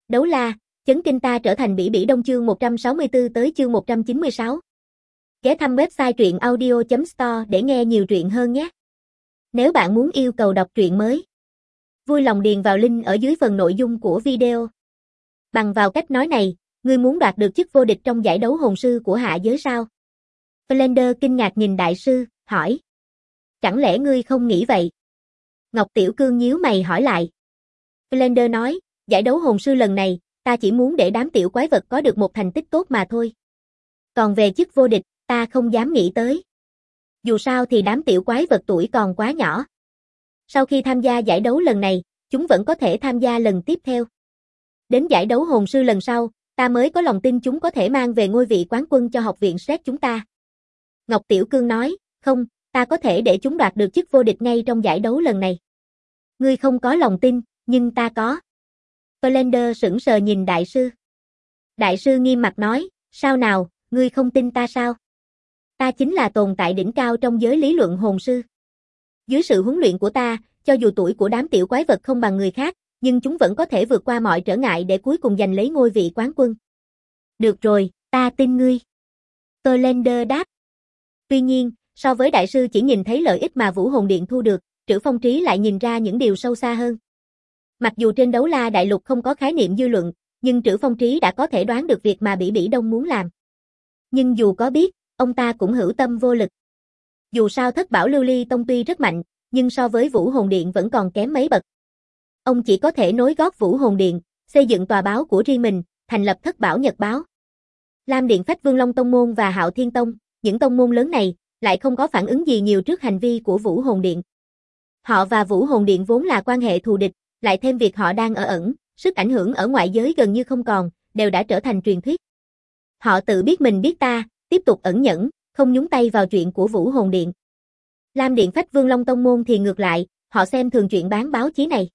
Đấu la, chấn kinh ta trở thành Bỉ Bỉ Đông chương 164 tới chương 196. Ghé thăm website truyện audio.store để nghe nhiều truyện hơn nhé. Nếu bạn muốn yêu cầu đọc truyện mới, vui lòng điền vào link ở dưới phần nội dung của video. Bằng vào cách nói này, ngươi muốn đoạt được chức vô địch trong giải đấu hồn sư của hạ giới sao? Blender kinh ngạc nhìn đại sư, hỏi. Chẳng lẽ ngươi không nghĩ vậy? Ngọc Tiểu Cương nhíu mày hỏi lại. Blender nói, giải đấu hồn sư lần này, ta chỉ muốn để đám tiểu quái vật có được một thành tích tốt mà thôi. Còn về chức vô địch, ta không dám nghĩ tới. Dù sao thì đám tiểu quái vật tuổi còn quá nhỏ. Sau khi tham gia giải đấu lần này, chúng vẫn có thể tham gia lần tiếp theo. Đến giải đấu hồn sư lần sau, ta mới có lòng tin chúng có thể mang về ngôi vị quán quân cho học viện Sret chúng ta. Ngọc Tiểu Cương nói, không, ta có thể để chúng đoạt được chức vô địch ngay trong giải đấu lần này. Ngươi không có lòng tin, nhưng ta có. Blender sững sờ nhìn đại sư. Đại sư nghiêm mặt nói, sao nào, ngươi không tin ta sao? Ta chính là tồn tại đỉnh cao trong giới lý luận hồn sư. Dưới sự huấn luyện của ta, cho dù tuổi của đám tiểu quái vật không bằng người khác, nhưng chúng vẫn có thể vượt qua mọi trở ngại để cuối cùng giành lấy ngôi vị quán quân. Được rồi, ta tin ngươi. Blender đáp. Tuy nhiên, so với đại sư chỉ nhìn thấy lợi ích mà Vũ Hồn Điện thu được, Trữ Phong Trí lại nhìn ra những điều sâu xa hơn. Mặc dù trên Đấu La Đại Lục không có khái niệm dư luận, nhưng Trữ Phong Trí đã có thể đoán được việc mà Bỉ Bỉ Đông muốn làm. Nhưng dù có biết, ông ta cũng hữu tâm vô lực. Dù sao Thất Bảo Lưu Ly Tông tuy rất mạnh, nhưng so với Vũ Hồn Điện vẫn còn kém mấy bậc. Ông chỉ có thể nối gót Vũ Hồn Điện, xây dựng tòa báo của riêng mình, thành lập Thất Bảo Nhật Báo. Lam Điện Phách Vương Long Tông Môn và Hạo Thiên Tông, những tông môn lớn này, lại không có phản ứng gì nhiều trước hành vi của Vũ Hồn Điện. Họ và Vũ Hồn Điện vốn là quan hệ thù địch, lại thêm việc họ đang ở ẩn, sức ảnh hưởng ở ngoại giới gần như không còn, đều đã trở thành truyền thuyết. Họ tự biết mình biết ta, tiếp tục ẩn nhẫn, không nhúng tay vào chuyện của Vũ Hồn Điện. Lam Điện Phách Vương Long Tông Môn thì ngược lại, họ xem thường chuyện bán báo chí này.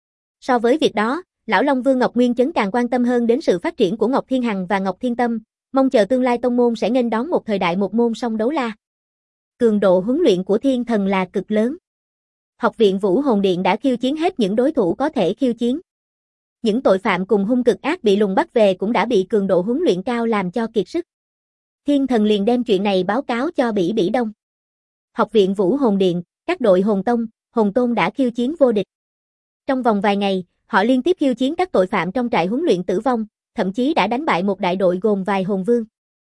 So với việc đó, Lão Long Vương Ngọc Nguyên Chấn càng quan tâm hơn đến sự phát triển của Ngọc Thiên Hằng và Ngọc Thiên Tâm, mong chờ tương lai tông môn sẽ nghênh đón một thời đại một môn song đấu la. Cường độ huấn luyện của Thiên Thần là cực lớn. Học viện Vũ Hồn Điện đã khiêu chiến hết những đối thủ có thể khiêu chiến. Những tội phạm cùng hung cực ác bị lùng bắt về cũng đã bị cường độ huấn luyện cao làm cho kiệt sức. Thiên Thần liền đem chuyện này báo cáo cho Bỉ Bỉ Đông. Học viện Vũ Hồn Điện, các đội Hồn Tông, Hồn Tôn đã khiêu chiến vô địch. Trong vòng vài ngày, họ liên tiếp khiêu chiến các tội phạm trong trại huấn luyện tử vong, thậm chí đã đánh bại một đại đội gồm vài hồn vương.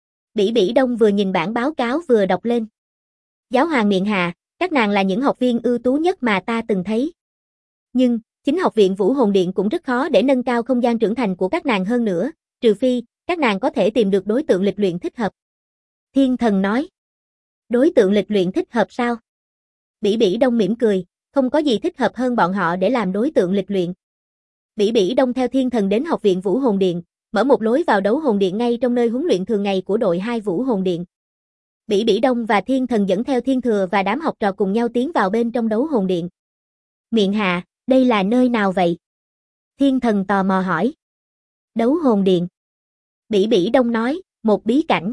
Bỉ Bỉ Đông vừa nhìn bản báo cáo vừa đọc lên. Giáo hoàng miệng hạ, các nàng là những học viên ưu tú nhất mà ta từng thấy. Nhưng, chính học viện Vũ Hồn Điện cũng rất khó để nâng cao không gian trưởng thành của các nàng hơn nữa, trừ phi, các nàng có thể tìm được đối tượng lịch luyện thích hợp. Thiên Thần nói. Đối tượng lịch luyện thích hợp sao? Bỉ Bỉ Đông mỉm cười, không có gì thích hợp hơn bọn họ để làm đối tượng lịch luyện. Bỉ Bỉ Đông theo Thiên Thần đến học viện Vũ Hồn Điện, mở một lối vào đấu hồn điện ngay trong nơi huấn luyện thường ngày của đội 2 Vũ Hồn Điện. Bỉ Bỉ Đông và Thiên Thần dẫn theo Thiên Thừa và đám học trò cùng nhau tiến vào bên trong đấu hồn điện. Miệng hạ, đây là nơi nào vậy? Thiên Thần tò mò hỏi. Đấu hồn điện. Bỉ Bỉ Đông nói, một bí cảnh.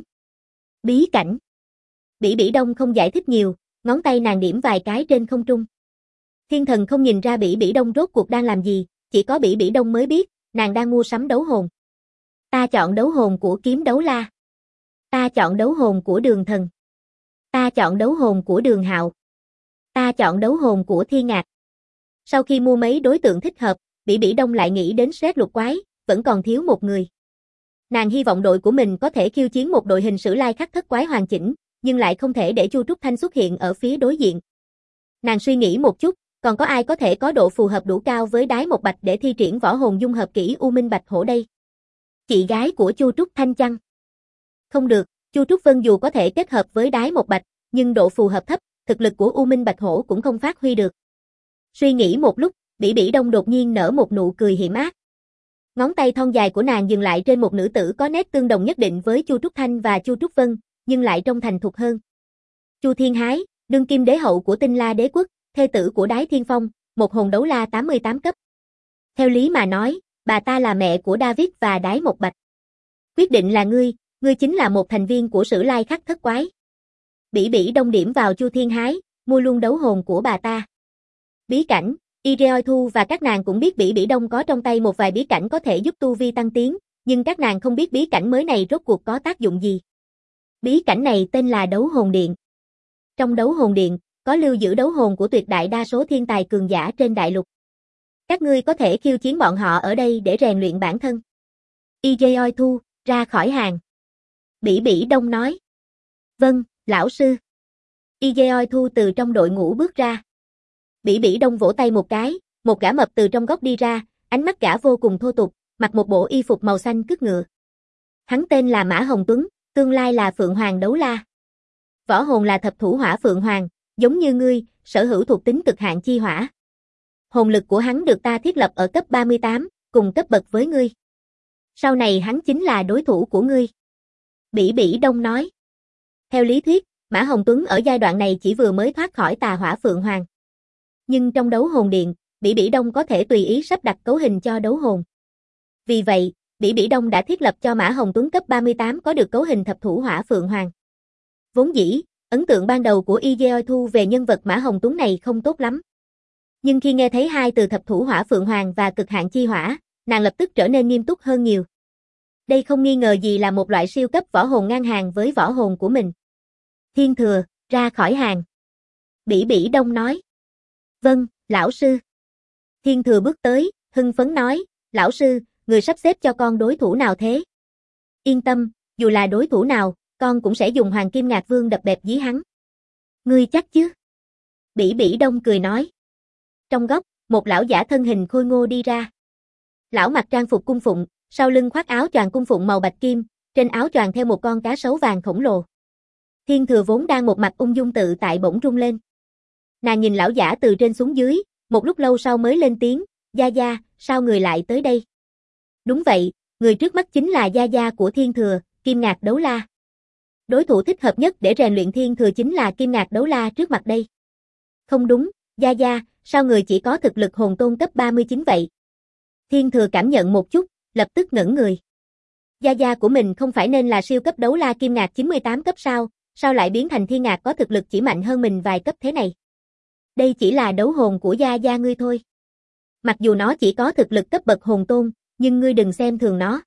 Bí cảnh. Bỉ Bỉ Đông không giải thích nhiều, ngón tay nàng điểm vài cái trên không trung. Thiên Thần không nhìn ra Bỉ Bỉ Đông rốt cuộc đang làm gì, chỉ có Bỉ Bỉ Đông mới biết, nàng đang mua sắm đấu hồn. Ta chọn đấu hồn của Kiếm Đấu La. Ta chọn đấu hồn của Đường Thần. Ta chọn đấu hồn của Đường Hạo. Ta chọn đấu hồn của Thiên Ngạc. Sau khi mua mấy đối tượng thích hợp, Bỉ Bỉ Đông lại nghĩ đến Sret Lục Quái, vẫn còn thiếu một người. Nàng hy vọng đội của mình có thể khiêu chiến một đội hình Sử Lai Khắc Thất Quái hoàn chỉnh, nhưng lại không thể để Chu Trúc Thanh xuất hiện ở phía đối diện. Nàng suy nghĩ một chút, còn có ai có thể có độ phù hợp đủ cao với Đái Một Bạch để thi triển võ hồn dung hợp kỹ U Minh Bạch Hổ đây? Chị gái của Chu Trúc Thanh chăng? Không được, Chu Trúc Vân dù có thể kết hợp với Đái Một Bạch, nhưng độ phù hợp thấp, thực lực của U Minh Bạch Hổ cũng không phát huy được. Suy nghĩ một lúc, Bỉ Bỉ Đông đột nhiên nở một nụ cười hiểm ác. Ngón tay thon dài của nàng dừng lại trên một nữ tử có nét tương đồng nhất định với Chu Trúc Thanh và Chu Trúc Vân, nhưng lại trông thành thục hơn. Chu Thiên Hái, đương kim đế hậu của Tinh La Đế Quốc, thê tử của Đái Thiên Phong, một hồn đấu la 88 cấp. Theo lý mà nói, bà ta là mẹ của David và Đái Một Bạch. Quyết định là ngươi chính là một thành viên của Sử Lai Khắc Thất Quái. Bỉ Bỉ Đông điểm vào Chu Thiên Hái, mua luôn đấu hồn của bà ta. Bí cảnh, Ireoi Thu và các nàng cũng biết Bỉ Bỉ Đông có trong tay một vài bí cảnh có thể giúp tu vi tăng tiến, nhưng các nàng không biết bí cảnh mới này rốt cuộc có tác dụng gì. Bí cảnh này tên là Đấu Hồn Điện. Trong Đấu Hồn Điện, có lưu giữ đấu hồn của tuyệt đại đa số thiên tài cường giả trên đại lục. Các ngươi có thể khiêu chiến bọn họ ở đây để rèn luyện bản thân. Ireoi Thu, ra khỏi hàng. Bỉ Bỉ Đông nói. Vâng, lão sư. Ireoi Thu từ trong đội ngũ bước ra. Bỉ Bỉ Đông vỗ tay một cái, một gã mập từ trong góc đi ra, ánh mắt gã vô cùng thô tục, mặc một bộ y phục màu xanh cứt ngựa. Hắn tên là Mã Hồng Tuấn, tương lai là Phượng Hoàng Đấu La. Võ hồn là thập thủ hỏa Phượng Hoàng, giống như ngươi, sở hữu thuộc tính cực hạn chi hỏa. Hồn lực của hắn được ta thiết lập ở cấp 38, cùng cấp bậc với ngươi. Sau này hắn chính là đối thủ của ngươi. Bỉ Bỉ Đông nói. Theo lý thuyết, Mã Hồng Tuấn ở giai đoạn này chỉ vừa mới thoát khỏi tà hỏa Phượng Hoàng. Nhưng trong Đấu Hồn Điện, Bỉ Bỉ Đông có thể tùy ý sắp đặt cấu hình cho đấu hồn. Vì vậy, Bỉ Bỉ Đông đã thiết lập cho Mã Hồng Tuấn cấp 38 có được cấu hình thập thủ hỏa Phượng Hoàng. Vốn dĩ, ấn tượng ban đầu của Ireoi Thu về nhân vật Mã Hồng Tuấn này không tốt lắm. Nhưng khi nghe thấy hai từ thập thủ hỏa Phượng Hoàng và cực hạn chi hỏa, nàng lập tức trở nên nghiêm túc hơn nhiều. Đây không nghi ngờ gì là một loại siêu cấp võ hồn ngang hàng với võ hồn của mình. Thiên Thừa, ra khỏi hàng. Bỉ Bỉ Đông nói. Vâng, lão sư. Thiên Thừa bước tới, hưng phấn nói, lão sư, người sắp xếp cho con đối thủ nào thế? Yên tâm, dù là đối thủ nào, con cũng sẽ dùng Hoàng Kim Ngạc Vương đập bẹp dí hắn. Ngươi chắc chứ? Bỉ Bỉ Đông cười nói. Trong góc, một lão giả thân hình khôi ngô đi ra. Lão mặc trang phục cung phụng, sau lưng khoác áo choàng cung phụng màu bạch kim, trên áo choàng theo một con cá sấu vàng khổng lồ. Thiên Thừa vốn đang một mặt ung dung tự tại bỗng rung lên. Nàng nhìn lão giả từ trên xuống dưới, một lúc lâu sau mới lên tiếng, Gia Gia, sao người lại tới đây? Đúng vậy, người trước mắt chính là Gia Gia của Thiên Thừa, Kim Ngạc Đấu La. Đối thủ thích hợp nhất để rèn luyện Thiên Thừa chính là Kim Ngạc Đấu La trước mặt đây. Không đúng, Gia Gia, sao người chỉ có thực lực hồn tôn cấp 39 vậy? Thiên Thừa cảm nhận một chút, lập tức ngẩn người. Gia Gia của mình không phải nên là siêu cấp Đấu La Kim Ngạc 98 cấp sao lại biến thành Thiên Ngạc có thực lực chỉ mạnh hơn mình vài cấp thế này? Đây chỉ là đấu hồn của Gia Gia ngươi thôi. Mặc dù nó chỉ có thực lực cấp bậc hồn tôn, nhưng ngươi đừng xem thường nó.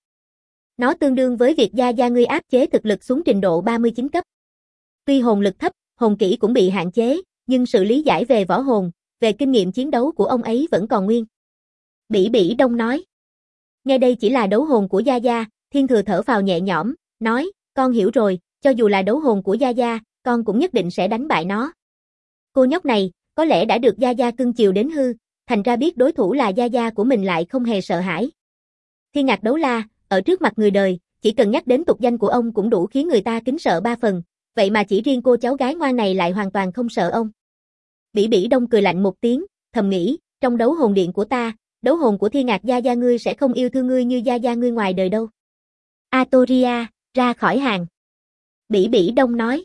Nó tương đương với việc Gia Gia ngươi áp chế thực lực xuống trình độ 39 cấp. Tuy hồn lực thấp, hồn kỹ cũng bị hạn chế, nhưng sự lý giải về võ hồn, về kinh nghiệm chiến đấu của ông ấy vẫn còn nguyên. Bỉ Bỉ Đông nói. Nghe đây chỉ là đấu hồn của Gia Gia, Thiên Thừa thở phào nhẹ nhõm, nói, con hiểu rồi, cho dù là đấu hồn của Gia Gia, con cũng nhất định sẽ đánh bại nó. Cô nhóc này, có lẽ đã được Gia Gia cưng chiều đến hư, thành ra biết đối thủ là Gia Gia của mình lại không hề sợ hãi. Thiên Ngạc Đấu La, ở trước mặt người đời, chỉ cần nhắc đến tục danh của ông cũng đủ khiến người ta kính sợ ba phần, vậy mà chỉ riêng cô cháu gái ngoan này lại hoàn toàn không sợ ông. Bỉ Bỉ Đông cười lạnh một tiếng, thầm nghĩ, trong đấu hồn điện của ta, đấu hồn của Thiên Ngạc Gia Gia ngươi sẽ không yêu thương ngươi như Gia Gia ngươi ngoài đời đâu. Atoria, ra khỏi hàng. Bỉ Bỉ Đông nói.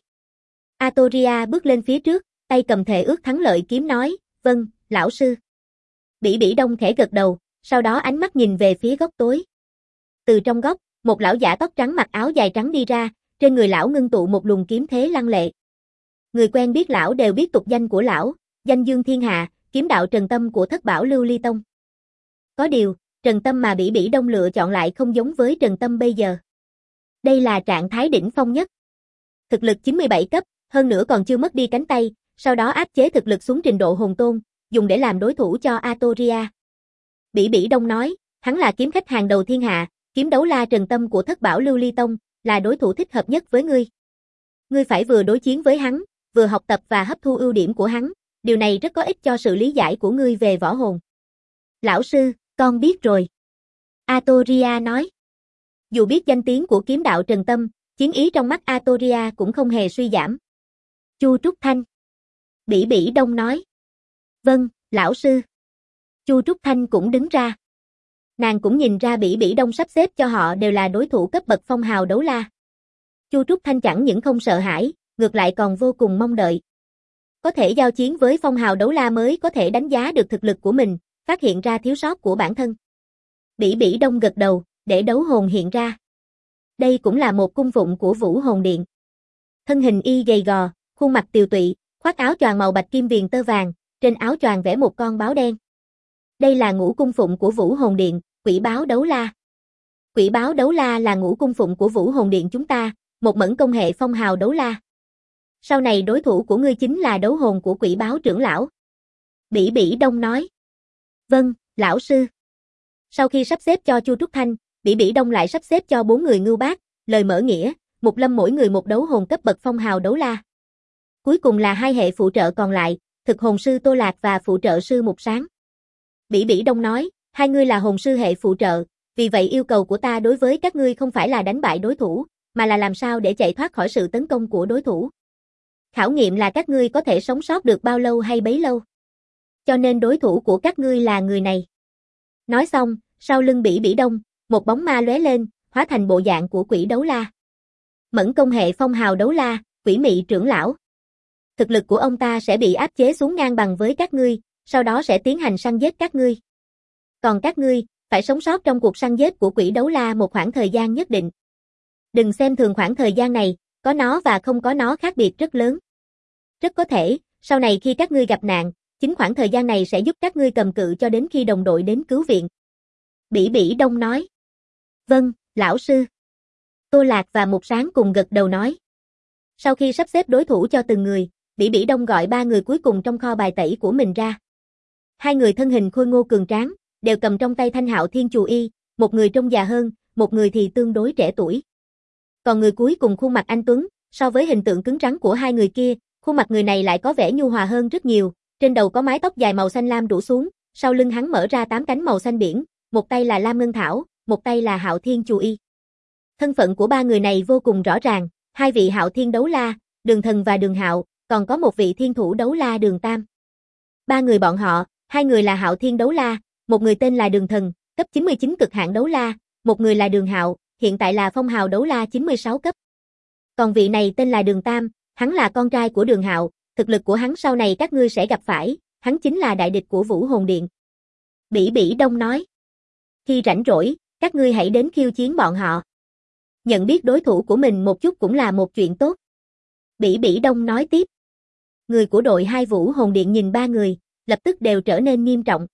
Atoria bước lên phía trước, tay cầm thề ước thắng lợi kiếm nói, vâng, lão sư. Bỉ Bỉ Đông khẽ gật đầu, sau đó ánh mắt nhìn về phía góc tối. Từ trong góc, một lão giả tóc trắng mặc áo dài trắng đi ra, trên người lão ngưng tụ một luồng kiếm thế lăng lệ. Người quen biết lão đều biết tục danh của lão, danh dương thiên hạ, kiếm đạo Trần Tâm của Thất Bảo Lưu Ly Tông. Có điều, Trần Tâm mà Bỉ Bỉ Đông lựa chọn lại không giống với Trần Tâm bây giờ. Đây là trạng thái đỉnh phong nhất. Thực lực 97 cấp, hơn nữa còn chưa mất đi cánh tay, sau đó áp chế thực lực xuống trình độ hồn tôn, dùng để làm đối thủ cho Atoria. Bỉ Bỉ Đông nói, hắn là kiếm khách hàng đầu thiên hạ, kiếm đấu la Trần Tâm của Thất Bảo Lưu Ly Tông, là đối thủ thích hợp nhất với ngươi. Ngươi phải vừa đối chiến với hắn, vừa học tập và hấp thu ưu điểm của hắn, điều này rất có ích cho sự lý giải của ngươi về võ hồn. Lão sư, con biết rồi. Atoria nói. Dù biết danh tiếng của kiếm đạo Trần Tâm, chiến ý trong mắt Atoria cũng không hề suy giảm. Chu Trúc Thanh. Bỉ Bỉ Đông nói. Vâng, lão sư. Chu Trúc Thanh cũng đứng ra. Nàng cũng nhìn ra Bỉ Bỉ Đông sắp xếp cho họ đều là đối thủ cấp bậc phong hào đấu la. Chu Trúc Thanh chẳng những không sợ hãi, ngược lại còn vô cùng mong đợi. Có thể giao chiến với phong hào đấu la mới có thể đánh giá được thực lực của mình, phát hiện ra thiếu sót của bản thân. Bỉ Bỉ Đông gật đầu, để đấu hồn hiện ra. Đây cũng là một cung phụng của Vũ Hồn Điện. Thân hình y gầy gò, khuôn mặt tiều tụy, khoác áo choàng màu bạch kim viền tơ vàng, trên áo choàng vẽ một con báo đen. Đây là ngũ cung phụng của Vũ Hồn Điện, Quỷ Báo Đấu La. Quỷ Báo Đấu La là ngũ cung phụng của Vũ Hồn Điện chúng ta, một mẫn công hệ phong hào đấu la. Sau này đối thủ của ngươi chính là đấu hồn của Quỷ Báo trưởng lão. Bỉ Bỉ Đông nói. Vâng, lão sư. Sau khi sắp xếp cho Chu Trúc Thanh, Bỉ Bỉ Đông lại sắp xếp cho 4 người ngưu bác, lời mở nghĩa, Mục Lâm mỗi người một đấu hồn cấp bậc phong hào đấu la. Cuối cùng là 2 hệ phụ trợ còn lại, thực hồn sư Tô Lạc và phụ trợ sư Mục Sáng. Bỉ Bỉ Đông nói, 2 người là hồn sư hệ phụ trợ, vì vậy yêu cầu của ta đối với các ngươi không phải là đánh bại đối thủ, mà là làm sao để chạy thoát khỏi sự tấn công của đối thủ. Khảo nghiệm là các ngươi có thể sống sót được bao lâu hay bấy lâu. Cho nên đối thủ của các ngươi là người này. Nói xong, sau lưng Bỉ Bỉ Đông, một bóng ma lóe lên, hóa thành bộ dạng của Quỷ Đấu La. Mẫn công hệ phong hào đấu la, Quỷ Mị trưởng lão. Thực lực của ông ta sẽ bị áp chế xuống ngang bằng với các ngươi, sau đó sẽ tiến hành săn giết các ngươi. Còn các ngươi, phải sống sót trong cuộc săn giết của Quỷ Đấu La một khoảng thời gian nhất định. Đừng xem thường khoảng thời gian này, có nó và không có nó khác biệt rất lớn. Rất có thể, sau này khi các ngươi gặp nạn, chính khoảng thời gian này sẽ giúp các ngươi cầm cự cho đến khi đồng đội đến cứu viện. Bỉ Bỉ Đông nói. Vâng, lão sư. Tô Lạc và Mục Sáng cùng gật đầu nói. Sau khi sắp xếp đối thủ cho từng người, Bỉ Bỉ Đông gọi 3 người cuối cùng trong kho bài tẩy của mình ra. 2 người thân hình khôi ngô cường tráng, đều cầm trong tay Thanh Hạo Thiên Chù Y, một người trông già hơn, một người thì tương đối trẻ tuổi. Còn người cuối cùng khuôn mặt anh tuấn, so với hình tượng cứng rắn của 2 người kia, khuôn mặt người này lại có vẻ nhu hòa hơn rất nhiều, trên đầu có mái tóc dài màu xanh lam rủ xuống, sau lưng hắn mở ra 8 cánh màu xanh biển, một tay là Lam Ngân Thảo, một tay là Hạo Thiên Chù Y. Thân phận của 3 người này vô cùng rõ ràng, 2 vị Hạo Thiên Đấu La, Đường Thần và Đường Hạo, còn có một vị Thiên Thủ Đấu La Đường Tam. 3 người bọn họ, 2 người là Hạo Thiên Đấu La, một người tên là Đường Thần, cấp 99 cực hạn đấu la, một người là Đường Hạo, hiện tại là phong hào đấu la 96 cấp. Còn vị này tên là Đường Tam, hắn là con trai của Đường Hạo, thực lực của hắn sau này các ngươi sẽ gặp phải, hắn chính là đại địch của Vũ Hồn Điện. Bỉ Bỉ Đông nói. Khi rảnh rỗi, các ngươi hãy đến khiêu chiến bọn họ. Nhận biết đối thủ của mình một chút cũng là một chuyện tốt. Bỉ Bỉ Đông nói tiếp. Người của đội 2 Vũ Hồn Điện nhìn 3 người, lập tức đều trở nên nghiêm trọng.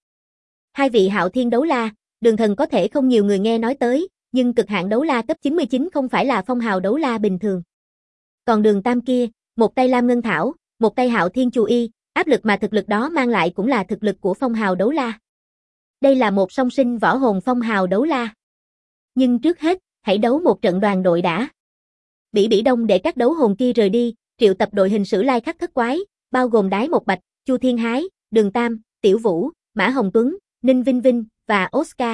2 vị Hạo Thiên Đấu La, Đường Thần có thể không nhiều người nghe nói tới, nhưng cực hạn đấu la cấp 99 không phải là phong hào đấu la bình thường. Còn Đường Tam kia, một tay Lam Ngân Thảo, một tay Hạo Thiên Chù Y, áp lực mà thực lực đó mang lại cũng là thực lực của phong hào đấu la. Đây là một song sinh võ hồn phong hào đấu la. Nhưng trước hết, hãy đấu một trận đoàn đội đã. Bỉ Bỉ Đông để các đấu hồn kia rời đi, triệu tập đội hình Sử Lai Khắc Thất Quái, bao gồm Đái Một Bạch, Chu Thiên Hái, Đường Tam, Tiểu Vũ, Mã Hồng Tuấn, Ninh Vinh Vinh và Oscar.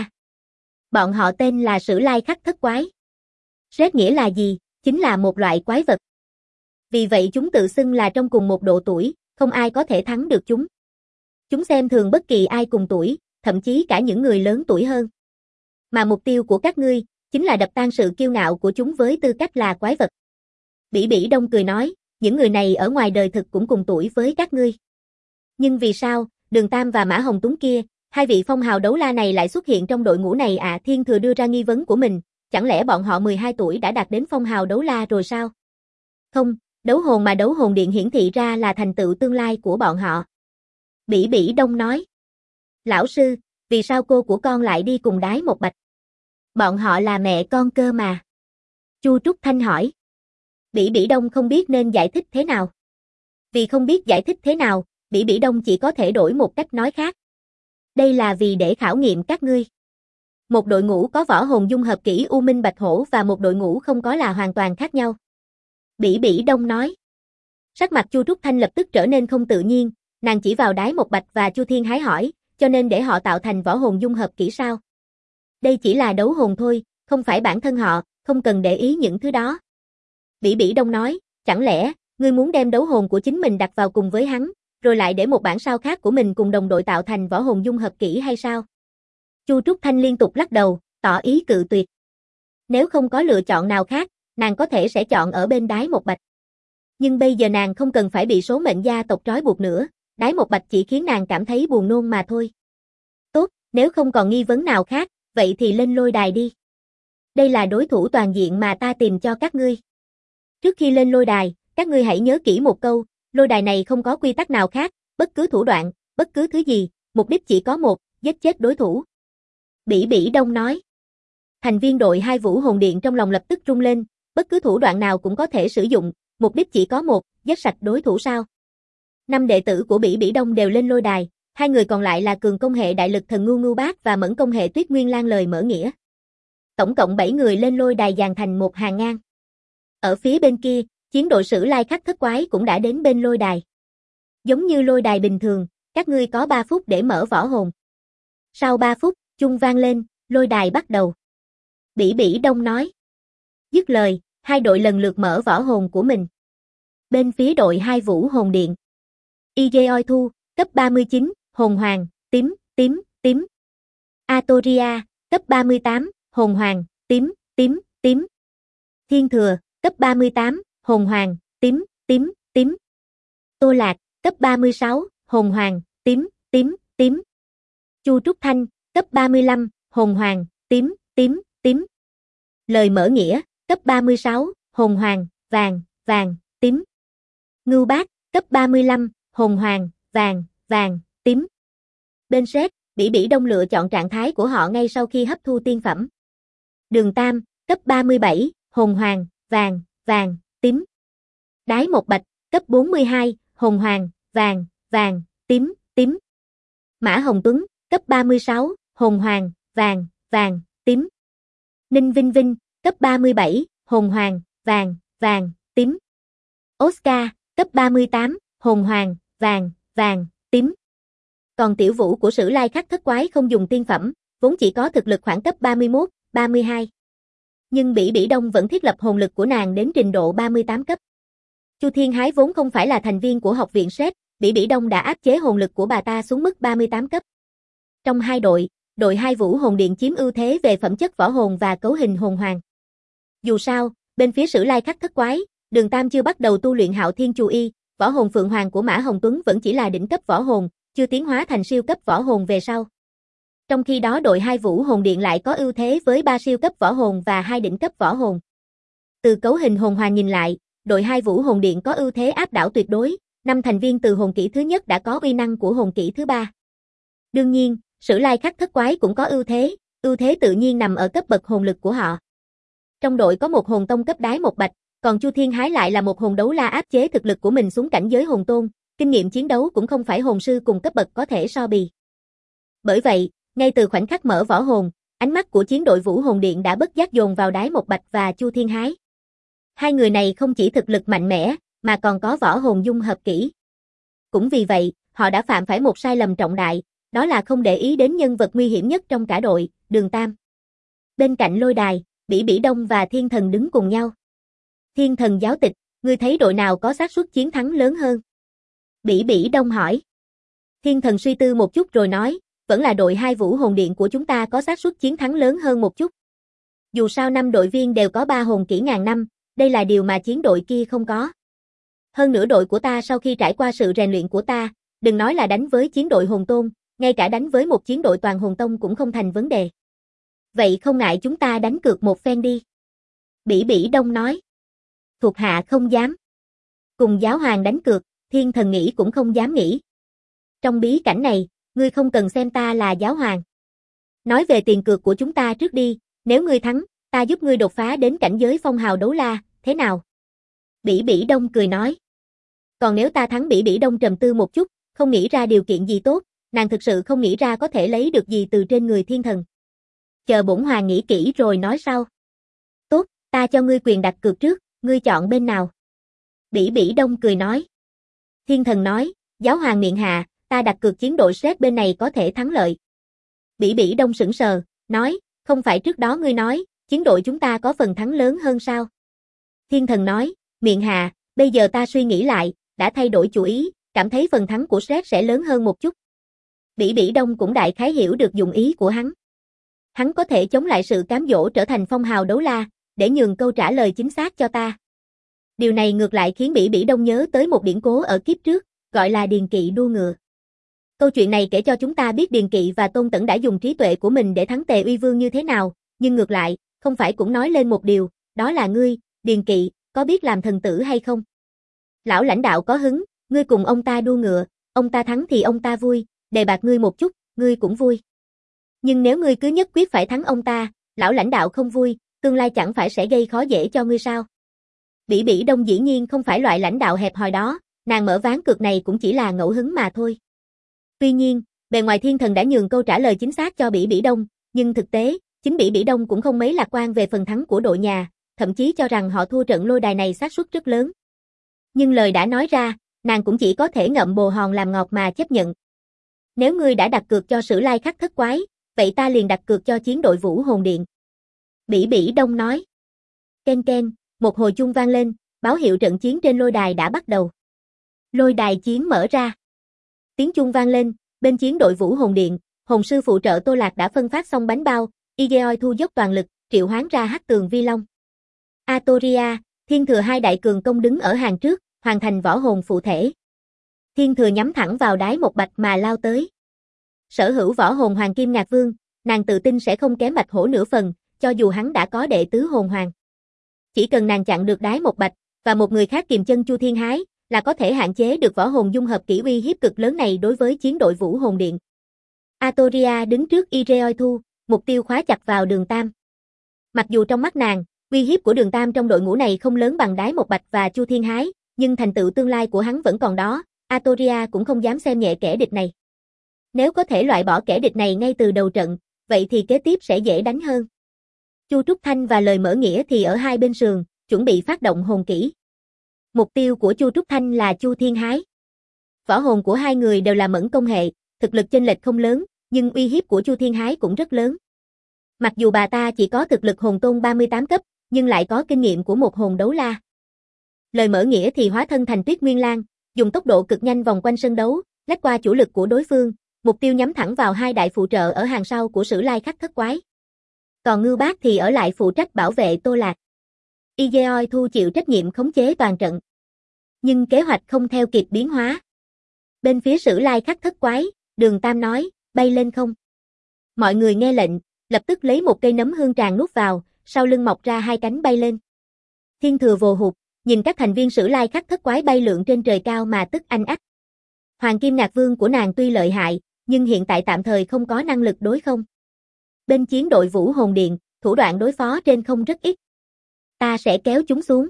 Bọn họ tên là Sử Lai Khắc Thất Quái. Rét nghĩa là gì? Chính là một loại quái vật. Vì vậy chúng tự xưng là trong cùng một độ tuổi, không ai có thể thắng được chúng. Chúng xem thường bất kỳ ai cùng tuổi, thậm chí cả những người lớn tuổi hơn. Mà mục tiêu của các ngươi, chính là đập tan sự kiêu ngạo của chúng với tư cách là quái vật. Bỉ Bỉ Đông cười nói, những người này ở ngoài đời thực cũng cùng tuổi với các ngươi. Nhưng vì sao, Đường Tam và Mã Hồng Tuấn kia, 2 vị phong hào đấu la này lại xuất hiện trong đội ngũ này ạ? Thiên Thừa đưa ra nghi vấn của mình, chẳng lẽ bọn họ 12 tuổi đã đạt đến phong hào đấu la rồi sao? Không, đấu hồn mà đấu hồn điện hiển thị ra là thành tựu tương lai của bọn họ. Bỉ Bỉ Đông nói. Lão sư, vì sao cô của con lại đi cùng Đái Một Bạch? Bọn họ là mẹ con cơ mà. Chu Trúc Thanh hỏi. Bỉ Bỉ Đông không biết nên giải thích thế nào. Vì không biết giải thích thế nào, Bỉ Bỉ Đông chỉ có thể đổi một cách nói khác. Đây là vì để khảo nghiệm các ngươi. Một đội ngũ có võ hồn dung hợp kỹ U Minh Bạch Hổ và một đội ngũ không có là hoàn toàn khác nhau. Bỉ Bỉ Đông nói. Sắc mặt Chu Trúc Thanh lập tức trở nên không tự nhiên, nàng chỉ vào Đái Một Bạch và Chu Thiên Hái hỏi, cho nên để họ tạo thành võ hồn dung hợp kỹ sao? Đây chỉ là đấu hồn thôi, không phải bản thân họ, không cần để ý những thứ đó. Bỉ Bỉ Đông nói, chẳng lẽ, ngươi muốn đem đấu hồn của chính mình đặt vào cùng với hắn, rồi lại để một bản sao khác của mình cùng đồng đội tạo thành võ hồn dung hợp kỹ hay sao? Chu Trúc Thanh liên tục lắc đầu, tỏ ý cự tuyệt. Nếu không có lựa chọn nào khác, nàng có thể sẽ chọn ở bên Đái Một Bạch. Nhưng bây giờ nàng không cần phải bị số mệnh gia tộc trói buộc nữa, Đái Một Bạch chỉ khiến nàng cảm thấy buồn nôn mà thôi. Tốt, nếu không còn nghi vấn nào khác, vậy thì lên lôi đài đi. Đây là đối thủ toàn diện mà ta tìm cho các ngươi. Trước khi lên lôi đài, các ngươi hãy nhớ kỹ một câu, lôi đài này không có quy tắc nào khác, bất cứ thủ đoạn, bất cứ thứ gì, mục đích chỉ có một, giết chết đối thủ. Bỉ Bỉ Đông nói. Thành viên đội 2 Vũ Hồn Điện trong lòng lập tức rung lên, bất cứ thủ đoạn nào cũng có thể sử dụng, mục đích chỉ có một, giết sạch đối thủ sao. 5 đệ tử của Bỉ Bỉ Đông đều lên lôi đài, 2 người còn lại là cường công hệ đại lực thần Ngưu Ngưu Bác và mẫn công hệ Tuyết Nguyên Lan lời mở nghĩa. Tổng cộng 7 người lên lôi đài dàn thành một hàng ngang. Ở phía bên kia, chiến đội Sử Lai Khắc Thất Quái cũng đã đến bên lôi đài. Giống như lôi đài bình thường, các ngươi có 3 phút để mở võ hồn. Sau 3 phút, chuông vang lên, lôi đài bắt đầu. Bỉ Bỉ Đông nói. Dứt lời, 2 đội lần lượt mở võ hồn của mình. Bên phía đội 2 Vũ Hồn Điện. Ije Thu, cấp 39, hồn hoàng, tím, tím, tím. Atoria, cấp 38, hồn hoàng, tím, tím, tím. Thiên Thừa, cấp 38, hồn hoàng, tím, tím, tím. Tô Lạc, cấp 36, hồn hoàng, tím, tím, tím. Chu Trúc Thanh, cấp 35, hồn hoàng, tím, tím, tím. Lời mở nghĩa, cấp 36, hồn hoàng, vàng, vàng, tím. Ngưu Bác, cấp 35, hồn hoàng, vàng, vàng, tím. Bên Sét, Bỉ Bỉ Đông lựa chọn trạng thái của họ ngay sau khi hấp thu tiên phẩm. Đường Tam, cấp 37, hồn hoàng, vàng, vàng, tím. Đái Một Bạch, cấp 42, hồn hoàng, vàng, vàng, tím, tím. Mã Hồng Tuấn, cấp 36, hồn hoàng, vàng, vàng, tím. Ninh Vinh Vinh, cấp 37, hồn hoàng, vàng, vàng, tím. Oscar, cấp 38, hồn hoàng, vàng, vàng, tím. Còn Tiểu Vũ của Sử Lai Khắc Thất Quái không dùng tiên phẩm, vốn chỉ có thực lực khoảng cấp 31, 32. Nhưng Bỉ Bỉ Đông vẫn thiết lập hồn lực của nàng đến trình độ 38 cấp. Chu Thiên Hái vốn không phải là thành viên của học viện Sét, Bỉ Bỉ Đông đã áp chế hồn lực của bà ta xuống mức 38 cấp. Trong hai đội, đội 2 Vũ Hồn Điện chiếm ưu thế về phẩm chất võ hồn và cấu hình hồn hoàng. Dù sao, bên phía Sử Lai Khắc Thất Quái, Đường Tam chưa bắt đầu tu luyện Hạo Thiên Chù Y, võ hồn Phượng Hoàng của Mã Hồng Tuấn vẫn chỉ là đỉnh cấp võ hồn, chưa tiến hóa thành siêu cấp võ hồn về sau. Trong khi đó đội 2 Vũ Hồn Điện lại có ưu thế với 3 siêu cấp võ hồn và 2 đỉnh cấp võ hồn. Từ cấu hình hồn hoàng nhìn lại, đội 2 Vũ Hồn Điện có ưu thế áp đảo tuyệt đối, 5 thành viên từ hồn kỹ thứ nhất đã có uy năng của hồn kỹ thứ 3. Đương nhiên, Sử Lai Khắc Thất Quái cũng có ưu thế tự nhiên nằm ở cấp bậc hồn lực của họ. Trong đội có một hồn tông cấp Đái Một Bạch, còn Chu Thiên Hái lại là một hồn đấu la áp chế thực lực của mình xuống cảnh giới hồn tôn, kinh nghiệm chiến đấu cũng không phải hồn sư cùng cấp bậc có thể so bì. Bởi vậy, ngay từ khoảnh khắc mở võ hồn, ánh mắt của chiến đội Vũ Hồn Điện đã bất giác dồn vào Đái Một Bạch và Chu Thiên Hái. Hai người này không chỉ thực lực mạnh mẽ, mà còn có võ hồn dung hợp kỹ. Cũng vì vậy, họ đã phạm phải một sai lầm trọng đại, đó là không để ý đến nhân vật nguy hiểm nhất trong cả đội, Đường Tam. Bên cạnh lôi đài, Bỉ Bỉ Đông và Thiên Thần đứng cùng nhau. Thiên Thần giáo tịch, ngươi thấy đội nào có xác suất chiến thắng lớn hơn? Bỉ Bỉ Đông hỏi. Thiên Thần suy tư một chút rồi nói, vẫn là đội 2 Vũ Hồn Điện của chúng ta có xác suất chiến thắng lớn hơn một chút. Dù sao 5 đội viên đều có 3 hồn kỹ ngàn năm, đây là điều mà chiến đội kia không có. Hơn nữa đội của ta sau khi trải qua sự rèn luyện của ta, đừng nói là đánh với chiến đội hồn tôn, ngay cả đánh với một chiến đội toàn hồn tông cũng không thành vấn đề. Vậy không ngại chúng ta đánh cược một phen đi. Bỉ Bỉ Đông nói. Thuộc hạ không dám. Cùng giáo hoàng đánh cược, Thiên Thần nghĩ cũng không dám nghĩ. Trong bí cảnh này, ngươi không cần xem ta là giáo hoàng. Nói về tiền cược của chúng ta trước đi, nếu ngươi thắng, ta giúp ngươi đột phá đến cảnh giới phong hào đấu la, thế nào? Bỉ Bỉ Đông cười nói. Còn nếu ta thắng? Bỉ Bỉ Đông trầm tư một chút, không nghĩ ra điều kiện gì tốt, nàng thực sự không nghĩ ra có thể lấy được gì từ trên người Thiên Thần. Chờ bổn hoàng nghĩ kỹ rồi nói sau. Tốt, ta cho ngươi quyền đặt cược trước, ngươi chọn bên nào? Bỉ Bỉ Đông cười nói. Thiên Thần nói, giáo hoàng miệng hạ, ta đặt cược chiến đội Sét bên này có thể thắng lợi. Bỉ Bỉ Đông sững sờ, nói, không phải trước đó ngươi nói, chiến đội chúng ta có phần thắng lớn hơn sao? Thiên Thần nói, miệng hạ, bây giờ ta suy nghĩ lại, đã thay đổi chủ ý, cảm thấy phần thắng của Sét sẽ lớn hơn một chút. Bỉ Bỉ Đông cũng đại khái hiểu được dụng ý của hắn. Hắn có thể chống lại sự cám dỗ trở thành phong hào đấu la, để nhường câu trả lời chính xác cho ta. Điều này ngược lại khiến Bỉ Bỉ Đông nhớ tới một điển cố ở kiếp trước, gọi là điền kỵ đua ngựa. Câu chuyện này kể cho chúng ta biết Điền Kỵ và Tôn Tẩn đã dùng trí tuệ của mình để thắng Tề Uy Vương như thế nào, nhưng ngược lại, không phải cũng nói lên một điều, đó là ngươi, Điền Kỵ, có biết làm thần tử hay không? Lão lãnh đạo có hứng, ngươi cùng ông ta đua ngựa, ông ta thắng thì ông ta vui, đề bạt ngươi một chút, ngươi cũng vui. Nhưng nếu ngươi cứ nhất quyết phải thắng ông ta, lão lãnh đạo không vui, tương lai chẳng phải sẽ gây khó dễ cho ngươi sao? Bỉ Bỉ Đông dĩ nhiên không phải loại lãnh đạo hẹp hòi đó, nàng mở ván cược này cũng chỉ là ngẫu hứng mà thôi. Tuy nhiên, bề ngoài thiên thần đã nhường câu trả lời chính xác cho Bỉ Bỉ Đông, nhưng thực tế, chính Bỉ Bỉ Đông cũng không mấy lạc quan về phần thắng của đội nhà, thậm chí cho rằng họ thua trận lôi đài này xác suất rất lớn. Nhưng lời đã nói ra, nàng cũng chỉ có thể ngậm bồ hòn làm ngọt mà chấp nhận. Nếu ngươi đã đặt cược cho Sử Lai Khắc Thất Quái, vậy ta liền đặt cược cho chiến đội Vũ Hồn Điện. Bỉ Bỉ Đông nói. Ken ken, một hồi chuông vang lên, báo hiệu trận chiến trên lôi đài đã bắt đầu. Lôi đài chiến mở ra. Tiếng chuông vang lên, bên chiến đội Vũ Hồn Điện, hồn sư phụ trợ Tô Lạc đã phân phát xong bánh bao, Igeoi thu dốc toàn lực, triệu hoán ra Hắc Tường Vi Long. Atoria, Thiên Thừa hai đại cường công đứng ở hàng trước, hoàn thành võ hồn phụ thể. Thiên Thừa nhắm thẳng vào đái một bạch mà lao tới. Sở hữu võ hồn Hoàng Kim Ngạc Vương, nàng tự tin sẽ không kém Bạch Hổ nửa phần, cho dù hắn đã có đệ tứ hồn hoàng. Chỉ cần nàng chặn được đái một bạch, và một người khác kiềm chân Chu Thiên Hái, là có thể hạn chế được võ hồn dung hợp kỹ uy hiếp cực lớn này đối với chiến đội Vũ Hồn Điện. Atoria đứng trước Igeoi Thu, mục tiêu khóa chặt vào Đường Tam. Mặc dù trong mắt nàng, uy hiếp của Đường Tam trong đội ngũ này không lớn bằng đái một bạch và Chu Thiên Hái, nhưng thành tựu tương lai của hắn vẫn còn đó, Atoria cũng không dám xem nhẹ kẻ địch này. Nếu có thể loại bỏ kẻ địch này ngay từ đầu trận, vậy thì kế tiếp sẽ dễ đánh hơn. Chu Trúc Thanh và Lời Mở Nghĩa thì ở hai bên sườn, chuẩn bị phát động hồn kỹ. Mục tiêu của Chu Trúc Thanh là Chu Thiên Hái. Võ hồn của hai người đều là mẫn công hệ, thực lực chênh lệch không lớn, nhưng uy hiếp của Chu Thiên Hái cũng rất lớn. Mặc dù bà ta chỉ có thực lực hồn tôn 38 cấp, nhưng lại có kinh nghiệm của một hồn đấu la. Lời Mở Nghĩa thì hóa thân thành Tuyết Nguyên Lang, dùng tốc độ cực nhanh vòng quanh sân đấu, lách qua chủ lực của đối phương, mục tiêu nhắm thẳng vào hai đại phụ trợ ở hàng sau của Sử Lai Khắc Thất Quái. Còn Ngưu Bác thì ở lại phụ trách bảo vệ Tô Lạc. Igeoi Thu chịu trách nhiệm khống chế toàn trận. Nhưng kế hoạch không theo kịp biến hóa. Bên phía Sử Lai Khắc Thất Quái, Đường Tam nói, bay lên không. Mọi người nghe lệnh, lập tức lấy một cây nấm hương tràng nuốt vào, sau lưng mọc ra hai cánh bay lên. Thiên Thừa vồ hụt, nhìn các thành viên Sử Lai Khắc Thất Quái bay lượn trên trời cao mà tức anh ách. Hoàng Kim Ngạc Vương của nàng tuy lợi hại, nhưng hiện tại tạm thời không có năng lực đối không. Bên chiến đội Vũ Hồn Điện, thủ đoạn đối phó trên không rất ít. Ta sẽ kéo chúng xuống.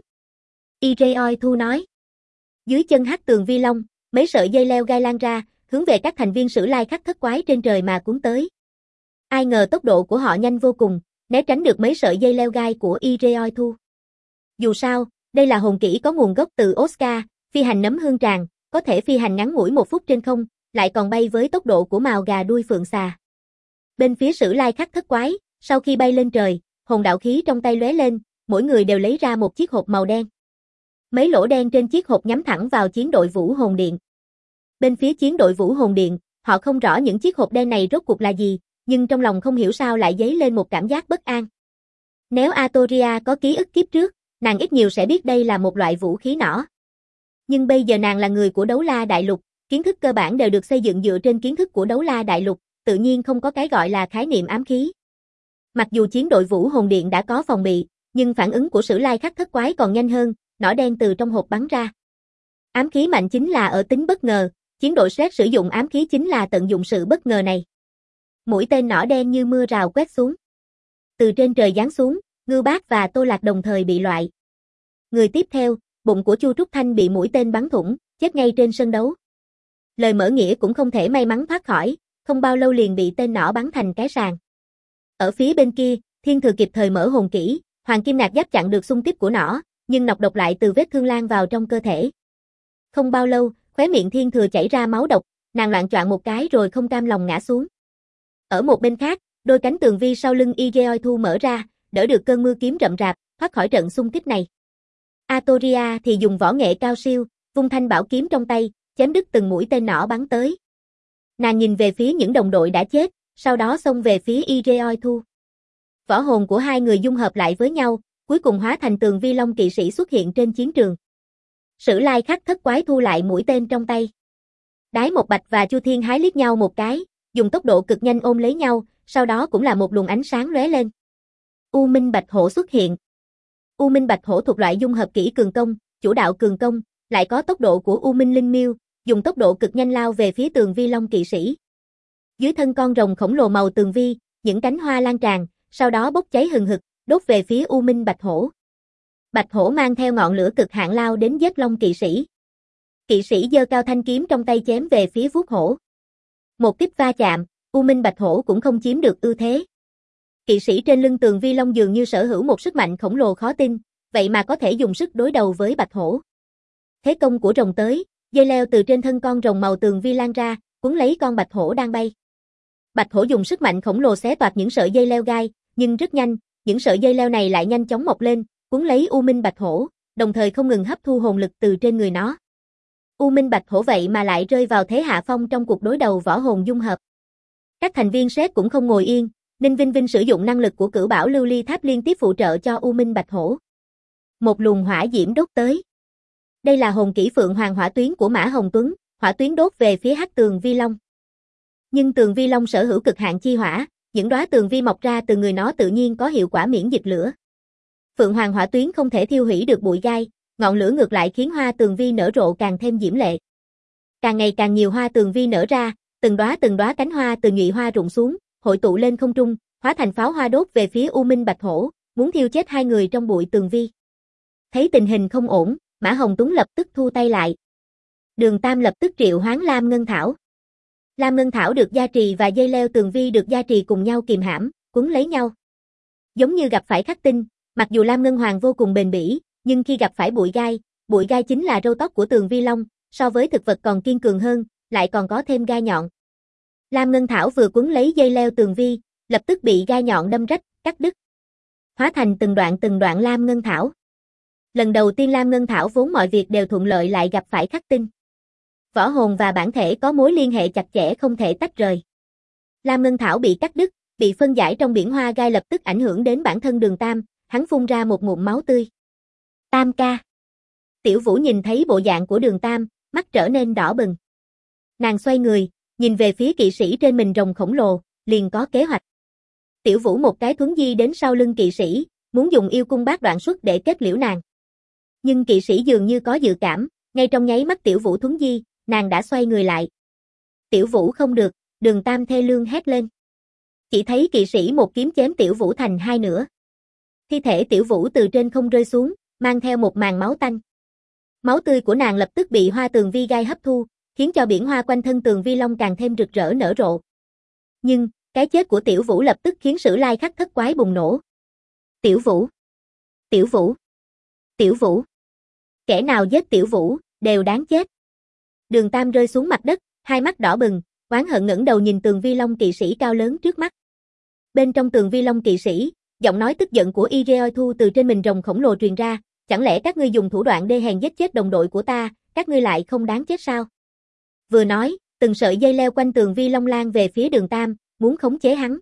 Igeoi Thu nói. Dưới chân Hắc Tường Vi Long, mấy sợi dây leo gai lan ra, hướng về các thành viên Sử Lai Khắc Thất Quái trên trời mà cuốn tới. Ai ngờ tốc độ của họ nhanh vô cùng, né tránh được mấy sợi dây leo gai của Igeoi Thu. Dù sao, đây là hồn kỹ có nguồn gốc từ Oscar, phi hành nấm hương tràng, có thể phi hành ngắn ngủi 1 phút trên không, lại còn bay với tốc độ của mào gà đuôi phượng xà. Bên phía Sử Lai Khắc Thất Quái, sau khi bay lên trời, hồn đạo khí trong tay lóe lên, mỗi người đều lấy ra một chiếc hộp màu đen. Mấy lỗ đen trên chiếc hộp nhắm thẳng vào chiến đội Vũ Hồn Điện. Bên phía chiến đội Vũ Hồn Điện, họ không rõ những chiếc hộp đen này rốt cuộc là gì, nhưng trong lòng không hiểu sao lại dấy lên một cảm giác bất an. Nếu Atoria có ký ức kiếp trước, nàng ít nhiều sẽ biết đây là một loại vũ khí nỏ. Nhưng bây giờ nàng là người của Đấu La Đại Lục, kiến thức cơ bản đều được xây dựng dựa trên kiến thức của Đấu La Đại Lục, tự nhiên không có cái gọi là khái niệm ám khí. Mặc dù chiến đội Vũ Hồn Điện đã có phòng bị, nhưng phản ứng của Sử Lai Khắc Thất Quái còn nhanh hơn, nỏ đen từ trong hộp bắn ra. Ám khí mạnh chính là ở tính bất ngờ, chiến đội Sret sử dụng ám khí chính là tận dụng sự bất ngờ này. Mũi tên nỏ đen như mưa rào quét xuống. Từ trên trời giáng xuống, Ngưu Bác và Tô Lạc đồng thời bị loại. Người tiếp theo, bụng của Chu Trúc Thanh bị mũi tên bắn thủng, chết ngay trên sân đấu. Lời Mở Nghĩa cũng không thể may mắn thoát khỏi, không bao lâu liền bị tên nỏ bắn thành cái sàng. Ở phía bên kia, Thiên Thừa kịp thời mở hồn kỹ, Hoàng Kim Nạc Giáp chặn được xung kích của nỏ, nhưng nọc độc lại từ vết thương lan vào trong cơ thể. Không bao lâu, khóe miệng Thiên Thừa chảy ra máu độc, nàng loạng choạng một cái rồi không cam lòng ngã xuống. Ở một bên khác, đôi cánh tường vi sau lưng Igeoi Thu mở ra, đỡ được cơn mưa kiếm rậm rạp, thoát khỏi trận xung kích này. Atoria thì dùng võ nghệ cao siêu, vung thanh bảo kiếm trong tay, chém đứt từng mũi tên nỏ bắn tới. Nàng nhìn về phía những đồng đội đã chết, sau đó xông về phía Igeoi Thu. Võ hồn của hai người dung hợp lại với nhau, cuối cùng hóa thành Tường Vi Long kỵ sĩ xuất hiện trên chiến trường. Sử Lai Khắc Thất Quái thu lại mũi tên trong tay. Đái Một Bạch và Chu Thiên Hái liếc nhau một cái, dùng tốc độ cực nhanh ôm lấy nhau, sau đó cũng là một luồng ánh sáng lóe lên. U Minh Bạch Hổ xuất hiện. U Minh Bạch Hổ thuộc loại dung hợp kỹ cường công, chủ đạo cường công, lại có tốc độ của U Minh Linh Miêu, dùng tốc độ cực nhanh lao về phía Tường Vi Long kỵ sĩ. Dưới thân con rồng khổng lồ màu tường vi, những cánh hoa lan tràn, sau đó bốc cháy hừng hực, đốt về phía U Minh Bạch Hổ. Bạch Hổ mang theo ngọn lửa cực hạn lao đến giết Long kỵ sĩ. Kỵ sĩ giơ cao thanh kiếm trong tay chém về phía vuốt hổ. Một kích va chạm, U Minh Bạch Hổ cũng không chiếm được ưu thế. Kỵ sĩ trên lưng tường vi long dường như sở hữu một sức mạnh khổng lồ khó tin, vậy mà có thể dùng sức đối đầu với Bạch Hổ. Thế công của rồng tới, dây leo từ trên thân con rồng màu tường vi lan ra, cuốn lấy con Bạch Hổ đang bay. Bạch Hổ dùng sức mạnh khổng lồ xé toạc những sợi dây leo gai, nhưng rất nhanh, những sợi dây leo này lại nhanh chóng mọc lên, cuốn lấy U Minh Bạch Hổ, đồng thời không ngừng hấp thu hồn lực từ trên người nó. U Minh Bạch Hổ vậy mà lại rơi vào thế hạ phong trong cuộc đối đầu võ hồn dung hợp. Các thành viên SET cũng không ngồi yên, Ninh Vinh Vinh sử dụng năng lực của Cửu Bảo Lưu Ly Tháp liên tiếp phụ trợ cho U Minh Bạch Hổ. Một luồng hỏa diễm đốt tới. Đây là hồn kỹ Phượng Hoàng Hỏa Tuyến của Mã Hồng Tuấn, hỏa tuyến đốt về phía hắc tường vi long. Nhưng tường vi long sở hữu cực hạn chi hỏa, những đóa tường vi mọc ra từ người nó tự nhiên có hiệu quả miễn dịch lửa. Phượng Hoàng Hỏa Tuyến không thể thiêu hủy được bụi gai, ngọn lửa ngược lại khiến hoa tường vi nở rộ càng thêm diễm lệ. Càng ngày càng nhiều hoa tường vi nở ra, từng đóa cánh hoa từ nhụy hoa rụng xuống, hội tụ lên không trung, hóa thành pháo hoa đốt về phía U Minh Bạch Hổ, muốn thiêu chết hai người trong bụi tường vi. Thấy tình hình không ổn, Mã Hồng Tuấn lập tức thu tay lại. Đường Tam lập tức triệu hoán Lam Ngân Thảo. Lam Ngân Thảo được gia trì và dây leo tường vi được gia trì cùng nhau kìm hãm, cuốn lấy nhau. Giống như gặp phải khắc tinh, mặc dù Lam Ngân Hoàng vô cùng bền bỉ, nhưng khi gặp phải bụi gai chính là râu tóc của tường vi long, so với thực vật còn kiên cường hơn, lại còn có thêm gai nhọn. Lam Ngân Thảo vừa cuốn lấy dây leo tường vi, lập tức bị gai nhọn đâm rách, cắt đứt. Hóa thành từng đoạn Lam Ngân Thảo. Lần đầu tiên Lam Ngân Thảo vốn mọi việc đều thuận lợi lại gặp phải khắc tinh. Võ hồn và bản thể có mối liên hệ chặt chẽ không thể tách rời. Lam Ngân Thảo bị cắt đứt, bị phân giải trong biển hoa gai lập tức ảnh hưởng đến bản thân Đường Tam, hắn phun ra một ngụm máu tươi. Tam ca. Tiểu Vũ nhìn thấy bộ dạng của Đường Tam, mắt trở nên đỏ bừng. Nàng xoay người, nhìn về phía kỵ sĩ trên mình rồng khổng lồ, liền có kế hoạch. Tiểu Vũ một cái thuấn di đến sau lưng kỵ sĩ, muốn dùng yêu cung bát đoạn xuất để kết liễu nàng. Nhưng kỵ sĩ dường như có dự cảm, ngay trong nháy mắt Tiểu Vũ thuấn di, nàng đã xoay người lại. Tiểu Vũ không được, Đường Tam thê lương hét lên. Chỉ thấy kỵ sĩ một kiếm chém Tiểu Vũ thành hai nửa. Thi thể Tiểu Vũ từ trên không rơi xuống, mang theo một màn máu tanh. Máu tươi của nàng lập tức bị hoa tường vi gai hấp thu, khiến cho biển hoa quanh thân tường vi long càng thêm rực rỡ nở rộ. Nhưng, cái chết của Tiểu Vũ lập tức khiến Sử Lai Khắc thất quái bùng nổ. Tiểu Vũ! Tiểu Vũ! Tiểu Vũ! Kẻ nào giết Tiểu Vũ, đều đáng chết. Đường Tam rơi xuống mặt đất, hai mắt đỏ bừng, oán hận ngẩng đầu nhìn tường vi long kỵ sĩ cao lớn trước mắt. Bên trong tường vi long kỵ sĩ, giọng nói tức giận của Ireoi Thu từ trên mình rồng khổng lồ truyền ra, chẳng lẽ các ngươi dùng thủ đoạn đê hèn giết chết đồng đội của ta, các ngươi lại không đáng chết sao? Vừa nói, từng sợi dây leo quanh tường vi long lan về phía Đường Tam, muốn khống chế hắn.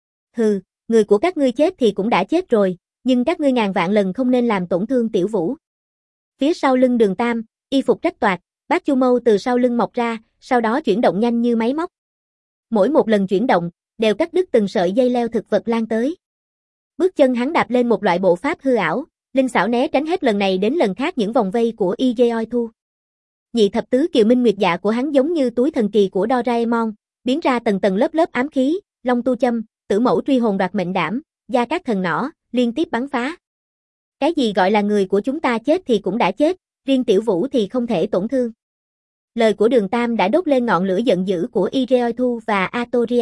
Hừ, người của các ngươi chết thì cũng đã chết rồi, nhưng các ngươi ngàn vạn lần không nên làm tổn thương Tiểu Vũ. Phía sau lưng Đường Tam, y phục rách toạc, bát chu mâu từ sau lưng mọc ra, sau đó chuyển động nhanh như máy móc. Mỗi một lần chuyển động, đều cắt đứt từng sợi dây leo thực vật lan tới. Bước chân hắn đạp lên một loại bộ pháp hư ảo, linh xảo né tránh hết lần này đến lần khác những vòng vây của Ireoi Thu. Nhị thập tứ kiều minh nguyệt dạ của hắn giống như túi thần kỳ của Doraemon, biến ra tầng tầng lớp lớp ám khí, long tu châm, tử mẫu truy hồn đoạt mệnh đảm, gia cát thần nỏ, liên tiếp bắn phá. Cái gì gọi là người của chúng ta chết thì cũng đã chết, riêng Tiểu Vũ thì không thể tổn thương. Lời của Đường Tam đã đốt lên ngọn lửa giận dữ của Ireoi Thu và Atoria.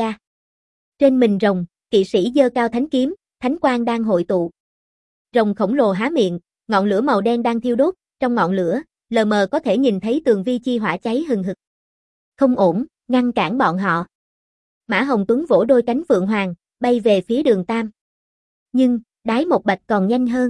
Trên mình rồng, kỵ sĩ giơ cao thánh kiếm, thánh quang đang hội tụ. Rồng khổng lồ há miệng, ngọn lửa màu đen đang thiêu đốt, trong ngọn lửa, lờ mờ có thể nhìn thấy tường vi chi hỏa cháy hừng hực. Không ổn, ngăn cản bọn họ. Mã Hồng Tuấn vỗ đôi cánh phượng hoàng, bay về phía Đường Tam. Nhưng, Đái Một Bạch còn nhanh hơn.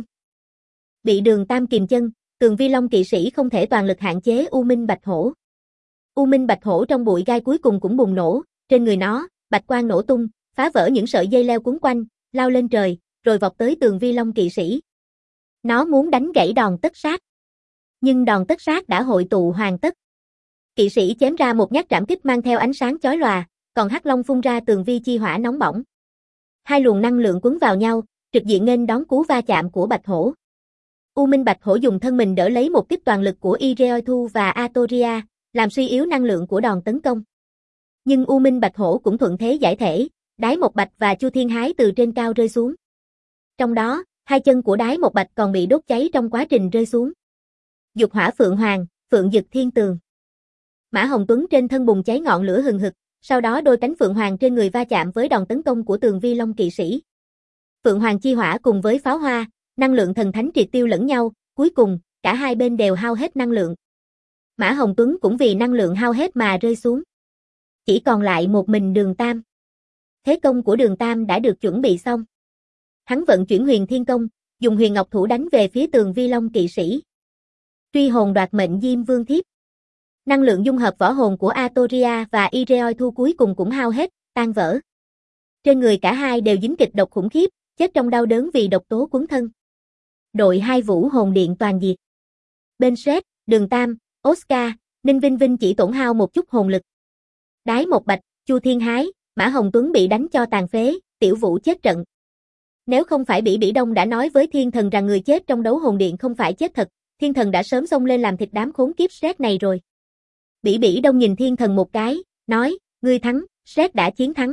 Bị Đường Tam kìm chân, tường vi long kỵ sĩ không thể toàn lực hạn chế U Minh Bạch Hổ. U Minh Bạch Hổ trong bụi gai cuối cùng cũng bùng nổ, trên người nó, bạch quang nổ tung, phá vỡ những sợi dây leo quấn quanh, lao lên trời, rồi vọt tới tường vi long kỵ sĩ. Nó muốn đánh gãy đòn tất sát. Nhưng đòn tất sát đã hội tụ hoàn tất. Kỵ sĩ chém ra một nhát trảm kích mang theo ánh sáng chói lòa, còn hắc long phun ra tường vi chi hỏa nóng bỏng. Hai luồng năng lượng quấn vào nhau, trực diện nghênh đón cú va chạm của Bạch Hổ. U Minh Bạch Hổ dùng thân mình đỡ lấy một kích toàn lực của Ireoi Thu và Atoria, làm suy yếu năng lượng của đòn tấn công. Nhưng U Minh Bạch Hổ cũng thuận thế giải thể, Đái Một Bạch và Chu Thiên Hái từ trên cao rơi xuống. Trong đó, hai chân của Đái Một Bạch còn bị đốt cháy trong quá trình rơi xuống. Dục hỏa Phượng Hoàng, Phượng Dực Thiên Tường. Mã Hồng Tuấn trên thân bùng cháy ngọn lửa hừng hực, sau đó đôi cánh Phượng Hoàng trên người va chạm với đòn tấn công của Tường Vi Long kỵ sĩ. Phượng Hoàng chi hỏa cùng với pháo hoa, năng lượng thần thánh triệt tiêu lẫn nhau, cuối cùng, cả hai bên đều hao hết năng lượng. Mã Hồng Tuấn cũng vì năng lượng hao hết mà rơi xuống. Chỉ còn lại một mình Đường Tam. Thế công của Đường Tam đã được chuẩn bị xong. Hắn vận chuyển Huyền Thiên Công, dùng Huyền Ngọc Thủ đánh về phía Tường Vi Long kỵ sĩ. Truy hồn đoạt mệnh Diêm Vương Thiếp. Năng lượng dung hợp võ hồn của Atoria và Ireoithu cuối cùng cũng hao hết, tan vỡ. Trên người cả hai đều dính kịch độc khủng khiếp, chết trong đau đớn vì độc tố cuốn thân. Đội 2 Vũ Hồn Điện toàn diệt. Bên Sret, Đường Tam, Oscar, Ninh Vinh Vinh chỉ tổn hao một chút hồn lực. Đái Một Bạch, Chu Thiên Hái, Mã Hồng Tuấn bị đánh cho tàn phế, Tiểu Vũ chết trận. Nếu không phải Bỉ Bỉ Đông đã nói với Thiên Thần rằng người chết trong đấu hồn điện không phải chết thật, Thiên Thần đã sớm xông lên làm thịt đám khốn kiếp Sret này rồi. Bỉ Bỉ Đông nhìn Thiên Thần một cái, nói, ngươi thắng, Sret đã chiến thắng.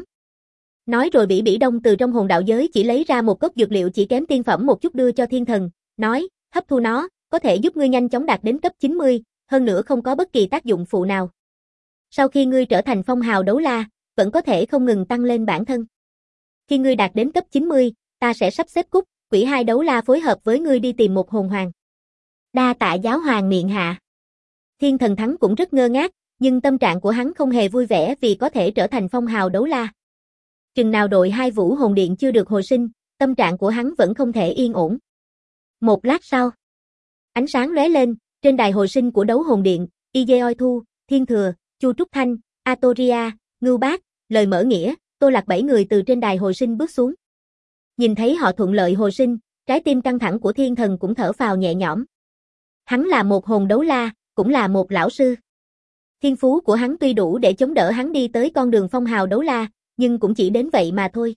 Nói rồi Bỉ Bỉ Đông từ trong hồn đạo giới chỉ lấy ra một cốc dược liệu chỉ kém tiên phẩm một chút đưa cho Thiên Thần, nói, hấp thu nó, có thể giúp ngươi nhanh chóng đạt đến cấp 90, hơn nữa không có bất kỳ tác dụng phụ nào. Sau khi ngươi trở thành phong hào đấu la, vẫn có thể không ngừng tăng lên bản thân. Khi ngươi đạt đến cấp 90, ta sẽ sắp xếp Cúc, Quỷ Hai đấu la phối hợp với ngươi đi tìm một hồn hoàng. Đa tạ giáo hoàng miệng hạ. Thiên Thần thắng cũng rất ngơ ngác, nhưng tâm trạng của hắn không hề vui vẻ vì có thể trở thành phong hào đấu la. Chừng nào đội 2 Vũ Hồn Điện chưa được hồi sinh, tâm trạng của hắn vẫn không thể yên ổn. Một lát sau, ánh sáng lóe lên, trên đài hồi sinh của đấu hồn điện, Ireoithu, Thiên Thừa, Chu Trúc Thanh, Atoria, Ngưu Bác, Lời Mở Nghĩa, Tô Lạc 7 người từ trên đài hồi sinh bước xuống. Nhìn thấy họ thuận lợi hồi sinh, trái tim căng thẳng của Thiên Thần cũng thở phào nhẹ nhõm. Hắn là một hồn đấu la, cũng là một lão sư. Thiên phú của hắn tuy đủ để chống đỡ hắn đi tới con đường phong hào đấu la, nhưng cũng chỉ đến vậy mà thôi.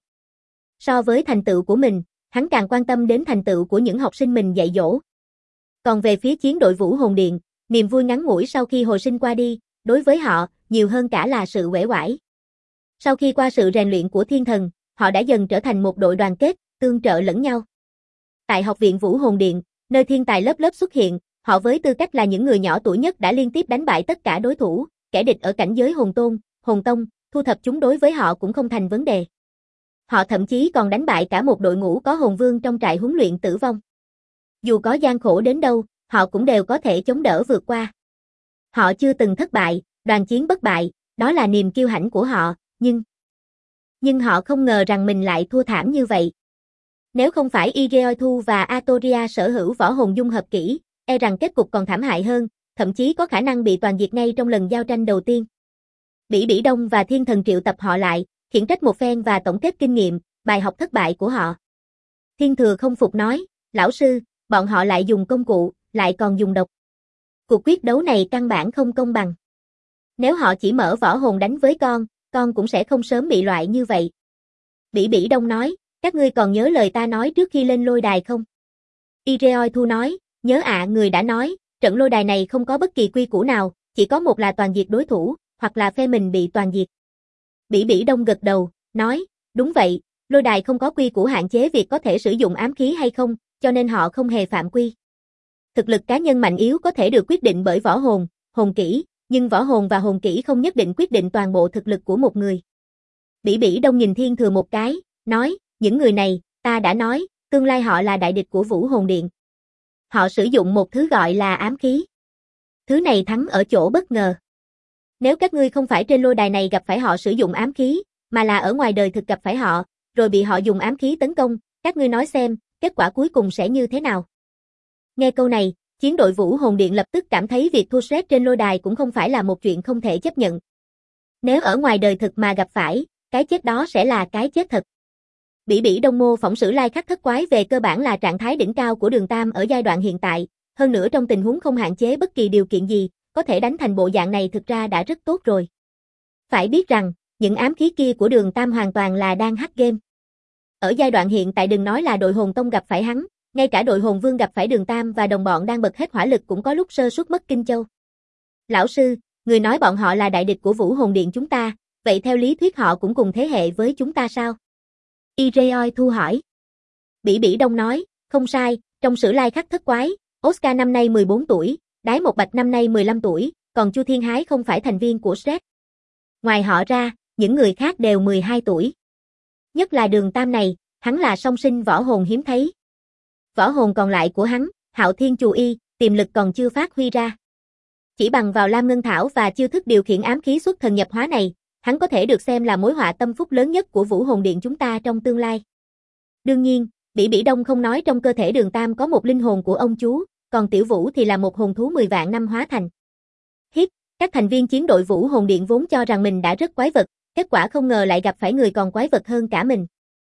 So với thành tựu của mình, hắn càng quan tâm đến thành tựu của những học sinh mình dạy dỗ. Còn về phía chiến đội Vũ Hồn Điện, niềm vui ngắn ngủi sau khi hồi sinh qua đi, đối với họ, nhiều hơn cả là sự uể oải. Sau khi qua sự rèn luyện của Thiên Thần, họ đã dần trở thành một đội đoàn kết, tương trợ lẫn nhau. Tại học viện Vũ Hồn Điện, nơi thiên tài lớp lớp xuất hiện, họ với tư cách là những người nhỏ tuổi nhất đã liên tiếp đánh bại tất cả đối thủ, kẻ địch ở cảnh giới hồn tôn, hồn tông, thu thập chúng đối với họ cũng không thành vấn đề. Họ thậm chí còn đánh bại cả một đội ngũ có hồn vương trong trại huấn luyện tử vong. Dù có gian khổ đến đâu, họ cũng đều có thể chống đỡ vượt qua. Họ chưa từng thất bại, đoàn chiến bất bại, đó là niềm kiêu hãnh của họ, nhưng họ không ngờ rằng mình lại thua thảm như vậy. Nếu không phải Ireoithu và Atoria sở hữu võ hồn dung hợp kỹ, e rằng kết cục còn thảm hại hơn, thậm chí có khả năng bị toàn diệt ngay trong lần giao tranh đầu tiên. Bỉ Bỉ Đông và Thiên Thần triệu tập họ lại, khiển trách một phen và tổng kết kinh nghiệm, bài học thất bại của họ. Thiên Thừa không phục nói, lão sư, bọn họ lại dùng công cụ, lại còn dùng độc. Cuộc quyết đấu này căn bản không công bằng. Nếu họ chỉ mở võ hồn đánh với con cũng sẽ không sớm bị loại như vậy. Bỉ Bỉ Đông nói, các ngươi còn nhớ lời ta nói trước khi lên lôi đài không? Ireoithu nói, nhớ ạ, người đã nói, trận lôi đài này không có bất kỳ quy củ nào, chỉ có một là toàn diệt đối thủ, hoặc là phe mình bị toàn diệt. Bỉ Bỉ Đông gật đầu, nói, đúng vậy, lôi đài không có quy củ hạn chế việc có thể sử dụng ám khí hay không, cho nên họ không hề phạm quy. Thực lực cá nhân mạnh yếu có thể được quyết định bởi võ hồn, hồn kỹ, nhưng võ hồn và hồn kỹ không nhất định quyết định toàn bộ thực lực của một người. Bỉ Bỉ Đông nhìn Thiên Thừa một cái, nói, những người này, ta đã nói, tương lai họ là đại địch của Vũ Hồn Điện. Họ sử dụng một thứ gọi là ám khí. Thứ này thắng ở chỗ bất ngờ. Nếu các ngươi không phải trên lôi đài này gặp phải họ sử dụng ám khí, mà là ở ngoài đời thực gặp phải họ, rồi bị họ dùng ám khí tấn công, các ngươi nói xem, kết quả cuối cùng sẽ như thế nào? Nghe câu này, chiến đội Vũ Hồn Điện lập tức cảm thấy việc thua Sret trên lôi đài cũng không phải là một chuyện không thể chấp nhận. Nếu ở ngoài đời thực mà gặp phải, cái chết đó sẽ là cái chết thật. Bỉ Bỉ Đông mô phỏng sử lai khắc thất quái về cơ bản là trạng thái đỉnh cao của Đường Tam ở giai đoạn hiện tại, hơn nữa trong tình huống không hạn chế bất kỳ điều kiện gì, có thể đánh thành bộ dạng này thực ra đã rất tốt rồi. Phải biết rằng, những ám khí kia của Đường Tam hoàn toàn là đang hack game. Ở giai đoạn hiện tại đừng nói là đội hồn tông gặp phải hắn, ngay cả đội hồn vương gặp phải Đường Tam và đồng bọn đang bật hết hỏa lực cũng có lúc sơ suất mất Kinh Châu. Lão sư, người nói bọn họ là đại địch của Vũ Hồn Điện chúng ta, Vậy theo lý thuyết họ cũng cùng thế hệ với chúng ta sao? Ireoi Thu hỏi. Bỉ Bỉ Đông nói, không sai, trong sử lai khắc thất quái, Oscar năm nay 14 tuổi, Đái Một Bạch năm nay 15 tuổi, còn Chu Thiên Hái không phải thành viên của Shred. Ngoài họ ra, những người khác đều 12 tuổi. Nhất là Đường Tam này, hắn là song sinh võ hồn hiếm thấy. Võ hồn còn lại của hắn, Hạo Thiên Chù Y, tiềm lực còn chưa phát huy ra. Chỉ bằng vào Lam Ngân Thảo và chiêu thức điều khiển ám khí xuất thần nhập hóa này, hắn có thể được xem là mối họa tâm phúc lớn nhất của Vũ Hồn Điện chúng ta trong tương lai. Đương nhiên, Bỉ Bỉ Đông không nói trong cơ thể Đường Tam có một linh hồn của ông chú, còn Tiểu Vũ thì là một hồn thú 10 vạn năm hóa thành. Các thành viên chiến đội Vũ Hồn Điện vốn cho rằng mình đã rất quái vật, kết quả không ngờ lại gặp phải người còn quái vật hơn cả mình.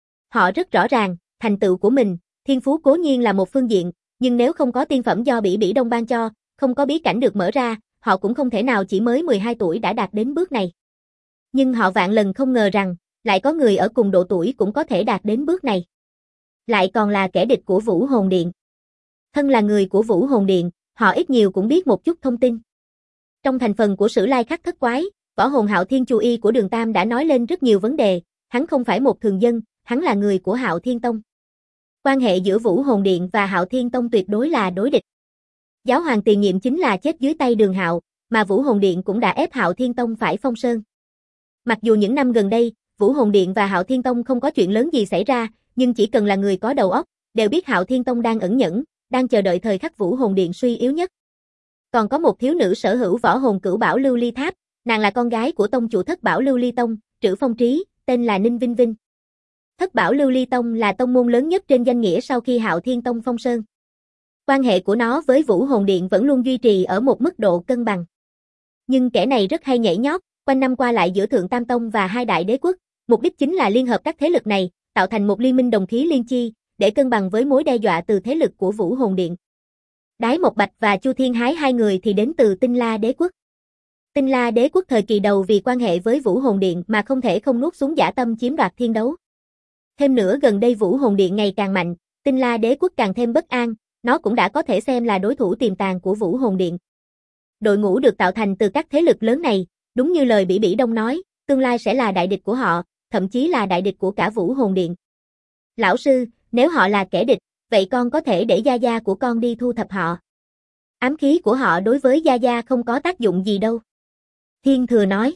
Họ rất rõ ràng, thành tựu của mình, thiên phú cố nhiên là một phương diện, nhưng nếu không có tiên phẩm do Bỉ Bỉ Đông ban cho, không có bí cảnh được mở ra, họ cũng không thể nào chỉ mới 12 tuổi đã đạt đến bước này. Nhưng họ vạn lần không ngờ rằng, lại có người ở cùng độ tuổi cũng có thể đạt đến bước này. Lại còn là kẻ địch của Vũ Hồn Điện. Thân là người của Vũ Hồn Điện, họ ít nhiều cũng biết một chút thông tin. Trong thành phần của sử lai khắc thất quái, võ hồn Hạo Thiên Chù Y của Đường Tam đã nói lên rất nhiều vấn đề, hắn không phải một thường dân, hắn là người của Hạo Thiên Tông. Quan hệ giữa Vũ Hồn Điện và Hạo Thiên Tông tuyệt đối là đối địch. Giáo hoàng tiền nhiệm chính là chết dưới tay Đường Hạo, mà Vũ Hồn Điện cũng đã ép Hạo Thiên Tông phải phong sơn. Mặc dù những năm gần đây, Vũ Hồn Điện và Hạo Thiên Tông không có chuyện lớn gì xảy ra, nhưng chỉ cần là người có đầu óc, đều biết Hạo Thiên Tông đang ẩn nhẫn, đang chờ đợi thời khắc Vũ Hồn Điện suy yếu nhất. Còn có một thiếu nữ sở hữu võ hồn cửu bảo lưu ly tháp, nàng là con gái của tông chủ Thất Bảo Lưu Ly Tông, Trữ Phong Trí, tên là Ninh Vinh Vinh. Thất Bảo Lưu Ly Tông là tông môn lớn nhất trên danh nghĩa sau khi Hạo Thiên Tông phong sơn. Quan hệ của nó với Vũ Hồn Điện vẫn luôn duy trì ở một mức độ cân bằng. Nhưng kẻ này rất hay nhảy nhót, quanh năm qua lại giữa Thượng Tam Tông và hai đại đế quốc, mục đích chính là liên hợp các thế lực này, tạo thành một liên minh đồng khí liên chi, để cân bằng với mối đe dọa từ thế lực của Vũ Hồn Điện. Đái Một Bạch và Chu Thiên Hái hai người thì đến từ Tinh La Đế Quốc. Tinh La Đế Quốc thời kỳ đầu vì quan hệ với Vũ Hồn Điện mà không thể không nuốt xuống dã tâm chiếm đoạt thiên đấu. Thêm nữa gần đây Vũ Hồn Điện ngày càng mạnh, Tinh La Đế Quốc càng thêm bất an, nó cũng đã có thể xem là đối thủ tiềm tàng của Vũ Hồn Điện. Đội ngũ được tạo thành từ các thế lực lớn này, đúng như lời Bỉ Bỉ Đông nói, tương lai sẽ là đại địch của họ, thậm chí là đại địch của cả Vũ Hồn Điện. Lão sư, nếu họ là kẻ địch, vậy con có thể để gia gia của con đi thu thập họ. Ám khí của họ đối với gia gia không có tác dụng gì đâu. Thiên Thừa nói.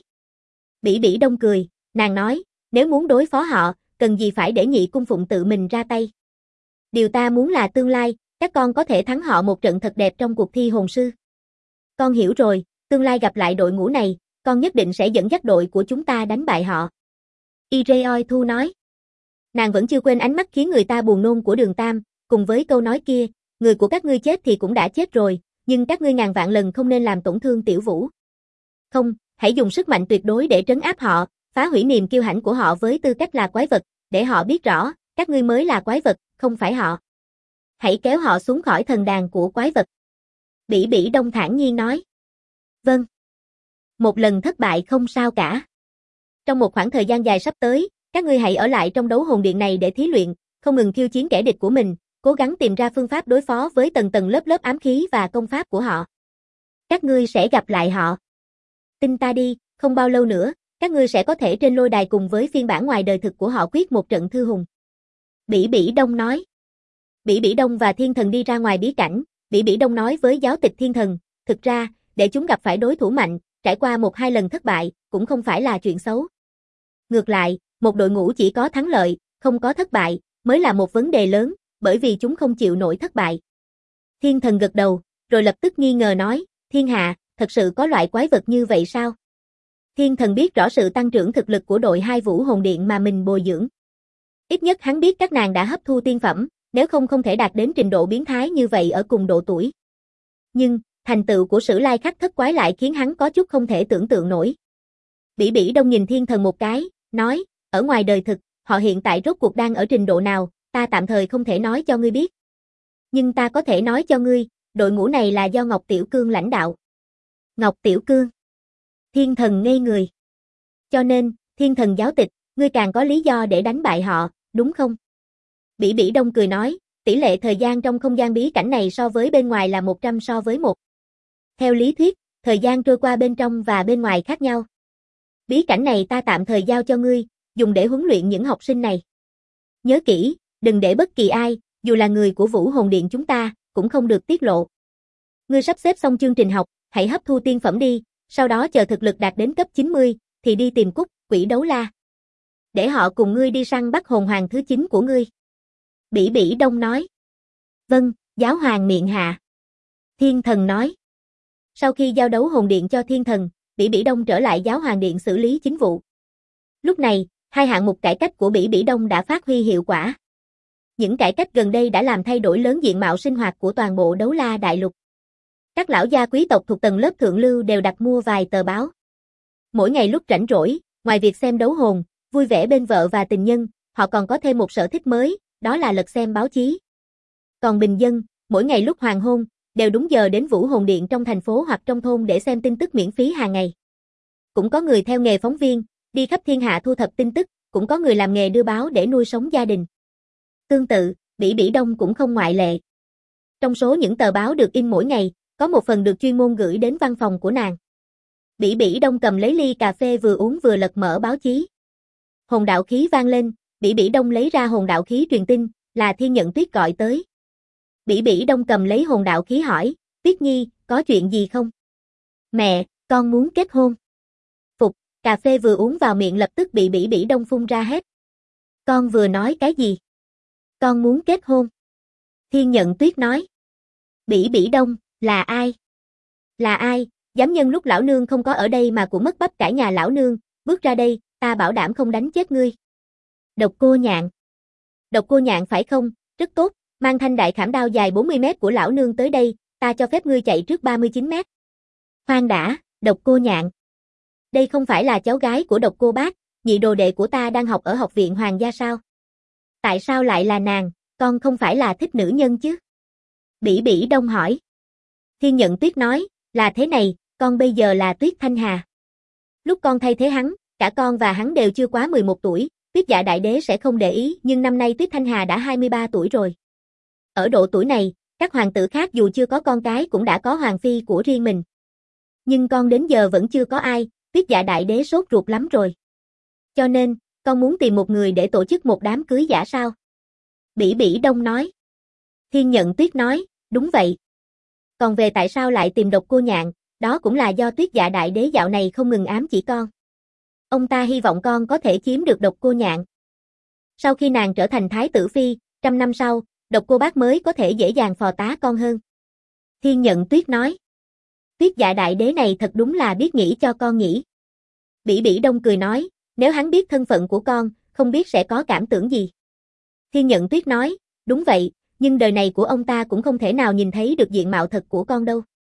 Bỉ Bỉ Đông cười, nàng nói, nếu muốn đối phó họ, cần gì phải để Nhị Cung Phụng tự mình ra tay. Điều ta muốn là tương lai, các con có thể thắng họ một trận thật đẹp trong cuộc thi hồn sư. Con hiểu rồi, tương lai gặp lại đội ngũ này, con nhất định sẽ dẫn dắt đội của chúng ta đánh bại họ. Ireoi Thu nói. Nàng vẫn chưa quên ánh mắt khiến người ta buồn nôn của Đường Tam, cùng với câu nói kia, người của các ngươi chết thì cũng đã chết rồi, nhưng các ngươi ngàn vạn lần không nên làm tổn thương Tiểu Vũ. Không, hãy dùng sức mạnh tuyệt đối để trấn áp họ, phá hủy niềm kiêu hãnh của họ với tư cách là quái vật, để họ biết rõ, các ngươi mới là quái vật, không phải họ. Hãy kéo họ xuống khỏi thần đàn của quái vật. Bỉ Bỉ Đông thản nhiên nói. Vâng. Một lần thất bại không sao cả. Trong một khoảng thời gian dài sắp tới, các ngươi hãy ở lại trong đấu hồn điện này để thí luyện, không ngừng khiêu chiến kẻ địch của mình, cố gắng tìm ra phương pháp đối phó với tầng tầng lớp lớp ám khí và công pháp của họ. Các ngươi sẽ gặp lại họ. Tin ta đi, không bao lâu nữa, các ngươi sẽ có thể trên lôi đài cùng với phiên bản ngoài đời thực của họ quyết một trận thư hùng. Bỉ Bỉ Đông nói. Bỉ Bỉ Đông và Thiên Thần đi ra ngoài bí cảnh, Bỉ Bỉ Đông nói với giáo tịch Thiên Thần, thực ra, để chúng gặp phải đối thủ mạnh, trải qua 1-2 lần thất bại, cũng không phải là chuyện xấu. Ngược lại, một đội ngũ chỉ có thắng lợi, không có thất bại, mới là một vấn đề lớn, bởi vì chúng không chịu nổi thất bại. Thiên Thần gật đầu, rồi lập tức nghi ngờ nói, Thiên Hạ, thật sự có loại quái vật như vậy sao? Thiên Thần biết rõ sự tăng trưởng thực lực của đội 2 Vũ Hồn Điện mà mình bồi dưỡng. Ít nhất hắn biết các nàng đã hấp thu tiên phẩm, nếu không không thể đạt đến trình độ biến thái như vậy ở cùng độ tuổi. Nhưng, thành tựu của sử lai khắc thất quái lại khiến hắn có chút không thể tưởng tượng nổi. Bỉ Bỉ Đông nhìn Thiên Thần một cái, nói, ở ngoài đời thực, họ hiện tại rốt cuộc đang ở trình độ nào, ta tạm thời không thể nói cho ngươi biết. Nhưng ta có thể nói cho ngươi, đội ngũ này là do Ngọc Tiểu Cương lãnh đạo. Ngọc Tiểu Cương. Thiên Thần ngây người. Cho nên, Thiên Thần giáo tịch, ngươi càng có lý do để đánh bại họ, đúng không? Bỉ Bỉ Đông cười nói, tỷ lệ thời gian trong không gian bí cảnh này so với bên ngoài là 100 so với 1. Theo lý thuyết, thời gian trôi qua bên trong và bên ngoài khác nhau. Bí cảnh này ta tạm thời giao cho ngươi, dùng để huấn luyện những học sinh này. Nhớ kỹ, đừng để bất kỳ ai, dù là người của Vũ Hồn Điện chúng ta, cũng không được tiết lộ. Ngươi sắp xếp xong chương trình học, hãy hấp thu tiên phẩm đi, sau đó chờ thực lực đạt đến cấp 90, thì đi tìm Cúc, Quỷ Đấu La. Để họ cùng ngươi đi săn bắt hồn hoàng thứ 9 của ngươi. Bỉ Bỉ Đông nói. Vâng, giáo hoàng miệng hạ. Thiên Thần nói. Sau khi giao đấu hồn điện cho Thiên Thần, Bỉ Bỉ Đông trở lại giáo hoàng điện xử lý chính vụ. Lúc này, hai hạng mục cải cách của Bỉ Bỉ Đông đã phát huy hiệu quả. Những cải cách gần đây đã làm thay đổi lớn diện mạo sinh hoạt của toàn bộ Đấu La Đại Lục. Các lão gia quý tộc thuộc tầng lớp thượng lưu đều đặt mua vài tờ báo. Mỗi ngày lúc rảnh rỗi, ngoài việc xem đấu hồn, vui vẻ bên vợ và tình nhân, họ còn có thêm một sở thích mới, đó là lật xem báo chí. Còn bình dân, mỗi ngày lúc hoàng hôn, đều đúng giờ đến Vũ Hồn Điện trong thành phố hoặc trong thôn để xem tin tức miễn phí hàng ngày. Cũng có người theo nghề phóng viên, đi khắp thiên hạ thu thập tin tức, cũng có người làm nghề đưa báo để nuôi sống gia đình. Tương tự, Bỉ Bỉ Đông cũng không ngoại lệ. Trong số những tờ báo được in mỗi ngày, có một phần được chuyên môn gửi đến văn phòng của nàng. Bỉ Bỉ Đông cầm lấy ly cà phê vừa uống vừa lật mở báo chí. Hồn đạo khí vang lên, Bỉ Bỉ Đông lấy ra hồn đạo khí truyền tin, là Thiên Nhận Tuyết gọi tới. Bỉ Bỉ Đông cầm lấy hồn đạo khí hỏi, Tuyết Nhi, có chuyện gì không? Mẹ, con muốn kết hôn. Phục, cà phê vừa uống vào miệng lập tức bị Bỉ Bỉ Đông phun ra hết. Con vừa nói cái gì? Con muốn kết hôn. Thiên Nhận Tuyết nói. Bỉ Bỉ Đông, là ai? Là ai? Dám nhân lúc lão nương không có ở đây mà cũng mất bắp cả nhà lão nương, bước ra đây, ta bảo đảm không đánh chết ngươi. Độc Cô Nhạn. Độc Cô Nhạn phải không? Rất tốt, mang thanh đại khảm đao dài 40 mét của lão nương tới đây, ta cho phép ngươi chạy trước 39 mét. Khoan đã, Độc Cô Nhạn. Đây không phải là cháu gái của Độc Cô Bác, nhị đồ đệ của ta đang học ở học viện Hoàng gia sao? Tại sao lại là nàng, con không phải là thích nữ nhân chứ? Bỉ Bỉ Đông hỏi. Thiên Nhận Tuyết nói, là thế này, con bây giờ là Tuyết Thanh Hà. Lúc con thay thế hắn, cả con và hắn đều chưa quá 11 tuổi, Tuyết Dạ Đại Đế sẽ không để ý, nhưng năm nay Tuyết Thanh Hà đã 23 tuổi rồi. Ở độ tuổi này, các hoàng tử khác dù chưa có con cái cũng đã có hoàng phi của riêng mình. Nhưng con đến giờ vẫn chưa có ai, Tuyết Dạ Đại Đế sốt ruột lắm rồi. Cho nên, con muốn tìm một người để tổ chức một đám cưới giả sao? Bỉ Bỉ Đông nói. Thiên Nhận Tuyết nói, đúng vậy. Còn về tại sao lại tìm Độc Cô Nhạn, đó cũng là do Tuyết Dạ Đại Đế dạo này không ngừng ám chỉ con. Ông ta hy vọng con có thể chiếm được Độc Cô Nhạn. Sau khi nàng trở thành Thái tử Phi, 100 năm sau, Độc Cô Bác mới có thể dễ dàng phò tá con hơn. Thiên Nhận Tuyết nói. Tuyết Dạ Đại Đế này thật đúng là biết nghĩ cho con nhỉ. Bỉ Bỉ Đông cười nói, nếu hắn biết thân phận của con, không biết sẽ có cảm tưởng gì. Thiên Nhận Tuyết nói, đúng vậy, nhưng đời này của ông ta cũng không thể nào nhìn thấy được diện mạo thật của con đâu.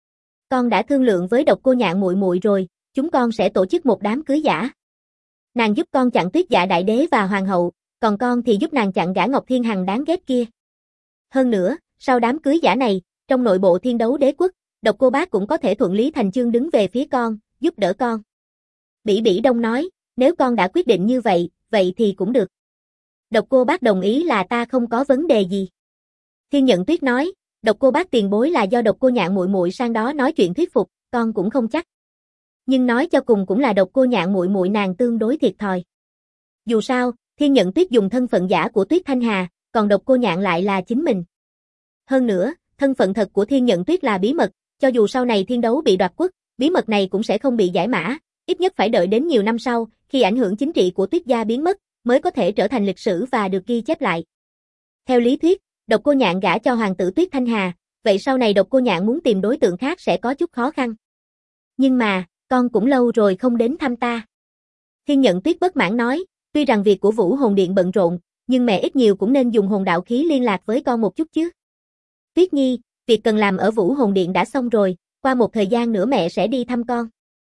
Con đã thương lượng với Độc Cô Nhạn muội muội rồi, chúng con sẽ tổ chức một đám cưới giả. Nàng giúp con chặn Tuyết Dạ Đại Đế và hoàng hậu, còn con thì giúp nàng chặn gã Ngọc Thiên Hằng đáng ghét kia. Hơn nữa, sau đám cưới giả này, trong nội bộ Thiên Đấu Đế quốc, Độc Cô Bác cũng có thể thuận lý thành chương đứng về phía con, giúp đỡ con. Bỉ Bỉ Đông nói, nếu con đã quyết định như vậy, vậy thì cũng được. Độc Cô Bác đồng ý là ta không có vấn đề gì. Thiên Nhận Tuyết nói, Độc Cô Bác tiền bối là do Độc Cô Nhạn muội muội sang đó nói chuyện thuyết phục, con cũng không chắc. Nhưng nói cho cùng cũng là Độc Cô Nhạn muội muội nàng tương đối thiệt thòi. Dù sao, Thiên Nhận Tuyết dùng thân phận giả của Tuyết Thanh Hà, còn Độc Cô Nhạn lại là chính mình. Hơn nữa, thân phận thật của Thiên Nhận Tuyết là bí mật, cho dù sau này thiên đấu bị đoạt quốc, bí mật này cũng sẽ không bị giải mã, ít nhất phải đợi đến nhiều năm sau, khi ảnh hưởng chính trị của Tuyết gia biến mất, mới có thể trở thành lịch sử và được ghi chép lại. Theo lý thuyết, Độc Cô Nhạn gả cho hoàng tử Tuyết Thanh Hà, vậy sau này Độc Cô Nhạn muốn tìm đối tượng khác sẽ có chút khó khăn. Nhưng mà, con cũng lâu rồi không đến thăm ta. Thiên Nhận Tuyết bất mãn nói, tuy rằng việc của Vũ Hồn Điện bận rộn, nhưng mẹ ít nhiều cũng nên dùng hồn đạo khí liên lạc với con một chút chứ. Tuyết Nhi, việc cần làm ở Vũ Hồn Điện đã xong rồi, qua một thời gian nữa mẹ sẽ đi thăm con.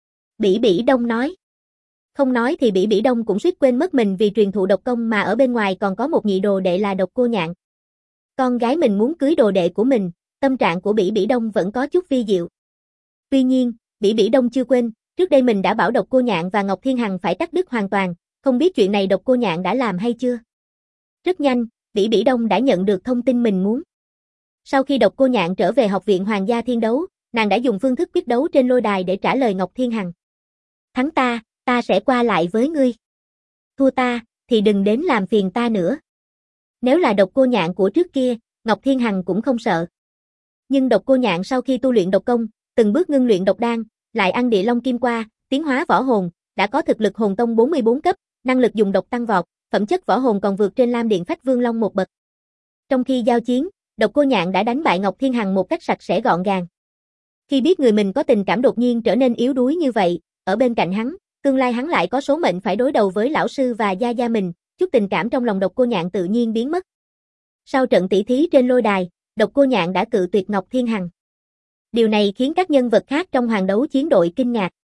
Bỉ Bỉ Đông nói. Không nói thì Bỉ Bỉ Đông cũng suýt quên mất mình vì truyền thụ độc công mà ở bên ngoài còn có một nhị đồ đệ là Độc Cô Nhạn. Con gái mình muốn cưới đồ đệ của mình, tâm trạng của Bỉ Bỉ Đông vẫn có chút vi diệu. Tuy nhiên, Bỉ Bỉ Đông chưa quên, trước đây mình đã bảo Độc Cô Nhạn và Ngọc Thiên Hằng phải cắt đứt hoàn toàn, không biết chuyện này Độc Cô Nhạn đã làm hay chưa. Rất nhanh, Bỉ Bỉ Đông đã nhận được thông tin mình muốn. Sau khi Độc Cô Nhạn trở về học viện Hoàng gia Thiên Đấu, nàng đã dùng phương thức quyết đấu trên lôi đài để trả lời Ngọc Thiên Hằng. Thắng ta, Ta sẽ qua lại với ngươi. Thua ta, thì đừng đến làm phiền ta nữa. Nếu là Độc Cô Nhạn của trước kia, Ngọc Thiên Hằng cũng không sợ. Nhưng Độc Cô Nhạn sau khi tu luyện độc công, từng bước ngưng luyện độc đan, lại ăn địa long kim qua, tiến hóa võ hồn, đã có thực lực hồn tông 44 cấp, năng lực dùng độc tăng vọt, phẩm chất võ hồn còn vượt trên Lam Điện Phách Vương Long một bậc. Trong khi giao chiến, Độc Cô Nhạn đã đánh bại Ngọc Thiên Hằng một cách sạch sẽ gọn gàng. Khi biết người mình có tình cảm đột nhiên trở nên yếu đuối như vậy, ở bên cạnh hắn, tương lai hắn lại có số mệnh phải đối đầu với lão sư và gia gia mình, chút tình cảm trong lòng Độc Cô Nhạn tự nhiên biến mất. Sau trận tỷ thí trên lôi đài, Độc Cô Nhạn đã cự tuyệt Ngọc Thiên Hằng. Điều này khiến các nhân vật khác trong hoàng đấu chiến đội kinh ngạc.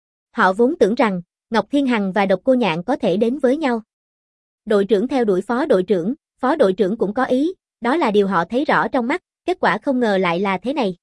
Họ vốn tưởng rằng, Ngọc Thiên Hằng và Độc Cô Nhạn có thể đến với nhau. Đội trưởng theo đuổi phó đội trưởng cũng có ý, đó là điều họ thấy rõ trong mắt, kết quả không ngờ lại là thế này.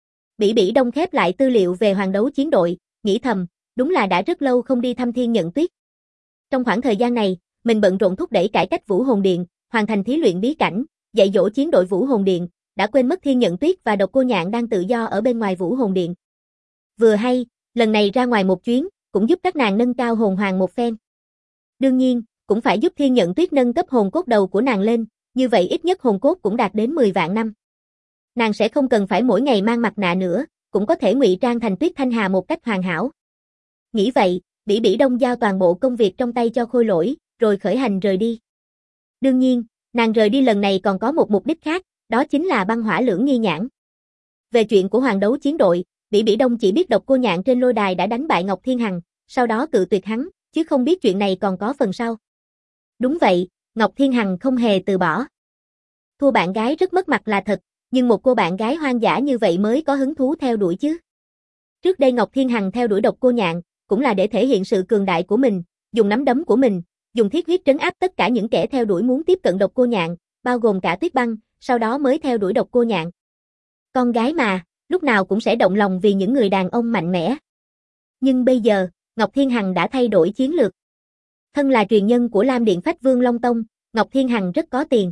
Bỉ Bỉ Đông khép lại tư liệu về hoàng đấu chiến đội, nghĩ thầm, đúng là đã rất lâu không đi thăm Thiên Nhận Tuyết. Trong khoảng thời gian này, mình bận rộn thúc đẩy cải cách Vũ Hồn Điện, hoàn thành thí luyện bí cảnh, dạy dỗ chiến đội Vũ Hồn Điện, đã quên mất Thiên Nhận Tuyết và Độc Cô Nhạn đang tự do ở bên ngoài Vũ Hồn Điện. Vừa hay, lần này ra ngoài một chuyến, cũng giúp các nàng nâng cao hồn hoàng một phen. Đương nhiên, cũng phải giúp Thiên Nhận Tuyết nâng cấp hồn cốt đầu của nàng lên, như vậy ít nhất hồn cốt cũng đạt đến 10 vạn năm. Nàng sẽ không cần phải mỗi ngày mang mặt nạ nữa, cũng có thể ngụy trang thành Tuyết Thanh Hà một cách hoàn hảo. Nghĩ vậy, Bỉ Bỉ Đông giao toàn bộ công việc trong tay cho Khôi Lỗi, rồi khởi hành rời đi. Đương nhiên, nàng rời đi lần này còn có một mục đích khác, đó chính là băng hỏa lưỡng nghi nhãn. Về chuyện của hoàng đấu chiến đội, Bỉ Bỉ Đông chỉ biết Độc Cô Nhạn trên lôi đài đã đánh bại Ngọc Thiên Hằng, sau đó cự tuyệt hắn, chứ không biết chuyện này còn có phần sau. Đúng vậy, Ngọc Thiên Hằng không hề từ bỏ. Thua bạn gái rất mất mặt là thật, nhưng một cô bạn gái hoang dã như vậy mới có hứng thú theo đuổi chứ. Trước đây Ngọc Thiên Hằng theo đuổi Độc Cô Nhạn, cũng là để thể hiện sự cường đại của mình, dùng nắm đấm của mình, dùng thiết huyết trấn áp tất cả những kẻ theo đuổi muốn tiếp cận Độc Cô Nhạn, bao gồm cả Tuyết Băng, sau đó mới theo đuổi Độc Cô Nhạn. Con gái mà, lúc nào cũng sẽ động lòng vì những người đàn ông mạnh mẽ. Nhưng bây giờ, Ngọc Thiên Hằng đã thay đổi chiến lược. Thân là truyền nhân của Lam Điện Phách Vương Long Tông, Ngọc Thiên Hằng rất có tiền.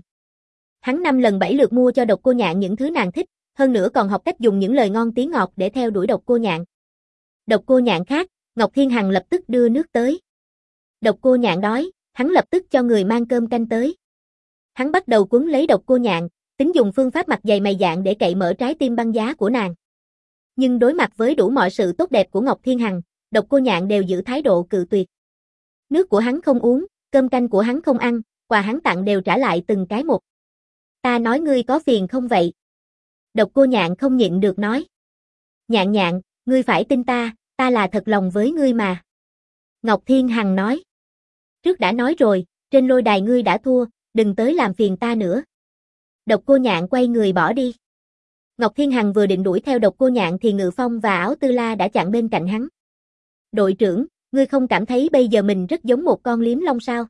Hắn 5 lần 7 lượt mua cho Độc Cô Nhạn những thứ nàng thích, hơn nữa còn học cách dùng những lời ngon tiếng ngọt để theo đuổi Độc Cô Nhạn. Độc Cô Nhạn khác, Ngọc Thiên Hằng lập tức đưa nước tới. Độc Cô Nhạn đói, hắn lập tức cho người mang cơm canh tới. Hắn bắt đầu quấn lấy Độc Cô Nhạn, tính dùng phương pháp mặt dày mày dạn để cậy mở trái tim băng giá của nàng. Nhưng đối mặt với đủ mọi sự tốt đẹp của Ngọc Thiên Hằng, Độc Cô Nhạn đều giữ thái độ cự tuyệt. Nước của hắn không uống, cơm canh của hắn không ăn, quà hắn tặng đều trả lại từng cái một. Ta nói ngươi có phiền không vậy? Độc Cô Nhạn không nhịn được nói. Nhạn Nhạn, ngươi phải tin ta, ta là thật lòng với ngươi mà. Ngọc Thiên Hằng nói. Trước đã nói rồi, trên lôi đài ngươi đã thua, đừng tới làm phiền ta nữa. Độc Cô Nhạn quay người bỏ đi. Ngọc Thiên Hằng vừa định đuổi theo Độc Cô Nhạn thì Ngự Phong và Áo Tư La đã chặn bên cạnh hắn. Đội trưởng, ngươi không cảm thấy bây giờ mình rất giống một con liếm long sao?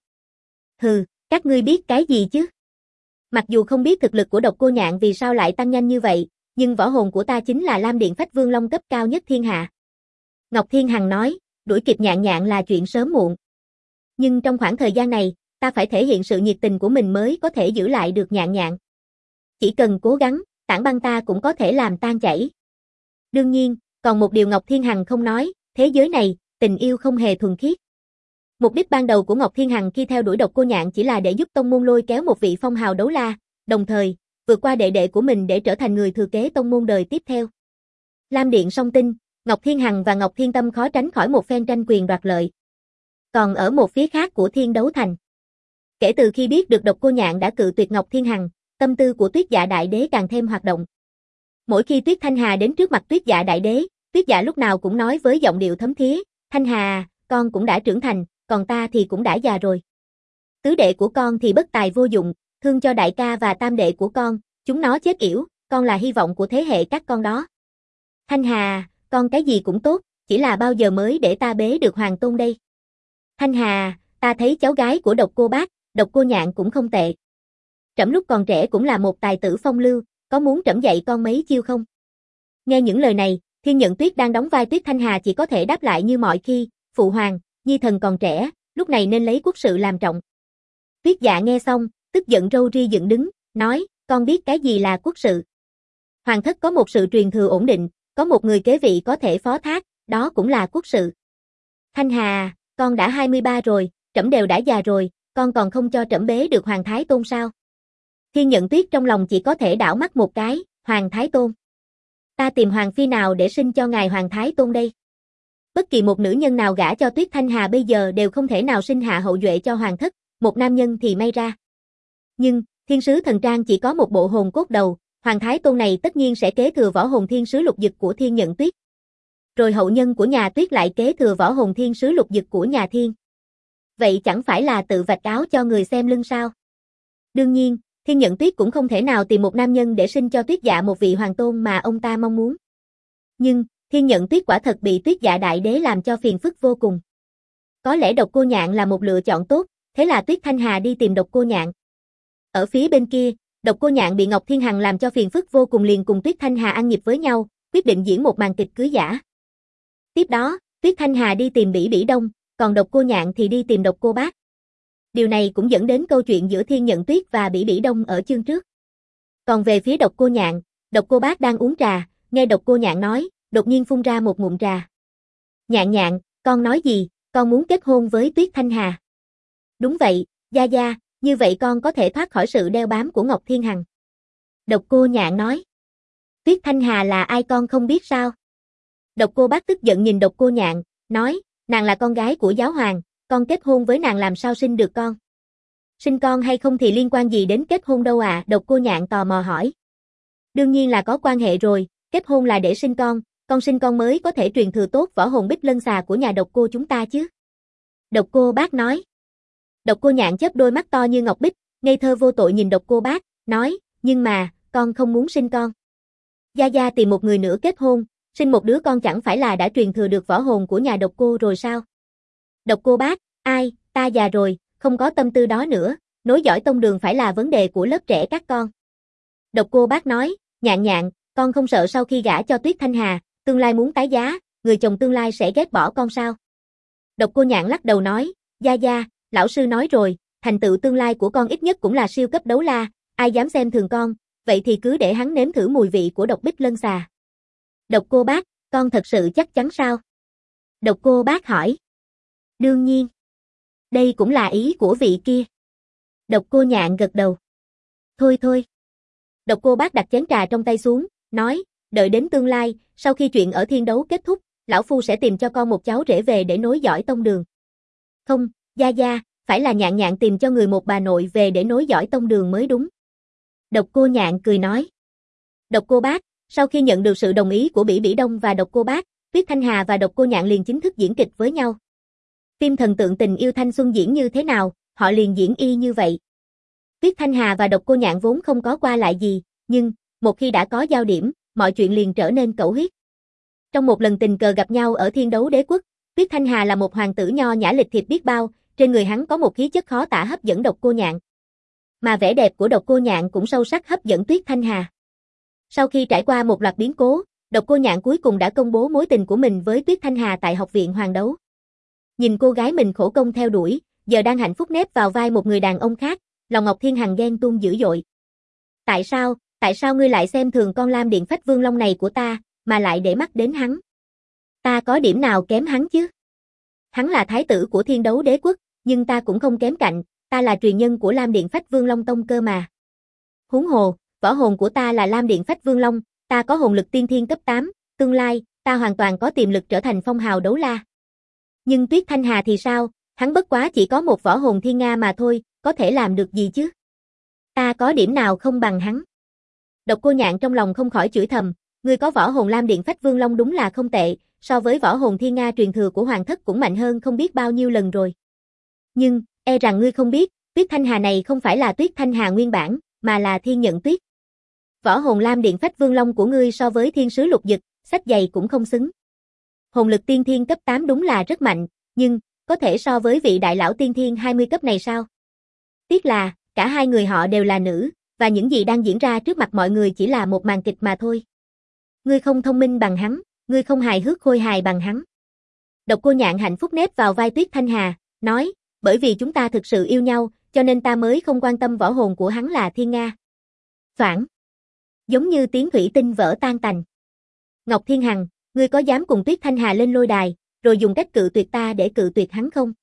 Hừ, các ngươi biết cái gì chứ? Mặc dù không biết thực lực của Độc Cô Nhạn vì sao lại tăng nhanh như vậy, nhưng võ hồn của ta chính là Lam Điện Phách Vương Long cấp cao nhất thiên hạ. Ngọc Thiên Hằng nói, đuổi kịp Nhạn Nhạn là chuyện sớm muộn. Nhưng trong khoảng thời gian này, ta phải thể hiện sự nhiệt tình của mình mới có thể giữ lại được Nhạn Nhạn. Chỉ cần cố gắng, tảng băng ta cũng có thể làm tan chảy. Đương nhiên, còn một điều Ngọc Thiên Hằng không nói, thế giới này, tình yêu không hề thuần khiết. Mục đích ban đầu của Ngọc Thiên Hằng khi theo đuổi Độc Cô Nhạn chỉ là để giúp tông môn lôi kéo một vị phong hào đấu la, đồng thời, vượt qua đệ đệ của mình để trở thành người thừa kế tông môn đời tiếp theo. Lam Điện Song Tinh, Ngọc Thiên Hằng và Ngọc Thiên Tâm khó tránh khỏi một phen tranh quyền đoạt lợi. Còn ở một phía khác của Thiên Đấu Thành, kể từ khi biết được Độc Cô Nhạn đã cự tuyệt Ngọc Thiên Hằng, tâm tư của Tuyết Dạ Đại Đế càng thêm hoạt động. Mỗi khi Tuyết Thanh Hà đến trước mặt Tuyết Dạ Đại Đế, Tuyết Dạ lúc nào cũng nói với giọng điệu thấm thía, Thanh Hà, con cũng đã trưởng thành, còn ta thì cũng đã già rồi. Tứ đệ của con thì bất tài vô dụng, thương cho đại ca và tam đệ của con, chúng nó chết yểu, con là hy vọng của thế hệ các con đó. Thanh Hà, con cái gì cũng tốt, chỉ là bao giờ mới để ta bế được hoàng tôn đây. Thanh Hà, ta thấy cháu gái của Độc Cô Bác, Độc Cô Nhạn cũng không tệ. Trẫm lúc còn trẻ cũng là một tài tử phong lưu, có muốn trẫm dạy con mấy chiêu không? Nghe những lời này, Thiên Nhận Tuyết đang đóng vai Tuyết Thanh Hà chỉ có thể đáp lại như mọi khi, phụ hoàng, nhi thần còn trẻ, lúc này nên lấy quốc sự làm trọng. Tuyết Dạ nghe xong, tức giận râu ria dựng đứng, nói, con biết cái gì là quốc sự. Hoàng thất có một sự truyền thừa ổn định, có một người kế vị có thể phó thác, đó cũng là quốc sự. Thanh Hà, con đã 23 rồi, trẫm đều đã già rồi, con còn không cho trẫm bế được Hoàng Thái Tôn sao? Thiên Nhận Tuyết trong lòng chỉ có thể đảo mắt một cái, Hoàng Thái Tôn. Ta tìm Hoàng Phi nào để sinh cho ngài Hoàng Thái Tôn đây? Bất kỳ một nữ nhân nào gả cho Tuyết Thanh Hà bây giờ đều không thể nào sinh hạ hậu duệ cho hoàng thất, một nam nhân thì may ra. Nhưng, thiên sứ thần trang chỉ có một bộ hồn cốt đầu, Hoàng Thái Tôn này tất nhiên sẽ kế thừa võ hồn thiên sứ lục dực của Thiên Nhận Tuyết. Rồi hậu nhân của nhà Tuyết lại kế thừa võ hồn thiên sứ lục dực của nhà Thiên. Vậy chẳng phải là tự vạch áo cho người xem lưng sao? Đương nhiên, Thiên Nhận Tuyết cũng không thể nào tìm một nam nhân để sinh cho Tuyết Dạ một vị hoàng tôn mà ông ta mong muốn. Nhưng, Thiên Nhận Tuyết quả thật bị Tuyết Dạ đại đế làm cho phiền phức vô cùng. Có lẽ Độc Cô Nhạn là một lựa chọn tốt, thế là Tuyết Thanh Hà đi tìm Độc Cô Nhạn. Ở phía bên kia, Độc Cô Nhạn bị Ngọc Thiên Hằng làm cho phiền phức vô cùng liền cùng Tuyết Thanh Hà ăn nhịp với nhau, quyết định diễn một màn kịch cưới giả. Tiếp đó, Tuyết Thanh Hà đi tìm Bỉ Bỉ Đông, còn Độc Cô Nhạn thì đi tìm Độc Cô Bác. Điều này cũng dẫn đến câu chuyện giữa Thiên Nhận Tuyết và Bỉ Bỉ Đông ở chương trước. Còn về phía Độc Cô Nhạn, Độc Cô Bác đang uống trà, nghe Độc Cô Nhạn nói, đột nhiên phun ra một ngụm trà. Nhạn Nhạn, con nói gì, con muốn kết hôn với Tuyết Thanh Hà. Đúng vậy, Gia Gia, như vậy con có thể thoát khỏi sự đeo bám của Ngọc Thiên Hằng. Độc Cô Nhạn nói. Tuyết Thanh Hà là ai con không biết sao? Độc Cô Bác tức giận nhìn Độc Cô Nhạn, nói, nàng là con gái của giáo hoàng, con kết hôn với nàng làm sao sinh được con? Sinh con hay không thì liên quan gì đến kết hôn đâu à? Độc Cô Nhạn tò mò hỏi. Đương nhiên là có quan hệ rồi, kết hôn là để sinh con sinh con mới có thể truyền thừa tốt võ hồn Bích Lân Xà của nhà Độc Cô chúng ta chứ. Độc Cô Bác nói. Độc Cô Nhạn chớp đôi mắt to như ngọc bích, ngây thơ vô tội nhìn Độc Cô Bác, nói, nhưng mà, con không muốn sinh con. Gia Gia tìm một người nữa kết hôn, sinh một đứa con chẳng phải là đã truyền thừa được võ hồn của nhà Độc Cô rồi sao? Độc Cô Bác, ai, ta già rồi, không có tâm tư đó nữa, nối dõi tông đường phải là vấn đề của lớp trẻ các con. Độc Cô Bác nói, Nhạn Nhạn, con không sợ sau khi gả cho Tuyết Thanh Hà, tương lai muốn tái giá, người chồng tương lai sẽ ghét bỏ con sao? Độc Cô Nhạn lắc đầu nói, Gia Gia, lão sư nói rồi, thành tựu tương lai của con ít nhất cũng là siêu cấp đấu la, ai dám xem thường con, vậy thì cứ để hắn nếm thử mùi vị của độc Bích Lân Xà. Độc Cô Bác, con thật sự chắc chắn sao? Độc Cô Bác hỏi. Đương nhiên. Đây cũng là ý của vị kia. Độc Cô Nhạn gật đầu. Thôi thôi. Độc Cô Bác đặt chén trà trong tay xuống, nói, đợi đến tương lai, sau khi chuyện ở Thiên Đấu kết thúc, lão phu sẽ tìm cho con một cháu rể về để nối dõi tông đường. Không, Gia Gia, phải là Nhạn Nhạn tìm cho người một bà nội về để nối dõi tông đường mới đúng. Độc Cô Nhạn cười nói. Độc Cô Bác, sau khi nhận được sự đồng ý của Bỉ Bỉ Đông và Độc Cô Bác, Tuyết Thanh Hà và Độc Cô Nhạn liền chính thức diễn kịch với nhau. Phim thần tượng tình yêu thanh xuân diễn như thế nào, họ liền diễn y như vậy. Tuyết Thanh Hà và Độc Cô Nhạn vốn không có qua lại gì, nhưng, một khi đã có giao điểm, mọi chuyện liền trở nên cẩu huyết. Trong một lần tình cờ gặp nhau ở Thiên Đấu Đế Quốc, Tuyết Thanh Hà là một hoàng tử nho nhã lịch thiệp biết bao, trên người hắn có một khí chất khó tả hấp dẫn Độc Cô Nhạn. Mà vẻ đẹp của Độc Cô Nhạn cũng sâu sắc hấp dẫn Tuyết Thanh Hà. Sau khi trải qua một loạt biến cố, Độc Cô Nhạn cuối cùng đã công bố mối tình của mình với Tuyết Thanh Hà tại Học viện Hoàng Đấu. Nhìn cô gái mình khổ công theo đuổi, giờ đang hạnh phúc nép vào vai một người đàn ông khác, lòng Ngọc Thiên Hằng ghen tuông dữ dội. Tại sao ngươi lại xem thường con Lam Điện Phách Vương Long này của ta, mà lại để mắt đến hắn? Ta có điểm nào kém hắn chứ? Hắn là thái tử của Thiên Đấu Đế Quốc, nhưng ta cũng không kém cạnh, ta là truyền nhân của Lam Điện Phách Vương Long Tông cơ mà. Huống hồ, võ hồn của ta là Lam Điện Phách Vương Long, ta có hồn lực tiên thiên cấp 8, tương lai, ta hoàn toàn có tiềm lực trở thành phong hào đấu la. Nhưng Tuyết Thanh Hà thì sao, hắn bất quá chỉ có một võ hồn thiên nga mà thôi, có thể làm được gì chứ? Ta có điểm nào không bằng hắn? Độc Cô Nhạn trong lòng không khỏi chửi thầm, ngươi có võ hồn Lam Điện Phách Vương Long đúng là không tệ, so với võ hồn thiên nga truyền thừa của hoàng thất cũng mạnh hơn không biết bao nhiêu lần rồi. Nhưng, e rằng ngươi không biết, Tuyết Thanh Hà này không phải là Tuyết Thanh Hà nguyên bản, mà là Thiên Nhận Tuyết. Võ hồn Lam Điện Phách Vương Long của ngươi so với thiên sứ lục dực, sách giày cũng không xứng. Hồn lực tiên thiên cấp 8 đúng là rất mạnh, nhưng, có thể so với vị đại lão tiên thiên 20 cấp này sao? Tiếc là, cả hai người họ đều là nữ, và những gì đang diễn ra trước mặt mọi người chỉ là một màn kịch mà thôi. Ngươi không thông minh bằng hắn, ngươi không hài hước khôi hài bằng hắn. Độc Cô Nhạn hạnh phúc nép vào vai Tuyết Thanh Hà, nói, bởi vì chúng ta thực sự yêu nhau, cho nên ta mới không quan tâm võ hồn của hắn là thiên nga. Phản. Giống như tiếng thủy tinh vỡ tan tành. Ngọc Thiên Hằng, ngươi có dám cùng Tuyết Thanh Hà lên lôi đài, rồi dùng cách cự tuyệt ta để cự tuyệt hắn không?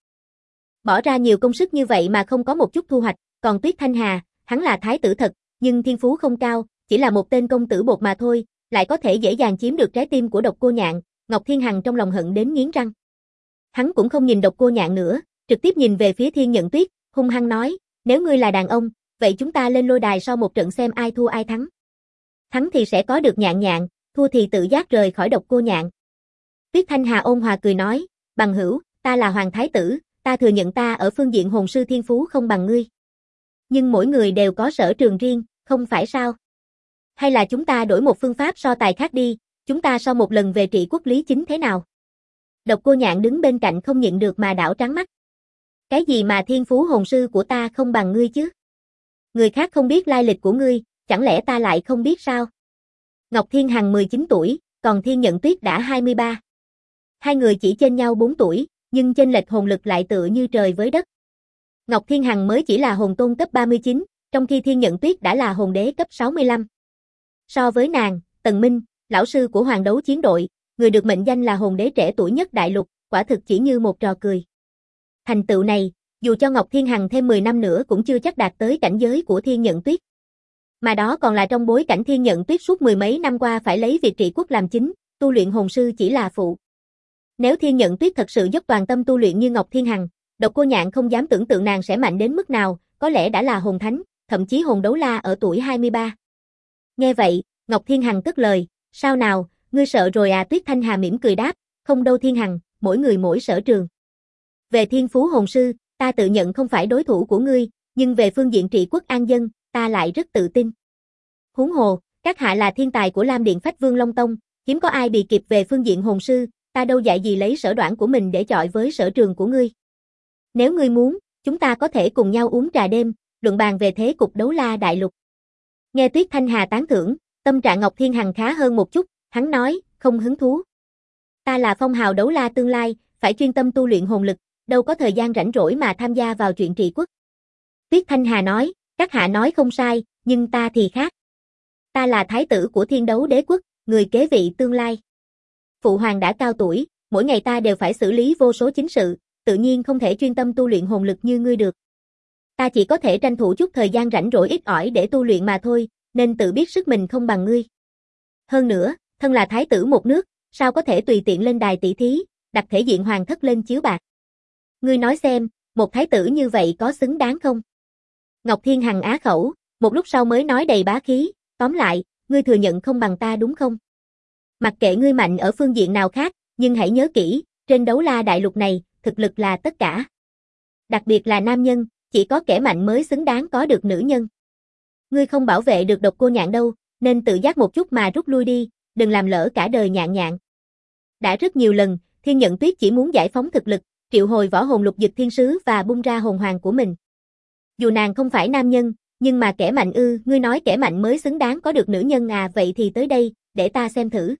Bỏ ra nhiều công sức như vậy mà không có một chút thu hoạch, còn Tuyết Thanh Hà, hắn là thái tử thật, nhưng thiên phú không cao, chỉ là một tên công tử bột mà thôi, lại có thể dễ dàng chiếm được trái tim của Độc Cô Nhạn, Ngọc Thiên Hằng trong lòng hận đến nghiến răng. Hắn cũng không nhìn Độc Cô Nhạn nữa, trực tiếp nhìn về phía Thiên Nhận Tuyết, hung hăng nói, nếu ngươi là đàn ông, vậy chúng ta lên lôi đài sau một trận xem ai thua ai thắng. Thắng thì sẽ có được Nhạn Nhạn, thua thì tự giác rời khỏi Độc Cô Nhạn. Tuyết Thanh Hà ôn hòa cười nói, bằng hữu, ta là hoàng thái tử, ta thừa nhận ta ở phương diện hồn sư thiên phú không bằng ngươi. Nhưng mỗi người đều có sở trường riêng, không phải sao? Hay là chúng ta đổi một phương pháp so tài khác đi, chúng ta so một lần về trị quốc lý chính thế nào? Độc Cô Nhạn đứng bên cạnh không nhịn được mà đảo trắng mắt. Cái gì mà thiên phú hồn sư của ta không bằng ngươi chứ? Người khác không biết lai lịch của ngươi, chẳng lẽ ta lại không biết sao? Ngọc Thiên Hằng 19 tuổi, còn Thiên Nhận Tuyết đã 23. Hai người chỉ chênh nhau 4 tuổi, nhưng chênh lệch hồn lực lại tựa như trời với đất. Ngọc Thiên Hằng mới chỉ là hồn tôn cấp 39, trong khi Thiên Nhận Tuyết đã là hồn đế cấp 65. So với nàng, Tần Minh, lão sư của Hoàng Đấu Chiến đội, người được mệnh danh là hồn đế trẻ tuổi nhất đại lục, quả thực chỉ như một trò cười. Thành tựu này, dù cho Ngọc Thiên Hằng thêm 10 năm nữa cũng chưa chắc đạt tới cảnh giới của Thiên Nhận Tuyết. Mà đó còn là trong bối cảnh Thiên Nhận Tuyết suốt mười mấy năm qua phải lấy việc trị quốc làm chính, tu luyện hồn sư chỉ là phụ. Nếu Thiên Nhận Tuyết thật sự dốc toàn tâm tu luyện như Ngọc Thiên Hằng, Độc Cô Nhạn không dám tưởng tượng nàng sẽ mạnh đến mức nào, có lẽ đã là hồn thánh, thậm chí hồn đấu la ở tuổi 23. Nghe vậy, Ngọc Thiên Hằng cất lời, sao nào, ngươi sợ rồi à? Tuyết Thanh Hà mỉm cười đáp, không đâu Thiên Hằng, mỗi người mỗi sở trường. Về thiên phú hồn sư, ta tự nhận không phải đối thủ của ngươi, nhưng về phương diện trị quốc an dân, ta lại rất tự tin. Huống hồ, các hạ là thiên tài của Lam Điện Phách Vương Long Tông, hiếm có ai bị kịp về phương diện hồn sư, ta đâu dạy gì lấy sở đoản của mình để chọi với sở trường của ngươi. Nếu ngươi muốn, chúng ta có thể cùng nhau uống trà đêm, luận bàn về thế cục đấu la đại lục. Nghe Tuyết Thanh Hà tán thưởng, tâm trạng Ngọc Thiên Hằng khá hơn một chút, hắn nói, không hứng thú. Ta là phong hào đấu la tương lai, phải chuyên tâm tu luyện hồn lực, đâu có thời gian rảnh rỗi mà tham gia vào chuyện trị quốc. Tuyết Thanh Hà nói, các hạ nói không sai, nhưng ta thì khác. Ta là thái tử của Thiên Đấu Đế quốc, người kế vị tương lai. Phụ hoàng đã cao tuổi, mỗi ngày ta đều phải xử lý vô số chính sự, tự nhiên không thể chuyên tâm tu luyện hồn lực như ngươi được. Ta chỉ có thể tranh thủ chút thời gian rảnh rỗi ít ỏi để tu luyện mà thôi, nên tự biết sức mình không bằng ngươi. Hơn nữa, thân là thái tử một nước, sao có thể tùy tiện lên đài tỷ thí, đặt thể diện hoàng thất lên chiếu bạc. Ngươi nói xem, một thái tử như vậy có xứng đáng không? Ngọc Thiên Hằng á khẩu, một lúc sau mới nói đầy bá khí, tóm lại, ngươi thừa nhận không bằng ta đúng không? Mặc kệ ngươi mạnh ở phương diện nào khác, nhưng hãy nhớ kỹ, trên đấu la đại lục này, thực lực là tất cả. Đặc biệt là nam nhân, chỉ có kẻ mạnh mới xứng đáng có được nữ nhân. Ngươi không bảo vệ được Độc Cô Nhạn đâu, nên tự giác một chút mà rút lui đi, đừng làm lỡ cả đời Nhạn Nhạn. Đã rất nhiều lần, Thiên Nhận Tuyết chỉ muốn giải phóng thực lực, triệu hồi võ hồn lục dực thiên sứ và bung ra hồn hoàng của mình. Dù nàng không phải nam nhân, nhưng mà kẻ mạnh ư, ngươi nói kẻ mạnh mới xứng đáng có được nữ nhân à, vậy thì tới đây, để ta xem thử.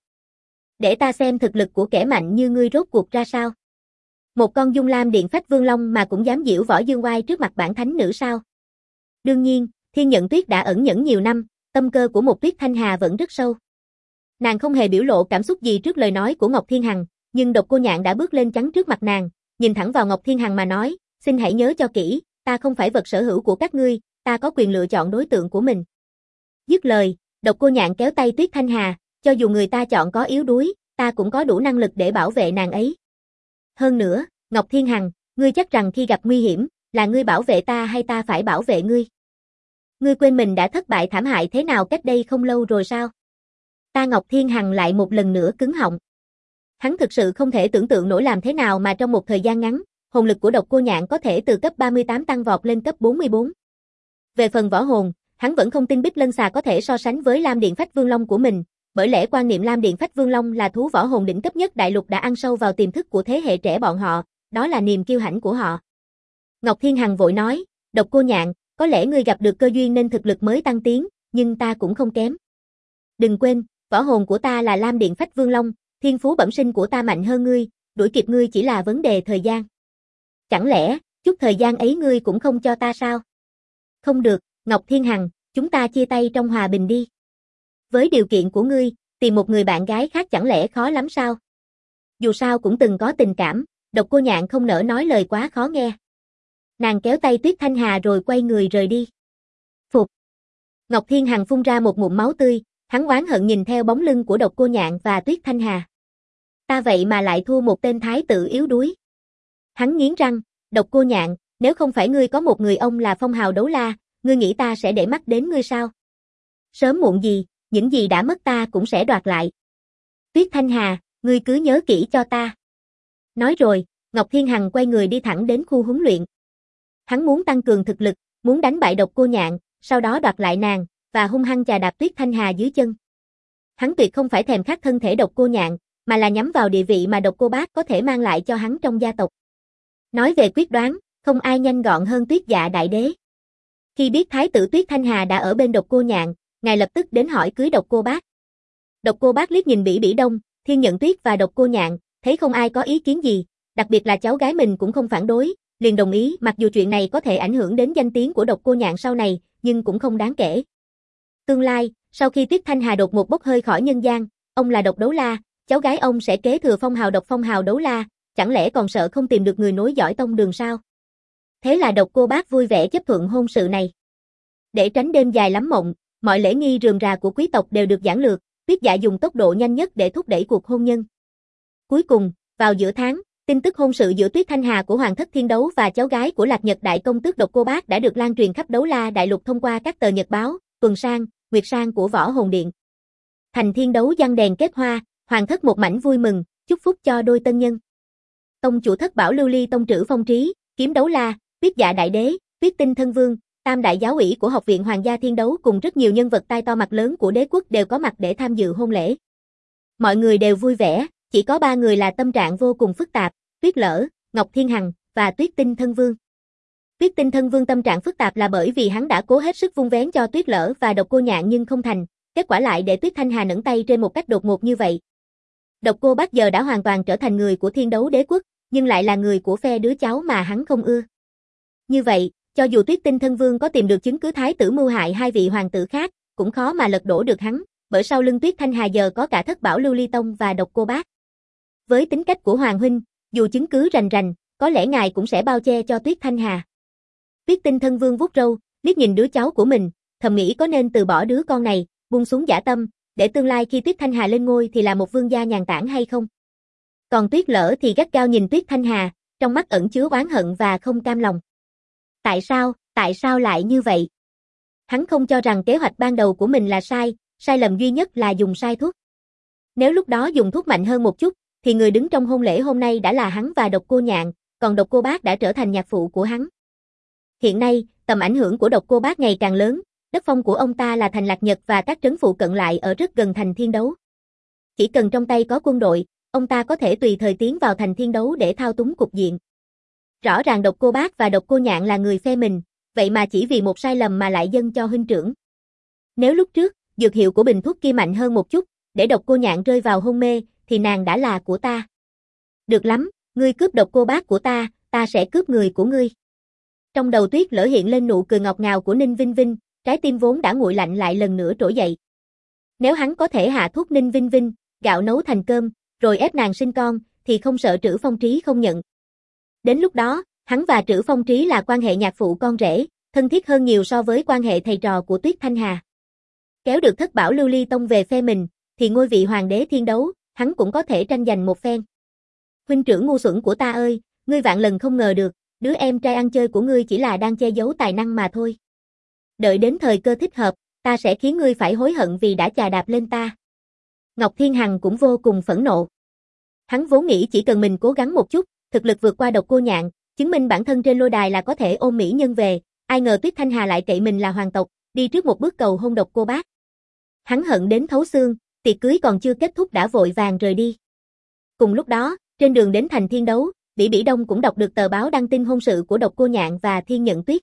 Để ta xem thực lực của kẻ mạnh như ngươi rốt cuộc ra sao. Một con dung lam điện phách vương long mà cũng dám giễu võ dương oai trước mặt bản thánh nữ sao? Đương nhiên, Thiên Nhận Tuyết đã ẩn nhẫn nhiều năm, tâm cơ của một Tuyết Thanh Hà vẫn rất sâu. Nàng không hề biểu lộ cảm xúc gì trước lời nói của Ngọc Thiên Hằng, nhưng Độc Cô Nhạn đã bước lên chắn trước mặt nàng, nhìn thẳng vào Ngọc Thiên Hằng mà nói, xin hãy nhớ cho kỹ, ta không phải vật sở hữu của các ngươi, ta có quyền lựa chọn đối tượng của mình. Dứt lời, Độc Cô Nhạn kéo tay Tuyết Thanh Hà, cho dù người ta chọn có yếu đuối, ta cũng có đủ năng lực để bảo vệ nàng ấy. Hơn nữa, Ngọc Thiên Hằng, ngươi chắc rằng khi gặp nguy hiểm, là ngươi bảo vệ ta hay ta phải bảo vệ ngươi? Ngươi quên mình đã thất bại thảm hại thế nào cách đây không lâu rồi sao? Ta Ngọc Thiên Hằng lại một lần nữa cứng họng. Hắn thực sự không thể tưởng tượng nổi làm thế nào mà trong một thời gian ngắn, hồn lực của Độc Cô Nhạn có thể từ cấp 38 tăng vọt lên cấp 44. Về phần võ hồn, hắn vẫn không tin Bích Lân Xà có thể so sánh với Lam Điện Phách Vương Long của mình, bởi lẽ quan niệm Lam Điện Phách Vương Long là thú võ hồn đỉnh cấp nhất đại lục đã ăn sâu vào tiềm thức của thế hệ trẻ bọn họ, đó là niềm kiêu hãnh của họ. Ngọc Thiên Hằng vội nói, Độc Cô Nhạn, có lẽ ngươi gặp được cơ duyên nên thực lực mới tăng tiến, nhưng ta cũng không kém. Đừng quên, võ hồn của ta là Lam Điện Phách Vương Long, thiên phú bẩm sinh của ta mạnh hơn ngươi, đuổi kịp ngươi chỉ là vấn đề thời gian. Chẳng lẽ, chút thời gian ấy ngươi cũng không cho ta sao? Không được, Ngọc Thiên Hằng, chúng ta chia tay trong hòa bình đi. Với điều kiện của ngươi, tìm một người bạn gái khác chẳng lẽ khó lắm sao? Dù sao cũng từng có tình cảm, Độc Cô Nhạn không nỡ nói lời quá khó nghe. Nàng kéo tay Tuyết Thanh Hà rồi quay người rời đi. Phục. Ngọc Thiên Hằng phun ra một ngụm máu tươi, hắn oán hận nhìn theo bóng lưng của Độc Cô Nhạn và Tuyết Thanh Hà. Ta vậy mà lại thua một tên thái tử yếu đuối. Hắn nghiến răng, Độc Cô Nhạn, nếu không phải ngươi có một người ông là phong hào đấu la, ngươi nghĩ ta sẽ để mắt đến ngươi sao? Sớm muộn gì, những gì đã mất ta cũng sẽ đoạt lại. Tuyết Thanh Hà, ngươi cứ nhớ kỹ cho ta. Nói rồi, Ngọc Thiên Hằng quay người đi thẳng đến khu huấn luyện. Hắn muốn tăng cường thực lực, muốn đánh bại Độc Cô Nhạn, sau đó đoạt lại nàng, và hung hăng chà đạp Tuyết Thanh Hà dưới chân. Hắn tuyệt không phải thèm khát thân thể Độc Cô Nhạn, mà là nhắm vào địa vị mà Độc Cô Bác có thể mang lại cho hắn trong gia tộc. Nói về quyết đoán, không ai nhanh gọn hơn Tuyết Dạ Đại Đế. Khi biết Thái tử Tuyết Thanh Hà đã ở bên Độc Cô Nhạn, ngài lập tức đến hỏi cưới Độc Cô Bác. Độc Cô Bác liếc nhìn Bỉ Bỉ Đông, Thiên Nhận Tuyết và Độc Cô Nhạn, thấy không ai có ý kiến gì, đặc biệt là cháu gái mình cũng không phản đối, liền đồng ý, mặc dù chuyện này có thể ảnh hưởng đến danh tiếng của Độc Cô Nhạn sau này, nhưng cũng không đáng kể. Tương lai, sau khi Tuyết Thanh Hà đột ngột bốc hơi khỏi nhân gian, ông là Độc Đấu La, cháu gái ông sẽ kế thừa phong hào đấu la, chẳng lẽ còn sợ không tìm được người nối dõi tông đường sao? Thế là Độc Cô Bác vui vẻ chấp thuận hôn sự này. Để tránh đêm dài lắm mộng, mọi lễ nghi rườm rà của quý tộc đều được giản lược, Tuyết Dạ dùng tốc độ nhanh nhất để thúc đẩy cuộc hôn nhân. Cuối cùng, vào giữa tháng, tin tức hôn sự giữa Tuyết Thanh Hà của Hoàng thất Thiên Đấu và cháu gái của Lạc Nhật Đại Công tước Độc Cô Bác đã được lan truyền khắp Đấu La Đại Lục thông qua các tờ nhật báo, Tuần Sang, Nguyệt Sang của Võ Hồn Điện. Thành Thiên Đấu giăng đèn kết hoa, Hoàng thất một mảnh vui mừng, chúc phúc cho đôi tân nhân. Tông chủ Thất Bảo Lưu Ly Tông Trữ Phong Trí, Kiếm Đấu La, Tuyết Dạ Đại Đế, Tuyết Tinh Thân Vương, Tam đại giáo ủy của Học viện Hoàng gia Thiên Đấu cùng rất nhiều nhân vật tai to mặt lớn của đế quốc đều có mặt để tham dự hôn lễ. Mọi người đều vui vẻ, chỉ có 3 người là tâm trạng vô cùng phức tạp, Tuyết Lỡ, Ngọc Thiên Hằng và Tuyết Tinh Thân Vương. Tuyết Tinh Thân Vương tâm trạng phức tạp là bởi vì hắn đã cố hết sức vun vén cho Tuyết Lỡ và Độc Cô Nhạn nhưng không thành, kết quả lại để Tuyết Thanh Hà nẫng tay trên một cách đột ngột như vậy. Độc Cô Bác giờ đã hoàn toàn trở thành người của Thiên Đấu đế quốc, nhưng lại là người của phe đứa cháu mà hắn không ưa. Như vậy, cho dù Tuyết Tinh Thân Vương có tìm được chứng cứ thái tử mưu hại 2 vị hoàng tử khác, cũng khó mà lật đổ được hắn, bởi sau lưng Tuyết Thanh Hà giờ có cả Thất Bảo Lưu Ly Tông và Độc Cô Bác. Với tính cách của Hoàng huynh, dù chứng cứ rành rành, có lẽ ngài cũng sẽ bao che cho Tuyết Thanh Hà. Tuyết Tinh Thân Vương vuốt râu, liếc nhìn đứa cháu của mình, thầm nghĩ có nên từ bỏ đứa con này, buông xuống dã tâm, để tương lai khi Tuyết Thanh Hà lên ngôi thì là một vương gia nhàn tản hay không. Còn Tuyết Lỡ thì gắt gao nhìn Tuyết Thanh Hà, trong mắt ẩn chứa oán hận và không cam lòng. Tại sao lại như vậy? Hắn không cho rằng kế hoạch ban đầu của mình là sai lầm duy nhất là dùng sai thuốc. Nếu lúc đó dùng thuốc mạnh hơn một chút, thì người đứng trong hôn lễ hôm nay đã là hắn và Độc Cô Nhạn, còn Độc Cô Bác đã trở thành nhạc phụ của hắn. Hiện nay, tầm ảnh hưởng của Độc Cô Bác ngày càng lớn, đất phong của ông ta là thành Lạc Nhật và các trấn phụ cận lại ở rất gần thành Thiên Đấu. Chỉ cần trong tay có quân đội, ông ta có thể tùy thời tiến vào thành Thiên Đấu để thao túng cục diện. Rõ ràng Độc Cô Bác và Độc Cô Nhạn là người phe mình, vậy mà chỉ vì một sai lầm mà lại dâng cho huynh trưởng. Nếu lúc trước, dược hiệu của bình thuốc kia mạnh hơn một chút, để Độc Cô Nhạn rơi vào hôn mê, thì nàng đã là của ta. Được lắm, ngươi cướp Độc Cô Bác của ta sẽ cướp người của ngươi. Trong đầu Tuyết Lỡ hiện lên nụ cười ngọt ngào của Ninh Vinh Vinh, trái tim vốn đã nguội lạnh lại lần nữa trỗi dậy. Nếu hắn có thể hạ thuốc Ninh Vinh Vinh, gạo nấu thành cơm, rồi ép nàng sinh con, thì không sợ Trữ Phong Trí không nhận. Đến lúc đó, hắn và Trữ Phong Trí là quan hệ nhạc phụ con rể, thân thiết hơn nhiều so với quan hệ thầy trò của Tuyết Thanh Hà. Kéo được Thất Bảo Lưu Ly Tông về phe mình, thì ngôi vị hoàng đế Thiên Đấu, hắn cũng có thể tranh giành một phen. Huynh trưởng ngu xuẩn của ta ơi, ngươi vạn lần không ngờ được, đứa em trai ăn chơi của ngươi chỉ là đang che giấu tài năng mà thôi. Đợi đến thời cơ thích hợp, ta sẽ khiến ngươi phải hối hận vì đã chà đạp lên ta. Ngọc Thiên Hằng cũng vô cùng phẫn nộ. Hắn vốn nghĩ chỉ cần mình cố gắng một chút, thực lực vượt qua Độc Cô Nhạn, chứng minh bản thân trên lôi đài là có thể ôm mỹ nhân về, ai ngờ Tuyết Thanh Hà lại cậy mình là hoàng tộc, đi trước một bước cầu hôn Độc Cô Bác. Hắn hận đến thấu xương, tiệc cưới còn chưa kết thúc đã vội vàng rời đi. Cùng lúc đó, trên đường đến thành Thiên Đấu, Bỉ Bỉ Đông cũng đọc được tờ báo đăng tin hôn sự của Độc Cô Nhạn và Thiên Nhận Tuyết.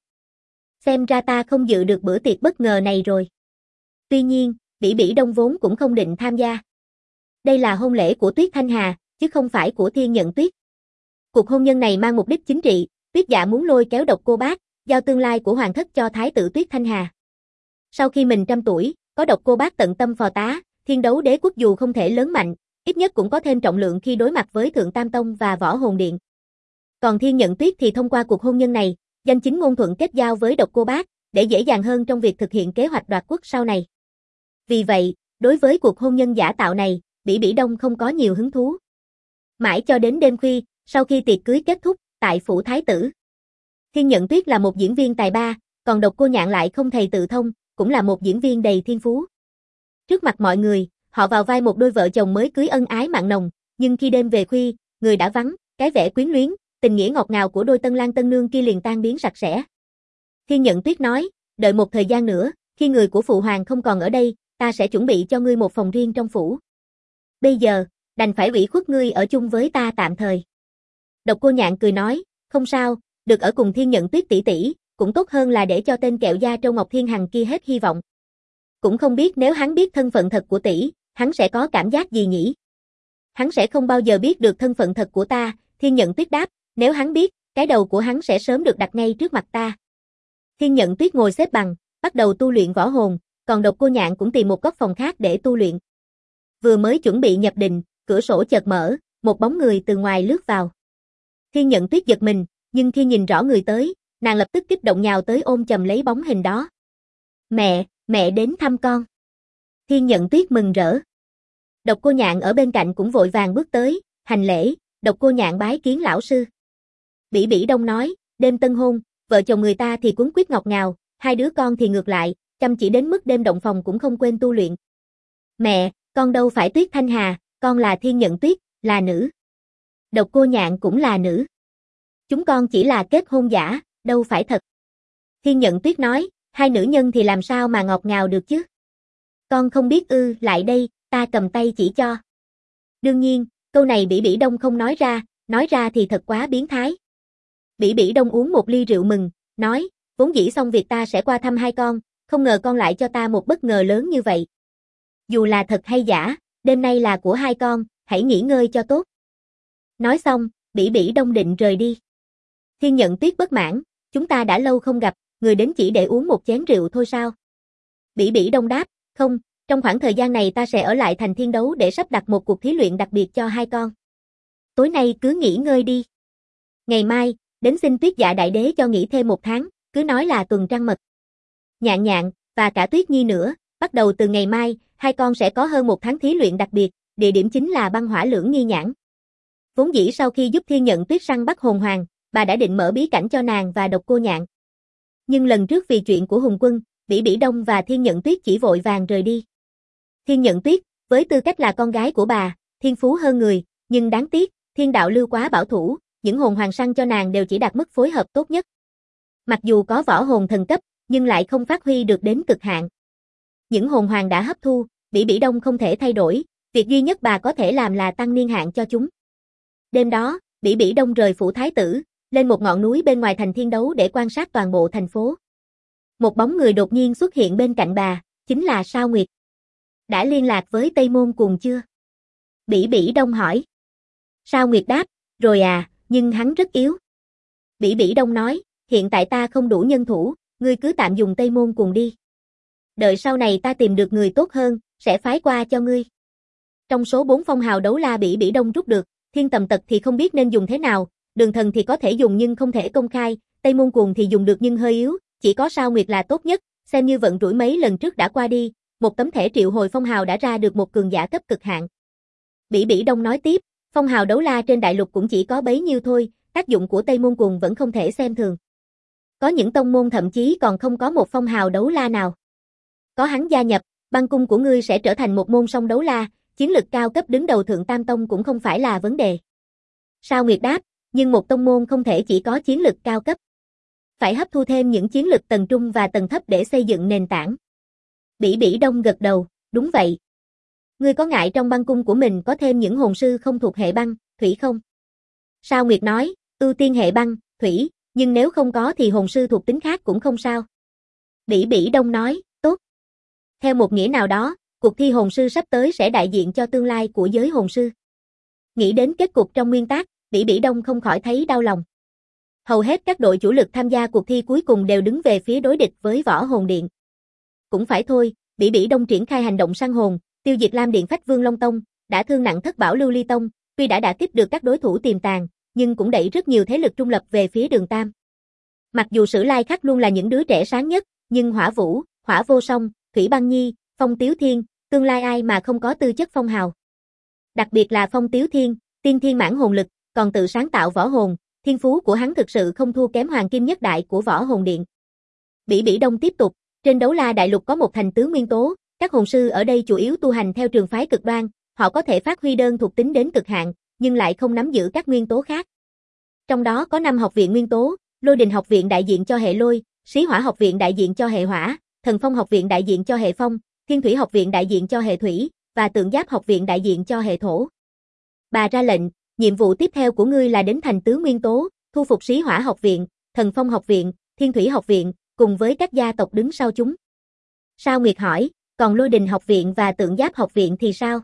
Xem ra ta không dự được bữa tiệc bất ngờ này rồi. Tuy nhiên, Bỉ Bỉ Đông vốn cũng không định tham gia. Đây là hôn lễ của Tuyết Thanh Hà, chứ không phải của Thiên Nhận Tuyết. Cuộc hôn nhân này mang mục đích chính trị, Tuyết Dạ muốn lôi kéo Độc Cô Bác, giao tương lai của hoàng thất cho thái tử Tuyết Thanh Hà. Sau khi mình trăm tuổi, có Độc Cô Bác tận tâm phò tá, Thiên Đấu đế quốc dù không thể lớn mạnh, ít nhất cũng có thêm trọng lượng khi đối mặt với Thượng Tam Tông và Võ Hồn Điện. Còn Thiên Nhận Tuyết thì thông qua cuộc hôn nhân này, danh chính ngôn thuận kết giao với Độc Cô Bác, để dễ dàng hơn trong việc thực hiện kế hoạch đoạt quốc sau này. Vì vậy, đối với cuộc hôn nhân giả tạo này, Bỉ Bỉ Đông không có nhiều hứng thú. Mãi cho đến đêm khuya, sau khi tiệc cưới kết thúc, tại phủ thái tử. Thiên Nhận Tuyết là một diễn viên tài ba, còn Độc Cô Nhạn lại không thầy tự thông, cũng là một diễn viên đầy thiên phú. Trước mặt mọi người, họ vào vai một đôi vợ chồng mới cưới ân ái mặn nồng, nhưng khi đêm về khuya, người đã vắng, cái vẻ quyến luyến, tình nghĩa ngọt ngào của đôi tân lang tân nương kia liền tan biến sạch sẽ. Thiên Nhận Tuyết nói, đợi một thời gian nữa, khi người của phụ hoàng không còn ở đây, ta sẽ chuẩn bị cho ngươi một phòng riêng trong phủ. Bây giờ, đành phải ủy khuất ngươi ở chung với ta tạm thời. Độc Cô Nhạn cười nói, không sao, được ở cùng Thiên Nhận Tuyết tỷ tỷ, cũng tốt hơn là để cho tên kẹo da Trâu Ngọc Thiên Hằng kia hết hy vọng. Cũng không biết nếu hắn biết thân phận thật của tỷ, hắn sẽ có cảm giác gì nhỉ? Hắn sẽ không bao giờ biết được thân phận thật của ta, Thiên Nhận Tuyết đáp, nếu hắn biết, cái đầu của hắn sẽ sớm được đặt ngay trước mặt ta. Thiên Nhận Tuyết ngồi xếp bằng, bắt đầu tu luyện võ hồn, còn Độc Cô Nhạn cũng tìm một góc phòng khác để tu luyện. Vừa mới chuẩn bị nhập định, cửa sổ chợt mở, một bóng người từ ngoài lướt vào. Thiên Nhận Tuyết giật mình, nhưng khi nhìn rõ người tới, nàng lập tức kích động nhào tới ôm chầm lấy bóng hình đó. Mẹ đến thăm con. Thiên Nhận Tuyết mừng rỡ. Độc Cô Nhạn ở bên cạnh cũng vội vàng bước tới, hành lễ, Độc Cô Nhạn bái kiến lão sư. Bỉ Bỉ Đông nói, đêm tân hôn, vợ chồng người ta thì quấn quýt ngọt ngào, hai đứa con thì ngược lại, chăm chỉ đến mức đêm động phòng cũng không quên tu luyện. Mẹ, con đâu phải Tuyết Thanh Hà, con là Thiên Nhận Tuyết, là nữ. Độc Cô Nhạn cũng là nữ. Chúng con chỉ là kết hôn giả, đâu phải thật. Thiên Nhận Tuyết nói, hai nữ nhân thì làm sao mà ngọt ngào được chứ? Con không biết ư, lại đây, ta cầm tay chỉ cho. Đương nhiên, câu này Bỉ Bỉ Đông không nói ra thì thật quá biến thái. Bỉ Bỉ Đông uống một ly rượu mừng, nói, vốn dĩ xong việc ta sẽ qua thăm hai con, không ngờ con lại cho ta một bất ngờ lớn như vậy. Dù là thật hay giả, đêm nay là của hai con, hãy nghỉ ngơi cho tốt. Nói xong, Bỉ Bỉ Đông định rời đi. Thiên Nhận Tuyết bất mãn, chúng ta đã lâu không gặp, người đến chỉ để uống một chén rượu thôi sao? Bỉ Bỉ Đông đáp, không, trong khoảng thời gian này ta sẽ ở lại thành Thiên Đấu để sắp đặt một cuộc thí luyện đặc biệt cho hai con. Tối nay cứ nghỉ ngơi đi. Ngày mai, đến xin Tuyết Dạ Đại Đế cho nghỉ thêm một tháng, cứ nói là tuần trăng mật. Nhạn Nhạn, và cả Tuyết Nhi nữa, bắt đầu từ ngày mai, hai con sẽ có hơn một tháng thí luyện đặc biệt, địa điểm chính là băng hỏa lưỡng nghi nhãn. Vốn dĩ sau khi giúp Thiên Nhận Tuyết săn bắt hồn hoàng, bà đã định mở bí cảnh cho nàng và Độc Cô Nhạn. Nhưng lần trước vì chuyện của Hùng Quân, Bỉ Bỉ Đông và Thiên Nhận Tuyết chỉ vội vàng rời đi. Thiên Nhận Tuyết, với tư cách là con gái của bà, thiên phú hơn người, nhưng đáng tiếc, Thiên Đạo Lưu quá bảo thủ, những hồn hoàng săn cho nàng đều chỉ đạt mức phối hợp tốt nhất. Mặc dù có võ hồn thần cấp, nhưng lại không phát huy được đến cực hạn. Những hồn hoàng đã hấp thu, Bỉ Bỉ Đông không thể thay đổi, việc duy nhất bà có thể làm là tăng niên hạn cho chúng. Đêm đó, Bỉ Bỉ Đông rời phủ thái tử, lên một ngọn núi bên ngoài thành Thiên Đấu để quan sát toàn bộ thành phố. Một bóng người đột nhiên xuất hiện bên cạnh bà, chính là Sao Nguyệt. Đã liên lạc với Tây Môn Cuồng chưa? Bỉ Bỉ Đông hỏi. Sao Nguyệt đáp, rồi à, nhưng hắn rất yếu. Bỉ Bỉ Đông nói, hiện tại ta không đủ nhân thủ, ngươi cứ tạm dùng Tây Môn Cuồng đi. Đợi sau này ta tìm được người tốt hơn, sẽ phái qua cho ngươi. Trong số 4 phong hào đấu la Bỉ Bỉ Đông rút được, Thiên Tầm Tật thì không biết nên dùng thế nào, Đường Thần thì có thể dùng nhưng không thể công khai, Tây Môn Cuồng thì dùng được nhưng hơi yếu, chỉ có Sao Nguyệt là tốt nhất, xem như vận rủi mấy lần trước đã qua đi, một tấm thẻ triệu hồi phong hào đã ra được một cường giả cấp cực hạn. Bỉ Bỉ Đông nói tiếp, phong hào đấu la trên đại lục cũng chỉ có bấy nhiêu thôi, tác dụng của Tây Môn Cuồng vẫn không thể xem thường. Có những tông môn thậm chí còn không có một phong hào đấu la nào. Có hắn gia nhập, băng cung của ngươi sẽ trở thành một môn song đấu la, chiến lực cao cấp đứng đầu Thượng Tam Tông cũng không phải là vấn đề. Sao Nguyệt đáp, nhưng một tông môn không thể chỉ có chiến lực cao cấp. Phải hấp thu thêm những chiến lực tầng trung và tầng thấp để xây dựng nền tảng. Bỉ Bỉ Đông gật đầu, đúng vậy. Ngươi có ngại trong băng cung của mình có thêm những hồn sư không thuộc hệ băng, thủy không? Sao Nguyệt nói, ưu tiên hệ băng, thủy, nhưng nếu không có thì hồn sư thuộc tính khác cũng không sao. Bỉ Bỉ Đông nói, tốt. Theo một nghĩa nào đó, cuộc thi hồn sư sắp tới sẽ đại diện cho tương lai của giới hồn sư. Nghĩ đến kết cục trong nguyên tác, Bỉ Bỉ Đông không khỏi thấy đau lòng. Hầu hết các đội chủ lực tham gia cuộc thi cuối cùng đều đứng về phía đối địch với Võ Hồn Điện. Cũng phải thôi, Bỉ Bỉ Đông triển khai hành động săn hồn, tiêu diệt Lam Điện Phách Vương Long Tông, đã thương nặng thất bảo Lưu Ly Tông, tuy đã đả kích được các đối thủ tiềm tàng, nhưng cũng đẩy rất nhiều thế lực trung lập về phía Đường Tam. Mặc dù Sử Lai Khắc luôn là những đứa trẻ sáng nhất, nhưng Hỏa Vũ, Hỏa Vô Song, Thủy Băng Nhi, Phong Tiếu Thiên, tương lai ai mà không có tư chất phong hào. Đặc biệt là Phong Tiếu Thiên, tiên thiên mãn hồn lực, còn tự sáng tạo võ hồn, thiên phú của hắn thực sự không thua kém Hoàng Kim Nhất Đại của Võ Hồn Điện. Bỉ Bỉ Đông tiếp tục, trên Đấu La Đại Lục có một thành tứ nguyên tố, các hồn sư ở đây chủ yếu tu hành theo trường phái cực đoan, họ có thể phát huy đơn thuộc tính đến cực hạn, nhưng lại không nắm giữ các nguyên tố khác. Trong đó có 5 học viện nguyên tố, Lôi Đình học viện đại diện cho hệ lôi, Xí Hỏa học viện đại diện cho hệ hỏa, Thần Phong học viện đại diện cho hệ phong, Thiên Thủy học viện đại diện cho hệ thủy, và Tượng Giáp học viện đại diện cho hệ thổ. Bà ra lệnh, nhiệm vụ tiếp theo của ngươi là đến thành tứ nguyên tố, thu phục Xí Hỏa học viện, Thần Phong học viện, Thiên Thủy học viện, cùng với các gia tộc đứng sau chúng. Sao Nguyệt hỏi, còn Lôi Đình học viện và Tượng Giáp học viện thì sao?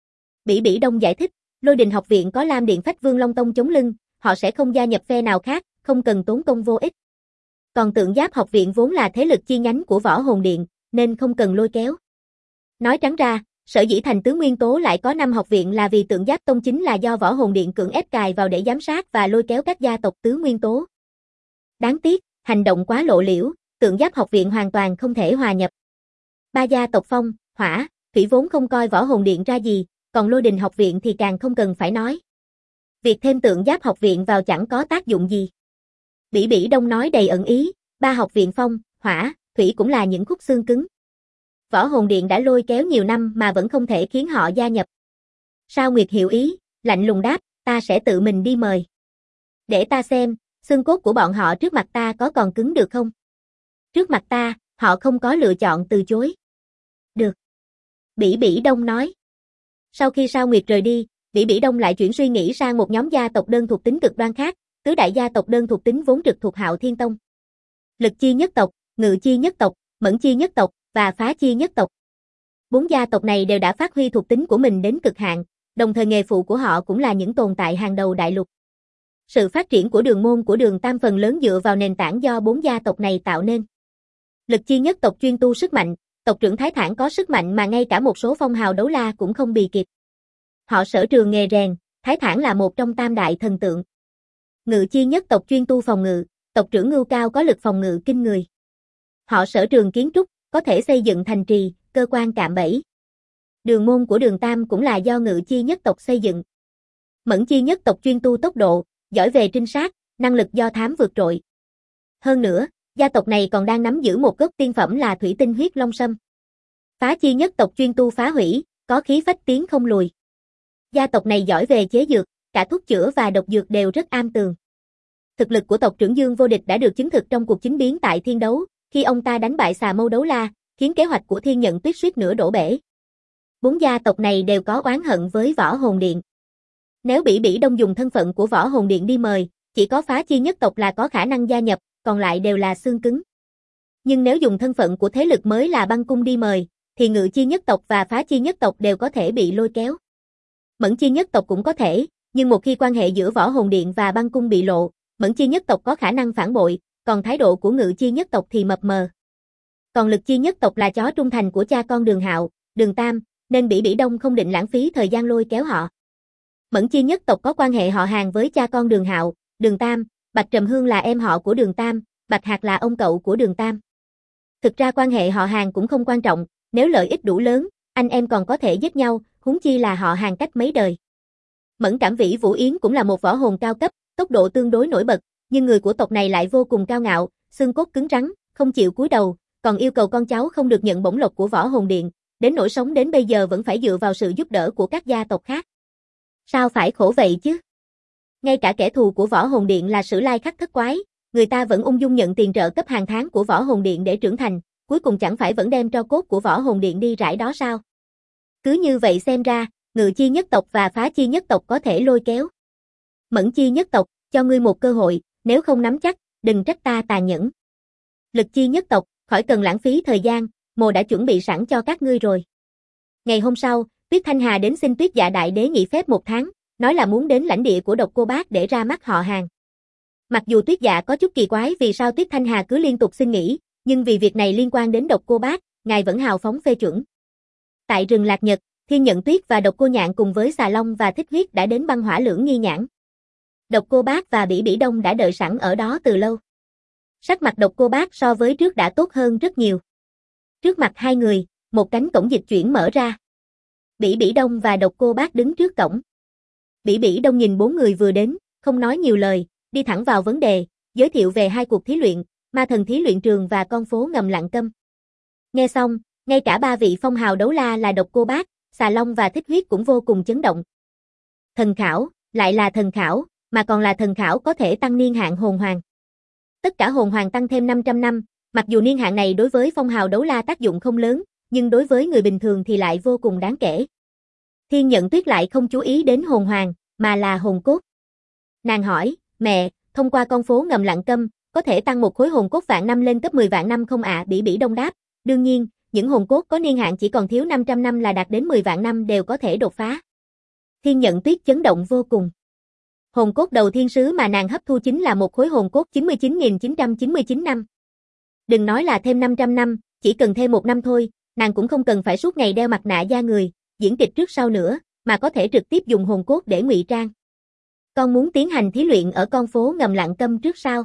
Bỉ Bỉ Đông giải thích, Lôi Đình học viện có Lam Điện Phách Vương Long Tông chống lưng, họ sẽ không gia nhập phe nào khác, không cần tốn công vô ích. Còn Tượng Giáp học viện vốn là thế lực chi nhánh của Võ Hồn Điện, nên không cần lôi kéo. Nói trắng ra, sở dĩ thành tứ nguyên tố lại có 5 học viện là vì Tượng Giáp Tông chính là do Võ Hồn Điện cưỡng ép cài vào để giám sát và lôi kéo các gia tộc tứ nguyên tố. Đáng tiếc, hành động quá lộ liễu, Tượng Giáp học viện hoàn toàn không thể hòa nhập. Ba gia tộc Phong, Hỏa, Thủy vốn không coi Võ Hồn Điện ra gì, còn Lôi Đình học viện thì càng không cần phải nói. Việc thêm Tượng Giáp học viện vào chẳng có tác dụng gì. Bỉ Bỉ Đông nói đầy ẩn ý, ba học viện Phong, Hỏa, Thủy cũng là những khúc xương cứng. Võ Hồn Điện đã lôi kéo nhiều năm mà vẫn không thể khiến họ gia nhập. Sao Nguyệt hiểu ý, lạnh lùng đáp, ta sẽ tự mình đi mời. Để ta xem, xương cốt của bọn họ trước mặt ta có còn cứng được không? Trước mặt ta, họ không có lựa chọn từ chối. Được. Bỉ Bỉ Đông nói. Sau khi Sao Nguyệt rời đi, Bỉ Bỉ Đông lại chuyển suy nghĩ sang một nhóm gia tộc đơn thuộc tính cực đoan khác, tứ đại gia tộc đơn thuộc tính vốn trực thuộc Hạo Thiên Tông. Lực Chi nhất tộc, Ngự Chi nhất tộc, Mẫn Chi nhất tộc và Phá Chi nhất tộc. 4 gia tộc này đều đã phát huy thuộc tính của mình đến cực hạn, đồng thời nghề phụ của họ cũng là những tồn tại hàng đầu đại lục. Sự phát triển của đường môn của Đường Tam phần lớn dựa vào nền tảng do 4 gia tộc này tạo nên. Lực Chi nhất tộc chuyên tu sức mạnh, tộc trưởng Thái Thản có sức mạnh mà ngay cả một số phong hào đấu la cũng không bì kịp. Họ sở trường nghề rèn, Thái Thản là một trong tam đại thần tượng. Ngự Chi nhất tộc chuyên tu phòng ngự, tộc trưởng Ngưu Cao có lực phòng ngự kinh người. Họ sở trường kiến trúc, có thể xây dựng thành trì, cơ quan cạm bẫy. Đường môn của Đường Tam cũng là do Ngự Chi nhất tộc xây dựng. Mẫn Chi nhất tộc chuyên tu tốc độ, giỏi về trinh sát, năng lực do thám vượt trội. Hơn nữa, gia tộc này còn đang nắm giữ một gốc tiên phẩm là Thủy Tinh Huyết Long Sâm. Phá Chi nhất tộc chuyên tu phá hủy, có khí phách tiến không lùi. Gia tộc này giỏi về chế dược, cả thuốc chữa và độc dược đều rất am tường. Thực lực của tộc trưởng Dương Vô Địch đã được chứng thực trong cuộc chính biến tại Thiên Đấu, khi ông ta đánh bại Xà Mâu Đấu La, khiến kế hoạch của Thiên Nhận Tuyết suýt nữa đổ bể. 4 gia tộc này đều có oán hận với Võ Hồn Điện. Nếu Bỉ Bỉ Đông dùng thân phận của Võ Hồn Điện đi mời, chỉ có Phá Chi nhất tộc là có khả năng gia nhập, còn lại đều là xương cứng. Nhưng nếu dùng thân phận của thế lực mới là Băng Cung đi mời, thì Ngự Chi nhất tộc và Phá Chi nhất tộc đều có thể bị lôi kéo. Mẫn Chi nhất tộc cũng có thể, nhưng một khi quan hệ giữa Võ Hồn Điện và Băng Cung bị lộ, Mẫn Chi nhất tộc có khả năng phản bội, còn thái độ của Ngự Chi nhất tộc thì mập mờ. Còn Lực Chi nhất tộc là chó trung thành của cha con Đường Hạo, Đường Tam, nên Bỉ Bỉ Đông không định lãng phí thời gian lôi kéo họ. Mẫn Chi nhất tộc có quan hệ họ hàng với cha con Đường Hạo, Đường Tam, Bạch Trầm Hương là em họ của Đường Tam, Bạch Hạc là ông cậu của Đường Tam. Thực ra quan hệ họ hàng cũng không quan trọng, nếu lợi ích đủ lớn, anh em còn có thể giết nhau, huống chi là họ hàng cách mấy đời. Mẫn Cảm Vĩ Vũ Yến cũng là một võ hồn cao cấp, tốc độ tương đối nổi bật, nhưng người của tộc này lại vô cùng cao ngạo, xương cốt cứng rắn, không chịu cúi đầu, còn yêu cầu con cháu không được nhận bổng lộc của Võ Hồn Điện, đến nỗi sống đến bây giờ vẫn phải dựa vào sự giúp đỡ của các gia tộc khác. Sao phải khổ vậy chứ? Ngay cả kẻ thù của Võ Hồn Điện là Sử Lai Khắc Thất Quái, người ta vẫn ung dung nhận tiền trợ cấp hàng tháng của Võ Hồn Điện để trưởng thành, cuối cùng chẳng phải vẫn đem tro cốt của Võ Hồn Điện đi rải đó sao? Cứ như vậy xem ra, Ngự Chi nhất tộc và Phá Chi nhất tộc có thể lôi kéo. Mẫn Chi nhất tộc, cho ngươi một cơ hội, nếu không nắm chắc, đừng trách ta tàn nhẫn. Lực Chi nhất tộc, khỏi cần lãng phí thời gian, mồ đã chuẩn bị sẵn cho các ngươi rồi. Ngày hôm sau, Tuyết Thanh Hà đến xin Tuyết Dạ Đại Đế nghỉ phép 1 tháng, nói là muốn đến lãnh địa của Độc Cô Bác để ra mắt họ hàng. Mặc dù Tuyết Dạ có chút kỳ quái vì sao Tuyết Thanh Hà cứ liên tục xin nghỉ, nhưng vì việc này liên quan đến Độc Cô Bác, ngài vẫn hào phóng phê chuẩn. Tại rừng Lạc Nhật, Thiên Nhận Tuyết và Độc Cô Nhạn cùng với Xà Long và Thích Huyết đã đến băng hỏa lưỡng nghi nhãn. Độc Cô Bác và Bỉ Bỉ Đông đã đợi sẵn ở đó từ lâu. Sắc mặt Độc Cô Bác so với trước đã tốt hơn rất nhiều. Trước mặt hai người, một cánh cổng dịch chuyển mở ra. Bỉ Bỉ Đông và Độc Cô Bác đứng trước cổng. Bỉ Bỉ Đông nhìn bốn người vừa đến, không nói nhiều lời, đi thẳng vào vấn đề, giới thiệu về hai cuộc thí luyện, Ma Thần Thí Luyện Trường và con phố ngầm Lặng Câm. Nghe xong, ngay cả ba vị phong hào đấu la là Độc Cô Bác, Xà Long và Thích Huyết cũng vô cùng chấn động. Thần khảo, lại là thần khảo, mà còn là thần khảo có thể tăng niên hạn hồn hoàng. Tất cả hồn hoàng tăng thêm 500 năm, mặc dù niên hạn này đối với phong hào đấu la tác dụng không lớn, nhưng đối với người bình thường thì lại vô cùng đáng kể. Thiên Nhận Tuyết lại không chú ý đến hồn hoàng, mà là hồn cốt. Nàng hỏi, mẹ, thông qua con phố ngầm Lặng Câm, có thể tăng một khối hồn cốt vạn năm lên cấp 10 vạn năm không ạ? Bỉ Bỉ Đông đáp, đương nhiên, những hồn cốt có niên hạn chỉ còn thiếu 500 năm là đạt đến 10 vạn năm đều có thể đột phá. Thiên Nhận Tuyết chấn động vô cùng. Hồn cốt đầu thiên sứ mà nàng hấp thu chính là một khối hồn cốt 99.999 năm. Đừng nói là thêm 500 năm, chỉ cần thêm một năm thôi, nàng cũng không cần phải suốt ngày đeo mặt nạ da người, diễn kịch trước sau nữa, mà có thể trực tiếp dùng hồn cốt để ngụy trang. Con muốn tiến hành thí luyện ở con phố ngầm Lặng Câm trước sao?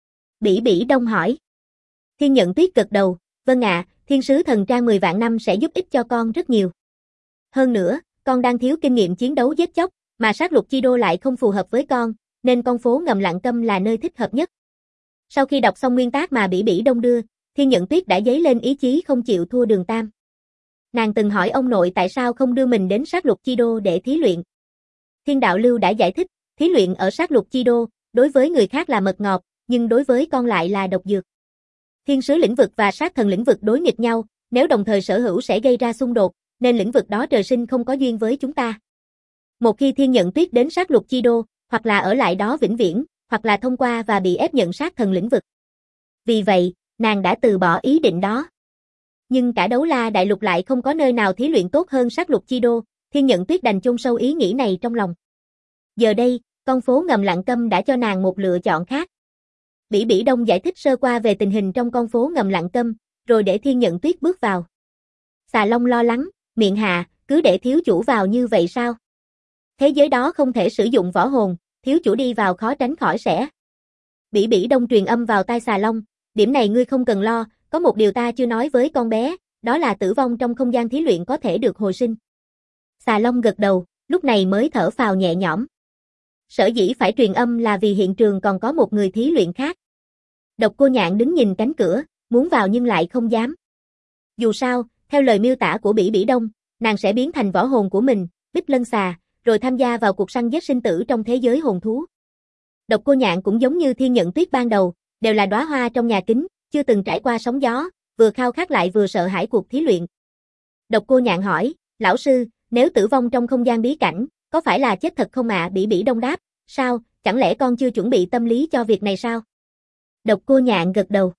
Bỉ Bỉ Đông hỏi. Thiên Nhận Tuyết gật đầu, vâng ạ, thiên sứ thần trang 10 vạn năm sẽ giúp ích cho con rất nhiều. Hơn nữa, con đang thiếu kinh nghiệm chiến đấu giết chóc, mà sát lục chi đô lại không phù hợp với con, nên con phố ngầm Lặng Câm là nơi thích hợp nhất. Sau khi đọc xong nguyên tác mà Bỉ Bỉ Đông đưa, Thiên Nhận Tuyết đã dấy lên ý chí không chịu thua Đường Tam. Nàng từng hỏi ông nội tại sao không đưa mình đến sát lục chi đô để thí luyện. Thiên Đạo Lưu đã giải thích, thí luyện ở sát lục chi đô, đối với người khác là mật ngọt, nhưng đối với con lại là độc dược. Thiên sứ lĩnh vực và sát thần lĩnh vực đối nghịch nhau, nếu đồng thời sở hữu sẽ gây ra xung đột, nên lĩnh vực đó trời sinh không có duyên với chúng ta. Một khi Thiên Nhận Tuyết đến sát lục chi đô, hoặc là ở lại đó vĩnh viễn, hoặc là thông qua và bị ép nhận sát thần lĩnh vực. Vì vậy, nàng đã từ bỏ ý định đó. Nhưng cả đấu la đại lục lại không có nơi nào thí luyện tốt hơn sát lục chi đô, Thiên Nhận Tuyết đành chôn sâu ý nghĩ này trong lòng. Giờ đây, con phố ngầm Lặng Câm đã cho nàng một lựa chọn khác. Bỉ Bỉ Đông giải thích sơ qua về tình hình trong con phố ngầm Lặng Câm, rồi để Thiên Nhận Tuyết bước vào. Xà Long lo lắng, miệng hạ, cứ để thiếu chủ vào như vậy sao? Thế giới đó không thể sử dụng võ hồn, thiếu chủ đi vào khó tránh khỏi sẽ. Bỉ Bỉ Đông truyền âm vào tai Xà Long, điểm này ngươi không cần lo, có một điều ta chưa nói với con bé, đó là tử vong trong không gian thí luyện có thể được hồi sinh. Xà Long gật đầu, lúc này mới thở phào nhẹ nhõm. Sở dĩ phải truyền âm là vì hiện trường còn có một người thí luyện khác. Độc Cô Nhạn đứng nhìn cánh cửa, muốn vào nhưng lại không dám. Dù sao, theo lời miêu tả của Bỉ Bỉ Đông, nàng sẽ biến thành võ hồn của mình, Bích Lân Xà, rồi tham gia vào cuộc săn giết sinh tử trong thế giới hồn thú. Độc Cô Nhạn cũng giống như Thiên Nhận Tuyết ban đầu, đều là đóa hoa trong nhà kính, chưa từng trải qua sóng gió, vừa khao khát lại vừa sợ hãi cuộc thí luyện. Độc Cô Nhạn hỏi, lão sư, nếu tử vong trong không gian bí cảnh, có phải là chết thật không ạ? Bỉ Bỉ Đông đáp, sao, chẳng lẽ con chưa chuẩn bị tâm lý cho việc này sao? Độc Cô Nhạn gật đầu.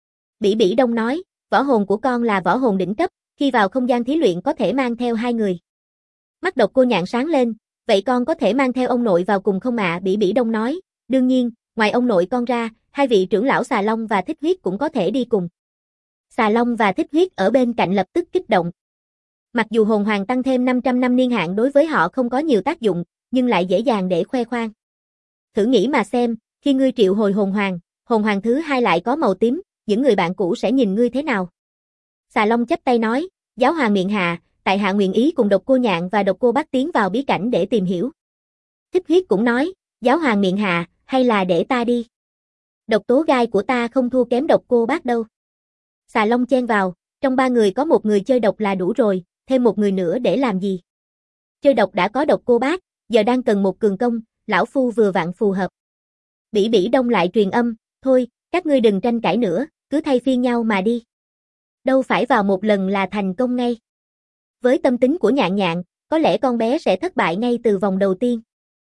Bỉ Bỉ Đông nói, võ hồn của con là võ hồn đỉnh cấp, khi vào không gian thí luyện có thể mang theo hai người. Mắt Độc Cô Nhạn sáng lên, vậy con có thể mang theo ông nội vào cùng không ạ? Bỉ Bỉ Đông nói, đương nhiên, ngoài ông nội con ra, hai vị trưởng lão Xà Long và Thích Huyết cũng có thể đi cùng. Xà Long và Thích Huyết ở bên cạnh lập tức kích động. Mặc dù hồn hoàng tăng thêm 500 năm niên hạn đối với họ không có nhiều tác dụng, nhưng lại dễ dàng để khoe khoang. Thử nghĩ mà xem, khi ngươi triệu hồi hồn hoàng thứ hai lại có màu tím, những người bạn cũ sẽ nhìn ngươi thế nào? Xà Long chắp tay nói, giáo hoàng miệng hạ, tại hạ nguyện ý cùng Độc Cô Nhạn và Độc Cô Bác tiến vào bí cảnh để tìm hiểu. Thích Huyết cũng nói, giáo hoàng miệng hạ, hay là để ta đi. Độc tố gai của ta không thua kém Độc Cô Bác đâu. Xà Long chen vào, trong ba người có một người chơi độc là đủ rồi, thêm một người nữa để làm gì? Chơi độc đã có Độc Cô Bác, giờ đang cần một cường công, lão phu vừa vặn phù hợp. Bỉ Bỉ Đông lại truyền âm, thôi, các ngươi đừng tranh cãi nữa, cứ thay phiên nhau mà đi. Đâu phải vào một lần là thành công ngay. Với tâm tính của Nhạn Nhạn, có lẽ con bé sẽ thất bại ngay từ vòng đầu tiên.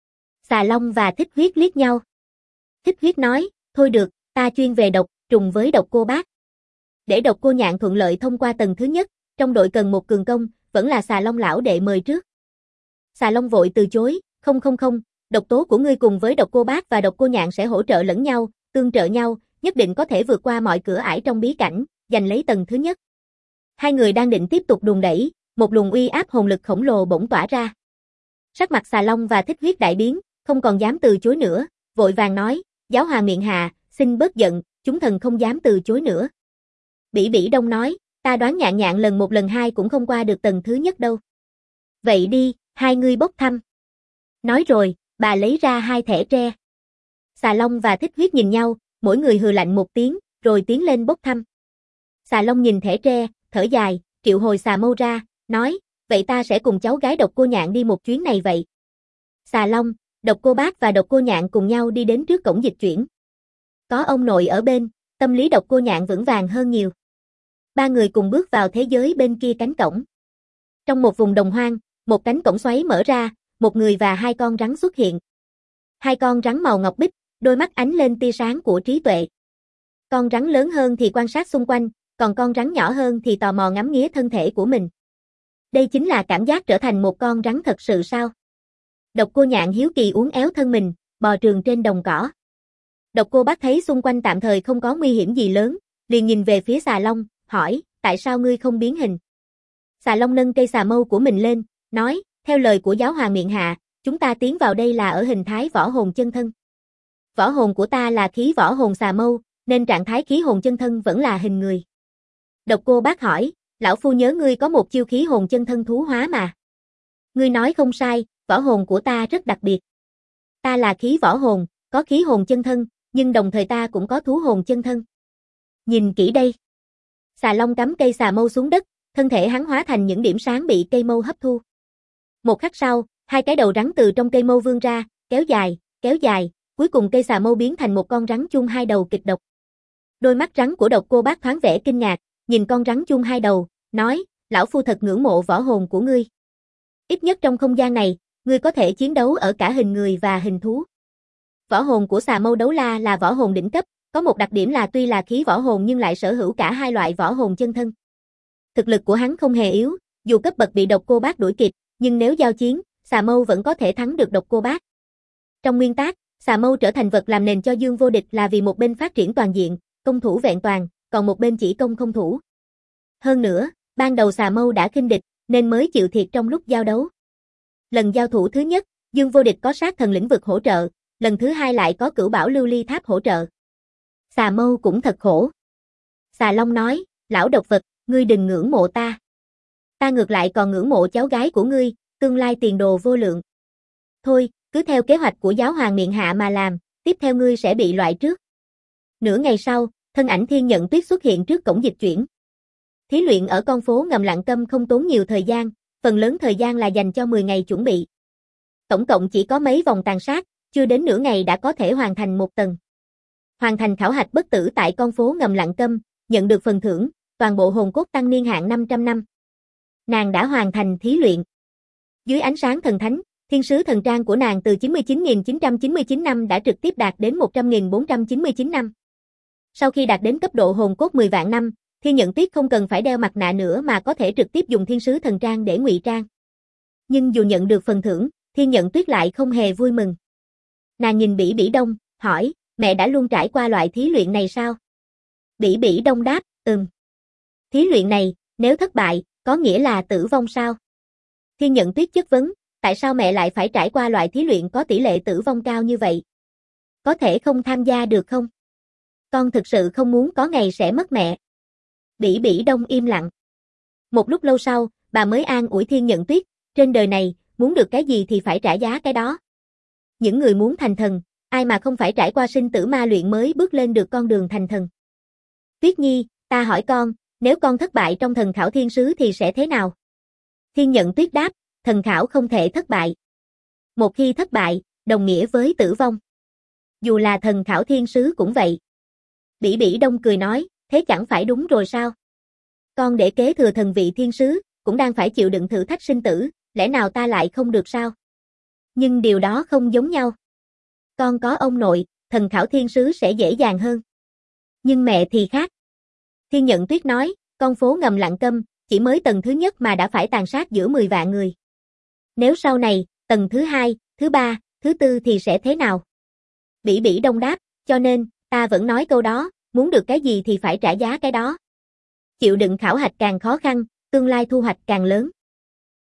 Xà Long và Thích Huyết liếc nhau. Thích Huyết nói, thôi được, ta chuyên về độc, trùng với Độc Cô Bác. Để Độc Cô Nhạn thuận lợi thông qua tầng thứ nhất, trong đội cần một cường công, vẫn là Xà Long lão đệ mời trước. Xà Long vội từ chối, không, độc tố của ngươi cùng với Độc Cô Bác và Độc Cô Nhạn sẽ hỗ trợ lẫn nhau, tương trợ nhau, nhất định có thể vượt qua mọi cửa ải trong bí cảnh, giành lấy tầng thứ nhất. Hai người đang định tiếp tục đùn đẩy, một luồng uy áp hồn lực khổng lồ bỗng tỏa ra. Sắc mặt Xà Long và Thích Huyết đại biến, không còn dám từ chối nữa, vội vàng nói, Giáo Hoàng miệng hạ, xin bớt giận, chúng thần không dám từ chối nữa. Bỉ Bỉ Đông nói, ta đoán Nhạn Nhạn lần một lần hai cũng không qua được tầng thứ nhất đâu. Vậy đi, hai ngươi bốc thăm. Nói rồi, bà lấy ra hai thẻ tre. Xà Long và Thích Huyết nhìn nhau, mỗi người hừ lạnh một tiếng, rồi tiến lên bốc thăm. Xà Long nhìn thẻ tre, thở dài, triệu hồi xà mâu ra, nói, vậy ta sẽ cùng cháu gái Độc Cô Nhạn đi một chuyến này vậy. Xà Long, Độc Cô Bác và Độc Cô Nhạn cùng nhau đi đến trước cổng dịch chuyển. Có ông nội ở bên, tâm lý Độc Cô Nhạn vững vàng hơn nhiều. Ba người cùng bước vào thế giới bên kia cánh cổng. Trong một vùng đồng hoang, một cánh cổng xoáy mở ra, một người và hai con rắn xuất hiện. Hai con rắn màu ngọc bích, đôi mắt ánh lên tia sáng của trí tuệ. Con rắn lớn hơn thì quan sát xung quanh, còn con rắn nhỏ hơn thì tò mò ngắm nghía thân thể của mình. Đây chính là cảm giác trở thành một con rắn thật sự sao? Độc Cô Nhạn hiếu kỳ uốn éo thân mình, bò trườn trên đồng cỏ. Độc Cô Bác thấy xung quanh tạm thời không có nguy hiểm gì lớn, liền nhìn về phía Xà Long, hỏi, tại sao ngươi không biến hình? Xà Long nâng cây xà mâu của mình lên, nói, theo lời của Giáo Hoàng miệng hạ, chúng ta tiến vào đây là ở hình thái võ hồn chân thân. Võ hồn của ta là khí võ hồn xà mâu, nên trạng thái khí hồn chân thân vẫn là hình người. Độc Cô Bác hỏi, lão phu nhớ ngươi có một chiêu khí hồn chân thân thú hóa mà. Ngươi nói không sai, võ hồn của ta rất đặc biệt. Ta là khí võ hồn, có khí hồn chân thân, nhưng đồng thời ta cũng có thú hồn chân thân. Nhìn kỹ đây. Xà Long cắm cây xà mâu xuống đất, thân thể hắn hóa thành những điểm sáng bị cây mâu hấp thu. Một khắc sau, hai cái đầu rắn từ trong cây mâu vươn ra, kéo dài, cuối cùng cây xà mâu biến thành một con rắn chung hai đầu kịch độc. Đôi mắt rắn của Độc Cô Bác thoáng vẻ kinh ngạc, nhìn con rắn chung hai đầu, nói, lão phu thật ngưỡng mộ võ hồn của ngươi. Ít nhất trong không gian này, ngươi có thể chiến đấu ở cả hình người và hình thú. Võ hồn của xà mâu đấu la là võ hồn đỉnh cấp, có một đặc điểm là tuy là khí võ hồn nhưng lại sở hữu cả hai loại võ hồn chân thân. Thực lực của hắn không hề yếu, dù cấp bậc bị Độc Cô Bác đuổi kịp, nhưng nếu giao chiến, xà mâu vẫn có thể thắng được Độc Cô Bác. Trong nguyên tắc, xà mâu trở thành vật làm nền cho Dương vô địch là vì một bên phát triển toàn diện, công thủ vẹn toàn, còn một bên chỉ công không thủ. Hơn nữa, ban đầu xà mâu đã khinh địch, nên mới chịu thiệt trong lúc giao đấu. Lần giao thủ thứ nhất, Dương vô địch có sát thần lĩnh vực hỗ trợ, lần thứ hai lại có cửu bảo lưu ly tháp hỗ trợ. Xà mâu cũng thật khổ. Xà Long nói, lão độc vật, ngươi đừng ngưỡng mộ ta. Ta ngược lại còn ngưỡng mộ cháu gái của ngươi, tương lai tiền đồ vô lượng. Thôi, cứ theo kế hoạch của Giáo Hoàng miệng hạ mà làm, tiếp theo ngươi sẽ bị loại trước. Nửa ngày sau, thân ảnh Thiên Nhận Tuyết xuất hiện trước cổng dịch chuyển. Thí luyện ở con phố ngầm Lặng Câm không tốn nhiều thời gian, phần lớn thời gian là dành cho 10 ngày chuẩn bị. Tổng cộng chỉ có mấy vòng tàn sát, chưa đến nửa ngày đã có thể hoàn thành một tầng. Hoàn thành khảo hạch bất tử tại con phố ngầm Lặng Câm, nhận được phần thưởng, toàn bộ hồn cốt tăng niên hạn 500 năm. Nàng đã hoàn thành thí luyện. Dưới ánh sáng thần thánh, thiên sứ thần trang của nàng từ 99.999 năm đã trực tiếp đạt đến 100.499 năm. Sau khi đạt đến cấp độ hồn cốt 10 vạn năm, Thiên Nhận Tuyết không cần phải đeo mặt nạ nữa mà có thể trực tiếp dùng thiên sứ thần trang để ngụy trang. Nhưng dù nhận được phần thưởng, Thiên Nhận Tuyết lại không hề vui mừng. Nàng nhìn Bỉ Bỉ Đông, hỏi, mẹ đã luôn trải qua loại thí luyện này sao? Bỉ Bỉ Đông đáp, Thí luyện này, nếu thất bại, có nghĩa là tử vong sao? Thiên Nhận Tuyết chất vấn, tại sao mẹ lại phải trải qua loại thí luyện có tỷ lệ tử vong cao như vậy? Có thể không tham gia được không? Con thực sự không muốn có ngày sẽ mất mẹ. Bỉ Bỉ Đông im lặng. Một lúc lâu sau, bà mới an ủi Thiên Nhận Tuyết, trên đời này, muốn được cái gì thì phải trả giá cái đó. Những người muốn thành thần, ai mà không phải trải qua sinh tử ma luyện mới bước lên được con đường thành thần. Tuyết Nhi, ta hỏi con, nếu con thất bại trong thần khảo thiên sứ thì sẽ thế nào? Thiên Nhận Tuyết đáp, thần khảo không thể thất bại. Một khi thất bại, đồng nghĩa với tử vong. Dù là thần khảo thiên sứ cũng vậy. Bỉ Bỉ Đông cười nói, thế chẳng phải đúng rồi sao? Con để kế thừa thần vị thiên sứ, cũng đang phải chịu đựng thử thách sinh tử, lẽ nào ta lại không được sao? Nhưng điều đó không giống nhau. Con có ông nội, thần khảo thiên sứ sẽ dễ dàng hơn. Nhưng mẹ thì khác. Thiên Nhận Tuyết nói, con phố ngầm Lặng Câm, chỉ mới tầng thứ nhất mà đã phải tàn sát giữa 10 vạn người. Nếu sau này, tầng thứ hai, thứ ba, thứ tư thì sẽ thế nào? Bỉ Bỉ Đông đáp, cho nên, ta vẫn nói câu đó, muốn được cái gì thì phải trả giá cái đó. Chịu đựng khảo hạch càng khó khăn, tương lai thu hoạch càng lớn.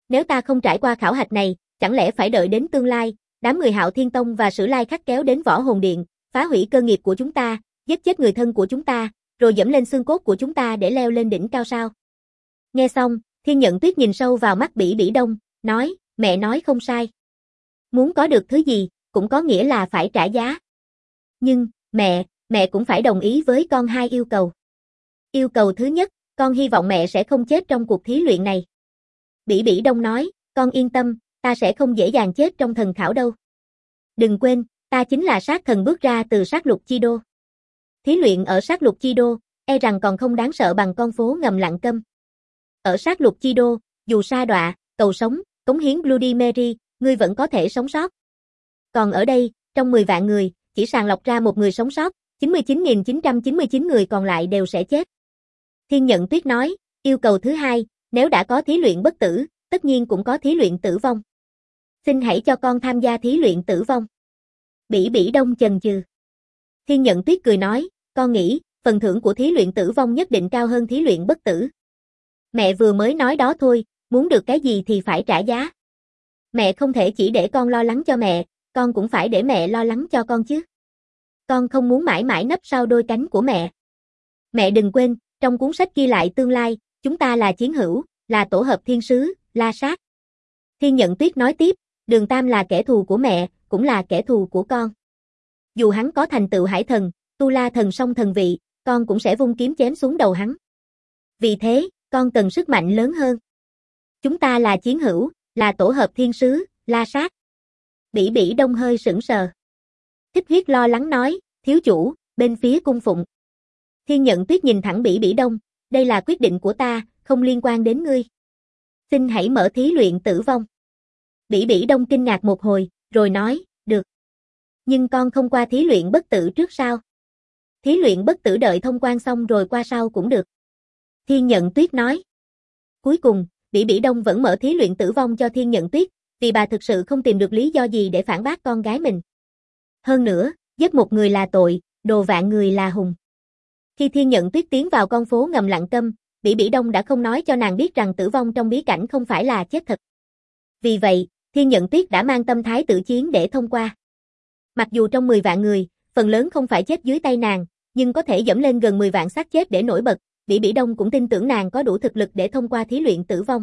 Nếu ta không trải qua khảo hạch này, chẳng lẽ phải đợi đến tương lai, đám người Hạo Thiên Tông và Sử Lai Khắc kéo đến Võ Hồn Điện, phá hủy cơ nghiệp của chúng ta, giết chết người thân của chúng ta, rồi dẫm lên xương cốt của chúng ta để leo lên đỉnh cao sao? Nghe xong, Thiên Nhận Tuyết nhìn sâu vào mắt Bỉ Bỉ Đông, nói, mẹ nói không sai. Muốn có được thứ gì, cũng có nghĩa là phải trả giá. Nhưng, mẹ cũng phải đồng ý với con hai yêu cầu. Yêu cầu thứ nhất, con hy vọng mẹ sẽ không chết trong cuộc thí luyện này. Bỉ Bỉ Đông nói, con yên tâm, ta sẽ không dễ dàng chết trong thần khảo đâu. Đừng quên, ta chính là sát thần bước ra từ sát lục chi đô. Thí luyện ở sát lục chi đô, e rằng còn không đáng sợ bằng con phố ngầm Lặng Câm. Ở sát lục chi đô, dù sa đọa, cầu sống, cống hiến Bloody Mary, ngươi vẫn có thể sống sót. Còn ở đây, trong 10 vạn người, chỉ sàng lọc ra một người sống sót, 99.999 người còn lại đều sẽ chết. Thiên Nhận Tuyết nói, yêu cầu thứ hai, nếu đã có thí luyện bất tử, tất nhiên cũng có thí luyện tử vong. Xin hãy cho con tham gia thí luyện tử vong. Bỉ Bỉ Đông chần chừ. Thiên Nhận Tuyết cười nói, con nghĩ, phần thưởng của thí luyện tử vong nhất định cao hơn thí luyện bất tử. Mẹ vừa mới nói đó thôi, muốn được cái gì thì phải trả giá. Mẹ không thể chỉ để con lo lắng cho mẹ, con cũng phải để mẹ lo lắng cho con chứ. Con không muốn mãi mãi nấp sau đôi cánh của mẹ. Mẹ đừng quên, trong cuốn sách ghi lại tương lai, chúng ta là chiến hữu, là tổ hợp thiên sứ, La Sát. Thiên Nhận Tuyết nói tiếp, Đường Tam là kẻ thù của mẹ, cũng là kẻ thù của con. Dù hắn có thành tựu hải thần, tu la thần song thần vị, con cũng sẽ vung kiếm chém xuống đầu hắn. Vì thế, con cần sức mạnh lớn hơn. Chúng ta là chiến hữu, là tổ hợp thiên sứ, La Sát. Bỉ Bỉ Đông hơi sững sờ. Thích Huyết lo lắng nói, thiếu chủ, bên phía cung phụng. Thiên Nhận Tuyết nhìn thẳng Bỉ Bỉ Đông, đây là quyết định của ta, không liên quan đến ngươi. Xin hãy mở thí luyện tử vong. Bỉ Bỉ Đông kinh ngạc một hồi, rồi nói, được. Nhưng con không qua thí luyện bất tử trước sao? Thí luyện bất tử đợi thông quan xong rồi qua sau cũng được. Thiên Nhận Tuyết nói. Cuối cùng, Bỉ Bỉ Đông vẫn mở thí luyện tử vong cho Thiên Nhận Tuyết, vì bà thực sự không tìm được lý do gì để phản bác con gái mình. Hơn nữa, giết một người là tội, đồ vạn người là hùng. Khi Thiên Nhận Tuyết tiến vào con phố ngầm Lặng Câm, Bỉ Bỉ Đông đã không nói cho nàng biết rằng tử vong trong bí cảnh không phải là chết thật. Vì vậy, Thiên Nhận Tuyết đã mang tâm thái tự chiến để thông qua. Mặc dù trong 10 vạn người, phần lớn không phải chết dưới tay nàng, nhưng có thể dẫm lên gần 10 vạn xác chết để nổi bật, Bỉ Bỉ Đông cũng tin tưởng nàng có đủ thực lực để thông qua thí luyện tử vong.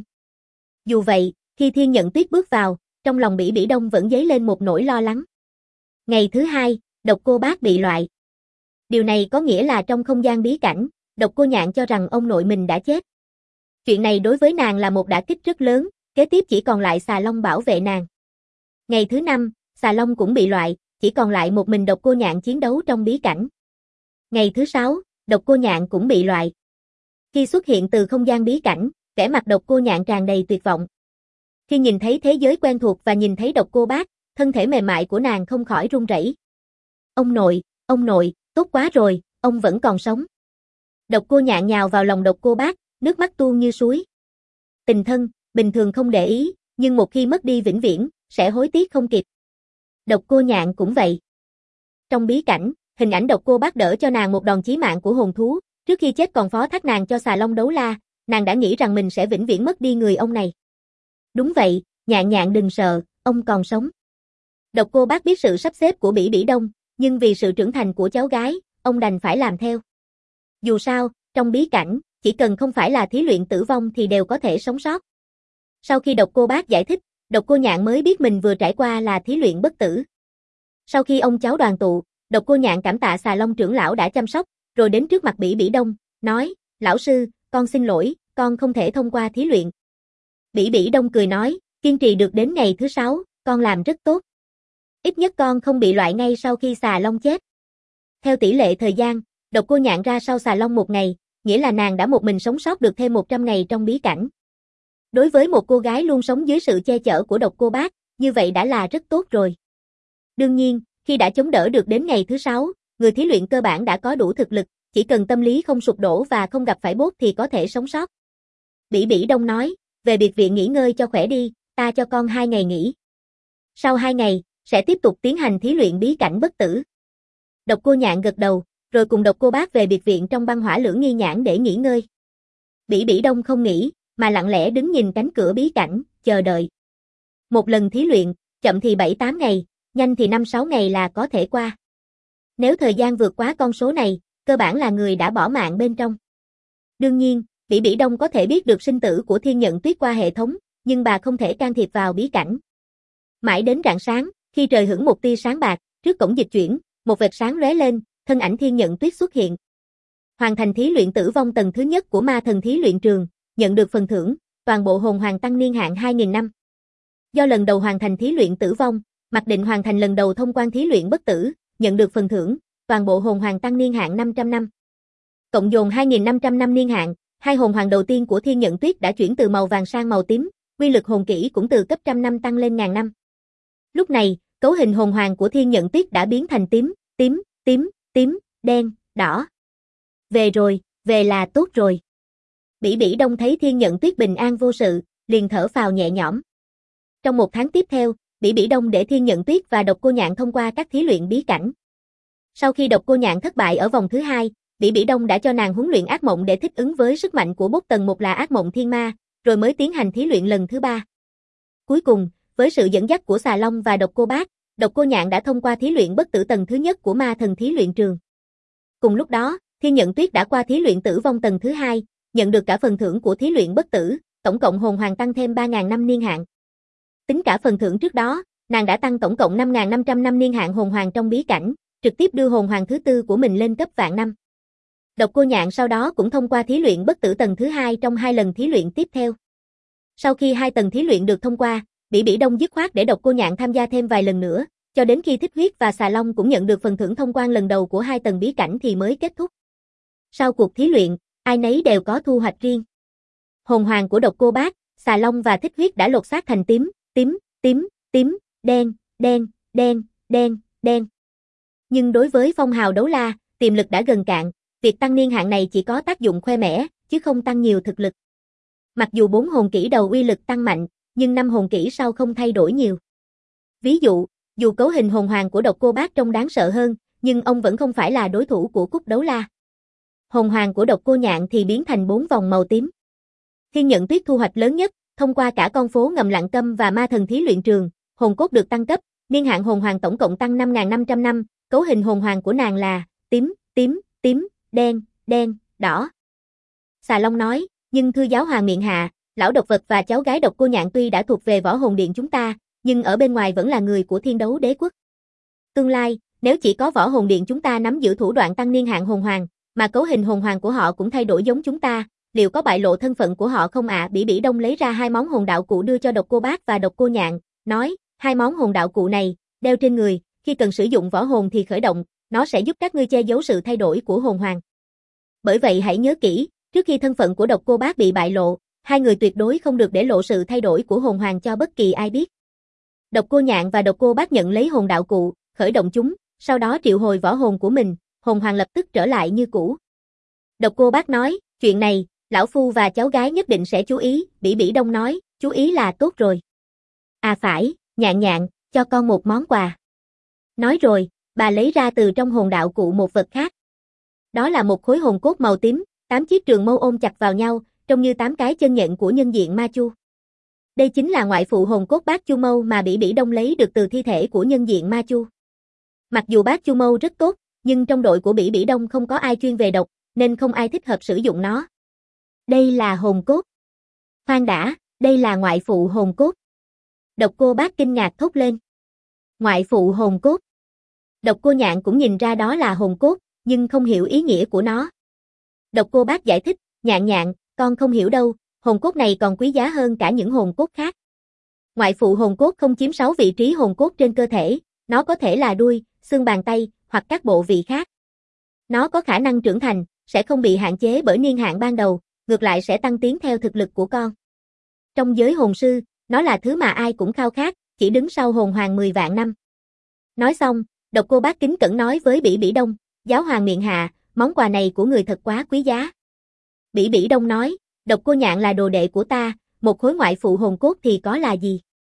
Dù vậy, khi Thiên Nhận Tuyết bước vào, trong lòng Bỉ Bỉ Đông vẫn dấy lên một nỗi lo lắng. Ngày thứ hai, Độc Cô Bác bị loại. Điều này có nghĩa là trong không gian bí cảnh, Độc Cô Nhạn cho rằng ông nội mình đã chết. Chuyện này đối với nàng là một đả kích rất lớn, kế tiếp chỉ còn lại Xà Long bảo vệ nàng. Ngày thứ năm, Xà Long cũng bị loại, chỉ còn lại một mình Độc Cô Nhạn chiến đấu trong bí cảnh. Ngày thứ sáu, Độc Cô Nhạn cũng bị loại. Khi xuất hiện từ không gian bí cảnh, vẻ mặt Độc Cô Nhạn tràn đầy tuyệt vọng. Khi nhìn thấy thế giới quen thuộc và nhìn thấy Độc Cô Bác, thân thể mềm mại của nàng không khỏi run rẩy. Ông nội, tốt quá rồi, ông vẫn còn sống. Độc Cô Nhạn nhào vào lòng Độc Cô Bác, nước mắt tuôn như suối. Tình thân, bình thường không để ý, nhưng một khi mất đi vĩnh viễn, sẽ hối tiếc không kịp. Độc Cô Nhạn cũng vậy. Trong bí cảnh, hình ảnh Độc Cô Bác đỡ cho nàng một đòn chí mạng của hồn thú, trước khi chết còn phó thác nàng cho Xà Long đấu la, nàng đã nghĩ rằng mình sẽ vĩnh viễn mất đi người ông này. Đúng vậy, Nhạn Nhạn đừng sợ, ông còn sống. Độc Cô Bác biết sự sắp xếp của Bỉ Bỉ Đông, nhưng vì sự trưởng thành của cháu gái, ông đành phải làm theo. Dù sao, trong bí cảnh, chỉ cần không phải là thí luyện tử vong thì đều có thể sống sót. Sau khi Độc Cô Bác giải thích, Độc Cô Nhạn mới biết mình vừa trải qua là thí luyện bất tử. Sau khi ông cháu đoàn tụ, Độc Cô Nhạn cảm tạ Xà Long trưởng lão đã chăm sóc, rồi đến trước mặt Bỉ Bỉ Đông, nói, lão sư, con xin lỗi, con không thể thông qua thí luyện. Bỉ Bỉ Đông cười nói, kiên trì được đến ngày thứ 6, con làm rất tốt. Ít nhất con không bị loại ngay sau khi Xà Long chết. Theo tỷ lệ thời gian, Độc Cô Nhạn ra sau Xà Long một ngày, nghĩa là nàng đã một mình sống sót được thêm 100 ngày trong bí cảnh. Đối với một cô gái luôn sống dưới sự che chở của Độc Cô Bác, như vậy đã là rất tốt rồi. Đương nhiên, khi đã chống đỡ được đến ngày thứ 6, người thí luyện cơ bản đã có đủ thực lực, chỉ cần tâm lý không sụp đổ và không gặp phải bốt thì có thể sống sót. Bỉ Bỉ Đông nói, về biệt viện nghỉ ngơi cho khỏe đi, ta cho con 2 ngày nghỉ. Sau 2 ngày, sẽ tiếp tục tiến hành thí luyện bí cảnh bất tử. Độc Cô Nhạn gật đầu, rồi cùng Độc Cô Bác về biệt viện trong băng hỏa lưỡng nghi nhãn để nghỉ ngơi. Bỉ Bỉ Đông không nghỉ, mà lặng lẽ đứng nhìn cánh cửa bí cảnh, chờ đợi. Một lần thí luyện, chậm thì 7-8 ngày, nhanh thì 5-6 ngày là có thể qua. Nếu thời gian vượt quá con số này, cơ bản là người đã bỏ mạng bên trong. Đương nhiên, Bỉ Bỉ Đông có thể biết được sinh tử của Thiên Nhận Tuyết qua hệ thống, nhưng bà không thể can thiệp vào bí cảnh. Mãi đến rạng sáng, khi trời hửng một tia sáng bạc, trước cổng dịch chuyển, một vệt sáng lóe lên, thân ảnh Thiên Nhận Tuyết xuất hiện. Hoàn thành thí luyện tử vong tầng thứ nhất của ma thần thí luyện trường, nhận được phần thưởng, toàn bộ hồn hoàng tăng niên hạn 2000 năm. Do lần đầu hoàn thành thí luyện tử vong, mặc định hoàn thành lần đầu thông quan thí luyện bất tử, nhận được phần thưởng, toàn bộ hồn hoàng tăng niên hạn 500 năm. Cộng dồn 2500 năm niên hạn, hai hồn hoàng đầu tiên của Thiên Nhận Tuyết đã chuyển từ màu vàng sang màu tím, quy lực hồn kỹ cũng từ cấp trăm năm tăng lên ngàn năm. Lúc này, cấu hình hồn hoàng của Thiên Nhận Tuyết đã biến thành tím, đen, đỏ. Về rồi, về là tốt rồi. Bỉ Bỉ Đông thấy Thiên Nhận Tuyết bình an vô sự, liền thở phào nhẹ nhõm. Trong một tháng tiếp theo, Bỉ Bỉ Đông để Thiên Nhận Tuyết và Độc Cô Nhạn thông qua các thí luyện bí cảnh. Sau khi Độc Cô Nhạn thất bại ở vòng thứ 2, Bỉ Bỉ Đông đã cho nàng huấn luyện ác mộng để thích ứng với sức mạnh của bốt tầng 1 là ác mộng thiên ma, rồi mới tiến hành thí luyện lần thứ 3. Cuối cùng, với sự dẫn dắt của Xà Long và Độc Cô Bác, Độc Cô Nhạn đã thông qua thí luyện bất tử tầng thứ nhất của ma thần thí luyện trường. Cùng lúc đó, Thiên Nhận Tuyết đã qua thí luyện tử vong tầng thứ 2, nhận được cả phần thưởng của thí luyện bất tử, tổng cộng hồn hoàng tăng thêm 3000 năm niên hạn. Tính cả phần thưởng trước đó, nàng đã tăng tổng cộng 5500 năm niên hạn hồn hoàng trong bí cảnh, trực tiếp đưa hồn hoàng thứ tư của mình lên cấp vạn năm. Độc Cô Nhạn sau đó cũng thông qua thí luyện bất tử tầng thứ 2 trong 2 lần thí luyện tiếp theo. Sau khi 2 tầng thí luyện được thông qua, Bỉ Bỉ Đông dứt khoát để Độc Cô Nhạn tham gia thêm vài lần nữa, cho đến khi Thích Huyết và Xà Long cũng nhận được phần thưởng thông quan lần đầu của 2 tầng bí cảnh thì mới kết thúc. Sau cuộc thí luyện, ai nấy đều có thu hoạch riêng. Hồn hoàng của Độc Cô Bác, Xà Long và Thích Huyết đã lột xác thành tím, đen. Nhưng đối với phong hào đấu la, tiềm lực đã gần cạn, việc tăng niên hạn này chỉ có tác dụng khoe mẽ, chứ không tăng nhiều thực lực. Mặc dù 4 hồn kỹ đầu uy lực tăng mạnh, nhưng 5 hồn kỹ sau không thay đổi nhiều. Ví dụ, dù cấu hình hồn hoàng của Độc Cô Bác trông đáng sợ hơn, nhưng ông vẫn không phải là đối thủ của Cúc Đấu La. Hồn hoàng của Độc Cô Nhạn thì biến thành 4 vòng màu tím. Thiên Nhận Tuyết thu hoạch lớn nhất, thông qua cả con phố ngầm Lặng Câm và ma thần thí luyện trường, hồn cốt được tăng cấp, niên hạn hồn hoàng tổng cộng tăng 5500 năm, cấu hình hồn hoàng của nàng là tím, đen, đỏ. Xà Long nói, nhưng thưa giáo hoàng miện hạ, lão độc vật và cháu gái Độc Cô Nhạn tuy đã thuộc về võ hồn điện chúng ta, nhưng ở bên ngoài vẫn là người của Thiên Đấu Đế quốc. Tương lai, nếu chỉ có võ hồn điện chúng ta nắm giữ thủ đoạn tăng niên hạn hồn hoàng, mà cấu hình hồn hoàng của họ cũng thay đổi giống chúng ta, liệu có bại lộ thân phận của họ không ạ? Bỉ Bỉ Đông lấy ra 2 món hồn đạo cụ đưa cho Độc Cô Bác và Độc Cô Nhạn, nói, 2 món hồn đạo cụ này, đeo trên người, khi cần sử dụng võ hồn thì khởi động, nó sẽ giúp các ngươi che giấu sự thay đổi của hồn hoàng. Bởi vậy hãy nhớ kỹ, trước khi thân phận của Độc Cô Bác bị bại lộ, hai người tuyệt đối không được để lộ sự thay đổi của hồn hoàng cho bất kỳ ai biết. Độc Cô Nhạn và Độc Cô Bác nhận lấy hồn đạo cụ, khởi động chúng, sau đó triệu hồi võ hồn của mình, hồn hoàng lập tức trở lại như cũ. Độc Cô Bác nói, chuyện này, lão phu và cháu gái nhất định sẽ chú ý, Bỉ Bỉ Đông nói, chú ý là tốt rồi. À phải, Nhạn, cho con một món quà. Nói rồi, bà lấy ra từ trong hồn đạo cụ một vật khác. Đó là một khối hồn cốt màu tím, 8 chiếc trường mâu ôm chặt vào nhau, trông như 8 cái chân nhện của nhân diện ma chu. Đây chính là ngoại phụ hồn cốt Bát Chu Mâu mà Bỉ Bỉ Đông lấy được từ thi thể của nhân diện ma chu. Mặc dù Bát Chu Mâu rất tốt, nhưng trong đội của Bỉ Bỉ Đông không có ai chuyên về độc, nên không ai thích hợp sử dụng nó. Đây là hồn cốt. Khoan đã, đây là ngoại phụ hồn cốt. Độc Cô Bác kinh ngạc thốt lên. Ngoại phụ hồn cốt. Độc Cô Nhạn cũng nhìn ra đó là hồn cốt, nhưng không hiểu ý nghĩa của nó. Độc Cô Bác giải thích, Nhạn, con không hiểu đâu, hồn cốt này còn quý giá hơn cả những hồn cốt khác. Ngoại phụ hồn cốt không chiếm 6 vị trí hồn cốt trên cơ thể, nó có thể là đuôi, xương bàn tay, hoặc các bộ vị khác. Nó có khả năng trưởng thành, sẽ không bị hạn chế bởi niên hạn ban đầu, ngược lại sẽ tăng tiến theo thực lực của con. Trong giới hồn sư, nó là thứ mà ai cũng khao khát, chỉ đứng sau hồn hoàng 10 vạn năm. Nói xong, Độc Cô Bác kính cẩn nói với Bỉ Bỉ Đông, giáo hoàng miện hạ, món quà này của người thật quá quý giá. Bỉ Bỉ Đông nói, Độc Cô Nhạn là đồ đệ của ta, một khối ngoại phụ hồn cốt thì có là gì?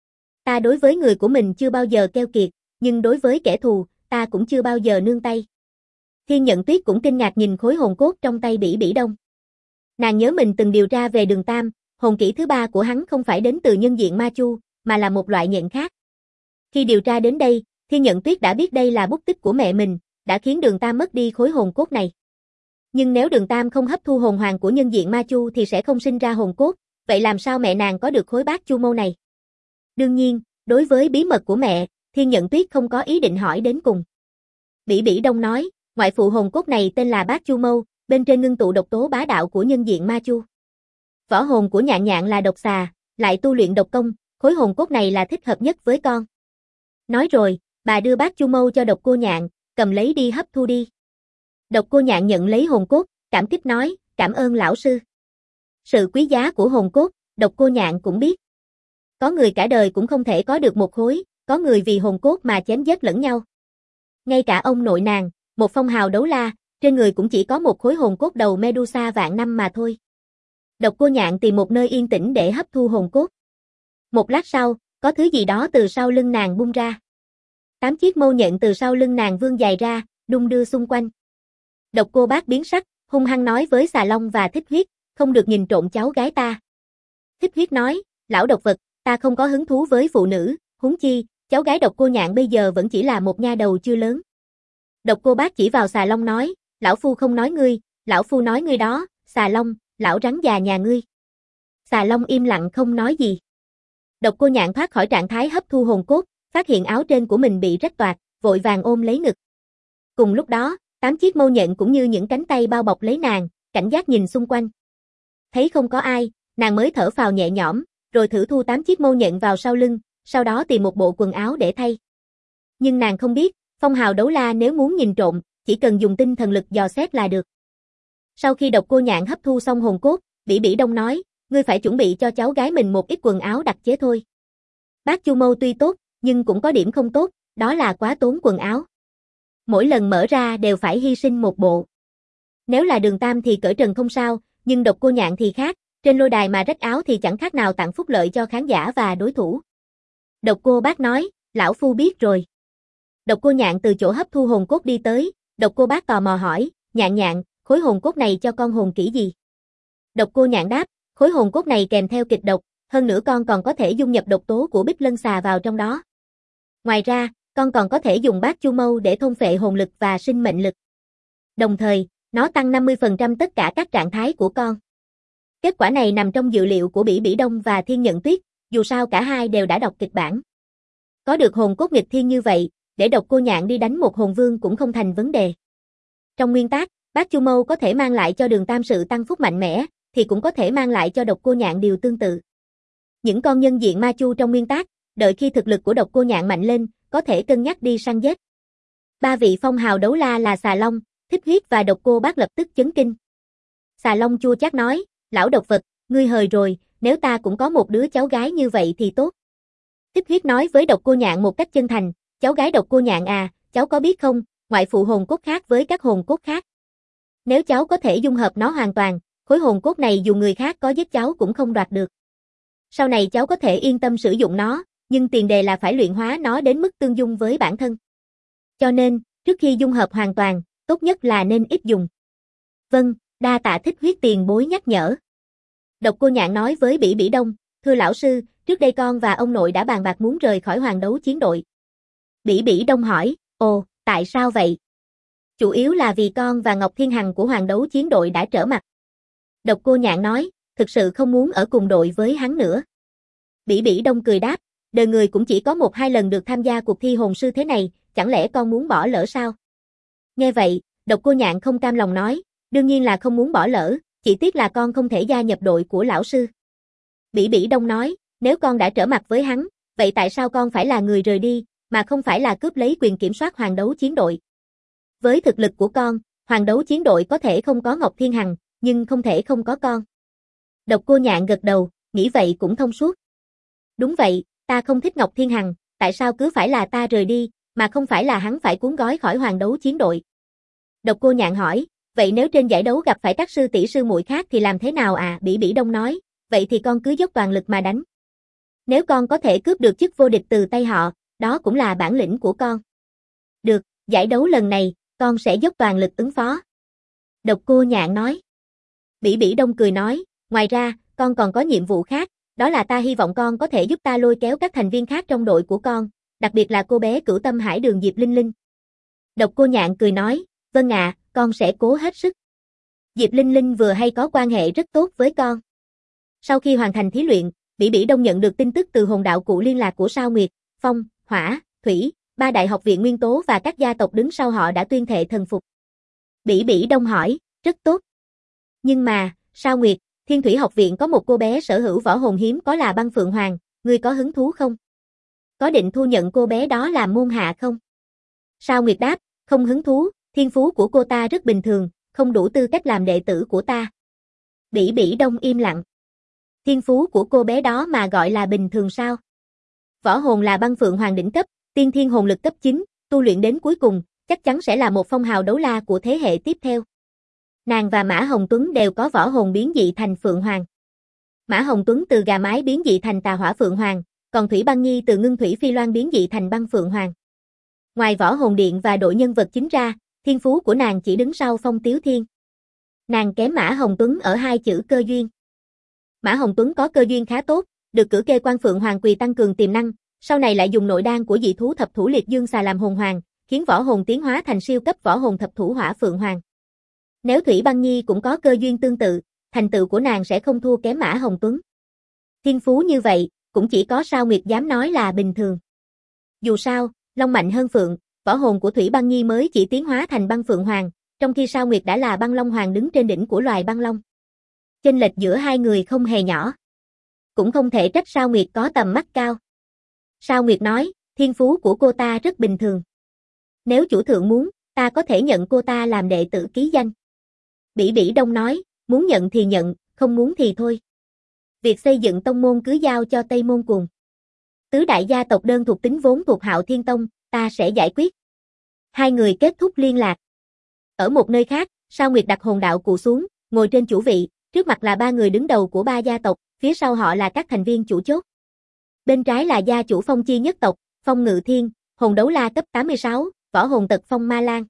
Ta đối với người của mình chưa bao giờ keo kiệt, nhưng đối với kẻ thù, ta cũng chưa bao giờ nương tay. Thiên Nhận Tuyết cũng kinh ngạc nhìn khối hồn cốt trong tay Bỉ Bỉ Đông. Nàng nhớ mình từng điều tra về Đường Tam, hồn kỹ thứ ba của hắn không phải đến từ nhân diện ma chu, mà là một loại nhện khác. Khi điều tra đến đây, Thiên Nhận Tuyết đã biết đây là bút tích của mẹ mình, đã khiến Đường Tam mất đi khối hồn cốt này. Nhưng nếu Đường Tam không hấp thu hồn hoàng của nhân diện ma chu thì sẽ không sinh ra hồn cốt, vậy làm sao mẹ nàng có được khối bát chu mâu này? Đương nhiên, đối với bí mật của mẹ, Thiên Nhận Tuyết không có ý định hỏi đến cùng. Bỉ Bỉ Đông nói, ngoại phụ hồn cốt này tên là bát chu mâu, bên trên ngưng tụ độc tố bá đạo của nhân diện ma chu. Võ hồn của Nhạn Nhạn là độc xà, lại tu luyện độc công, khối hồn cốt này là thích hợp nhất với con. Nói rồi, bà đưa bát chu mâu cho Độc Cô Nhạn, cầm lấy đi hấp thu đi. Độc Cô Nhạn nhận lấy hồn cốt, cảm kích nói, cảm ơn lão sư. Sự quý giá của hồn cốt, Độc Cô Nhạn cũng biết. Có người cả đời cũng không thể có được một khối, có người vì hồn cốt mà chém giết lẫn nhau. Ngay cả ông nội nàng, một phong hào đấu la, trên người cũng chỉ có một khối hồn cốt đầu Medusa vạn năm mà thôi. Độc Cô Nhạn tìm một nơi yên tĩnh để hấp thu hồn cốt. Một lát sau, có thứ gì đó từ sau lưng nàng bung ra. 8 chiếc mâu nhện từ sau lưng nàng vươn dài ra, đung đưa xung quanh. Độc Cô Bác biến sắc, hung hăng nói với Xà Long và Thích Huyết, không được nhìn trộm cháu gái ta. Thích Huyết nói, lão độc vật, ta không có hứng thú với phụ nữ, huống chi, cháu gái Độc Cô Nhạn bây giờ vẫn chỉ là một nha đầu chưa lớn. Độc Cô Bác chỉ vào Xà Long nói, lão phu không nói ngươi, lão phu nói ngươi đó, Xà Long, lão rắn già nhà ngươi. Xà Long im lặng không nói gì. Độc Cô Nhạn thoát khỏi trạng thái hấp thu hồn cốt, phát hiện áo trên của mình bị rách toạc, vội vàng ôm lấy ngực. Cùng lúc đó, 8 chiếc mâu nhện cũng như những cánh tay bao bọc lấy nàng, cảnh giác nhìn xung quanh. Thấy không có ai, nàng mới thở phào nhẹ nhõm, rồi thử thu 8 chiếc mâu nhện vào sau lưng, sau đó tìm một bộ quần áo để thay. Nhưng nàng không biết, phong hào đấu la nếu muốn nhìn trộm, chỉ cần dùng tinh thần lực dò xét là được. Sau khi Độc Cô Nhạn hấp thu xong hồn cốt, Bỉ Bỉ Đông nói, ngươi phải chuẩn bị cho cháu gái mình một ít quần áo đặc chế thôi. Bát chu mâu tuy tốt, nhưng cũng có điểm không tốt, đó là quá tốn quần áo. Mỗi lần mở ra đều phải hy sinh một bộ. Nếu là Đường Tam thì cởi trần không sao, nhưng Độc Cô Nhạn thì khác, trên lôi đài mà rách áo thì chẳng khác nào tặng phúc lợi cho khán giả và đối thủ. Độc Cô Bác nói, lão phu biết rồi. Độc Cô Nhạn từ chỗ hấp thu hồn cốt đi tới, Độc Cô Bác tò mò hỏi, Nhạn Nhạn, khối hồn cốt này cho con hồn kỹ gì? Độc Cô Nhạn đáp, khối hồn cốt này kèm theo kịch độc, hơn nữa con còn có thể dung nhập độc tố của Bích Lân Xà vào trong đó. Ngoài ra, con còn có thể dùng bát chu mâu để thôn phệ hồn lực và sinh mệnh lực. Đồng thời, nó tăng 50% tất cả các trạng thái của con. Kết quả này nằm trong dự liệu của Bỉ Bỉ Đông và Thiên Nhận Tuyết, dù sao cả hai đều đã đọc kịch bản. Có được hồn cốt nghịch thiên như vậy, để Độc Cô Nhạn đi đánh một hồn vương cũng không thành vấn đề. Trong nguyên tắc, bát chu mâu có thể mang lại cho Đường Tam sự tăng phúc mạnh mẽ, thì cũng có thể mang lại cho Độc Cô Nhạn điều tương tự. Những con nhân diện ma chu trong nguyên tắc, đợi khi thực lực của Độc Cô Nhạn mạnh lên, có thể cân nhắc đi săn giết. Ba vị phong hào đấu la là Xà Long, Thích Huyết và Độc Cô Bác lập tức chấn kinh. Xà Long chua chát nói, lão độc vật, ngươi hời rồi, nếu ta cũng có một đứa cháu gái như vậy thì tốt. Thích Huyết nói với Độc Cô Nhạn một cách chân thành, cháu gái Độc Cô Nhạn à, cháu có biết không, ngoại phụ hồn cốt khác với các hồn cốt khác. Nếu cháu có thể dung hợp nó hoàn toàn, khối hồn cốt này dù người khác có giết cháu cũng không đoạt được. Sau này cháu có thể yên tâm sử dụng nó, nhưng tiền đề là phải luyện hóa nó đến mức tương dung với bản thân. Cho nên, trước khi dung hợp hoàn toàn, tốt nhất là nên ít dùng. Vâng, đa tạ Thích Huyết tiền bối nhắc nhở. Độc Cô Nhạn nói với Bỉ Bỉ Đông, thưa lão sư, trước đây con và ông nội đã bàn bạc muốn rời khỏi Hoàng Đấu Chiến đội. Bỉ Bỉ Đông hỏi, ồ, tại sao vậy? Chủ yếu là vì con và Ngọc Thiên Hằng của Hoàng Đấu Chiến đội đã trở mặt. Độc Cô Nhạn nói, thực sự không muốn ở cùng đội với hắn nữa. Bỉ Bỉ Đông cười đáp, đời người cũng chỉ có 1-2 lần được tham gia cuộc thi hồn sư thế này, chẳng lẽ con muốn bỏ lỡ sao? Nghe vậy, Độc Cô Nhạn không cam lòng nói, đương nhiên là không muốn bỏ lỡ, chỉ tiếc là con không thể gia nhập đội của lão sư. Bỉ Bỉ Đông nói, nếu con đã trở mặt với hắn, vậy tại sao con phải là người rời đi, mà không phải là cướp lấy quyền kiểm soát Hoàng Đấu Chiến đội? Với thực lực của con, Hoàng Đấu Chiến đội có thể không có Ngọc Thiên Hằng, nhưng không thể không có con. Độc Cô Nhạn gật đầu, nghĩ vậy cũng thông suốt. Đúng vậy, ta không thích Ngọc Thiên Hằng, tại sao cứ phải là ta rời đi, mà không phải là hắn phải cuốn gói khỏi Hoàng Đấu Chiến đội? Độc Cô Nhạn hỏi, vậy nếu trên giải đấu gặp phải các sư tỷ sư muội khác thì làm thế nào à? Bỉ Bỉ Đông nói, vậy thì con cứ dốc toàn lực mà đánh. Nếu con có thể cướp được chức vô địch từ tay họ, đó cũng là bản lĩnh của con. Được, giải đấu lần này, con sẽ dốc toàn lực ứng phó. Độc Cô Nhạn nói. Bỉ Bỉ Đông cười nói, ngoài ra, con còn có nhiệm vụ khác, đó là ta hy vọng con có thể giúp ta lôi kéo các thành viên khác trong đội của con, đặc biệt là cô bé Cửu Tâm Hải Đường Diệp Linh Linh. Độc Cô Nhạn cười nói, vâng ạ, con sẽ cố hết sức. Diệp Linh Linh vừa hay có quan hệ rất tốt với con. Sau khi hoàn thành thí luyện, Bỉ Bỉ Đông nhận được tin tức từ hồn đạo cụ liên lạc của Sao Nguyệt, Phong, Hỏa, Thủy, ba đại học viện nguyên tố và các gia tộc đứng sau họ đã tuyên thệ thần phục. Bỉ Bỉ Đông hỏi, rất tốt. Nhưng mà, Sao Nguyệt, Thiên Thủy học viện có một cô bé sở hữu võ hồn hiếm có là Băng Phượng Hoàng, ngươi có hứng thú không? Có định thu nhận cô bé đó làm môn hạ không? Sao Nguyệt đáp, không hứng thú, thiên phú của cô ta rất bình thường, không đủ tư cách làm đệ tử của ta. Bỉ Bỉ Đông im lặng. Thiên phú của cô bé đó mà gọi là bình thường sao? Võ hồn là Băng Phượng Hoàng đỉnh cấp, tiên thiên hồn lực cấp 9, tu luyện đến cuối cùng, chắc chắn sẽ là một phong hào đấu la của thế hệ tiếp theo. Nàng và Mã Hồng Tuấn đều có võ hồn biến dị thành Phượng Hoàng. Mã Hồng Tuấn từ gà mái biến dị thành Tà Hỏa Phượng Hoàng, còn Thủy Băng Nhi từ Ngưng Thủy Phi Loan biến dị thành Băng Phượng Hoàng. Ngoài võ hồn điện và đội nhân vật chính ra, thiên phú của nàng chỉ đứng sau Phong Tiếu Thiên. Nàng kém Mã Hồng Tuấn ở hai chữ cơ duyên. Mã Hồng Tuấn có cơ duyên khá tốt, được cử kê quan Phượng Hoàng Quỳ tăng cường tiềm năng, sau này lại dùng nội đan của dị thú thập thủ liệt dương xà làm hồn hoàng, khiến võ hồn tiến hóa thành siêu cấp võ hồn thập thủ hỏa Phượng Hoàng. Nếu Thủy Băng Nhi cũng có cơ duyên tương tự, thành tựu của nàng sẽ không thua kém Mã Hồng Tuấn. Thiên phú như vậy, cũng chỉ có Sao Nguyệt dám nói là bình thường. Dù sao, Long mạnh hơn Phượng, võ hồn của Thủy Băng Nhi mới chỉ tiến hóa thành Băng Phượng Hoàng, trong khi Sao Nguyệt đã là Băng Long Hoàng đứng trên đỉnh của loài băng long. Chênh lệch giữa hai người không hề nhỏ. Cũng không thể trách Sao Nguyệt có tầm mắt cao. Sao Nguyệt nói, thiên phú của cô ta rất bình thường. Nếu chủ thượng muốn, ta có thể nhận cô ta làm đệ tử ký danh. Bỉ Bỉ Đông nói, muốn nhận thì nhận, không muốn thì thôi. Việc xây dựng tông môn cứ giao cho Tây Môn Cuồng. Tứ đại gia tộc đơn thuộc tính vốn thuộc Hạo Thiên Tông, ta sẽ giải quyết. Hai người kết thúc liên lạc. Ở một nơi khác, Sao Nguyệt đặt hồn đạo cụ xuống, ngồi trên chủ vị, trước mặt là ba người đứng đầu của ba gia tộc, phía sau họ là các thành viên chủ chốt. Bên trái là gia chủ Phong Chi nhất tộc, Phong Ngự Thiên, hồn đấu la cấp 86, võ hồn tật Phong Ma Lan.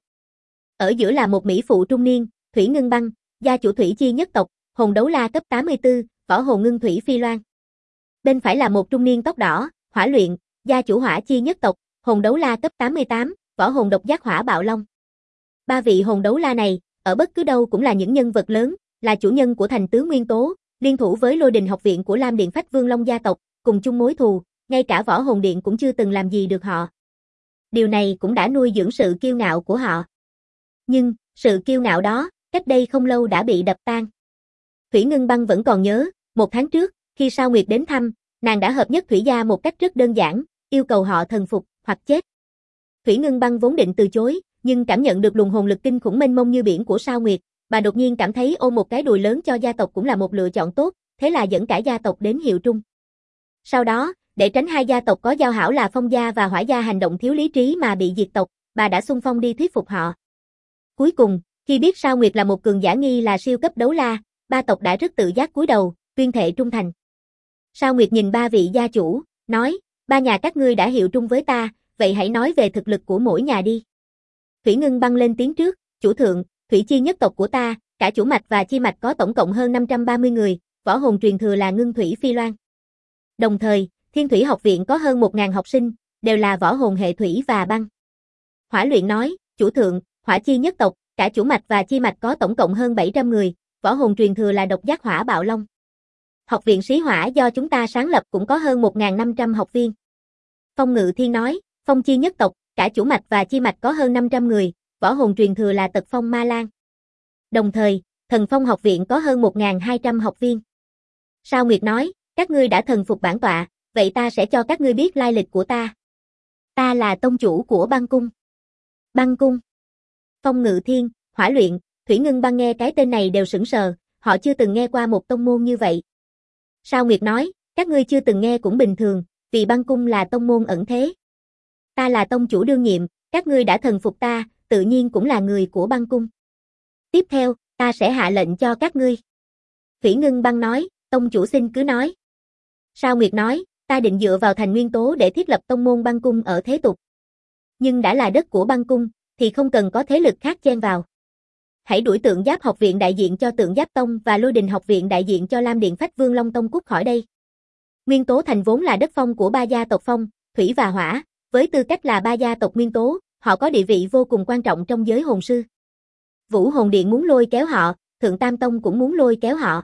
Ở giữa là một mỹ phụ trung niên, Thủy Ngân Băng, gia chủ Thủy Chi nhất tộc, hồn đấu la cấp 84, võ hồn Ngưng Thủy Phi Loan. Bên phải là một trung niên tóc đỏ, Hỏa Luyện, gia chủ Hỏa Chi nhất tộc, hồn đấu la cấp 88, võ hồn độc giác Hỏa Bạo Long. Ba vị hồn đấu la này, ở bất cứ đâu cũng là những nhân vật lớn, là chủ nhân của thành tứ nguyên tố, liên thủ với Lôi Đình học viện của Lam Điện Phách Vương Long gia tộc, cùng chung mối thù, ngay cả võ hồn điện cũng chưa từng làm gì được họ. Điều này cũng đã nuôi dưỡng sự kiêu ngạo của họ. Nhưng, sự kiêu ngạo đó, cách đây không lâu đã bị đập tan. Thủy Ngân Băng vẫn còn nhớ, một tháng trước, khi Sao Nguyệt đến thăm, nàng đã hợp nhất Thủy gia một cách rất đơn giản, yêu cầu họ thần phục, hoặc chết. Thủy Ngân Băng vốn định từ chối, nhưng cảm nhận được luồng hồn lực kinh khủng mênh mông như biển của Sao Nguyệt, bà đột nhiên cảm thấy ôm một cái đùi lớn cho gia tộc cũng là một lựa chọn tốt, thế là dẫn cả gia tộc đến hiệu trung. Sau đó, để tránh hai gia tộc có giao hảo là Phong gia và Hỏa gia hành động thiếu lý trí mà bị diệt tộc, bà đã xung phong đi thuyết phục họ. Cuối cùng, khi biết Sao Nguyệt là một cường giả nghi là siêu cấp đấu la, ba tộc đã rất tự giác cúi đầu, tuyên thệ trung thành. Sao Nguyệt nhìn ba vị gia chủ, nói, ba nhà các ngươi đã hiệu trung với ta, vậy hãy nói về thực lực của mỗi nhà đi. Thủy Ngân Băng lên tiếng trước, chủ thượng, Thủy Chi nhất tộc của ta, cả chủ mạch và chi mạch có tổng cộng hơn 530 người, võ hồn truyền thừa là Ngưng Thủy Phi Loan. Đồng thời, Thiên Thủy học viện có hơn 1000 học sinh, đều là võ hồn hệ thủy và băng. Hỏa Luyện nói, chủ thượng, Hỏa Chi nhất tộc, cả chủ mạch và chi mạch có tổng cộng hơn 700 người, võ hồn truyền thừa là độc giác Hỏa Bạo Long. Học viện Sĩ Hỏa do chúng ta sáng lập cũng có hơn 1500 học viên. Phong Ngự Thiên nói, Phong Chi nhất tộc, cả chủ mạch và chi mạch có hơn 500 người, võ hồn truyền thừa là tật Phong Ma Lan. Đồng thời, Thần Phong học viện có hơn 1200 học viên. Sao Nguyệt nói, các ngươi đã thần phục bản tọa, vậy ta sẽ cho các ngươi biết lai lịch của ta. Ta là tông chủ của băng cung. Băng cung. Phong Ngự Thiên, Hỏa Luyện, Thủy Ngân Băng nghe cái tên này đều sững sờ, họ chưa từng nghe qua một tông môn như vậy. Sao Nguyệt nói, các ngươi chưa từng nghe cũng bình thường, vì băng cung là tông môn ẩn thế. Ta là tông chủ đương nhiệm, các ngươi đã thần phục ta, tự nhiên cũng là người của băng cung. Tiếp theo, ta sẽ hạ lệnh cho các ngươi. Thủy Ngân Băng nói, tông chủ xin cứ nói. Sao Nguyệt nói, ta định dựa vào thành nguyên tố để thiết lập tông môn băng cung ở thế tục. Nhưng đã là đất của băng cung, thì không cần có thế lực khác chen vào. hãy đuổi Tượng Giáp học viện đại diện cho Tượng Giáp Tông và Lôi Đình học viện đại diện cho Lam Điện Phách Vương Long Tông cút khỏi đây. Nguyên Tố Thành vốn là đất phong của ba gia tộc Phong, Thủy và Hỏa, với tư cách là ba gia tộc nguyên tố, họ có địa vị vô cùng quan trọng trong giới hồn sư. Vũ Hồn Điện muốn lôi kéo họ, Thượng Tam Tông cũng muốn lôi kéo họ.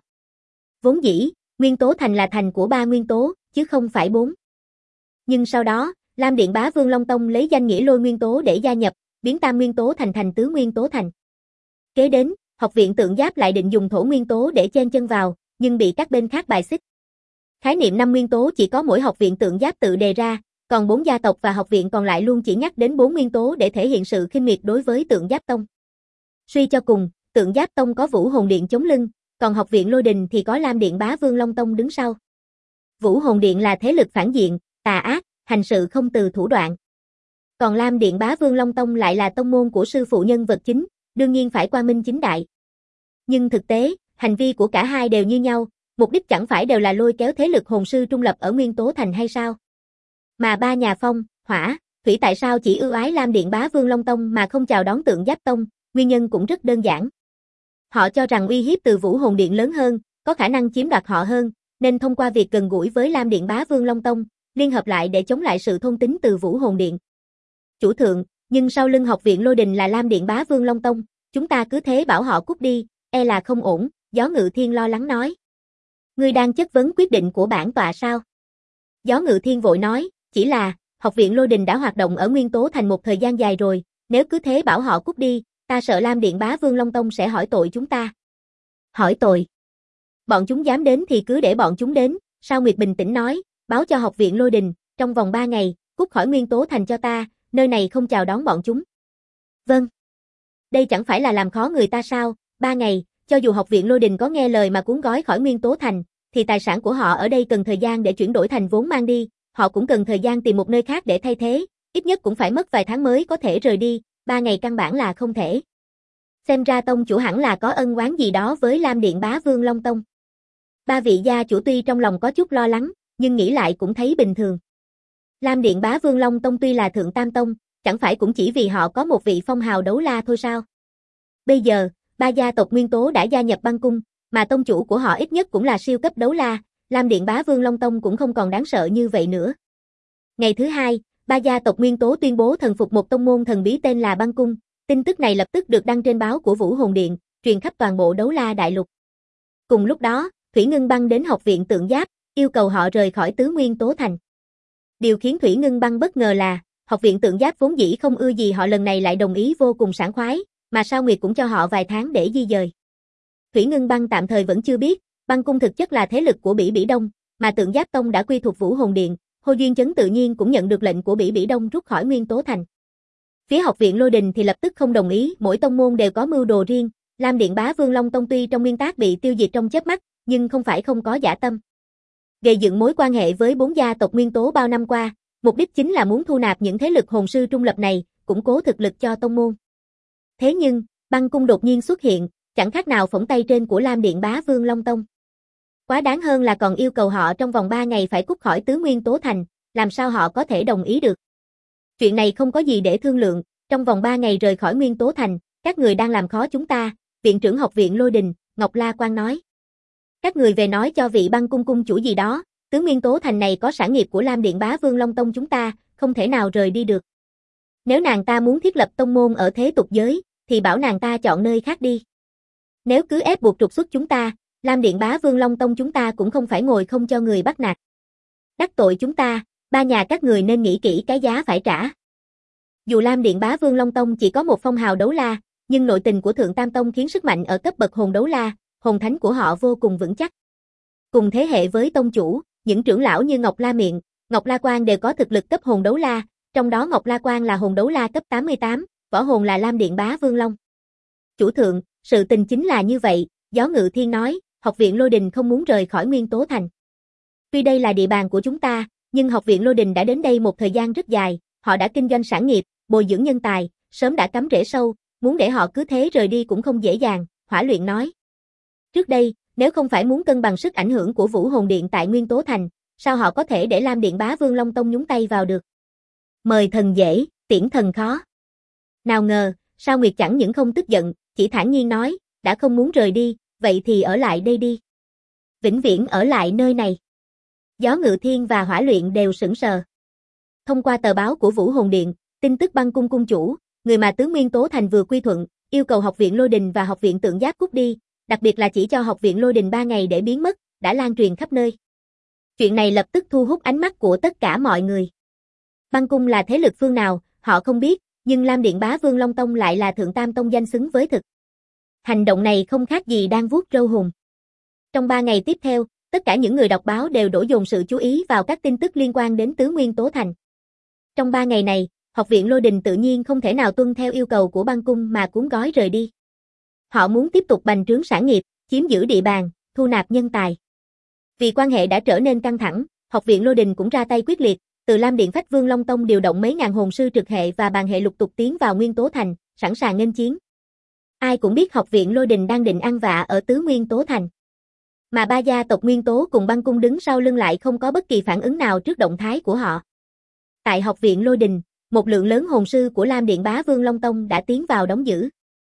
Vốn dĩ, Nguyên Tố Thành là thành của ba nguyên tố, chứ không phải bốn. Nhưng sau đó, Lam Điện Bá Vương Long Tông lấy danh nghĩa lôi nguyên tố để gia nhập, biến tam nguyên tố thành thành tứ nguyên tố thành. Kế đến, học viện Tượng Giáp lại định dùng thổ nguyên tố để chen chân vào, nhưng bị các bên khác bài xích. Khái niệm năm nguyên tố chỉ có mỗi học viện Tượng Giáp tự đề ra, còn bốn gia tộc và học viện còn lại luôn chỉ nhắc đến bốn nguyên tố để thể hiện sự khinh miệt đối với Tượng Giáp Tông. Suy cho cùng, Tượng Giáp Tông có Vũ Hồn Điện chống lưng, còn học viện Lôi Đình thì có Lam Điện Bá Vương Long Tông đứng sau. Vũ Hồn Điện là thế lực phản diện, tà ác, hành sự không từ thủ đoạn. Còn Lam Điện Bá Vương Long Tông lại là tông môn của sư phụ nhân vật chính, đương nhiên phải quang minh chính đại. Nhưng thực tế, hành vi của cả hai đều như nhau, mục đích chẳng phải đều là lôi kéo thế lực hồn sư trung lập ở Nguyên Tố Thành hay sao? Mà ba nhà Phong, Hỏa, Thủy tại sao chỉ ưu ái Lam Điện Bá Vương Long Tông mà không chào đón Tượng Giáp Tông, nguyên nhân cũng rất đơn giản. Họ cho rằng uy hiếp từ Vũ Hồn Điện lớn hơn, có khả năng chiếm đoạt họ hơn, nên thông qua việc gần gũi với Lam Điện Bá Vương Long Tông, liên hợp lại để chống lại sự thôn tính từ Vũ Hồn Điện. Chủ thượng, nhưng sau lưng học viện Lôi Đình là Lam Điện Bá Vương Long Tông, chúng ta cứ thế bảo họ cút đi, e là không ổn, Gió Ngự Thiên lo lắng nói. Ngươi đang chất vấn quyết định của bản tọa sao? Gió Ngự Thiên vội nói, chỉ là, học viện Lôi Đình đã hoạt động ở Nguyên Tố Thành một thời gian dài rồi, nếu cứ thế bảo họ cút đi, ta sợ Lam Điện Bá Vương Long Tông sẽ hỏi tội chúng ta. Hỏi tội? Bọn chúng dám đến thì cứ để bọn chúng đến, Sao Nguyệt bình tĩnh nói, báo cho học viện Lôi Đình, trong vòng 3 ngày, cút khỏi Nguyên Tố Thành cho ta, nơi này không chào đón bọn chúng. Vâng. Đây chẳng phải là làm khó người ta sao, 3 ngày, cho dù học viện Lôi Đình có nghe lời mà cuốn gói khỏi Nguyên Tố Thành, thì tài sản của họ ở đây cần thời gian để chuyển đổi thành vốn mang đi, họ cũng cần thời gian tìm một nơi khác để thay thế, ít nhất cũng phải mất vài tháng mới có thể rời đi, 3 ngày căn bản là không thể. Xem ra tông chủ hẳn là có ân oán gì đó với Lam Điện Bá Vương Long Tông. Ba vị gia chủ tuy trong lòng có chút lo lắng, nhưng nghĩ lại cũng thấy bình thường. Lam Điện Bá Vương Long Tông tuy là Thượng Tam Tông, chẳng phải cũng chỉ vì họ có một vị phong hào đấu la thôi sao? Bây giờ, ba gia tộc nguyên tố đã gia nhập băng cung, mà tông chủ của họ ít nhất cũng là siêu cấp đấu la, Lam Điện Bá Vương Long Tông cũng không còn đáng sợ như vậy nữa. Ngày thứ hai, ba gia tộc nguyên tố tuyên bố thần phục một tông môn thần bí tên là băng cung, tin tức này lập tức được đăng trên báo của Vũ Hồn Điện, truyền khắp toàn bộ đấu la đại lục. Cùng lúc đó, Thủy Ngưng Băng đến học viện Tượng Giáp, yêu cầu họ rời khỏi tứ nguyên tố thành. Điều khiến Thủy Ngưng Băng bất ngờ là, học viện Tượng Giáp vốn dĩ không ưa gì họ lần này lại đồng ý vô cùng sảng khoái, mà Sao Nguyệt cũng cho họ vài tháng để di dời. Thủy Ngưng Băng tạm thời vẫn chưa biết, băng cung thực chất là thế lực của Bỉ Bỉ Đông, mà Tượng Giáp Tông đã quy thuộc Vũ Hồn Điện, Hồ Duyên Chấn tự nhiên cũng nhận được lệnh của Bỉ Bỉ Đông rút khỏi Nguyên Tố Thành. Phía học viện Lôi Đình thì lập tức không đồng ý, mỗi tông môn đều có mưu đồ riêng, Lam Điện Bá Vương Long Tông tuy trong nguyên tắc bị tiêu diệt trong chớp mắt, nhưng không phải không có dã tâm. Gây dựng mối quan hệ với 4 gia tộc nguyên tố bao năm qua, mục đích chính là muốn thu nạp những thế lực hồn sư trung lập này, củng cố thực lực cho tông môn. Thế nhưng, băng cung đột nhiên xuất hiện, chẳng khác nào phỏng tay trên của Lam Điện Bá Vương Long Tông. Quá đáng hơn là còn yêu cầu họ trong vòng 3 ngày phải cút khỏi tứ nguyên tố thành, làm sao họ có thể đồng ý được. Chuyện này không có gì để thương lượng, trong vòng 3 ngày rời khỏi Nguyên Tố Thành, các người đang làm khó chúng ta, viện trưởng học viện Lôi Đình, Ngọc La Quang nói. Các người về nói cho vị băng cung cung chủ gì đó, tứ Nguyên Tố Thành này có sản nghiệp của Lam Điện Bá Vương Long Tông chúng ta, không thể nào rời đi được. Nếu nàng ta muốn thiết lập tông môn ở thế tục giới, thì bảo nàng ta chọn nơi khác đi. Nếu cứ ép buộc trục xuất chúng ta, Lam Điện Bá Vương Long Tông chúng ta cũng không phải ngồi không cho người bắt nạt. Đắc tội chúng ta, ba nhà các người nên nghĩ kỹ cái giá phải trả. Dù Lam Điện Bá Vương Long Tông chỉ có một phong hào đấu la, nhưng nội tình của Thượng Tam Tông khiến sức mạnh ở cấp bậc hồn đấu la, hồn thánh của họ vô cùng vững chắc. Cùng thế hệ với tông chủ, những trưởng lão như Ngọc La Miệng, Ngọc La Quang đều có thực lực cấp hồn đấu la, trong đó Ngọc La Quang là hồn đấu la cấp 88, võ hồn là Lam Điện Bá Vương Long. Chủ thượng, sự tình chính là như vậy, Gió Ngự Thiên nói, học viện Lôi Đình không muốn rời khỏi Nguyên Tố Thành. Tuy đây là địa bàn của chúng ta, nhưng học viện Lôi Đình đã đến đây một thời gian rất dài, họ đã kinh doanh sản nghiệp, bồi dưỡng nhân tài, sớm đã cắm rễ sâu, muốn để họ cứ thế rời đi cũng không dễ dàng, Hỏa Luyện nói. Trước đây, nếu không phải muốn cân bằng sức ảnh hưởng của Vũ Hồn Điện tại Nguyên Tố Thành, sao họ có thể để Lam Điện Bá Vương Long Tông nhúng tay vào được? Mời thần dễ, tiễn thần khó. Nào ngờ, Sao Nguyệt chẳng những không tức giận, chỉ thản nhiên nói, đã không muốn rời đi, vậy thì ở lại đây đi. Vĩnh viễn ở lại nơi này. Gió Ngự Thiên và Hỏa Luyện đều sững sờ. Thông qua tờ báo của Vũ Hồn Điện, tin tức Băng Cung cung chủ, người mà tướng Nguyên Tố Thành vừa quy thuận, yêu cầu học viện Lôi Đình và học viện Tượng Giáp cút đi, đặc biệt là chỉ cho học viện Lôi Đình 3 ngày để biến mất, đã lan truyền khắp nơi. Chuyện này lập tức thu hút ánh mắt của tất cả mọi người. Băng Cung là thế lực phương nào, họ không biết, nhưng Lam Điện Bá Vương Long Tông lại là Thượng Tam Tông danh xứng với thực. Hành động này không khác gì đang vuốt râu hùng. Trong 3 ngày tiếp theo, tất cả những người đọc báo đều đổ dồn sự chú ý vào các tin tức liên quan đến tướng Nguyên Tố Thành. Trong 3 ngày này, học viện Lôi Đình tự nhiên không thể nào tuân theo yêu cầu của Băng Cung mà cuốn gói rời đi. Họ muốn tiếp tục bành trướng sản nghiệp, chiếm giữ địa bàn, thu nạp nhân tài. Vì quan hệ đã trở nên căng thẳng, học viện Lôi Đình cũng ra tay quyết liệt, từ Lam Điện Phách Vương Long Tông điều động mấy ngàn hồn sư trực hệ và bàn hệ lục tục tiến vào Nguyên Tố Thành, sẵn sàng nghênh chiến. Ai cũng biết học viện Lôi Đình đang định ăn vạ ở tứ Nguyên Tố Thành. Mà ba gia tộc Nguyên Tố cùng Băng Cung đứng sau lưng lại không có bất kỳ phản ứng nào trước động thái của họ. Tại học viện Lôi Đình, một lượng lớn hồn sư của Lam Điện Bá Vương Long Tông đã tiến vào đóng giữ.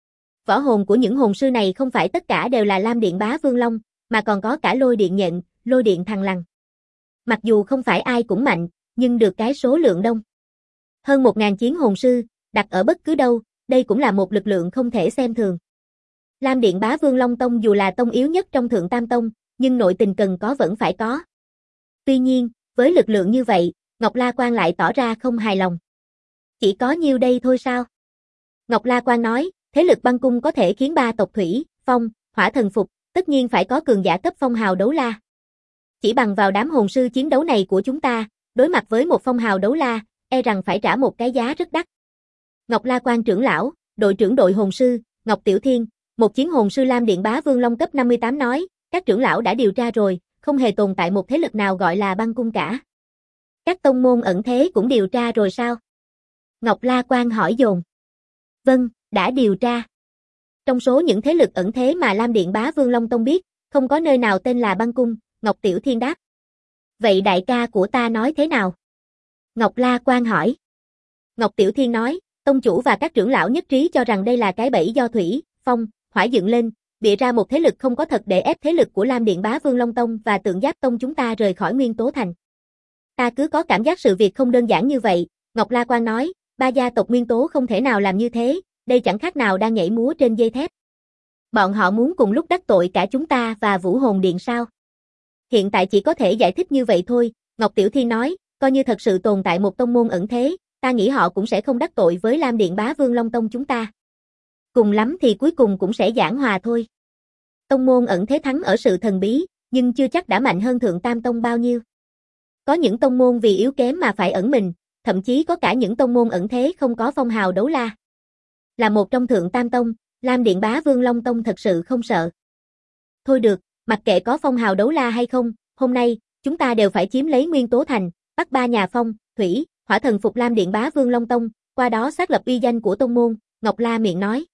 Võ hồn của những hồn sư này không phải tất cả đều là Lam Điện Bá Vương Long, mà còn có cả Lôi Điện Nhện, Lôi Điện Thằn Lằn. Mặc dù không phải ai cũng mạnh, nhưng được cái số lượng đông. Hơn 1.000 chiến hồn sư, đặt ở bất cứ đâu, đây cũng là một lực lượng không thể xem thường. Lam Điện Bá Vương Long Tông dù là tông yếu nhất trong Thượng Tam Tông, nhưng nội tình cần có vẫn phải có. Tuy nhiên, với lực lượng như vậy, Ngọc La Quan lại tỏ ra không hài lòng. Chỉ có nhiêu đây thôi sao? Ngọc La Quan nói, thế lực Băng Cung có thể khiến 3 tộc Thủy, Phong, Hỏa thần phục, tất nhiên phải có cường giả cấp phong hào đấu la. Chỉ bằng vào đám hồn sư chiến đấu này của chúng ta, đối mặt với một phong hào đấu la, e rằng phải trả một cái giá rất đắt. Ngọc La Quan trưởng lão, đội trưởng đội hồn sư, Ngọc Tiểu Thiên, một chiến hồn sư Lam Điện Bá Vương Long cấp 58 nói, các trưởng lão đã điều tra rồi, không hề tồn tại một thế lực nào gọi là Băng Cung cả. Các tông môn ẩn thế cũng điều tra rồi sao? Ngọc La Quan hỏi dồn. Vâng, đã điều tra. Trong số những thế lực ẩn thế mà Lam Điện Bá Vương Long Tông biết, không có nơi nào tên là Băng Cung, Ngọc Tiểu Thiên đáp. Vậy đại ca của ta nói thế nào? Ngọc La Quan hỏi. Ngọc Tiểu Thiên nói, tông chủ và các trưởng lão nhất trí cho rằng đây là cái bẫy do Thủy, Phong, Hỏa dựng lên, bịa ra một thế lực không có thật để ép thế lực của Lam Điện Bá Vương Long Tông và Tượng Giáp Tông chúng ta rời khỏi Nguyên Tố Thành. Ta cứ có cảm giác sự việc không đơn giản như vậy, Ngọc La Quan nói, ba gia tộc Nguyên Tố không thể nào làm như thế, đây chẳng khác nào đang nhảy múa trên dây thép. Bọn họ muốn cùng lúc đắc tội cả chúng ta và Vũ Hồn Điện sao? Hiện tại chỉ có thể giải thích như vậy thôi, Ngọc Tiểu Thiên nói, coi như thật sự tồn tại một tông môn ẩn thế, ta nghĩ họ cũng sẽ không đắc tội với Lam Điện Bá Vương Long Tông chúng ta. Cùng lắm thì cuối cùng cũng sẽ giảng hòa thôi. Tông môn ẩn thế thắng ở sự thần bí, nhưng chưa chắc đã mạnh hơn Thượng Tam Tông bao nhiêu. Có những tông môn vì yếu kém mà phải ẩn mình, thậm chí có cả những tông môn ẩn thế không có phong hào đấu la. Là một trong Thượng Tam Tông, Lam Điện Bá Vương Long Tông thật sự không sợ. Thôi được, mặc kệ có phong hào đấu la hay không, hôm nay, chúng ta đều phải chiếm lấy Nguyên Tố Thành, bắt ba nhà Phong, Thủy, Hỏa thần phục Lam Điện Bá Vương Long Tông, qua đó xác lập uy danh của tông môn, Ngọc La miệng nói.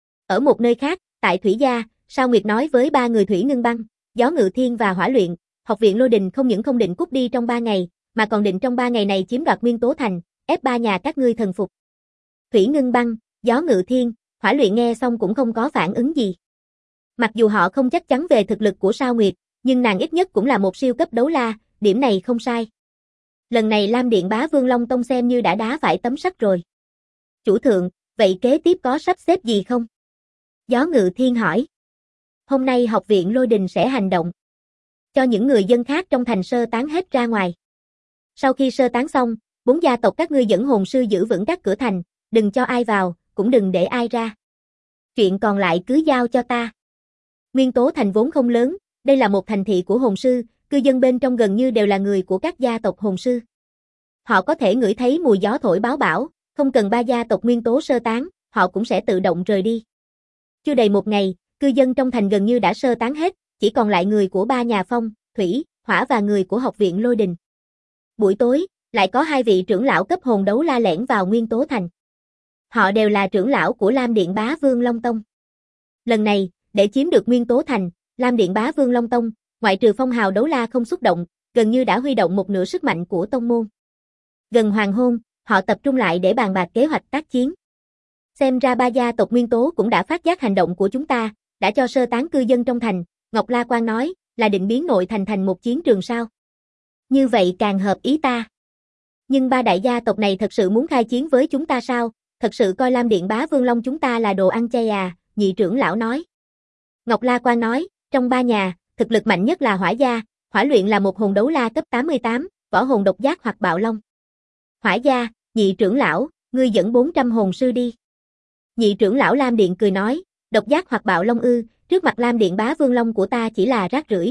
Ở một nơi khác, tại Thủy Gia, Sao Nguyệt nói với ba người Thủy Ngưng Băng, Gió Ngự Thiên và Hỏa Luyện, học viện Lôi Đình không những không định cút đi trong 3 ngày, mà còn định trong 3 ngày này chiếm đoạt Nguyên Tố Thành, ép ba nhà các ngươi thần phục. Thủy Ngưng Băng, Gió Ngự Thiên, Hỏa Luyện nghe xong cũng không có phản ứng gì. Mặc dù họ không chắc chắn về thực lực của Sao Nguyệt, nhưng nàng ít nhất cũng là một siêu cấp đấu la, điểm này không sai. Lần này Lam Điện Bá Vương Long Tông xem như đã đá phải tấm sắt rồi. Chủ thượng, vậy kế tiếp có sắp xếp gì không? Gió Ngự Thiên hỏi. Hôm nay học viện Lôi Đình sẽ hành động. Cho những người dân khác trong thành sơ tán hết ra ngoài. Sau khi sơ tán xong, 4 gia tộc các ngươi dẫn hồn sư giữ vững các cửa thành, đừng cho ai vào, cũng đừng để ai ra. Chuyện còn lại cứ giao cho ta. Nguyên Tố Thành vốn không lớn, đây là một thành thị của hồn sư, cư dân bên trong gần như đều là người của các gia tộc hồn sư. Họ có thể ngửi thấy mùi gió thổi báo bão, không cần ba gia tộc Nguyên Tố sơ tán, họ cũng sẽ tự động rời đi. Chưa đầy một ngày, cư dân trong thành gần như đã sơ tán hết, chỉ còn lại người của ba nhà Phong, Thủy, Hỏa và người của học viện Lôi Đình. Buổi tối, lại có 2 vị trưởng lão cấp hồn đấu la lẻn vào Nguyên Tố Thành. Họ đều là trưởng lão của Lam Điện Bá Vương Long Tông. Lần này, để chiếm được Nguyên Tố Thành, Lam Điện Bá Vương Long Tông, ngoại trừ phong hào đấu la không xúc động, gần như đã huy động một nửa sức mạnh của tông môn. Gần hoàng hôn, họ tập trung lại để bàn bạc kế hoạch tác chiến. Xem ra ba gia tộc Nguyên Tố cũng đã phát giác hành động của chúng ta, đã cho sơ tán cư dân trong thành, Ngọc La Quan nói, là định biến nội thành thành một chiến trường sao? Như vậy càng hợp ý ta. Nhưng ba đại gia tộc này thật sự muốn khai chiến với chúng ta sao? Thật sự coi Lam Điện Bá Vương Long chúng ta là đồ ăn chay à? Nhị trưởng lão nói. Ngọc La Quan nói, trong ba nhà, thực lực mạnh nhất là Hỏa gia, Hỏa luyện là một hồn đấu la cấp 88, võ hồn độc giác hoặc bạo long. Hỏa gia, nhị trưởng lão, ngươi dẫn 400 hồn sư đi. Nhị trưởng lão Lam Điện cười nói, độc giác hoặc bạo long ư, trước mặt Lam Điện Bá Vương Long của ta chỉ là rác rưởi.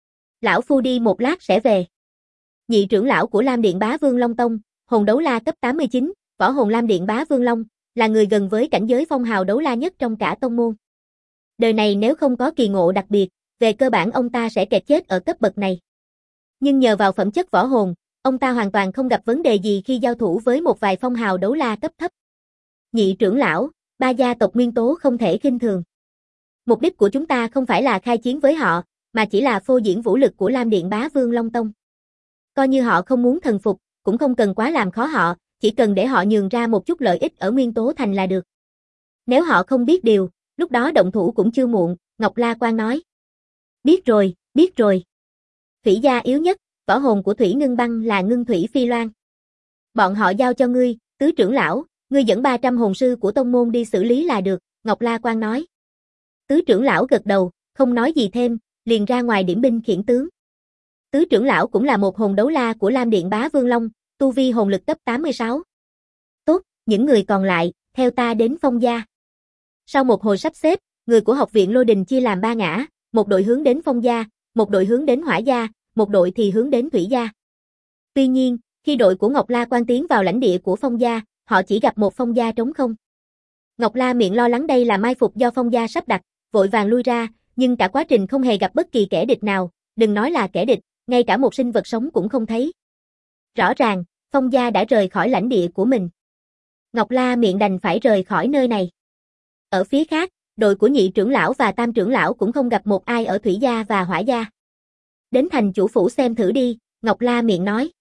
Lão phu đi một lát sẽ về. Nhị trưởng lão của Lam Điện Bá Vương Long Tông, hồn đấu la cấp 89, võ hồn Lam Điện Bá Vương Long, là người gần với cảnh giới phong hào đấu la nhất trong cả tông môn. Đời này nếu không có kỳ ngộ đặc biệt, về cơ bản ông ta sẽ kẹt chết ở cấp bậc này. Nhưng nhờ vào phẩm chất võ hồn, ông ta hoàn toàn không gặp vấn đề gì khi giao thủ với một vài phong hào đấu la cấp thấp. Nhị trưởng lão, ba gia tộc Nguyên Tố không thể khinh thường. Mục đích của chúng ta không phải là khai chiến với họ, mà chỉ là phô diễn vũ lực của Lam Điện Bá Vương Long Tông. Coi như họ không muốn thần phục, cũng không cần quá làm khó họ, chỉ cần để họ nhường ra một chút lợi ích ở Nguyên Tố Thành là được. Nếu họ không biết điều, lúc đó động thủ cũng chưa muộn, Ngọc La Quan nói. Biết rồi, biết rồi. Thủy gia yếu nhất, võ hồn của Thủy Ngưng Băng là Ngưng Thủy Phi Loan. Bọn họ giao cho ngươi, tứ trưởng lão, ngươi dẫn 300 hồn sư của tông môn đi xử lý là được, Ngọc La Quan nói. Tứ trưởng lão gật đầu, không nói gì thêm, liền ra ngoài điểm binh khiển tướng. Tứ trưởng lão cũng là một hồn đấu la của Lam Điện Bá Vương Long, tu vi hồn lực cấp 86. Tốt, những người còn lại, theo ta đến Phong gia. Sau một hồi sắp xếp, người của học viện Lôi Đình chia làm 3 ngã, một đội hướng đến Phong gia, một đội hướng đến Hỏa gia, một đội thì hướng đến Thủy gia. Tuy nhiên, khi đội của Ngọc La Quan tiến vào lãnh địa của Phong gia, họ chỉ gặp một Phong gia trống không. Ngọc La miệng lo lắng đây là mai phục do Phong gia sắp đặt, vội vàng lui ra, nhưng cả quá trình không hề gặp bất kỳ kẻ địch nào, đừng nói là kẻ địch, ngay cả một sinh vật sống cũng không thấy. Rõ ràng, Phong gia đã rời khỏi lãnh địa của mình. Ngọc La miệng đành phải rời khỏi nơi này. Ở phía khác, đội của nhị trưởng lão và tam trưởng lão cũng không gặp một ai ở Thủy gia và Hỏa gia. Đến thành chủ phủ xem thử đi, Ngọc La miệng nói.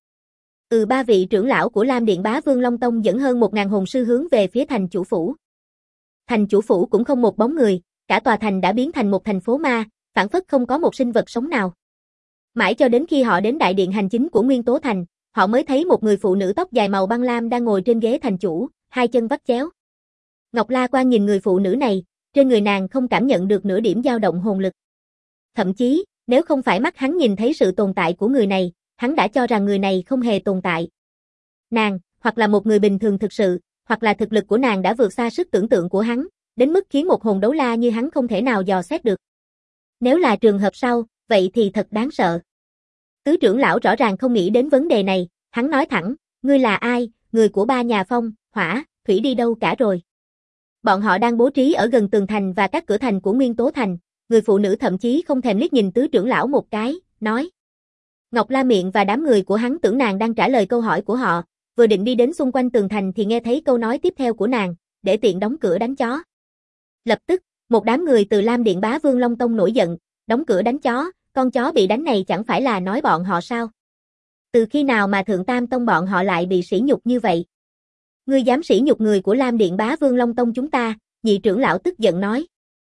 Ba vị trưởng lão của Lam Điện Bá Vương Long Tông dẫn hơn 1000 hồn sư hướng về phía thành chủ phủ. Thành chủ phủ cũng không một bóng người, cả tòa thành đã biến thành một thành phố ma, phảng phất không có một sinh vật sống nào. Mãi cho đến khi họ đến đại điện hành chính của Nguyên Tố Thành, họ mới thấy một người phụ nữ tóc dài màu băng lam đang ngồi trên ghế thành chủ, hai chân vắt chéo. Ngọc La Quan nhìn người phụ nữ này, trên người nàng không cảm nhận được nửa điểm dao động hồn lực. Thậm chí, nếu không phải mắt hắn nhìn thấy sự tồn tại của người này, hắn đã cho rằng người này không hề tồn tại. Nàng, hoặc là một người bình thường thực sự, hoặc là thực lực của nàng đã vượt xa sức tưởng tượng của hắn, đến mức khiến một hồn đấu la như hắn không thể nào dò xét được. Nếu là trường hợp sau, vậy thì thật đáng sợ. Tứ trưởng lão rõ ràng không nghĩ đến vấn đề này, hắn nói thẳng, ngươi là ai, người của ba nhà Phong, Hỏa, Thủy đi đâu cả rồi. Bọn họ đang bố trí ở gần tường thành và các cửa thành của Nguyên Tố Thành, người phụ nữ thậm chí không thèm liếc nhìn tứ trưởng lão một cái, nói. Ngọc La miệng và đám người của hắn tưởng nàng đang trả lời câu hỏi của họ, vừa định đi đến xung quanh tường thành thì nghe thấy câu nói tiếp theo của nàng, để tiện đóng cửa đánh chó. Lập tức, một đám người từ Lam Điện Bá Vương Long Tông nổi giận, đóng cửa đánh chó, con chó bị đánh này chẳng phải là nói bọn họ sao? Từ khi nào mà Thượng Tam Tông bọn họ lại bị sỉ nhục như vậy? Ngươi dám sỉ nhục người của Lam Điện Bá Vương Long Tông chúng ta, nhị trưởng lão tức giận nói.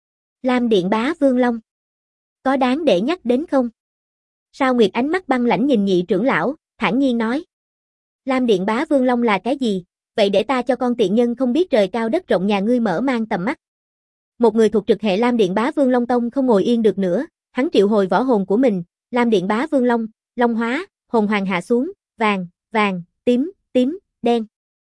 Lam Điện Bá Vương Long. Có đáng để nhắc đến không? Sao Nguyệt ánh mắt băng lãnh nhìn nhị trưởng lão, thản nhiên nói. Lam Điện Bá Vương Long là cái gì? Vậy để ta cho con tiện nhân không biết trời cao đất rộng nhà ngươi mở mang tầm mắt. Một người thuộc trực hệ Lam Điện Bá Vương Long Tông không ngồi yên được nữa, hắn triệu hồi võ hồn của mình, Lam Điện Bá Vương Long, Long hóa, hồn hoàng hạ xuống, vàng, vàng, tím, tím, đen.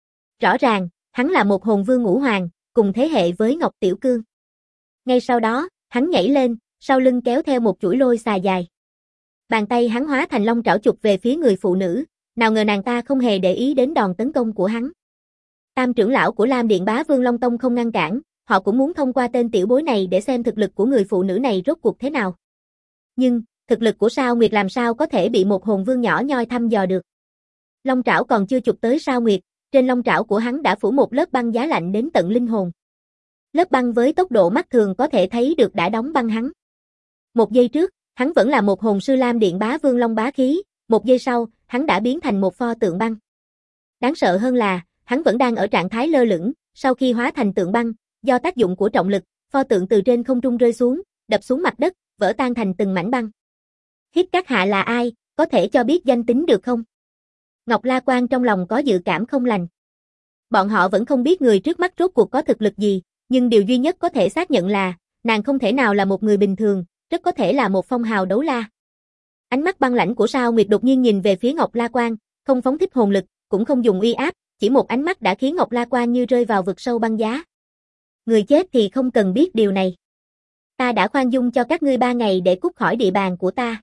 Rõ ràng, hắn là một hồn vương ngũ hoàng, cùng thế hệ với Ngọc Tiểu Cương. Ngay sau đó, hắn nhảy lên, sau lưng kéo theo một chuỗi lôi xà dài. Bàn tay hắn hóa thành long trảo chụp về phía người phụ nữ, nào ngờ nàng ta không hề để ý đến đòn tấn công của hắn. Tam trưởng lão của Lam Điện Bá Vương Long Tông không ngăn cản, họ cũng muốn thông qua tên tiểu bối này để xem thực lực của người phụ nữ này rốt cuộc thế nào. Nhưng, thực lực của Sao Nguyệt làm sao có thể bị một hồn vương nhỏ nhoi thăm dò được. Long trảo còn chưa chụp tới Sao Nguyệt, trên long trảo của hắn đã phủ một lớp băng giá lạnh đến tận linh hồn. Lớp băng với tốc độ mắt thường có thể thấy được đã đóng băng hắn. Một giây trước, hắn vẫn là một hồn sư Lam Điện Bá Vương Long bá khí, một giây sau, hắn đã biến thành một pho tượng băng. Đáng sợ hơn là, hắn vẫn đang ở trạng thái lơ lửng, sau khi hóa thành tượng băng, do tác dụng của trọng lực, pho tượng từ trên không trung rơi xuống, đập xuống mặt đất, vỡ tan thành từng mảnh băng. Hiếp các hạ là ai, có thể cho biết danh tính được không? Ngọc La Quan trong lòng có dự cảm không lành. Bọn họ vẫn không biết người trước mắt rốt cuộc có thực lực gì, nhưng điều duy nhất có thể xác nhận là, nàng không thể nào là một người bình thường, rất có thể là một phong hào đấu la. Ánh mắt băng lãnh của Sao Nguyệt đột nhiên nhìn về phía Ngọc La Quan, không phóng thích hồn lực, cũng không dùng uy áp, chỉ một ánh mắt đã khiến Ngọc La Quan như rơi vào vực sâu băng giá. Người chết thì không cần biết điều này. Ta đã khoan dung cho các ngươi 3 ngày để cút khỏi địa bàn của ta.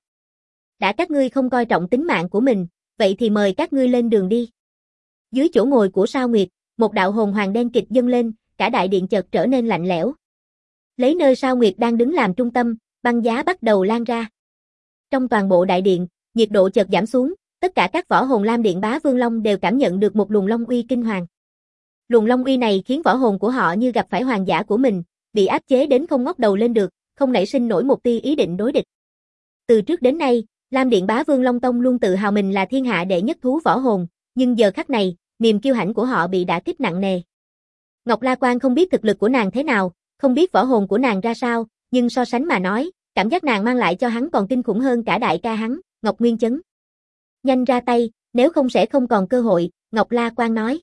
Đã các ngươi không coi trọng tính mạng của mình, vậy thì mời các ngươi lên đường đi. Dưới chỗ ngồi của Sao Nguyệt, một đạo hồn hoàng đen kịt dâng lên, cả đại điện chợt trở nên lạnh lẽo. Lấy nơi Sao Nguyệt đang đứng làm trung tâm, băng giá bắt đầu lan ra. Trong toàn bộ đại điện, nhiệt độ chợt giảm xuống, tất cả các võ hồn Lam Điện Bá Vương Long đều cảm nhận được một luồng long uy kinh hoàng. Luồng long uy này khiến võ hồn của họ như gặp phải hoàng giả của mình, bị áp chế đến không ngóc đầu lên được, không nảy sinh nổi một tia ý định đối địch. Từ trước đến nay, Lam Điện Bá Vương Long Tông luôn tự hào mình là thiên hạ đệ nhất thú võ hồn, nhưng giờ khắc này, niềm kiêu hãnh của họ bị đả kích nặng nề. Ngọc La Quan không biết thực lực của nàng thế nào, không biết võ hồn của nàng ra sao, nhưng so sánh mà nói, cảm giác nàng mang lại cho hắn còn kinh khủng hơn cả đại ca hắn, Ngọc Nguyên Chấn. Nhanh ra tay, nếu không sẽ không còn cơ hội, Ngọc La Quan nói.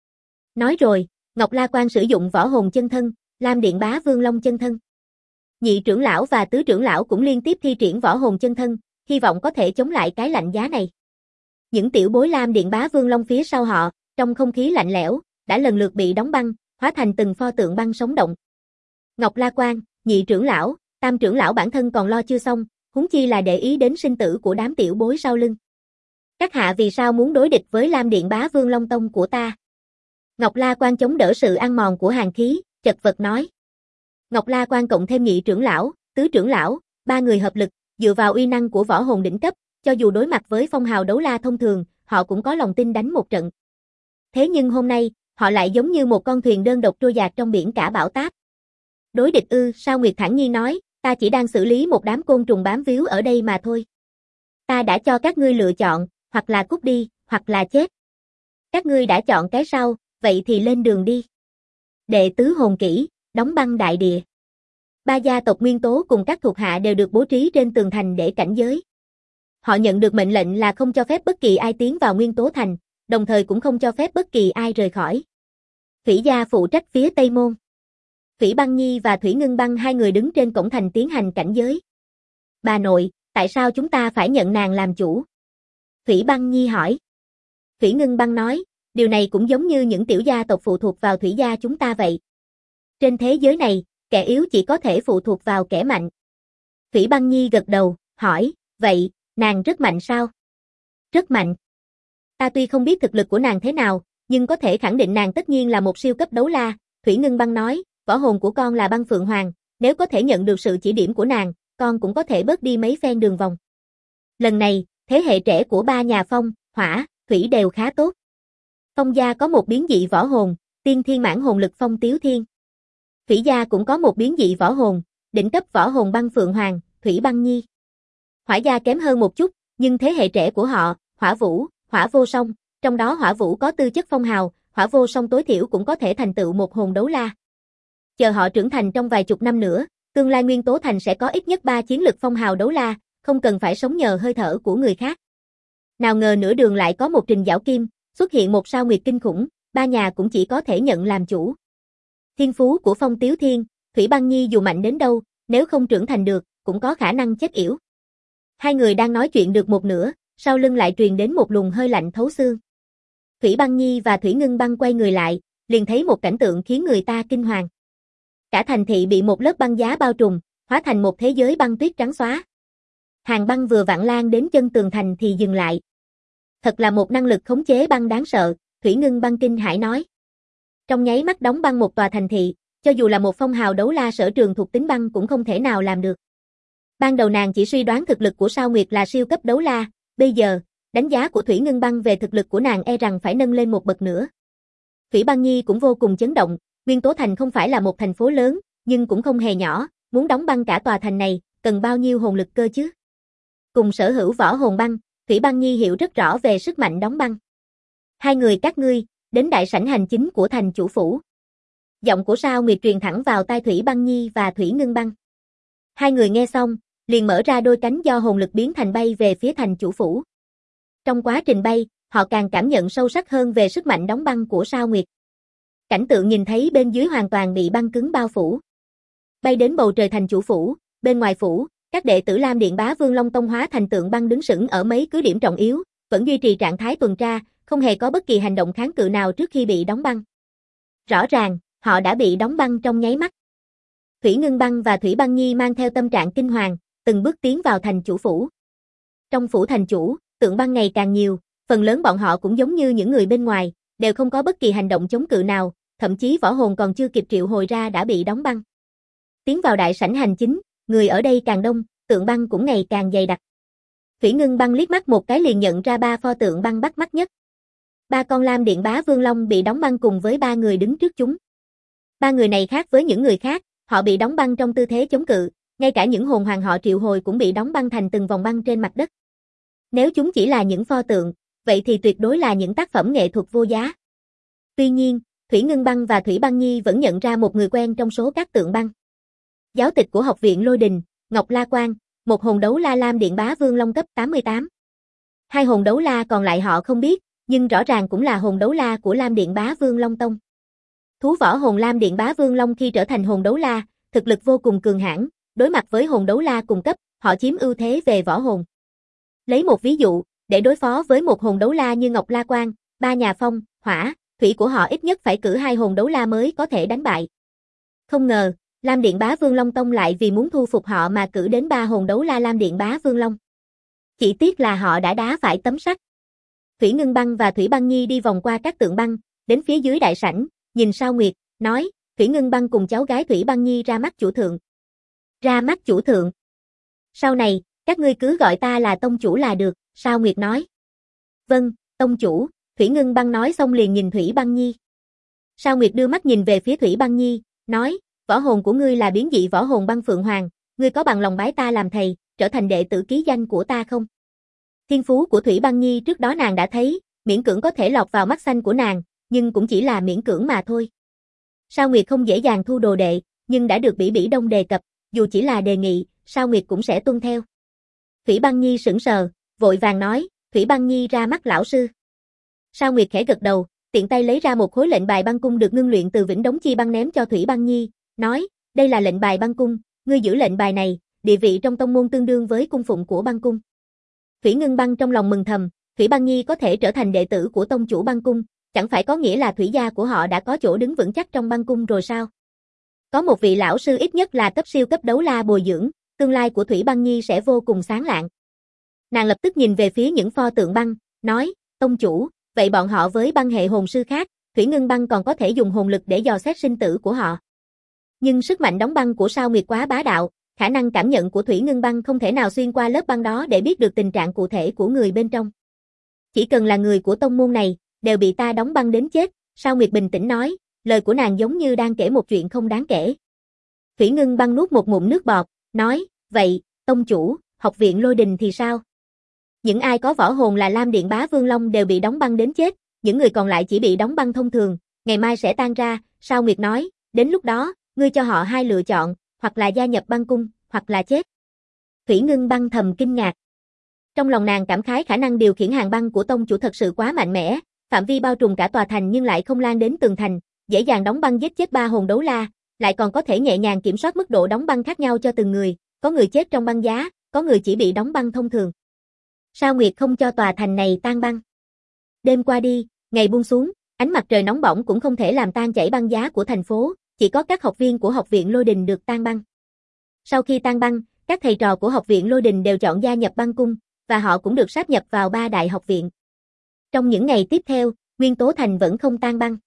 Nói rồi, Ngọc La Quan sử dụng võ hồn chân thân, Lam Điện Bá Vương Long chân thân. Nhị trưởng lão và tứ trưởng lão cũng liên tiếp thi triển võ hồn chân thân, hy vọng có thể chống lại cái lạnh giá này. Những tiểu bối Lam Điện Bá Vương Long phía sau họ, trong không khí lạnh lẽo, đã lần lượt bị đóng băng, hóa thành từng pho tượng băng sống động. Ngọc La Quan, nhị trưởng lão, tam trưởng lão bản thân còn lo chưa xong, huống chi là để ý đến sinh tử của đám tiểu bối sau lưng. Các hạ vì sao muốn đối địch với Lam Điện Bá Vương Long Tông của ta? Ngọc La Quan chống đỡ sự ăn mòn của hàn khí, chật vật nói. Ngọc La Quan cộng thêm nhị trưởng lão, tứ trưởng lão, 3 người hợp lực, dựa vào uy năng của võ hồn đỉnh cấp, cho dù đối mặt với phong hào đấu la thông thường, họ cũng có lòng tin đánh một trận. Thế nhưng hôm nay, họ lại giống như một con thuyền đơn độc trôi dạt trong biển cả bão táp. Đối địch ư? Sao Nguyệt thản nhiên nói, ta chỉ đang xử lý một đám côn trùng bám víu ở đây mà thôi. Ta đã cho các ngươi lựa chọn, hoặc là cút đi, hoặc là chết. Các ngươi đã chọn cái sau, vậy thì lên đường đi. Đệ tứ hồn kỹ, đóng băng đại địa. 3 gia tộc Nguyên Tố cùng các thuộc hạ đều được bố trí trên tường thành để cảnh giới. Họ nhận được mệnh lệnh là không cho phép bất kỳ ai tiến vào Nguyên Tố thành, đồng thời cũng không cho phép bất kỳ ai rời khỏi. Thủy gia phụ trách phía Tây Môn. Thủy Băng Nhi và Thủy Ngưng Băng 2 người đứng trên cổng thành tiến hành cảnh giới. Bà nội, tại sao chúng ta phải nhận nàng làm chủ? Thủy Băng Nhi hỏi. Thủy Ngưng Băng nói, điều này cũng giống như những tiểu gia tộc phụ thuộc vào Thủy gia chúng ta vậy. Trên thế giới này, kẻ yếu chỉ có thể phụ thuộc vào kẻ mạnh. Thủy Băng Nhi gật đầu, hỏi, vậy, nàng rất mạnh sao? Rất mạnh. Ta tuy không biết thực lực của nàng thế nào, nhưng có thể khẳng định nàng tất nhiên là một siêu cấp đấu la. Thủy Ngưng Băng nói, võ hồn của con là băng phượng hoàng, nếu có thể nhận được sự chỉ điểm của nàng, con cũng có thể bớt đi mấy phen đường vòng. Lần này, thế hệ trẻ của 3 nhà phong, hỏa, thủy đều khá tốt. Phong gia có một biến dị võ hồn, tiên thiên mãn hồn lực Phong Tiếu Thiên. Thủy gia cũng có một biến dị võ hồn, đỉnh cấp võ hồn băng phượng hoàng, Thủy Băng Nhi. Hỏa gia kém hơn một chút, nhưng thế hệ trẻ của họ, Hỏa Vũ, Hỏa Vô Song, trong đó Hỏa Vũ có tư chất phong hào, Hỏa Vô Song tối thiểu cũng có thể thành tựu một hồn đấu la. Chờ họ trưởng thành trong vài chục năm nữa, tương lai Nguyên Tố Thành sẽ có ít nhất 3 chiến lực phong hào đấu la, không cần phải sống nhờ hơi thở của người khác. Nào ngờ nửa đường lại có một Trình Giảo Kim, xuất hiện một Sao Nguyệt kinh khủng, 3 nhà cũng chỉ có thể nhận làm chủ. Thiên phú của Phong Tiếu Thiên, Thủy Băng Nhi dù mạnh đến đâu, nếu không trưởng thành được, cũng có khả năng chết yểu. 2 người đang nói chuyện được một nửa, sau lưng lại truyền đến một luồng hơi lạnh thấu xương. Thủy Băng Nhi và Thủy Ngưng Băng quay người lại, liền thấy một cảnh tượng khiến người ta kinh hoàng. Cả thành thị bị một lớp băng giá bao trùm, hóa thành một thế giới băng tuyết trắng xóa. Hàng băng vừa vặn lan đến chân tường thành thì dừng lại. Thật là một năng lực khống chế băng đáng sợ, Thủy Ngưng Băng kinh hãi nói. Trong nháy mắt đóng băng một tòa thành thị, cho dù là một phong hào đấu la sở trường thuộc tính băng cũng không thể nào làm được. Ban đầu nàng chỉ suy đoán thực lực của Sao Nguyệt là siêu cấp đấu la, bây giờ, đánh giá của Thủy Ngưng Băng về thực lực của nàng e rằng phải nâng lên một bậc nữa. Thủy Băng Nhi cũng vô cùng chấn động, Nguyên Tố Thành không phải là một thành phố lớn, nhưng cũng không hề nhỏ, muốn đóng băng cả tòa thành này, cần bao nhiêu hồn lực cơ chứ? Cùng sở hữu võ hồn băng, Thủy Băng Nhi hiểu rất rõ về sức mạnh đóng băng. 2 người các ngươi, đến đại sảnh hành chính của thành chủ phủ. Giọng của Sao Nguyệt truyền thẳng vào tai Thủy Băng Nhi và Thủy Ngưng Băng. Hai người nghe xong, liền mở ra đôi cánh do hồn lực biến thành bay về phía thành chủ phủ. Trong quá trình bay, họ càng cảm nhận sâu sắc hơn về sức mạnh đóng băng của Sao Nguyệt. Cảnh tượng nhìn thấy bên dưới hoàn toàn bị băng cứng bao phủ. Bay đến bầu trời thành chủ phủ, bên ngoài phủ, các đệ tử Lam Điện Bá Vương Long Tông hóa thành tượng băng đứng sững ở mấy cứ điểm trọng yếu, vẫn duy trì trạng thái tuần tra, không hề có bất kỳ hành động kháng cự nào trước khi bị đóng băng. Rõ ràng, họ đã bị đóng băng trong nháy mắt. Thủy Ngưng Băng và Thủy Băng Nhi mang theo tâm trạng kinh hoàng, từng bước tiến vào thành chủ phủ. Trong phủ thành chủ, tượng băng ngày càng nhiều, phần lớn bọn họ cũng giống như những người bên ngoài, đều không có bất kỳ hành động chống cự nào, thậm chí võ hồn còn chưa kịp triệu hồi ra đã bị đóng băng. Tiến vào đại sảnh hành chính, người ở đây càng đông, tượng băng cũng ngày càng dày đặc. Thủy Ngưng Băng liếc mắt một cái liền nhận ra ba pho tượng băng bắt mắt nhất. Ba con Lam Điện Bá Vương Long bị đóng băng cùng với ba người đứng trước chúng. Ba người này khác với những người khác, họ bị đóng băng trong tư thế chống cự, ngay cả những hồn hoàng họ triệu hồi cũng bị đóng băng thành từng vòng băng trên mặt đất. Nếu chúng chỉ là những pho tượng, vậy thì tuyệt đối là những tác phẩm nghệ thuật vô giá. Tuy nhiên, Thủy Ngưng Băng và Thủy Băng Nhi vẫn nhận ra một người quen trong số các tượng băng. Giáo tịch của học viện Lôi Đình, Ngọc La Quang, một hồn đấu la Lam Điện Bá Vương Long cấp 88. Hai hồn đấu la còn lại họ không biết, nhưng rõ ràng cũng là hồn đấu la của Lam Điện Bá Vương Long Tông. Thú võ hồn Lam Điện Bá Vương Long khi trở thành hồn đấu la, thực lực vô cùng cường hãn, đối mặt với hồn đấu la cùng cấp, họ chiếm ưu thế về võ hồn. Lấy một ví dụ, để đối phó với một hồn đấu la như Ngọc La Quang, ba nhà phong, hỏa, thủy của họ ít nhất phải cử hai hồn đấu la mới có thể đánh bại. Không ngờ, Lam Điện Bá Vương Long Tông lại vì muốn thu phục họ mà cử đến ba hồn đấu la Lam Điện Bá Vương Long. Chỉ tiếc là họ đã đá phải tấm sắt. Thủy Ngưng Băng và Thủy Băng Nhi đi vòng qua các tượng băng, đến phía dưới đại sảnh, nhìn Sao Nguyệt, nói, Thủy Ngưng Băng cùng cháu gái Thủy Băng Nhi ra mắt chủ thượng. Ra mắt chủ thượng. Sau này, các ngươi cứ gọi ta là tông chủ là được, Sao Nguyệt nói. Vâng, tông chủ, Thủy Ngưng Băng nói xong liền nhìn Thủy Băng Nhi. Sao Nguyệt đưa mắt nhìn về phía Thủy Băng Nhi, nói, võ hồn của ngươi là biến dị võ hồn băng phượng hoàng, ngươi có bằng lòng bái ta làm thầy, trở thành đệ tử ký danh của ta không? Thiên phú của Thủy Băng Nhi trước đó nàng đã thấy, miễn cưỡng có thể lọt vào mắt xanh của nàng, nhưng cũng chỉ là miễn cưỡng mà thôi. Sao Nguyệt không dễ dàng thu đồ đệ, nhưng đã được Bỉ Bỉ Đông đề cập, dù chỉ là đề nghị, Sao Nguyệt cũng sẽ tuân theo. Thủy Băng Nhi sững sờ, vội vàng nói, Thủy Băng Nhi ra mắt lão sư. Sao Nguyệt khẽ gật đầu, tiện tay lấy ra một khối lệnh bài băng cung được ngưng luyện từ Vĩnh Đống Chi băng ném cho Thủy Băng Nhi, nói, đây là lệnh bài băng cung, ngươi giữ lệnh bài này, địa vị trong tông môn tương đương với cung phụng của băng cung. Thủy Ngưng Băng trong lòng mừng thầm, Thủy Băng Nhi có thể trở thành đệ tử của tông chủ băng cung, chẳng phải có nghĩa là thủy gia của họ đã có chỗ đứng vững chắc trong băng cung rồi sao? Có một vị lão sư ít nhất là cấp siêu cấp đấu la bồi dưỡng, tương lai của Thủy Băng Nhi sẽ vô cùng sáng lạng. Nàng lập tức nhìn về phía những pho tượng băng, nói, tông chủ, vậy bọn họ với băng hệ hồn sư khác, Thủy Ngưng Băng còn có thể dùng hồn lực để dò xét sinh tử của họ. Nhưng sức mạnh đóng băng của Sao Nguyệt quá bá đạo, khả năng cảm nhận của Thủy Ngưng Băng không thể nào xuyên qua lớp băng đó để biết được tình trạng cụ thể của người bên trong. Chỉ cần là người của tông môn này, đều bị ta đóng băng đến chết, Sao Nguyệt bình tĩnh nói, lời của nàng giống như đang kể một chuyện không đáng kể. Thủy Ngưng Băng nuốt một ngụm nước bọt, nói, vậy, tông chủ, học viện Lôi Đình thì sao? Những ai có võ hồn là Lam Điện Bá Vương Long đều bị đóng băng đến chết, những người còn lại chỉ bị đóng băng thông thường, ngày mai sẽ tan ra, Sao Nguyệt nói, đến lúc đó, ngươi cho họ hai lựa chọn, hoặc là gia nhập băng cung, hoặc là chết. Thủy Ngưng Băng thầm kinh ngạc. Trong lòng nàng cảm khái khả năng điều khiển hàng băng của tông chủ thật sự quá mạnh mẽ, phạm vi bao trùm cả tòa thành nhưng lại không lan đến tường thành, dễ dàng đóng băng giết chết ba hồn đấu la, lại còn có thể nhẹ nhàng kiểm soát mức độ đóng băng khác nhau cho từng người, có người chết trong băng giá, có người chỉ bị đóng băng thông thường. Sao Nguyệt không cho tòa thành này tan băng? Đêm qua đi, ngày buông xuống, ánh mặt trời nóng bỏng cũng không thể làm tan chảy băng giá của thành phố, chỉ có các học viên của học viện Lôi Đình được tan băng. Sau khi tan băng, các thầy trò của học viện Lôi Đình đều chọn gia nhập băng cung, và họ cũng được sáp nhập vào ba đại học viện. Trong những ngày tiếp theo, Nguyên Tố Thành vẫn không tan băng.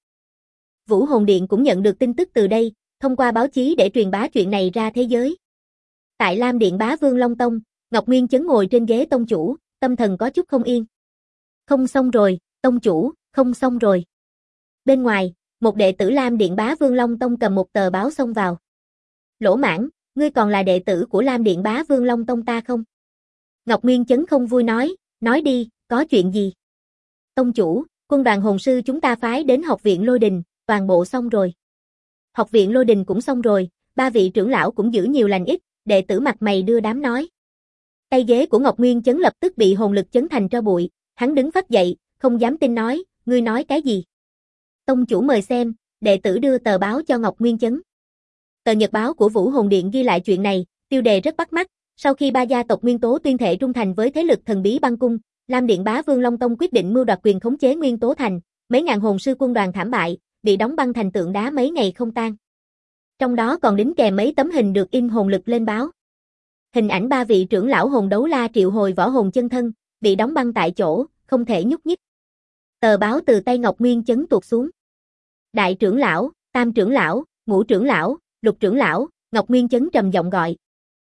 Vũ Hồn Điện cũng nhận được tin tức từ đây, thông qua báo chí để truyền bá chuyện này ra thế giới. Tại Lam Điện Bá Vương Long Tông, Ngọc Nguyên Chấn ngồi trên ghế tông chủ, tâm thần có chút không yên. Không xong rồi, tông chủ, không xong rồi. Bên ngoài, một đệ tử Lam Điện Bá Vương Long Tông cầm một tờ báo xông vào. Lỗ Mãn, ngươi còn là đệ tử của Lam Điện Bá Vương Long Tông ta không? Ngọc Nguyên Chấn không vui nói đi, có chuyện gì? Tông chủ, quân đoàn hồn sư chúng ta phái đến học viện Lôi Đình, toàn bộ xong rồi. Học viện Lôi Đình cũng xong rồi, ba vị trưởng lão cũng giữ nhiều lành ít, đệ tử mặt mày đưa đám nói. Tay ghế của Ngọc Nguyên Chấn lập tức bị hồn lực chấn thành tro bụi, hắn đứng phắt dậy, không dám tin nói, ngươi nói cái gì? Tông chủ mời xem, đệ tử đưa tờ báo cho Ngọc Nguyên Chấn. Tờ nhật báo của Vũ Hồn Điện ghi lại chuyện này, tiêu đề rất bắt mắt, sau khi ba gia tộc Nguyên Tố tuyên thệ trung thành với thế lực thần bí băng cung, Lam Điện Bá Vương Long Tông quyết định mưu đoạt quyền khống chế Nguyên Tố Thành, mấy ngàn hồn sư quân đoàn thảm bại, bị đóng băng thành tượng đá mấy ngày không tan. Trong đó còn đính kèm mấy tấm hình được in hồn lực lên báo. Hình ảnh ba vị trưởng lão hồn đấu la triệu hồi võ hồn chân thân, bị đóng băng tại chỗ, không thể nhúc nhích. Tờ báo từ tay Ngọc Nguyên Chấn tuột xuống. Đại trưởng lão, tam trưởng lão, ngũ trưởng lão, lục trưởng lão, Ngọc Nguyên Chấn trầm giọng gọi.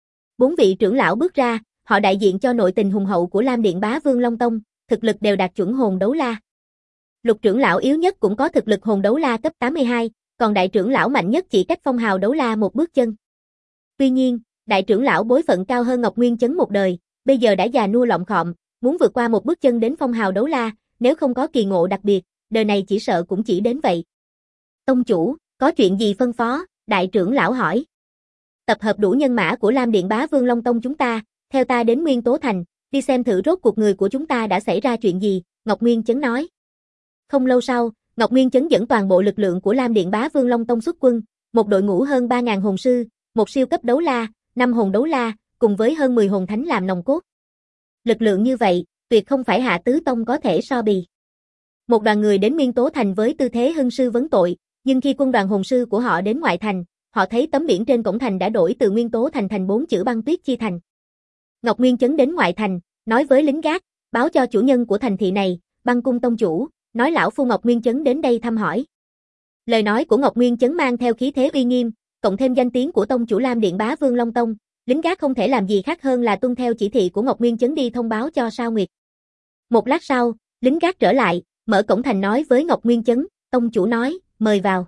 4 vị trưởng lão bước ra, họ đại diện cho nội tình hùng hậu của Lam Điện Bá Vương Long Tông, thực lực đều đạt chuẩn hồn đấu la. Lục trưởng lão yếu nhất cũng có thực lực hồn đấu la cấp 82, còn đại trưởng lão mạnh nhất chỉ cách phong hào đấu la một bước chân. Tuy nhiên, đại trưởng lão bối phận cao hơn Ngọc Nguyên Chấn một đời, bây giờ đã già nua lọng khọm, muốn vượt qua một bước chân đến phong hào đấu la, nếu không có kỳ ngộ đặc biệt, đời này chỉ sợ cũng chỉ đến vậy. Tông chủ, có chuyện gì phân phó? Đại trưởng lão hỏi. Tập hợp đủ nhân mã của Lam Điện Bá Vương Long Tông chúng ta, theo ta đến Nguyên Tố Thành, đi xem thử rốt cuộc người của chúng ta đã xảy ra chuyện gì, Ngọc Nguyên Chấn nói. Không lâu sau, Ngọc Nguyên Chấn dẫn toàn bộ lực lượng của Lam Điện Bá Vương Long Tông xuất quân, một đội ngũ hơn 3.000 hồn sư, một siêu cấp đấu la, 5 hồn đấu la, cùng với hơn 10 hồn thánh làm nòng cốt. Lực lượng như vậy, tuyệt không phải Hạ Tứ Tông có thể so bì. Một đoàn người đến Nguyên Tố Thành với tư thế hưng sư vấn tội, nhưng khi quân đoàn hồn sư của họ đến ngoại thành, họ thấy tấm biển trên cổng thành đã đổi từ Nguyên Tố Thành thành 4 chữ Băng Tuyết Chi Thành. Ngọc Nguyên Chấn đến ngoại thành, nói với lính gác, báo cho chủ nhân của thành thị này, Băng Cung tông chủ, nói lão phu Ngọc Nguyên Chấn đến đây thăm hỏi. Lời nói của Ngọc Nguyên Chấn mang theo khí thế uy nghiêm, cộng thêm danh tiếng của tông chủ Lam Điện Bá Vương Long Tông, lính gác không thể làm gì khác hơn là tuân theo chỉ thị của Ngọc Nguyên Chấn đi thông báo cho Sao Nguyệt. Một lát sau, lính gác trở lại, mở cổng thành nói với Ngọc Nguyên Chấn, tông chủ nói, mời vào.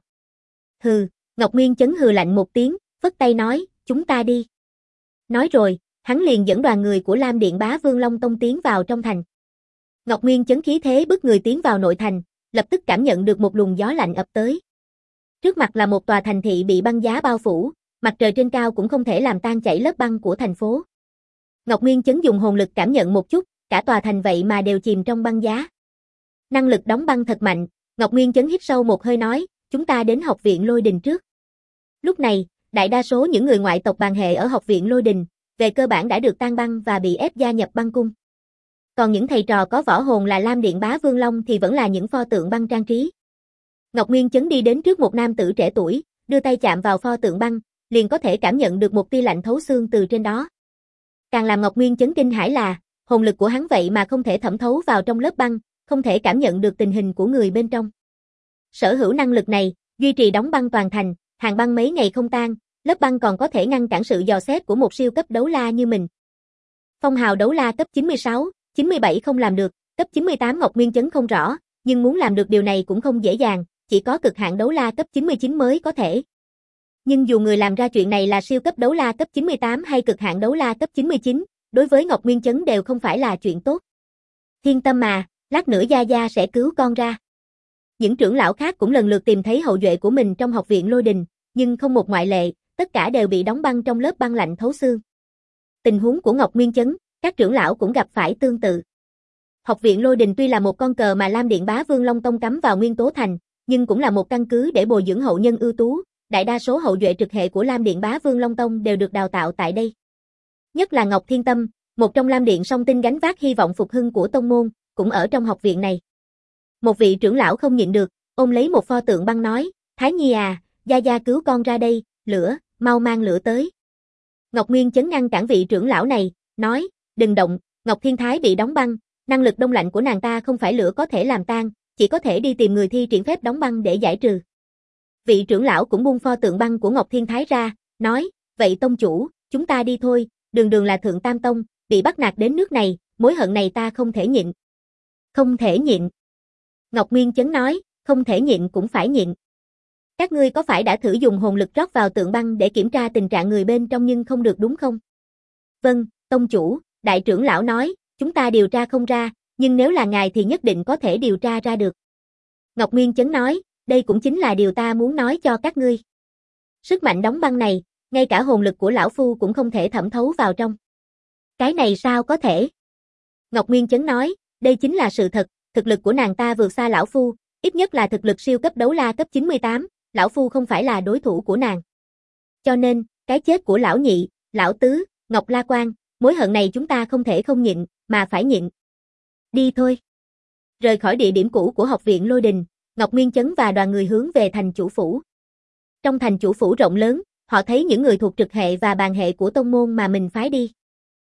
Hừ, Ngọc Nguyên Chấn hừ lạnh một tiếng, phất tay nói, chúng ta đi. Nói rồi, hắn liền dẫn đoàn người của Lam Điện Bá Vương Long Tông tiến vào trong thành. Ngọc Nguyên Chấn khí thế bức người tiến vào nội thành, lập tức cảm nhận được một luồng gió lạnh ập tới. Trước mặt là một tòa thành thị bị băng giá bao phủ, mặt trời trên cao cũng không thể làm tan chảy lớp băng của thành phố. Ngọc Nguyên Chấn dùng hồn lực cảm nhận một chút, cả tòa thành vậy mà đều chìm trong băng giá. Năng lực đóng băng thật mạnh, Ngọc Nguyên Chấn hít sâu một hơi nói, chúng ta đến học viện Lôi Đình trước. Lúc này, đại đa số những người ngoại tộc bàn hệ ở học viện Lôi Đình, về cơ bản đã được tan băng và bị ép gia nhập băng cung. Còn những thầy trò có võ hồn là Lam Điện Bá Vương Long thì vẫn là những pho tượng băng trang trí. Ngọc Nguyên Chấn đi đến trước một nam tử trẻ tuổi, đưa tay chạm vào pho tượng băng, liền có thể cảm nhận được một tia lạnh thấu xương từ trên đó. Càng làm Ngọc Nguyên Chấn kinh hãi là, hồn lực của hắn vậy mà không thể thẩm thấu vào trong lớp băng, không thể cảm nhận được tình hình của người bên trong. Sở hữu năng lực này, duy trì đóng băng toàn thành, hàng băng mấy ngày không tan, lớp băng còn có thể ngăn cản sự dò xét của một siêu cấp đấu la như mình. Phong hào đấu la cấp 96, 97 không làm được, cấp 98 Ngọc Nguyên Chấn không rõ, nhưng muốn làm được điều này cũng không dễ dàng, chỉ có cực hạn đấu la cấp 99 mới có thể. Nhưng dù người làm ra chuyện này là siêu cấp đấu la cấp 98 hay cực hạn đấu la cấp 99, đối với Ngọc Nguyên Chấn đều không phải là chuyện tốt. Yên tâm mà, lát nữa Gia Gia sẽ cứu con ra. Những trưởng lão khác cũng lần lượt tìm thấy hậu duệ của mình trong học viện Lôi Đình, nhưng không một ngoại lệ, tất cả đều bị đóng băng trong lớp băng lạnh thấu xương. Tình huống của Ngọc Nguyên Chấn, các trưởng lão cũng gặp phải tương tự. Học viện Lôi Đình tuy là một con cờ mà Lam Điện Bá Vương Long Tông cắm vào Nguyên Tố Thành, nhưng cũng là một căn cứ để bồi dưỡng hậu nhân ưu tú, đại đa số hậu duệ trực hệ của Lam Điện Bá Vương Long Tông đều được đào tạo tại đây. Nhất là Ngọc Thiên Tâm, một trong Lam Điện song tinh gánh vác hy vọng phục hưng của tông môn, cũng ở trong học viện này. Một vị trưởng lão không nhịn được, ôm lấy một pho tượng băng nói, Thái Nhi à, Gia Gia cứu con ra đây, lửa, mau mang lửa tới. Ngọc Nguyên Chấn ngăn cản vị trưởng lão này, nói, đừng động, Ngọc Thiên Thái bị đóng băng, năng lực đông lạnh của nàng ta không phải lửa có thể làm tan, chỉ có thể đi tìm người thi triển phép đóng băng để giải trừ. Vị trưởng lão cũng buông pho tượng băng của Ngọc Thiên Thái ra, nói, vậy tông chủ, chúng ta đi thôi, đường đường là Thượng Tam Tông, bị bắt nạt đến nước này, mối hận này ta không thể nhịn. Không thể nhịn. Ngọc Nguyên Chấn nói, không thể nhịn cũng phải nhịn. Các ngươi có phải đã thử dùng hồn lực rót vào tượng băng để kiểm tra tình trạng người bên trong nhưng không được đúng không? Vâng, tông chủ, đại trưởng lão nói, chúng ta điều tra không ra, nhưng nếu là ngài thì nhất định có thể điều tra ra được. Ngọc Nguyên Chấn nói, đây cũng chính là điều ta muốn nói cho các ngươi. Sức mạnh đóng băng này, ngay cả hồn lực của lão phu cũng không thể thẩm thấu vào trong. Cái này sao có thể? Ngọc Nguyên Chấn nói, đây chính là sự thật, thực lực của nàng ta vượt xa lão phu, ít nhất là thực lực siêu cấp đấu la cấp 98, lão phu không phải là đối thủ của nàng. Cho nên, cái chết của lão nhị, lão tứ, Ngọc La Quan, mối hận này chúng ta không thể không nhịn, mà phải nhịn. Đi thôi. Rời khỏi địa điểm cũ của học viện Lôi Đình, Ngọc Nguyên Chấn và đoàn người hướng về thành chủ phủ. Trong thành chủ phủ rộng lớn, họ thấy những người thuộc trực hệ và bàn hệ của tông môn mà mình phái đi.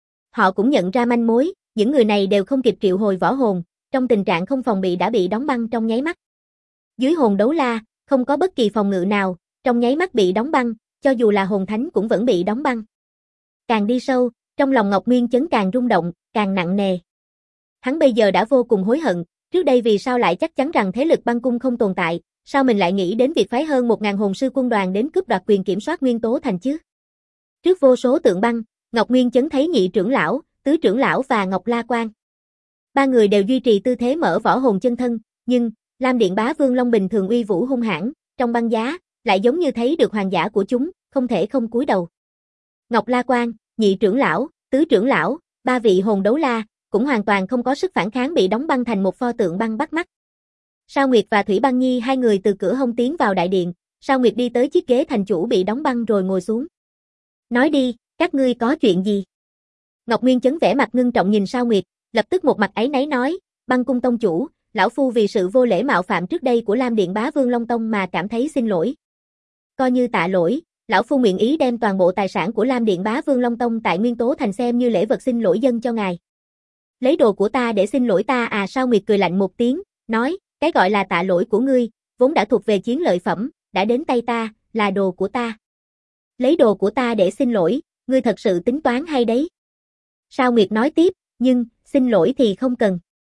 Họ cũng nhận ra manh mối, những người này đều không kịp triệu hồi võ hồn, trong tình trạng không phòng bị đã bị đóng băng trong nháy mắt. Dưới hồn đấu la, không có bất kỳ phòng ngự nào, trong nháy mắt bị đóng băng, cho dù là hồn thánh cũng vẫn bị đóng băng. Càng đi sâu, trong lòng Ngọc Nguyên Chấn càng rung động, càng nặng nề. Hắn bây giờ đã vô cùng hối hận, trước đây vì sao lại chắc chắn rằng thế lực băng cung không tồn tại, sao mình lại nghĩ đến việc phái hơn 1000 hồn sư quân đoàn đến cướp đoạt quyền kiểm soát nguyên tố thành chứ? Trước vô số tượng băng, Ngọc Nguyên Chấn thấy nhị trưởng lão, tứ trưởng lão và Ngọc La Quan. Ba người đều duy trì tư thế mở võ hồn chân thân, nhưng Lam Điện Bá Vương Long bình thường uy vũ hung hãn, trong băng giá, lại giống như thấy được hoàng giả của chúng, không thể không cúi đầu. Ngọc La Quan, nhị trưởng lão, tứ trưởng lão, ba vị hồn đấu la, cũng hoàn toàn không có sức phản kháng bị đóng băng thành một pho tượng băng bắt mắt. Sao Nguyệt và Thủy Băng Nhi hai người từ cửa hông tiến vào đại điện, Sao Nguyệt đi tới chiếc ghế thành chủ bị đóng băng rồi ngồi xuống. Nói đi, các ngươi có chuyện gì? Ngọc Nguyên Chấn vẻ mặt ngưng trọng nhìn Sao Nguyệt, lập tức một mặt áy náy nói, Băng cung tông chủ, lão phu vì sự vô lễ mạo phạm trước đây của Lam Điện Bá Vương Long Tông mà cảm thấy xin lỗi. Coi như tạ lỗi, lão phu nguyện ý đem toàn bộ tài sản của Lam Điện Bá Vương Long Tông tại Nguyên Tố Thành xem như lễ vật xin lỗi dân cho ngài. Lấy đồ của ta để xin lỗi ta à? Sao Nguyệt cười lạnh một tiếng, nói, cái gọi là tạ lỗi của ngươi, vốn đã thuộc về chiến lợi phẩm, đã đến tay ta, là đồ của ta. Lấy đồ của ta để xin lỗi, ngươi thật sự tính toán hay đấy. Sao Nguyệt nói tiếp, nhưng, xin lỗi thì không cần.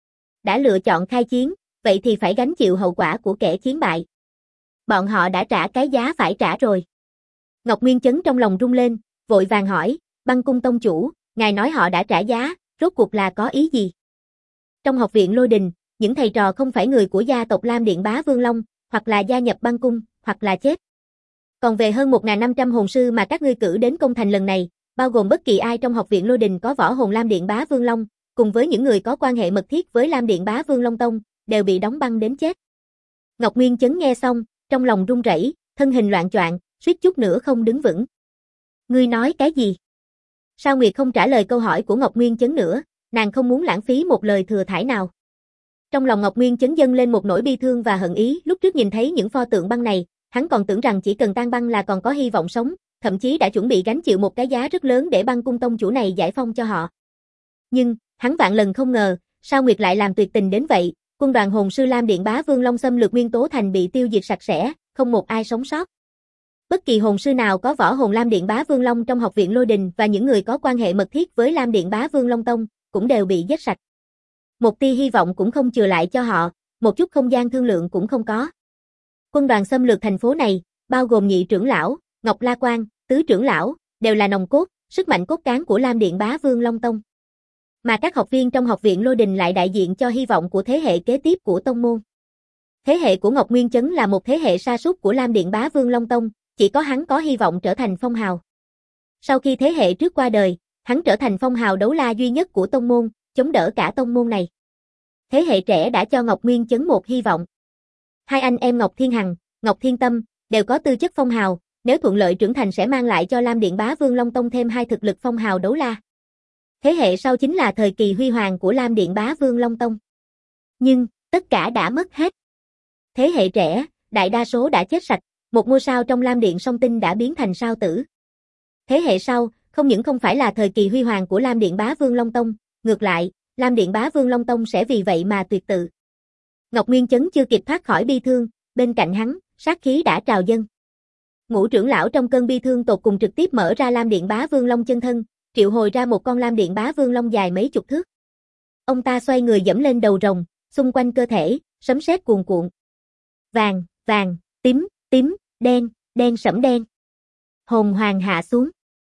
Đã lựa chọn khai chiến, vậy thì phải gánh chịu hậu quả của kẻ chiến bại. Bọn họ đã trả cái giá phải trả rồi. Ngọc Nguyên Chấn trong lòng rung lên, vội vàng hỏi, Băng cung tông chủ, ngài nói họ đã trả giá, rốt cuộc là có ý gì? Trong học viện Lôi Đình, những thầy trò không phải người của gia tộc Lam Điện Bá Vương Long, hoặc là gia nhập băng cung, hoặc là chết. Còn về hơn 1500 hồn sư mà các ngươi cử đến công thành lần này, bao gồm bất kỳ ai trong học viện Lôi Đình có võ hồn Lam Điện Bá Vương Long, cùng với những người có quan hệ mật thiết với Lam Điện Bá Vương Long Tông, đều bị đóng băng đến chết. Ngọc Nguyên Chấn nghe xong, trong lòng run rẩy, thân hình loạng choạng, suýt chút nữa không đứng vững. Ngươi nói cái gì? Sao Nguyệt không trả lời câu hỏi của Ngọc Nguyên Chấn nữa, nàng không muốn lãng phí một lời thừa thãi nào. Trong lòng Ngọc Nguyên Chấn dâng lên một nỗi bi thương và hận ý, lúc trước nhìn thấy những pho tượng băng này, hắn còn tưởng rằng chỉ cần tan băng là còn có hy vọng sống, thậm chí đã chuẩn bị gánh chịu một cái giá rất lớn để Băng cung tông chủ này giải phong cho họ. Nhưng, hắn vạn lần không ngờ, Sao Nguyệt lại làm tuyệt tình đến vậy, quân đoàn hồn sư Lam Điện Bá Vương Long xâm lược Nguyên Tố Thành bị tiêu diệt sạch sẽ, không một ai sống sót. Bất kỳ hồn sư nào có võ hồn Lam Điện Bá Vương Long trong học viện Lôi Đình và những người có quan hệ mật thiết với Lam Điện Bá Vương Long Tông, cũng đều bị giết sạch. Một tia hy vọng cũng không chừa lại cho họ, một chút không gian thương lượng cũng không có. Quân đoàn xâm lược thành phố này, bao gồm nhị trưởng lão, Ngọc La Quan, tứ trưởng lão, đều là nòng cốt, sức mạnh cốt cán của Lam Điện Bá Vương Long Tông. Mà các học viên trong học viện Lôi Đình lại đại diện cho hy vọng của thế hệ kế tiếp của tông môn. Thế hệ của Ngọc Nguyên Chấn là một thế hệ sa sút của Lam Điện Bá Vương Long Tông, chỉ có hắn có hy vọng trở thành phong hào. Sau khi thế hệ trước qua đời, hắn trở thành phong hào đấu la duy nhất của tông môn, chống đỡ cả tông môn này. Thế hệ trẻ đã cho Ngọc Nguyên Chấn một hy vọng. Hai anh em Ngọc Thiên Hằng, Ngọc Thiên Tâm, đều có tư chất phong hào, nếu thuận lợi trưởng thành sẽ mang lại cho Lam Điện Bá Vương Long Tông thêm hai thực lực phong hào đấu la. Thế hệ sau chính là thời kỳ huy hoàng của Lam Điện Bá Vương Long Tông. Nhưng, tất cả đã mất hết. Thế hệ trẻ, đại đa số đã chết sạch, một ngôi sao trong Lam Điện Song Tinh đã biến thành sao tử. Thế hệ sau, không những không phải là thời kỳ huy hoàng của Lam Điện Bá Vương Long Tông, ngược lại, Lam Điện Bá Vương Long Tông sẽ vì vậy mà tuyệt tự. Ngọc Nguyên Chấn chưa kịp thoát khỏi bi thương, bên cạnh hắn, sát khí đã trào dâng. Ngũ trưởng lão trong cơn bi thương tột cùng trực tiếp mở ra Lam Điện Bá Vương Long chân thân, triệu hồi ra một con Lam Điện Bá Vương Long dài mấy chục thước. Ông ta xoay người dẫm lên đầu rồng, xung quanh cơ thể, sấm sét cuồn cuộn. Vàng, vàng, tím, tím, đen, đen sẫm đen. Hồn hoàng hạ xuống.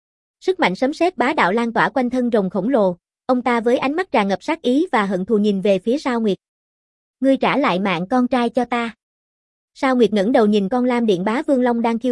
Sức mạnh sấm sét bá đạo lan tỏa quanh thân rồng khổng lồ, ông ta với ánh mắt tràn ngập sát ý và hận thù nhìn về phía Sao Nguyệt. Ngươi trả lại mạng con trai cho ta. Sao Nguyệt ngẩng đầu nhìn con Lam Điện Bá Vương Long đang khiêu khích,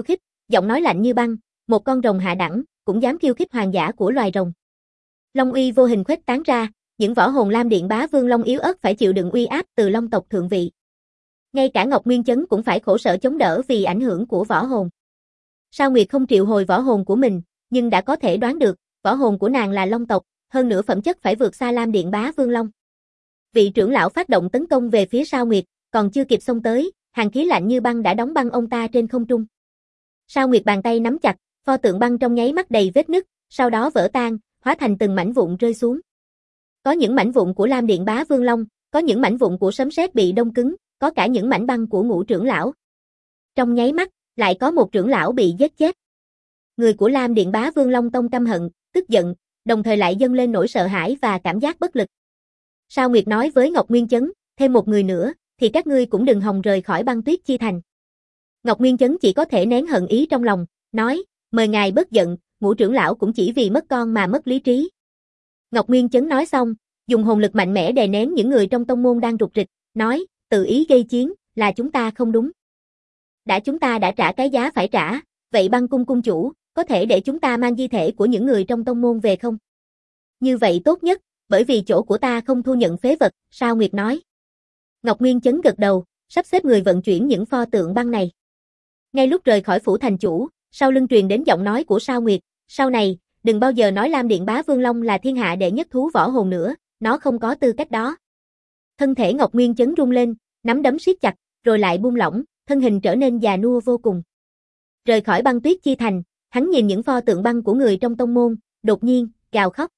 giọng nói lạnh như băng, một con rồng hạ đẳng, cũng dám khiêu khích hoàng giả của loài rồng. Long uy vô hình khuếch tán ra, những võ hồn Lam Điện Bá Vương Long yếu ớt phải chịu đựng uy áp từ Long tộc thượng vị. Ngay cả Ngọc Nguyên Chấn cũng phải khổ sở chống đỡ vì ảnh hưởng của võ hồn. Sao Nguyệt không triệu hồi võ hồn của mình, nhưng đã có thể đoán được, võ hồn của nàng là Long tộc, hơn nữa phẩm chất phải vượt xa Lam Điện Bá Vương Long. Vị trưởng lão phát động tấn công về phía Sao Nguyệt, còn chưa kịp xông tới, hàn khí lạnh như băng đã đóng băng ông ta trên không trung. Sao Nguyệt bàn tay nắm chặt, pho tượng băng trong nháy mắt đầy vết nứt, sau đó vỡ tan, hóa thành từng mảnh vụn rơi xuống. Có những mảnh vụn của Lam Điện Bá Vương Long, có những mảnh vụn của sấm sét bị đông cứng, có cả những mảnh băng của Ngũ trưởng lão. Trong nháy mắt, lại có một trưởng lão bị giết chết. Người của Lam Điện Bá Vương Long Tông căm hận, tức giận, đồng thời lại dâng lên nỗi sợ hãi và cảm giác bất lực. Sao Nguyệt nói với Ngọc Nguyên Chấn, thêm một người nữa, thì các ngươi cũng đừng hòng rời khỏi băng tuyết chi thành. Ngọc Nguyên Chấn chỉ có thể nén hận ý trong lòng, nói, mời ngài bớt giận, Ngũ trưởng lão cũng chỉ vì mất con mà mất lý trí. Ngọc Nguyên Chấn nói xong, dùng hồn lực mạnh mẽ đè nén những người trong tông môn đang rục rịch, nói, tự ý gây chiến, là chúng ta không đúng. Chúng ta đã trả cái giá phải trả, vậy Băng cung cung chủ, có thể để chúng ta mang di thể của những người trong tông môn về không? Như vậy tốt nhất, bởi vì chỗ của ta không thu nhận phế vật, Sao Nguyệt nói. Ngọc Nguyên Chấn gật đầu, sắp xếp người vận chuyển những pho tượng băng này. Ngay lúc rời khỏi phủ thành chủ, sau lưng truyền đến giọng nói của Sao Nguyệt, sau này, đừng bao giờ nói Lam Điện Bá Vương Long là thiên hạ đệ nhất thú võ hồn nữa, nó không có tư cách đó. Thân thể Ngọc Nguyên Chấn rung lên, nắm đấm siết chặt, rồi lại buông lỏng, thân hình trở nên già nua vô cùng. Rời khỏi băng tuyết chi thành, hắn nhìn những pho tượng băng của người trong tông môn, đột nhiên, gào khóc.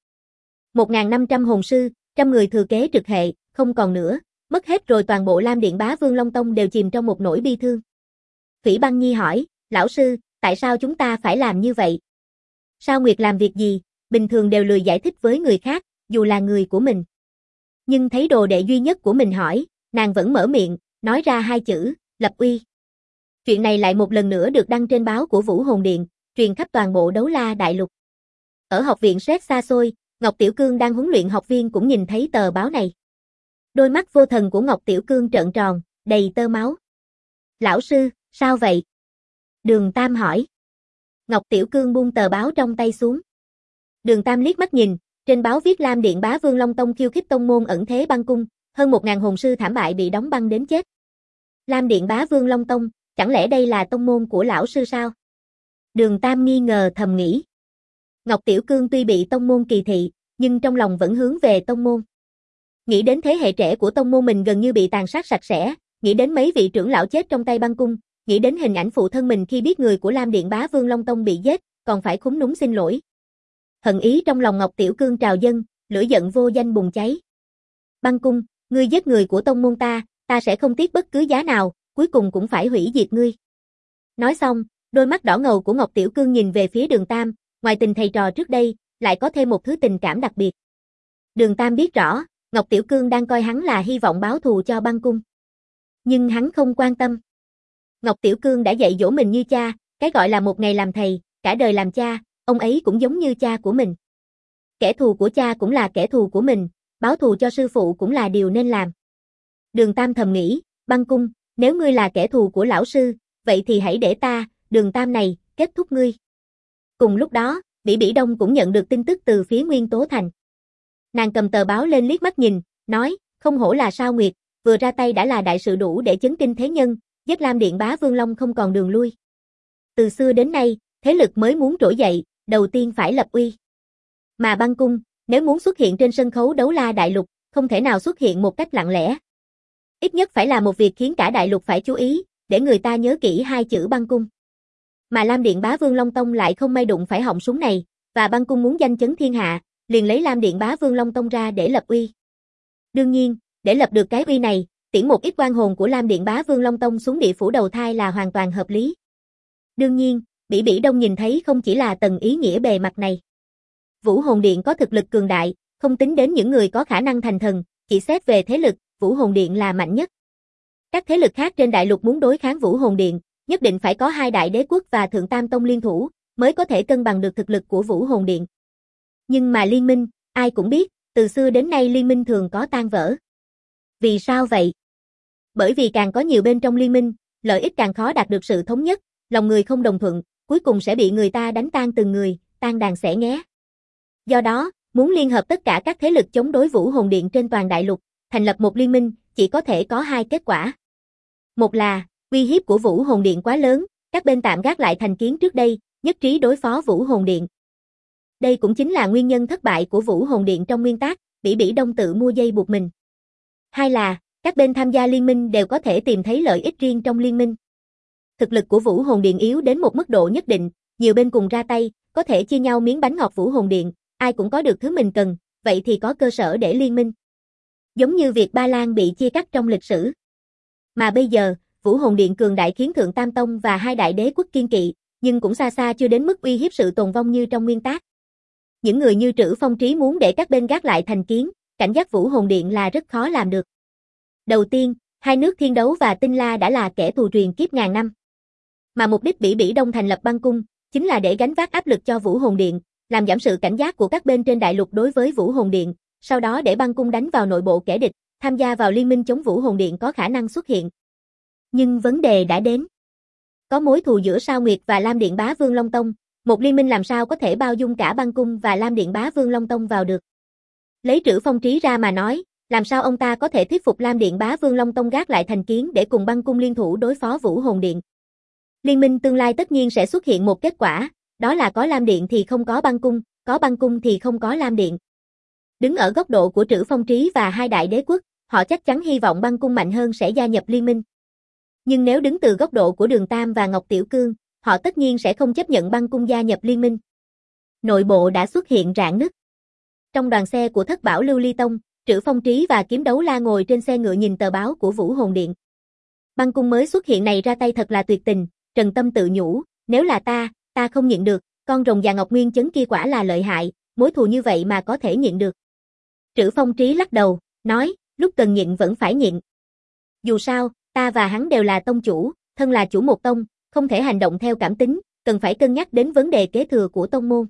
1.500 hồn sư, trăm người thừa kế trực hệ, không còn nữa, mất hết rồi toàn bộ Lam Điện Bá Vương Long Tông đều chìm trong một nỗi bi thương. Phỉ Băng Nhi hỏi, lão sư, tại sao chúng ta phải làm như vậy? Sao Nguyệt làm việc gì, bình thường đều lười giải thích với người khác, dù là người của mình. Nhưng thấy đồ đệ duy nhất của mình hỏi, nàng vẫn mở miệng, nói ra hai chữ, lập uy. Chuyện này lại một lần nữa được đăng trên báo của Vũ Hồn Điện, truyền khắp toàn bộ Đấu La Đại Lục. Ở học viện Sét xa xôi, Ngọc Tiểu Cương đang huấn luyện học viên cũng nhìn thấy tờ báo này. Đôi mắt vô thần của Ngọc Tiểu Cương trợn tròn, đầy tơ máu. Lão sư, sao vậy? Đường Tam hỏi. Ngọc Tiểu Cương buông tờ báo trong tay xuống. Đường Tam liếc mắt nhìn, trên báo viết Lam Điện Bá Vương Long Tông khiêu khích tông môn ẩn thế băng cung, hơn 1.000 hồn sư thảm bại bị đóng băng đến chết. Lam Điện Bá Vương Long Tông, chẳng lẽ đây là tông môn của lão sư sao? Đường Tam nghi ngờ thầm nghĩ. Ngọc Tiểu Cương tuy bị tông môn kỳ thị, nhưng trong lòng vẫn hướng về tông môn. Nghĩ đến thế hệ trẻ của tông môn mình gần như bị tàn sát sạch sẽ, nghĩ đến mấy vị trưởng lão chết trong tay băng cung, nghĩ đến hình ảnh phụ thân mình khi biết người của Lam Điện Bá Vương Long Tông bị giết, còn phải khúm núm xin lỗi. Hận ý trong lòng Ngọc Tiểu Cương trào dâng, lửa giận vô danh bùng cháy. Băng cung, ngươi giết người của tông môn ta sẽ không tiếc bất cứ giá nào, cuối cùng cũng phải hủy diệt ngươi. Nói xong, đôi mắt đỏ ngầu của Ngọc Tiểu Cương nhìn về phía Đường Tam, ngoài tình thầy trò trước đây, lại có thêm một thứ tình cảm đặc biệt. Đường Tam biết rõ, Ngọc Tiểu Cương đang coi hắn là hy vọng báo thù cho băng cung. Nhưng hắn không quan tâm. Ngọc Tiểu Cương đã dạy dỗ mình như cha, cái gọi là một ngày làm thầy, cả đời làm cha, ông ấy cũng giống như cha của mình. Kẻ thù của cha cũng là kẻ thù của mình, báo thù cho sư phụ cũng là điều nên làm. Đường Tam thầm nghĩ, băng cung, nếu ngươi là kẻ thù của lão sư, vậy thì hãy để ta, Đường Tam này, kết thúc ngươi. Cùng lúc đó, Bỉ Bỉ Đông cũng nhận được tin tức từ phía Nguyên Tố Thành. Nàng cầm tờ báo lên liếc mắt nhìn, nói, không hổ là Sao Nguyệt, vừa ra tay đã là đại sự đủ để chấn kinh thế nhân, giết Lam Điện Bá Vương Long không còn đường lui. Từ xưa đến nay, thế lực mới muốn trỗi dậy, đầu tiên phải lập uy. Mà băng cung, nếu muốn xuất hiện trên sân khấu Đấu La Đại Lục, không thể nào xuất hiện một cách lặng lẽ. Ít nhất phải là một việc khiến cả đại lục phải chú ý, để người ta nhớ kỹ hai chữ băng cung. Mà Lam Điện Bá Vương Long Tông lại không may đụng phải họng súng này, và băng cung muốn danh chấn thiên hạ, liền lấy Lam Điện Bá Vương Long Tông ra để lập uy. Đương nhiên, để lập được cái uy này, tiễn một ít oan hồn của Lam Điện Bá Vương Long Tông xuống địa phủ đầu thai là hoàn toàn hợp lý. Đương nhiên, Bỉ Bỉ Đông nhìn thấy không chỉ là tầng ý nghĩa bề mặt này. Vũ Hồn Điện có thực lực cường đại, không tính đến những người có khả năng thành thần, chỉ xét về thế lực, Vũ Hồn Điện là mạnh nhất. Các thế lực khác trên đại lục muốn đối kháng Vũ Hồn Điện, nhất định phải có hai đại đế quốc và Thượng Tam Tông liên thủ, mới có thể cân bằng được thực lực của Vũ Hồn Điện. Nhưng mà liên minh, ai cũng biết, từ xưa đến nay liên minh thường có tan vỡ. Vì sao vậy? Bởi vì càng có nhiều bên trong liên minh, lợi ích càng khó đạt được sự thống nhất, lòng người không đồng thuận, cuối cùng sẽ bị người ta đánh tan từng người, tan đàn xẻ nghé. Do đó, muốn liên hợp tất cả các thế lực chống đối Vũ Hồn Điện trên toàn đại lục, thành lập một liên minh, chỉ có thể có hai kết quả. Một là, uy hiếp của Vũ Hồn Điện quá lớn, các bên tạm gác lại thành kiến trước đây, nhất trí đối phó Vũ Hồn Điện. Đây cũng chính là nguyên nhân thất bại của Vũ Hồn Điện trong nguyên tắc, Bỉ Bỉ Đông tự mua dây buộc mình. Hai là, các bên tham gia liên minh đều có thể tìm thấy lợi ích riêng trong liên minh. Thực lực của Vũ Hồn Điện yếu đến một mức độ nhất định, nhiều bên cùng ra tay, có thể chia nhau miếng bánh ngọt Vũ Hồn Điện, ai cũng có được thứ mình cần, vậy thì có cơ sở để liên minh. Giống như việc Ba Lan bị chia cắt trong lịch sử. Mà bây giờ, Vũ Hồn Điện cường đại khiến Thượng Tam Tông và hai đại đế quốc kiên kỵ, nhưng cũng xa xa chưa đến mức uy hiếp sự tồn vong như trong nguyên tắc. Những người như Trữ Phong Trí muốn để các bên gác lại thành kiến, cảnh giác Vũ Hồn Điện là rất khó làm được. Đầu tiên, hai nước Thiên Đấu và Tinh La đã là kẻ thù truyền kiếp ngàn năm. Mà mục đích Bỉ Bỉ Đông thành lập băng cung, chính là để gánh vác áp lực cho Vũ Hồn Điện, làm giảm sự cảnh giác của các bên trên đại lục đối với Vũ Hồn Điện, sau đó để băng cung đánh vào nội bộ kẻ địch, tham gia vào liên minh chống Vũ Hồn Điện có khả năng xuất hiện. Nhưng vấn đề đã đến. Có mối thù giữa Sao Nguyệt và Lam Điện Bá Vương Long Tông, một liên minh làm sao có thể bao dung cả băng cung và Lam Điện Bá Vương Long Tông vào được. Lấy Trữ Phong Trí ra mà nói, làm sao ông ta có thể thuyết phục Lam Điện Bá Vương Long Tông gác lại thành kiến để cùng băng cung liên thủ đối phó Vũ Hồn Điện. Liên minh tương lai tất nhiên sẽ xuất hiện một kết quả, đó là có Lam Điện thì không có băng cung thì không có Lam Điện. Đứng ở góc độ của Trữ Phong Trí và hai đại đế quốc, họ chắc chắn hy vọng băng cung mạnh hơn sẽ gia nhập liên minh. Nhưng nếu đứng từ góc độ của Đường Tam và Ngọc Tiểu Cương, họ tất nhiên sẽ không chấp nhận băng cung gia nhập liên minh. Nội bộ đã xuất hiện rạn nứt. Trong đoàn xe của Thất Bảo Lưu Ly Tông, Trữ Phong Trí và Kiếm Đấu La ngồi trên xe ngựa nhìn tờ báo của Vũ Hồn Điện. Băng cung mới xuất hiện này ra tay thật là tuyệt tình, Trần Tâm tự nhủ, nếu là ta không nhịn được, con rồng già Ngọc Nguyên Chấn kia quả là lợi hại, mối thù như vậy mà có thể nhịn được. Trữ Phong Trí lắc đầu, nói, lúc cần nhịn vẫn phải nhịn. Dù sao, ta và hắn đều là tông chủ, thân là chủ một tông, không thể hành động theo cảm tính, cần phải cân nhắc đến vấn đề kế thừa của tông môn.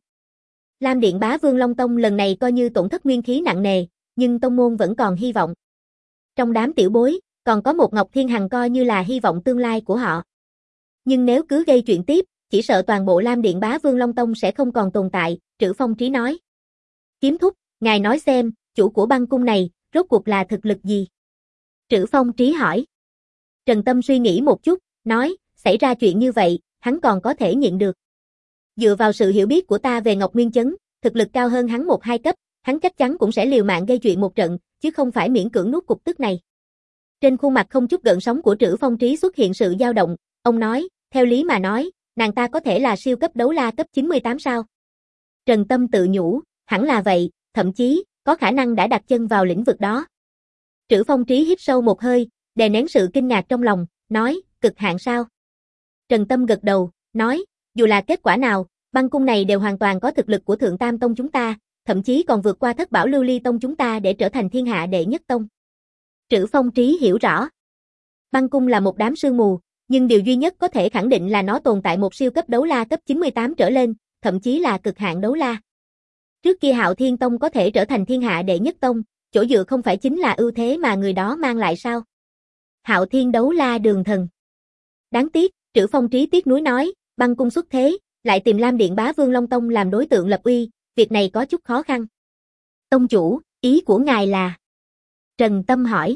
Lam Điện Bá Vương Long Tông lần này coi như tổn thất nguyên khí nặng nề, nhưng tông môn vẫn còn hy vọng. Trong đám tiểu bối, còn có một Ngọc Thiên Hằng coi như là hy vọng tương lai của họ. Nhưng nếu cứ gây chuyện tiếp, chỉ sợ toàn bộ Lam Điện Bá Vương Long Tông sẽ không còn tồn tại, Trữ Phong Trí nói. Kiếm thúc, ngài nói xem, chủ của băng cung này, rốt cuộc là thực lực gì? Trữ Phong Trí hỏi. Trần Tâm suy nghĩ một chút, nói, xảy ra chuyện như vậy, hắn còn có thể nhịn được. Dựa vào sự hiểu biết của ta về Ngọc Nguyên Chấn, thực lực cao hơn hắn 1-2 cấp, hắn chắc chắn cũng sẽ liều mạng gây chuyện một trận, chứ không phải miễn cưỡng nuốt cục tức này. Trên khuôn mặt không chút gợn sóng của Trữ Phong Trí xuất hiện sự dao động, ông nói, theo lý mà nói, nàng ta có thể là siêu cấp đấu la cấp 98 sao? Trần Tâm tự nhủ, hẳn là vậy, thậm chí, có khả năng đã đặt chân vào lĩnh vực đó. Trữ Phong Trí hít sâu một hơi, đè nén sự kinh ngạc trong lòng, nói, cực hạn sao? Trần Tâm gật đầu, nói, dù là kết quả nào, băng cung này đều hoàn toàn có thực lực của Thượng Tam Tông chúng ta, thậm chí còn vượt qua Thất Bảo Lưu Ly Tông chúng ta để trở thành thiên hạ đệ nhất tông. Trữ Phong Trí hiểu rõ. Băng cung là một đám sương mù, nhưng điều duy nhất có thể khẳng định là nó tồn tại một siêu cấp đấu la cấp 98 trở lên, thậm chí là cực hạn đấu la. Trước kia Hạo Thiên Tông có thể trở thành thiên hạ đệ nhất tông, chỗ dựa không phải chính là ưu thế mà người đó mang lại sao? Hạo Thiên đấu la đường thần. Đáng tiếc, Trữ Phong Trí tiếc nuối nói, băng cung xuất thế, lại tìm Lam Điện Bá Vương Long Tông làm đối tượng lập uy, việc này có chút khó khăn. Tông chủ, ý của ngài là? Trần Tâm hỏi.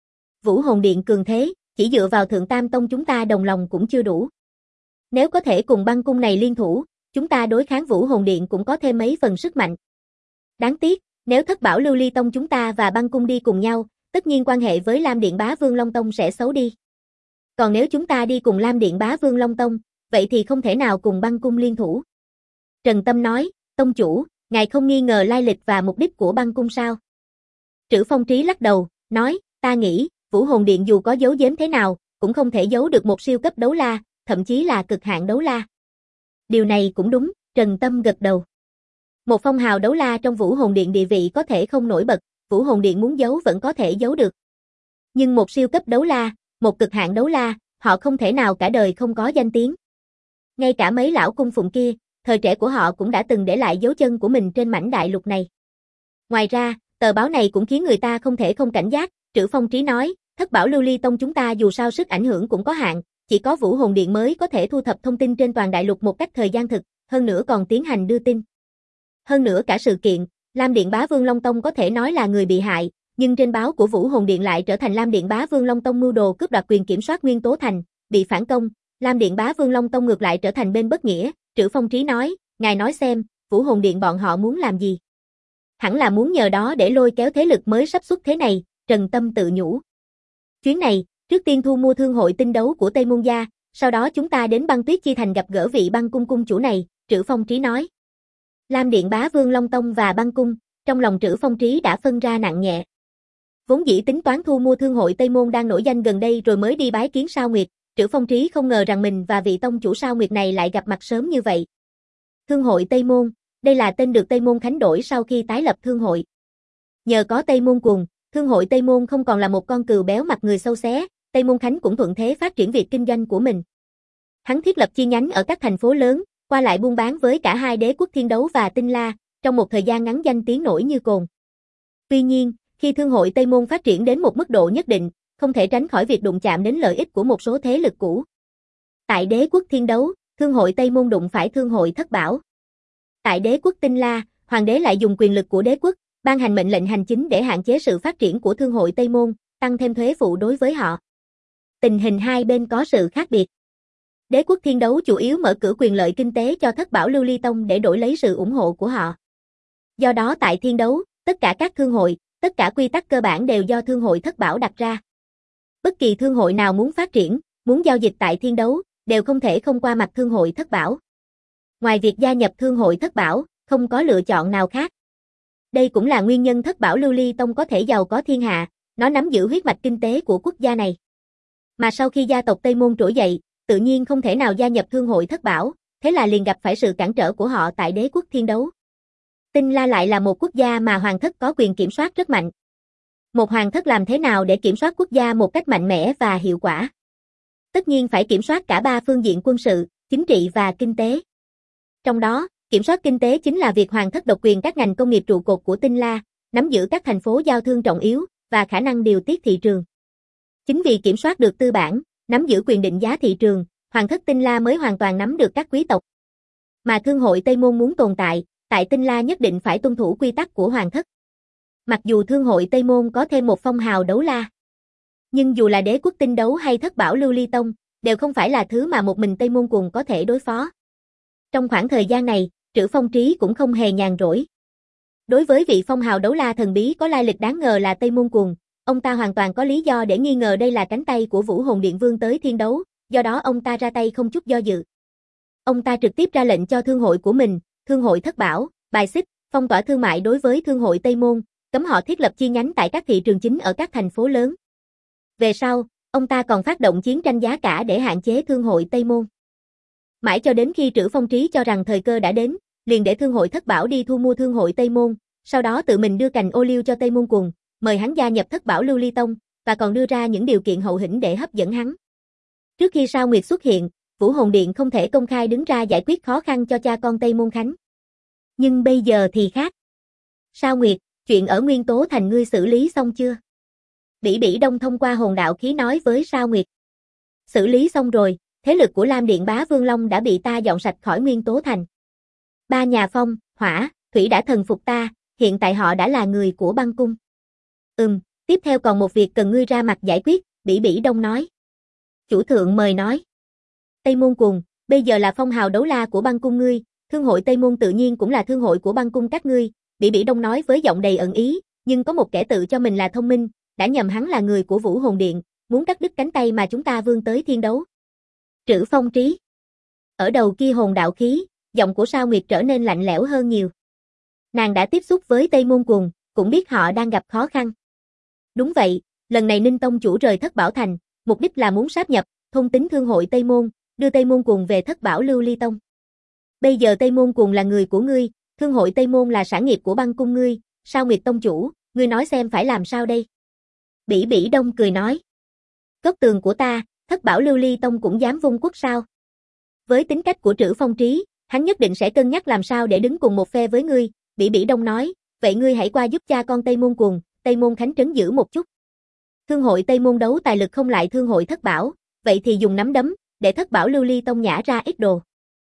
Vũ Hồn Điện cường thế, chỉ dựa vào Thượng Tam Tông chúng ta đồng lòng cũng chưa đủ. Nếu có thể cùng băng cung này liên thủ, chúng ta đối kháng Vũ Hồn Điện cũng có thêm mấy phần sức mạnh. Đáng tiếc, nếu Thất Bảo Lưu Ly Tông chúng ta và băng cung đi cùng nhau, tất nhiên quan hệ với Lam Điện Bá Vương Long Tông sẽ xấu đi. Còn nếu chúng ta đi cùng Lam Điện Bá Vương Long Tông, vậy thì không thể nào cùng băng cung liên thủ. Trần Tâm nói, tông chủ, ngài không nghi ngờ lai lịch và mục đích của băng cung sao? Trữ Phong Trí lắc đầu, nói, ta nghĩ, Vũ Hồn Điện dù có giấu giếm thế nào, cũng không thể giấu được một siêu cấp đấu la, thậm chí là cực hạn đấu la. Điều này cũng đúng, Trần Tâm gật đầu. Một phong hào đấu la trong Vũ Hồn Điện địa vị có thể không nổi bật, Vũ Hồn Điện muốn giấu vẫn có thể giấu được. Nhưng một siêu cấp đấu la, một cực hạn đấu la, họ không thể nào cả đời không có danh tiếng. Ngay cả mấy lão cung phụng kia, thời trẻ của họ cũng đã từng để lại dấu chân của mình trên mảnh đại lục này. Ngoài ra, tờ báo này cũng khiến người ta không thể không cảnh giác, Trữ Phong Trí nói, Thất Bảo Lưu Ly Tông chúng ta dù sao sức ảnh hưởng cũng có hạn, chỉ có Vũ Hồn Điện mới có thể thu thập thông tin trên toàn đại lục một cách thời gian thực, hơn nữa còn tiến hành đưa tin. Hơn nữa cả sự kiện, Lam Điện Bá Vương Long Tông có thể nói là người bị hại, nhưng trên báo của Vũ Hồn Điện lại trở thành Lam Điện Bá Vương Long Tông mưu đồ cướp đoạt quyền kiểm soát Nguyên Tố Thành, bị phản công, Lam Điện Bá Vương Long Tông ngược lại trở thành bên bất nghĩa, Trữ Phong Trí nói, ngài nói xem, Vũ Hồn Điện bọn họ muốn làm gì? Hẳn là muốn nhờ đó để lôi kéo thế lực mới sắp xuất thế này, Trần Tâm tự nhủ. Chuyến này, trước tiên thu mua thương hội tinh đấu của Tây Môn Gia, sau đó chúng ta đến Băng Tuyết Chi Thành gặp gỡ vị Băng Cung cung chủ này, Trữ Phong Trí nói. Lam Điện Bá Vương Long Tông và Băng Cung, trong lòng Trữ Phong Trí đã phân ra nặng nhẹ. Vốn dĩ tính toán thu mua thương hội Tây Môn đang nổi danh gần đây rồi mới đi bái kiến Sao Nguyệt, Trữ Phong Trí không ngờ rằng mình và vị tông chủ Sao Nguyệt này lại gặp mặt sớm như vậy. Thương hội Tây Môn, đây là tên được Tây Môn Khánh đổi sau khi tái lập thương hội. Nhờ có Tây Môn Cuồng, thương hội Tây Môn không còn là một con cừu béo mặt người xâu xé, Tây Môn Khánh cũng thuận thế phát triển việc kinh doanh của mình. Hắn thiết lập chi nhánh ở các thành phố lớn, qua lại buôn bán với cả hai đế quốc Thiên Đấu và Tinh La, trong một thời gian ngắn danh tiếng nổi như cồn. Tuy nhiên, khi thương hội Tây Môn phát triển đến một mức độ nhất định, không thể tránh khỏi việc đụng chạm đến lợi ích của một số thế lực cũ. Tại đế quốc Thiên Đấu, thương hội Tây Môn đụng phải thương hội Thất Bảo. Tại đế quốc Tinh La, hoàng đế lại dùng quyền lực của đế quốc, ban hành mệnh lệnh hành chính để hạn chế sự phát triển của thương hội Tây Môn, tăng thêm thuế phụ đối với họ. Tình hình hai bên có sự khác biệt. Đế quốc Thiên Đấu chủ yếu mở cửa quyền lợi kinh tế cho Thất Bảo Lưu Ly Tông để đổi lấy sự ủng hộ của họ. Do đó tại Thiên Đấu, tất cả các thương hội, tất cả quy tắc cơ bản đều do thương hội Thất Bảo đặt ra. Bất kỳ thương hội nào muốn phát triển, muốn giao dịch tại Thiên Đấu, đều không thể không qua mặt thương hội Thất Bảo. Ngoài việc gia nhập thương hội Thất Bảo, không có lựa chọn nào khác. Đây cũng là nguyên nhân Thất Bảo Lưu Ly Tông có thể giàu có thiên hạ, nó nắm giữ huyết mạch kinh tế của quốc gia này. Mà sau khi gia tộc Tây Môn trỗi dậy, tự nhiên không thể nào gia nhập thương hội Thất Bảo, thế là liền gặp phải sự cản trở của họ tại đế quốc Thiên Đấu. Tinh La lại là một quốc gia mà hoàng thất có quyền kiểm soát rất mạnh. Một hoàng thất làm thế nào để kiểm soát quốc gia một cách mạnh mẽ và hiệu quả? Tất nhiên phải kiểm soát cả ba phương diện quân sự, chính trị và kinh tế. Trong đó, kiểm soát kinh tế chính là việc hoàng thất độc quyền các ngành công nghiệp trụ cột của Tinh La, nắm giữ các thành phố giao thương trọng yếu và khả năng điều tiết thị trường. Chính vì kiểm soát được tư bản, nắm giữ quyền định giá thị trường, hoàng thất Tinh La mới hoàn toàn nắm được các quý tộc. Mà thương hội Tây Môn muốn tồn tại, tại Tinh La nhất định phải tuân thủ quy tắc của hoàng thất. Mặc dù thương hội Tây Môn có thêm một phong hào đấu la, nhưng dù là đế quốc Tinh Đấu hay Thất Bảo Lưu Ly Tông, đều không phải là thứ mà một mình Tây Môn Cuồng có thể đối phó. Trong khoảng thời gian này, Trữ Phong Trí cũng không hề nhàn rỗi. Đối với vị phong hào đấu la thần bí có lai lịch đáng ngờ là Tây Môn Cuồng, ông ta hoàn toàn có lý do để nghi ngờ đây là cánh tay của Vũ Hồn Điện Vương tới Thiên Đấu, do đó ông ta ra tay không chút do dự. Ông ta trực tiếp ra lệnh cho thương hội của mình, thương hội Thất Bảo, bài xích, phong tỏa thương mại đối với thương hội Tây Môn, cấm họ thiết lập chi nhánh tại các thị trường chính ở các thành phố lớn. Về sau, ông ta còn phát động chiến tranh giá cả để hạn chế thương hội Tây Môn. Mãi cho đến khi Trữ Phong Trí cho rằng thời cơ đã đến, liền để thương hội Thất Bảo đi thu mua thương hội Tây Môn, sau đó tự mình đưa cành ô liu cho Tây Môn Cuồng, mời hắn gia nhập Thất Bảo Lưu Ly Tông, và còn đưa ra những điều kiện hậu hĩnh để hấp dẫn hắn. Trước khi Sao Nguyệt xuất hiện, Vũ Hồn Điện không thể công khai đứng ra giải quyết khó khăn cho cha con Tây Môn Khánh. Nhưng bây giờ thì khác. Sao Nguyệt, chuyện ở Nguyên Tố Thành ngươi xử lý xong chưa? Bỉ Bỉ Đông thông qua hồn đạo khí nói với Sao Nguyệt. Xử lý xong rồi, thế lực của Lam Điện Bá Vương Long đã bị ta dọn sạch khỏi Nguyên Tố Thành. Ba nhà phong, hỏa, thủy đã thần phục ta, hiện tại họ đã là người của băng cung. Tiếp theo còn một việc cần ngươi ra mặt giải quyết, Bỉ Bỉ Đông nói. Chủ thượng mời nói. Tây Môn Cuồng, bây giờ là phong hào đấu la của băng cung ngươi, thương hội Tây Môn tự nhiên cũng là thương hội của băng cung các ngươi, Bỉ Bỉ Đông nói với giọng đầy ẩn ý, nhưng có một kẻ tự cho mình là thông minh, đã nhầm hắn là người của Vũ Hồn Điện, muốn cắt đứt cánh tay mà chúng ta vươn tới Thiên Đấu. Trữ Phong Trí. Ở đầu kia hồn đạo khí, giọng của Sao Nguyệt trở nên lạnh lẽo hơn nhiều. Nàng đã tiếp xúc với Tây Môn Cuồng, cũng biết họ đang gặp khó khăn. Đúng vậy, lần này Ninh Tông chủ rời Thất Bảo Thành, mục đích là muốn sáp nhập, thôn tính thương hội Tây Môn, đưa Tây Môn Cuồng về Thất Bảo Lưu Ly Tông. Bây giờ Tây Môn Cuồng là người của ngươi, thương hội Tây Môn là sản nghiệp của băng cung ngươi, Sao Nguyệt Tông chủ, ngươi nói xem phải làm sao đây? Bỉ Bỉ Đông cười nói. Góc tường của ta, Thất Bảo Lưu Ly Tông cũng dám vung quốc sao? Với tính cách của Trữ Phong Trí, hắn nhất định sẽ cân nhắc làm sao để đứng cùng một phe với ngươi, Bỉ Bỉ Đông nói, vậy ngươi hãy qua giúp cha con Tây Môn Cuồng, Tây Môn Khánh trấn giữ một chút. Thương hội Tây Môn đấu tài lực không lại thương hội Thất Bảo, vậy thì dùng nắm đấm, để Thất Bảo Lưu Ly Tông nhả ra ít đồ.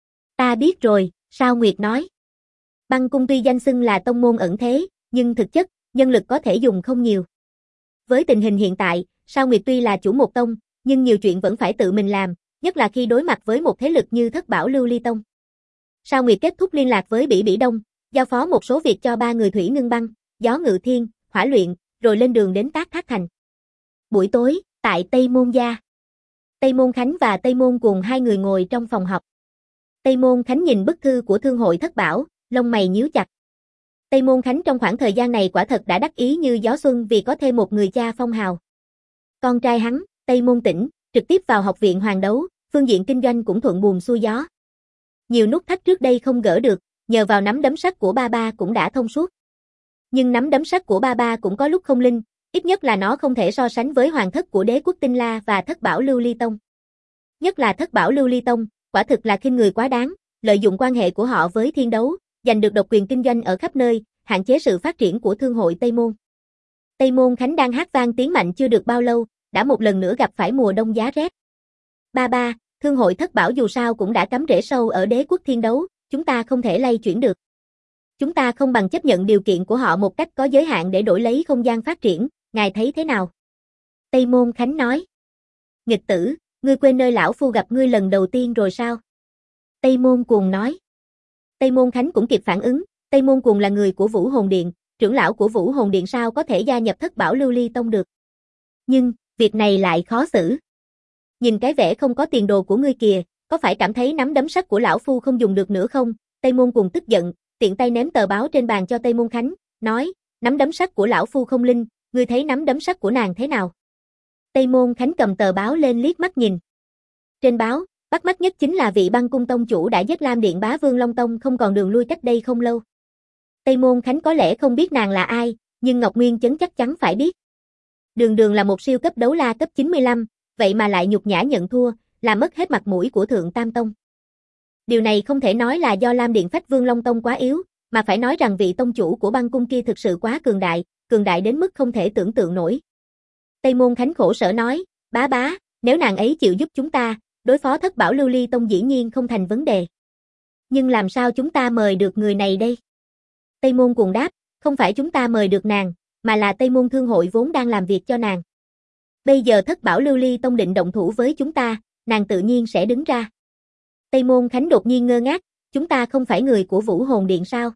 Ta biết rồi, Sao Nguyệt nói. Băng cung tuy danh xưng là tông môn ẩn thế, nhưng thực chất, nhân lực có thể dùng không nhiều. Với tình hình hiện tại, Sao Nguyệt tuy là chủ một tông, nhưng nhiều chuyện vẫn phải tự mình làm, nhất là khi đối mặt với một thế lực như Thất Bảo Lưu Ly Tông. Sao Nguyệt kết thúc liên lạc với Bỉ Bỉ Đông, giao phó một số việc cho ba người Thủy Ngưng Băng, Gió Ngự Thiên, Hỏa Luyện, rồi lên đường đến Tác Thác Thành. Buổi tối, tại Tây Môn gia. Tây Môn Khánh và Tây Môn cùng hai người ngồi trong phòng họp. Tây Môn Khánh nhìn bức thư của Thương hội Thất Bảo, lông mày nhíu chặt. Tây Môn Khánh trong khoảng thời gian này quả thật đã đắc ý như gió xuân vì có thêm một người cha phong hào. Con trai hắn, Tây Môn Tĩnh, trực tiếp vào học viện hoàng đấu, phương diện kinh doanh cũng thuận buồm xuôi gió. Nhiều nút thắt trước đây không gỡ được, nhờ vào nắm đấm sắt của ba ba cũng đã thông suốt. Nhưng nắm đấm sắt của ba ba cũng có lúc không linh, ít nhất là nó không thể so sánh với hoàng thất của Đế quốc Tinh La và Thất Bảo Lưu Ly Tông. Nhất là Thất Bảo Lưu Ly Tông, quả thực là khinh người quá đáng, lợi dụng quan hệ của họ với thiên đấu, giành được độc quyền kinh doanh ở khắp nơi, hạn chế sự phát triển của thương hội Tây Môn. Tây Môn Khánh đang hát vang tiếng mạnh chưa được bao lâu, đã một lần nữa gặp phải mùa đông giá rét. Ba ba, thương hội Thất Bảo dù sao cũng đã cắm rễ sâu ở Đế quốc thiên đấu, chúng ta không thể lay chuyển được. Chúng ta không bằng chấp nhận điều kiện của họ một cách có giới hạn để đổi lấy không gian phát triển, ngài thấy thế nào? Tây Môn Khánh nói. Nghịch tử, ngươi quên nơi lão phu gặp ngươi lần đầu tiên rồi sao? Tây Môn Cuồng nói. Tây Môn Khánh cũng kịp phản ứng, Tây Môn Cuồng là người của Vũ Hồn Điện, trưởng lão của Vũ Hồn Điện sao có thể gia nhập Thất Bảo Lưu Ly Tông được. Nhưng, việc này lại khó xử. Nhìn cái vẻ không có tiền đồ của ngươi kìa, có phải cảm thấy nắm đấm sắt của lão phu không dùng được nữa không? Tây Môn Cuồng tức giận, tiện tay ném tờ báo trên bàn cho Tây Môn Khánh, nói, nắm đấm sắt của lão phu không linh, ngươi thấy nắm đấm sắt của nàng thế nào? Tây Môn Khánh cầm tờ báo lên liếc mắt nhìn. Trên báo, bắt mắt nhất chính là vị Băng cung tông chủ đã giết Lam Điện Bá Vương Long Tông không còn đường lui cách đây không lâu. Tây Môn Khánh có lẽ không biết nàng là ai, nhưng Ngọc Nguyên Chấn chắc chắn phải biết. Đường Đường là một siêu cấp đấu la cấp 95, vậy mà lại nhục nhã nhận thua, làm mất hết mặt mũi của Thượng Tam Tông. Điều này không thể nói là do Lam Điện Phách Vương Long Tông quá yếu, mà phải nói rằng vị tông chủ của băng cung kia thực sự quá cường đại đến mức không thể tưởng tượng nổi. Tây Môn Khánh khổ sở nói, bá bá, nếu nàng ấy chịu giúp chúng ta, đối phó Thất Bảo Lưu Ly Tông dĩ nhiên không thành vấn đề. Nhưng làm sao chúng ta mời được người này đây? Tây Môn Cuồng đáp, không phải chúng ta mời được nàng, mà là Tây Môn Thương hội vốn đang làm việc cho nàng. Bây giờ Thất Bảo Lưu Ly Tông định động thủ với chúng ta, nàng tự nhiên sẽ đứng ra. Tây Môn Khánh đột nhiên ngơ ngác, chúng ta không phải người của Vũ Hồn Điện sao?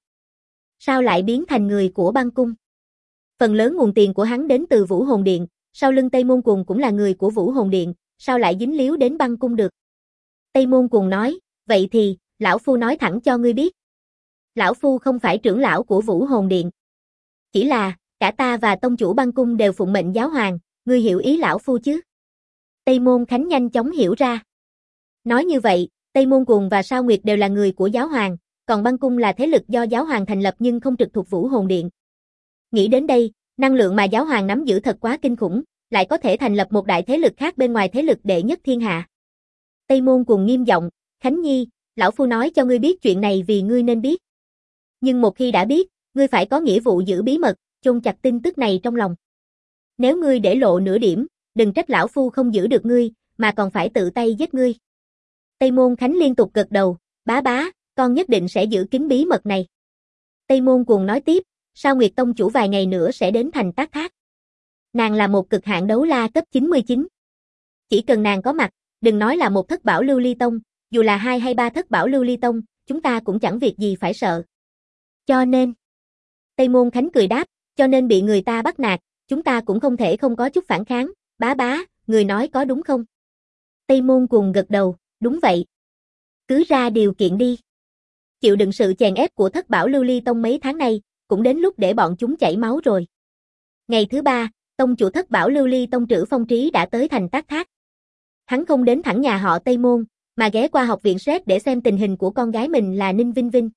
Sao lại biến thành người của băng cung? Phần lớn nguồn tiền của hắn đến từ Vũ Hồn Điện, sau lưng Tây Môn Cuồng cũng là người của Vũ Hồn Điện, sao lại dính líu đến băng cung được? Tây Môn Cuồng nói, vậy thì, lão phu nói thẳng cho ngươi biết. Lão phu không phải trưởng lão của Vũ Hồn Điện. Chỉ là, cả ta và tông chủ băng cung đều phụng mệnh giáo hoàng, ngươi hiểu ý lão phu chứ? Tây Môn Khánh nhanh chóng hiểu ra. Nói như vậy, Tây Môn Cuồng và Sao Nguyệt đều là người của giáo hoàng, còn băng cung là thế lực do giáo hoàng thành lập nhưng không trực thuộc Vũ Hồn Điện. Nghĩ đến đây, năng lượng mà giáo hoàng nắm giữ thật quá kinh khủng, lại có thể thành lập một đại thế lực khác bên ngoài thế lực đệ nhất thiên hạ. Tây Môn Cuồng nghiêm giọng, Khánh Nhi, lão phu nói cho ngươi biết chuyện này vì ngươi nên biết. Nhưng một khi đã biết, ngươi phải có nghĩa vụ giữ bí mật, chôn chặt tin tức này trong lòng. Nếu ngươi để lộ nửa điểm, đừng trách lão phu không giữ được ngươi, mà còn phải tự tay giết ngươi. Tây Môn Khánh liên tục gật đầu, bá bá, con nhất định sẽ giữ kín bí mật này. Tây Môn Cuồng nói tiếp, Sao Nguyệt tông chủ vài ngày nữa sẽ đến thành Tác Thác. Nàng là một cực hạn đấu la cấp 99. Chỉ cần nàng có mặt, đừng nói là một Thất Bảo Lưu Ly Tông, dù là 2 hay 3 Thất Bảo Lưu Ly Tông, chúng ta cũng chẳng việc gì phải sợ. Cho nên, Tây Môn Khánh cười đáp, cho nên bị người ta bắt nạt, chúng ta cũng không thể không có chút phản kháng, bá bá, người nói có đúng không? Tây Môn Cuồng gật đầu, đúng vậy. Cứ ra điều kiện đi. Chịu đựng sự chèn ép của Thất Bảo Lưu Ly Tông mấy tháng nay, cũng đến lúc để bọn chúng chảy máu rồi. Ngày thứ 3, tông chủ Thất Bảo Lưu Ly Tông Trử Phong Trí đã tới thành Tác Thác. Hắn không đến thẳng nhà họ Tây Môn, mà ghé qua học viện SRED để xem tình hình của con gái mình là Ninh Vinh Vinh.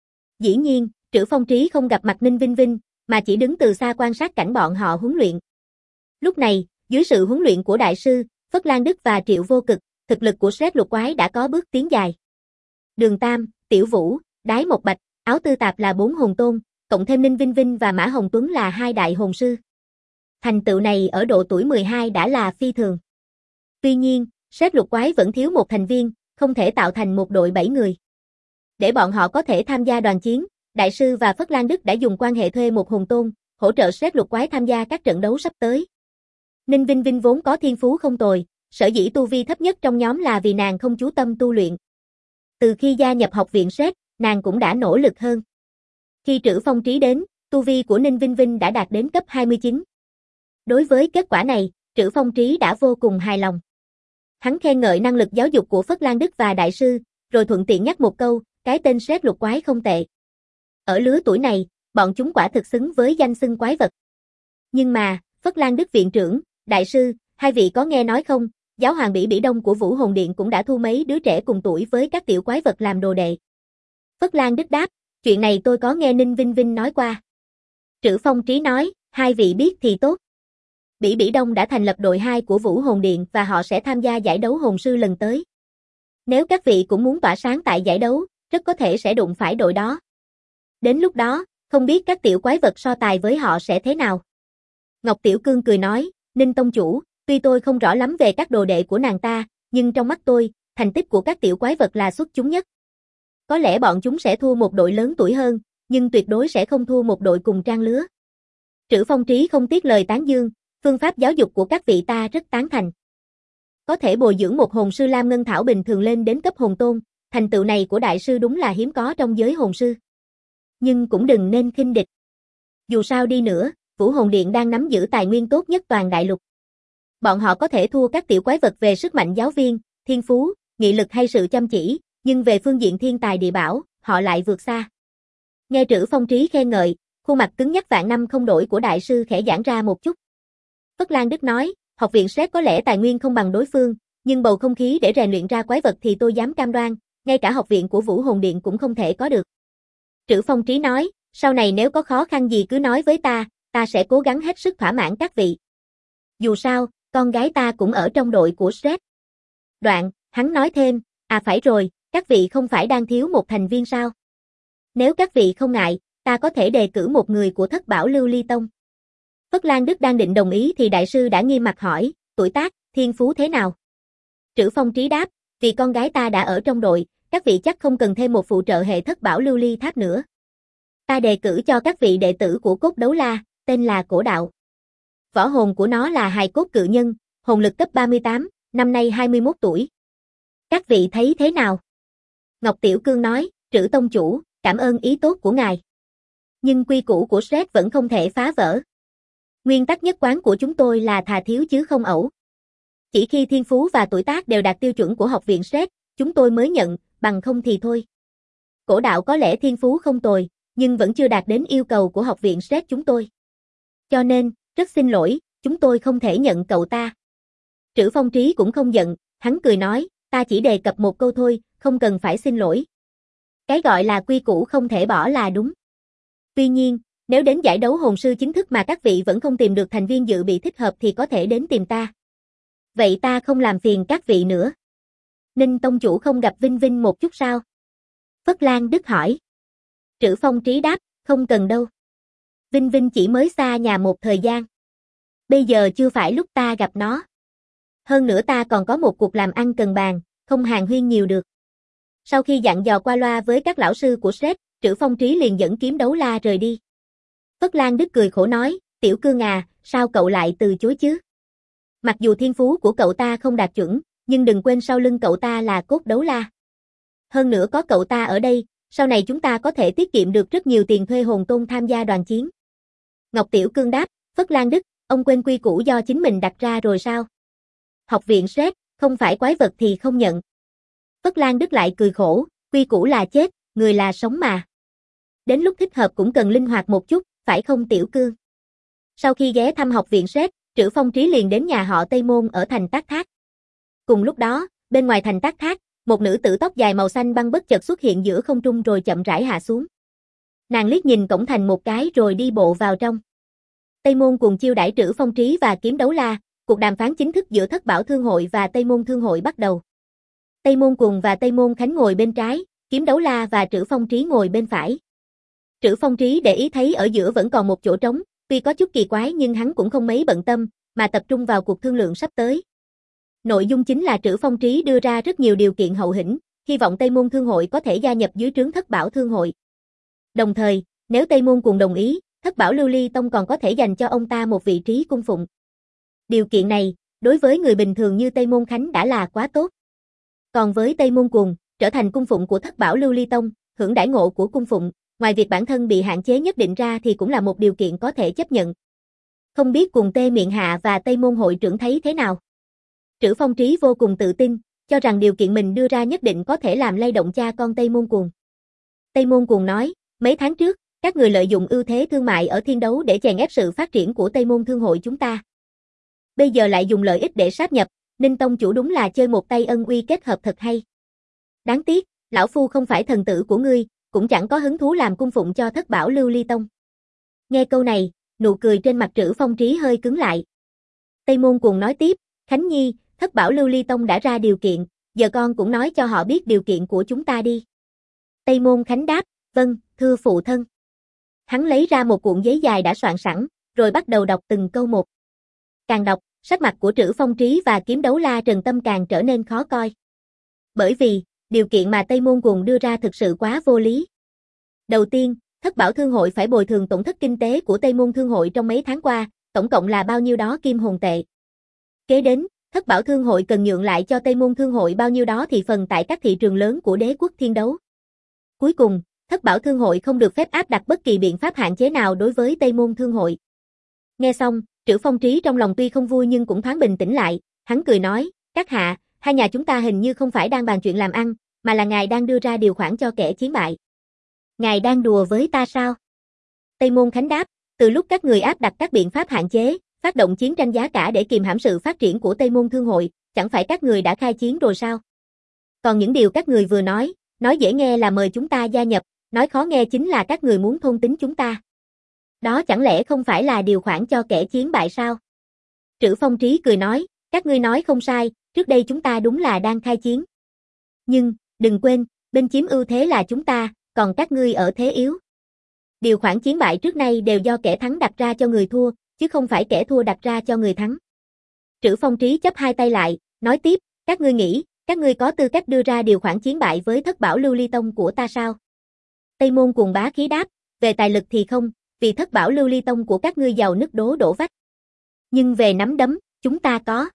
Dĩ nhiên, Trử Phong Trí không gặp mặt Ninh Vinh Vinh, mà chỉ đứng từ xa quan sát cảnh bọn họ huấn luyện. Lúc này, dưới sự huấn luyện của đại sư, Phất Lan Đức và Triệu Vô Cực, thực lực của SRED lục quái đã có bước tiến dài. Đường Tam, Tiểu Vũ, Đái Mộc Bạch, Áo Tư Tạp là 4 hồn tôn, cộng thêm Ninh Vinh Vinh và Mã Hồng Tuấn là 2 đại hồn sư. Thành tựu này ở độ tuổi 12 đã là phi thường. Tuy nhiên, Sét lục quái vẫn thiếu một thành viên, không thể tạo thành một đội 7 người. Để bọn họ có thể tham gia đoàn chiến, Đại sư và Phất Lan Đức đã dùng quan hệ thuê một hồn tôn, hỗ trợ Sét lục quái tham gia các trận đấu sắp tới. Ninh Vinh Vinh vốn có thiên phú không tồi, sở dĩ tu vi thấp nhất trong nhóm là vì nàng không chú tâm tu luyện. Từ khi gia nhập học viện Sét, nàng cũng đã nỗ lực hơn. Khi Trữ Phong Trí đến, tu vi của Ninh Vinh Vinh đã đạt đến cấp 29. Đối với kết quả này, Trữ Phong Trí đã vô cùng hài lòng. Hắn khen ngợi năng lực giáo dục của Phất Lan Đức và Đại sư, rồi thuận tiện nhắc một câu, cái tên Sét lục quái không tệ. Ở lứa tuổi này, bọn chúng quả thực xứng với danh xưng quái vật. Nhưng mà, Phất Lan Đức viện trưởng, Đại sư, hai vị có nghe nói không, giáo hoàng Bỉ Bỉ Đông của Vũ Hồn Điện cũng đã thu mấy đứa trẻ cùng tuổi với các tiểu quái vật làm đồ đệ. Phất Lan Đức đáp, chuyện này tôi có nghe Ninh Vinh Vinh nói qua. Trữ Phong Trí nói, hai vị biết thì tốt. Bỉ Bỉ Đông đã thành lập đội 2 của Vũ Hồn Điện và họ sẽ tham gia giải đấu hồn sư lần tới. Nếu các vị cũng muốn tỏa sáng tại giải đấu, rất có thể sẽ đụng phải đội đó. Đến lúc đó, không biết các tiểu quái vật so tài với họ sẽ thế nào. Ngọc Tiểu Cương cười nói, Ninh tông chủ, tuy tôi không rõ lắm về các đồ đệ của nàng ta, nhưng trong mắt tôi, thành tích của các tiểu quái vật là xuất chúng nhất. Có lẽ bọn chúng sẽ thua một đội lớn tuổi hơn, nhưng tuyệt đối sẽ không thua một đội cùng trang lứa. Trữ Phong Trí không tiếc lời tán dương, phương pháp giáo dục của các vị ta rất tán thành. Có thể bồi dưỡng một hồn sư Lam Ngân Thảo bình thường lên đến cấp hồn tôn, thành tựu này của đại sư đúng là hiếm có trong giới hồn sư. Nhưng cũng đừng nên khinh địch. Dù sao đi nữa, Vũ Hồn Điện đang nắm giữ tài nguyên tốt nhất toàn đại lục. Bọn họ có thể thua các tiểu quái vật về sức mạnh giáo viên, thiên phú, nghị lực hay sự chăm chỉ, nhưng về phương diện thiên tài địa bảo, họ lại vượt xa. Nghe Trữ Phong Trí khen ngợi, khuôn mặt cứng nhắc vạn năm không đổi của đại sư khẽ giãn ra một chút. Phất Lan Đức nói, học viện Sét có lẽ tài nguyên không bằng đối phương, nhưng bầu không khí để rèn luyện ra quái vật thì tôi dám cam đoan, ngay cả học viện của Vũ Hồn Điện cũng không thể có được. Trữ Phong Trí nói, sau này nếu có khó khăn gì cứ nói với ta sẽ cố gắng hết sức thỏa mãn các vị. Dù sao, con gái ta cũng ở trong đội của Sét. Đoạn, hắn nói thêm, phải rồi, các vị không phải đang thiếu một thành viên sao? Nếu các vị không ngại, ta có thể đề cử một người của Thất Bảo Lưu Ly Tông. Phất Lan Đức đang định đồng ý thì đại sư đã nghiêm mặt hỏi, tuổi tác, thiên phú thế nào? Trữ Phong Trí đáp, vì con gái ta đã ở trong đội, các vị chắc không cần thêm một phụ trợ hệ Thất Bảo Lưu Ly Tháp nữa. Ta đề cử cho các vị đệ tử của Cốt Đấu La, tên là Cổ Đạo. Võ hồn của nó là hài cốt cự nhân, hồn lực cấp 38, năm nay 21 tuổi. Các vị thấy thế nào? Ngọc Tiểu Cương nói, Trữ tông chủ, cảm ơn ý tốt của ngài. Nhưng quy củ của Sét vẫn không thể phá vỡ. Nguyên tắc nhất quán của chúng tôi là thà thiếu chứ không ẩu. Chỉ khi thiên phú và tuổi tác đều đạt tiêu chuẩn của học viện Sét, chúng tôi mới nhận, bằng không thì thôi. Cổ Đạo có lẽ thiên phú không tồi, nhưng vẫn chưa đạt đến yêu cầu của học viện Sét chúng tôi. Cho nên, rất xin lỗi, chúng tôi không thể nhận cậu ta. Trữ Phong Trí cũng không giận, hắn cười nói, ta chỉ đề cập một câu thôi, không cần phải xin lỗi. Cái gọi là quy củ không thể bỏ là đúng. Tuy nhiên, nếu đến giải đấu hồn sư chính thức mà các vị vẫn không tìm được thành viên dự bị thích hợp thì có thể đến tìm ta. Vậy ta không làm phiền các vị nữa. Ninh tông chủ không gặp Vinh Vinh một chút sao? Phất Lan Đức hỏi. Trữ Phong Trí đáp, không cần đâu. Vinh Vinh chỉ mới xa nhà một thời gian. Bây giờ chưa phải lúc ta gặp nó. Hơn nữa ta còn có một cuộc làm ăn cần bàn, không hàn huyên nhiều được. Sau khi dặn dò qua loa với các lão sư của Sét, Trữ Phong Trí liền dẫn Kiếm Đấu La rời đi. Phất Lan Đức cười khổ nói, Tiểu Cương à, sao cậu lại từ chối chứ? Mặc dù thiên phú của cậu ta không đạt chuẩn, nhưng đừng quên sau lưng cậu ta là Cốt Đấu La. Hơn nữa có cậu ta ở đây, sau này chúng ta có thể tiết kiệm được rất nhiều tiền thuê hồn tôn tham gia đoàn chiến. Ngọc Tiểu Cương đáp, Phất Lan Đức, ông quên quy củ do chính mình đặt ra rồi sao? Học viện Sét, không phải quái vật thì không nhận. Phất Lan Đức lại cười khổ, quy củ là chết, người là sống mà. Đến lúc thích hợp cũng cần linh hoạt một chút, phải không Tiểu Cương? Sau khi ghé thăm học viện Sét, Trữ Phong Trí liền đến nhà họ Tây Môn ở thành Tác Thác. Cùng lúc đó, bên ngoài thành Tác Thác, một nữ tử tóc dài màu xanh băng bất chợt xuất hiện giữa không trung rồi chậm rãi hạ xuống. Nàng liếc nhìn cổng thành một cái rồi đi bộ vào trong. Tây Môn cùng chiêu đãi Trữ Phong Trí và Kiếm Đấu La, cuộc đàm phán chính thức giữa Thất Bảo Thương hội và Tây Môn Thương hội bắt đầu. Tây Môn Cùng và Tây Môn Khánh ngồi bên trái, Kiếm Đấu La và Trữ Phong Trí ngồi bên phải. Trữ Phong Trí để ý thấy ở giữa vẫn còn một chỗ trống, tuy có chút kỳ quái nhưng hắn cũng không mấy bận tâm, mà tập trung vào cuộc thương lượng sắp tới. Nội dung chính là Trữ Phong Trí đưa ra rất nhiều điều kiện hậu hĩnh, hy vọng Tây Môn Thương Hội có thể gia nhập dưới trướng Thất Bảo Thương Hội. Đồng thời, nếu Tây Môn Cuồng đồng ý, Thất Bảo Lưu Ly Tông còn có thể dành cho ông ta một vị trí cung phụng. Điều kiện này, đối với người bình thường như Tây Môn Khánh đã là quá tốt. Còn với Tây Môn Cuồng, trở thành cung phụng của Thất Bảo Lưu Ly Tông, hưởng đãi ngộ của cung phụng, ngoài việc bản thân bị hạn chế nhất định ra thì cũng là một điều kiện có thể chấp nhận. Không biết Cuồng Tê Miện Hạ và Tây Môn hội trưởng thấy thế nào? Trữ Phong Trí vô cùng tự tin, cho rằng điều kiện mình đưa ra nhất định có thể làm lay động cha con Tây Môn Cuồng. Tây Môn Cuồng nói, mấy tháng trước, các người lợi dụng ưu thế thương mại ở Thiên Đấu để chèn ép sự phát triển của Tây Môn Thương Hội chúng ta. Bây giờ lại dùng lợi ích để sáp nhập, Ninh Tông chủ đúng là chơi một tay ân uy kết hợp thật hay. Đáng tiếc, lão phu không phải thần tử của ngươi, cũng chẳng có hứng thú làm cung phụng cho Thất Bảo Lưu Ly Tông. Nghe câu này, nụ cười trên mặt Trữ Phong Trí hơi cứng lại. Tây Môn Cuồng nói tiếp, Khánh Nhi, Thất Bảo Lưu Ly Tông đã ra điều kiện, giờ con cũng nói cho họ biết điều kiện của chúng ta đi. Tây Môn Khánh đáp, vâng, thưa phụ thân. Hắn lấy ra một cuộn giấy dài đã soạn sẵn, rồi bắt đầu đọc từng câu một. Càng đọc, sắc mặt của Trữ Phong Trí và Kiếm Đấu La Trần Tâm càng trở nên khó coi. Bởi vì, điều kiện mà Tây Môn Cuồng đưa ra thực sự quá vô lý. Đầu tiên, Thất Bảo Thương Hội phải bồi thường tổn thất kinh tế của Tây Môn Thương Hội trong mấy tháng qua, tổng cộng là bao nhiêu đó kim hồn tệ. Kế đến, Thất Bảo Thương Hội cần nhượng lại cho Tây Môn Thương Hội bao nhiêu đó thị phần tại các thị trường lớn của đế quốc Thiên Đấu. Cuối cùng, Thất Bảo Thương Hội không được phép áp đặt bất kỳ biện pháp hạn chế nào đối với Tây Môn Thương Hội. Nghe xong, Trữ Phong Trí trong lòng tuy không vui nhưng cũng thoáng bình tĩnh lại, hắn cười nói, các hạ, hai nhà chúng ta hình như không phải đang bàn chuyện làm ăn, mà là ngài đang đưa ra điều khoản cho kẻ chiến bại. Ngài đang đùa với ta sao? Tây Môn Khánh đáp, từ lúc các người áp đặt các biện pháp hạn chế, phát động chiến tranh giá cả để kìm hãm sự phát triển của Tây Môn Thương Hội, chẳng phải các người đã khai chiến rồi sao? Còn những điều các người vừa nói dễ nghe là mời chúng ta gia nhập, nói khó nghe chính là các người muốn thôn tính chúng ta. Đó chẳng lẽ không phải là điều khoản cho kẻ chiến bại sao? Trữ Phong Trí cười nói, các ngươi nói không sai, trước đây chúng ta đúng là đang khai chiến. Nhưng, đừng quên, bên chiếm ưu thế là chúng ta, còn các ngươi ở thế yếu. Điều khoản chiến bại trước nay đều do kẻ thắng đặt ra cho người thua, chứ không phải kẻ thua đặt ra cho người thắng. Trữ Phong Trí chắp hai tay lại, nói tiếp, các ngươi nghĩ, các ngươi có tư cách đưa ra điều khoản chiến bại với Thất Bảo Lưu Ly Tông của ta sao? Tây Môn Cuồng bá khí đáp, về tài lực thì không, vì Thất Bảo Lưu Ly Tông của các ngươi giàu nứt đổ vách. Nhưng về nắm đấm, chúng ta có.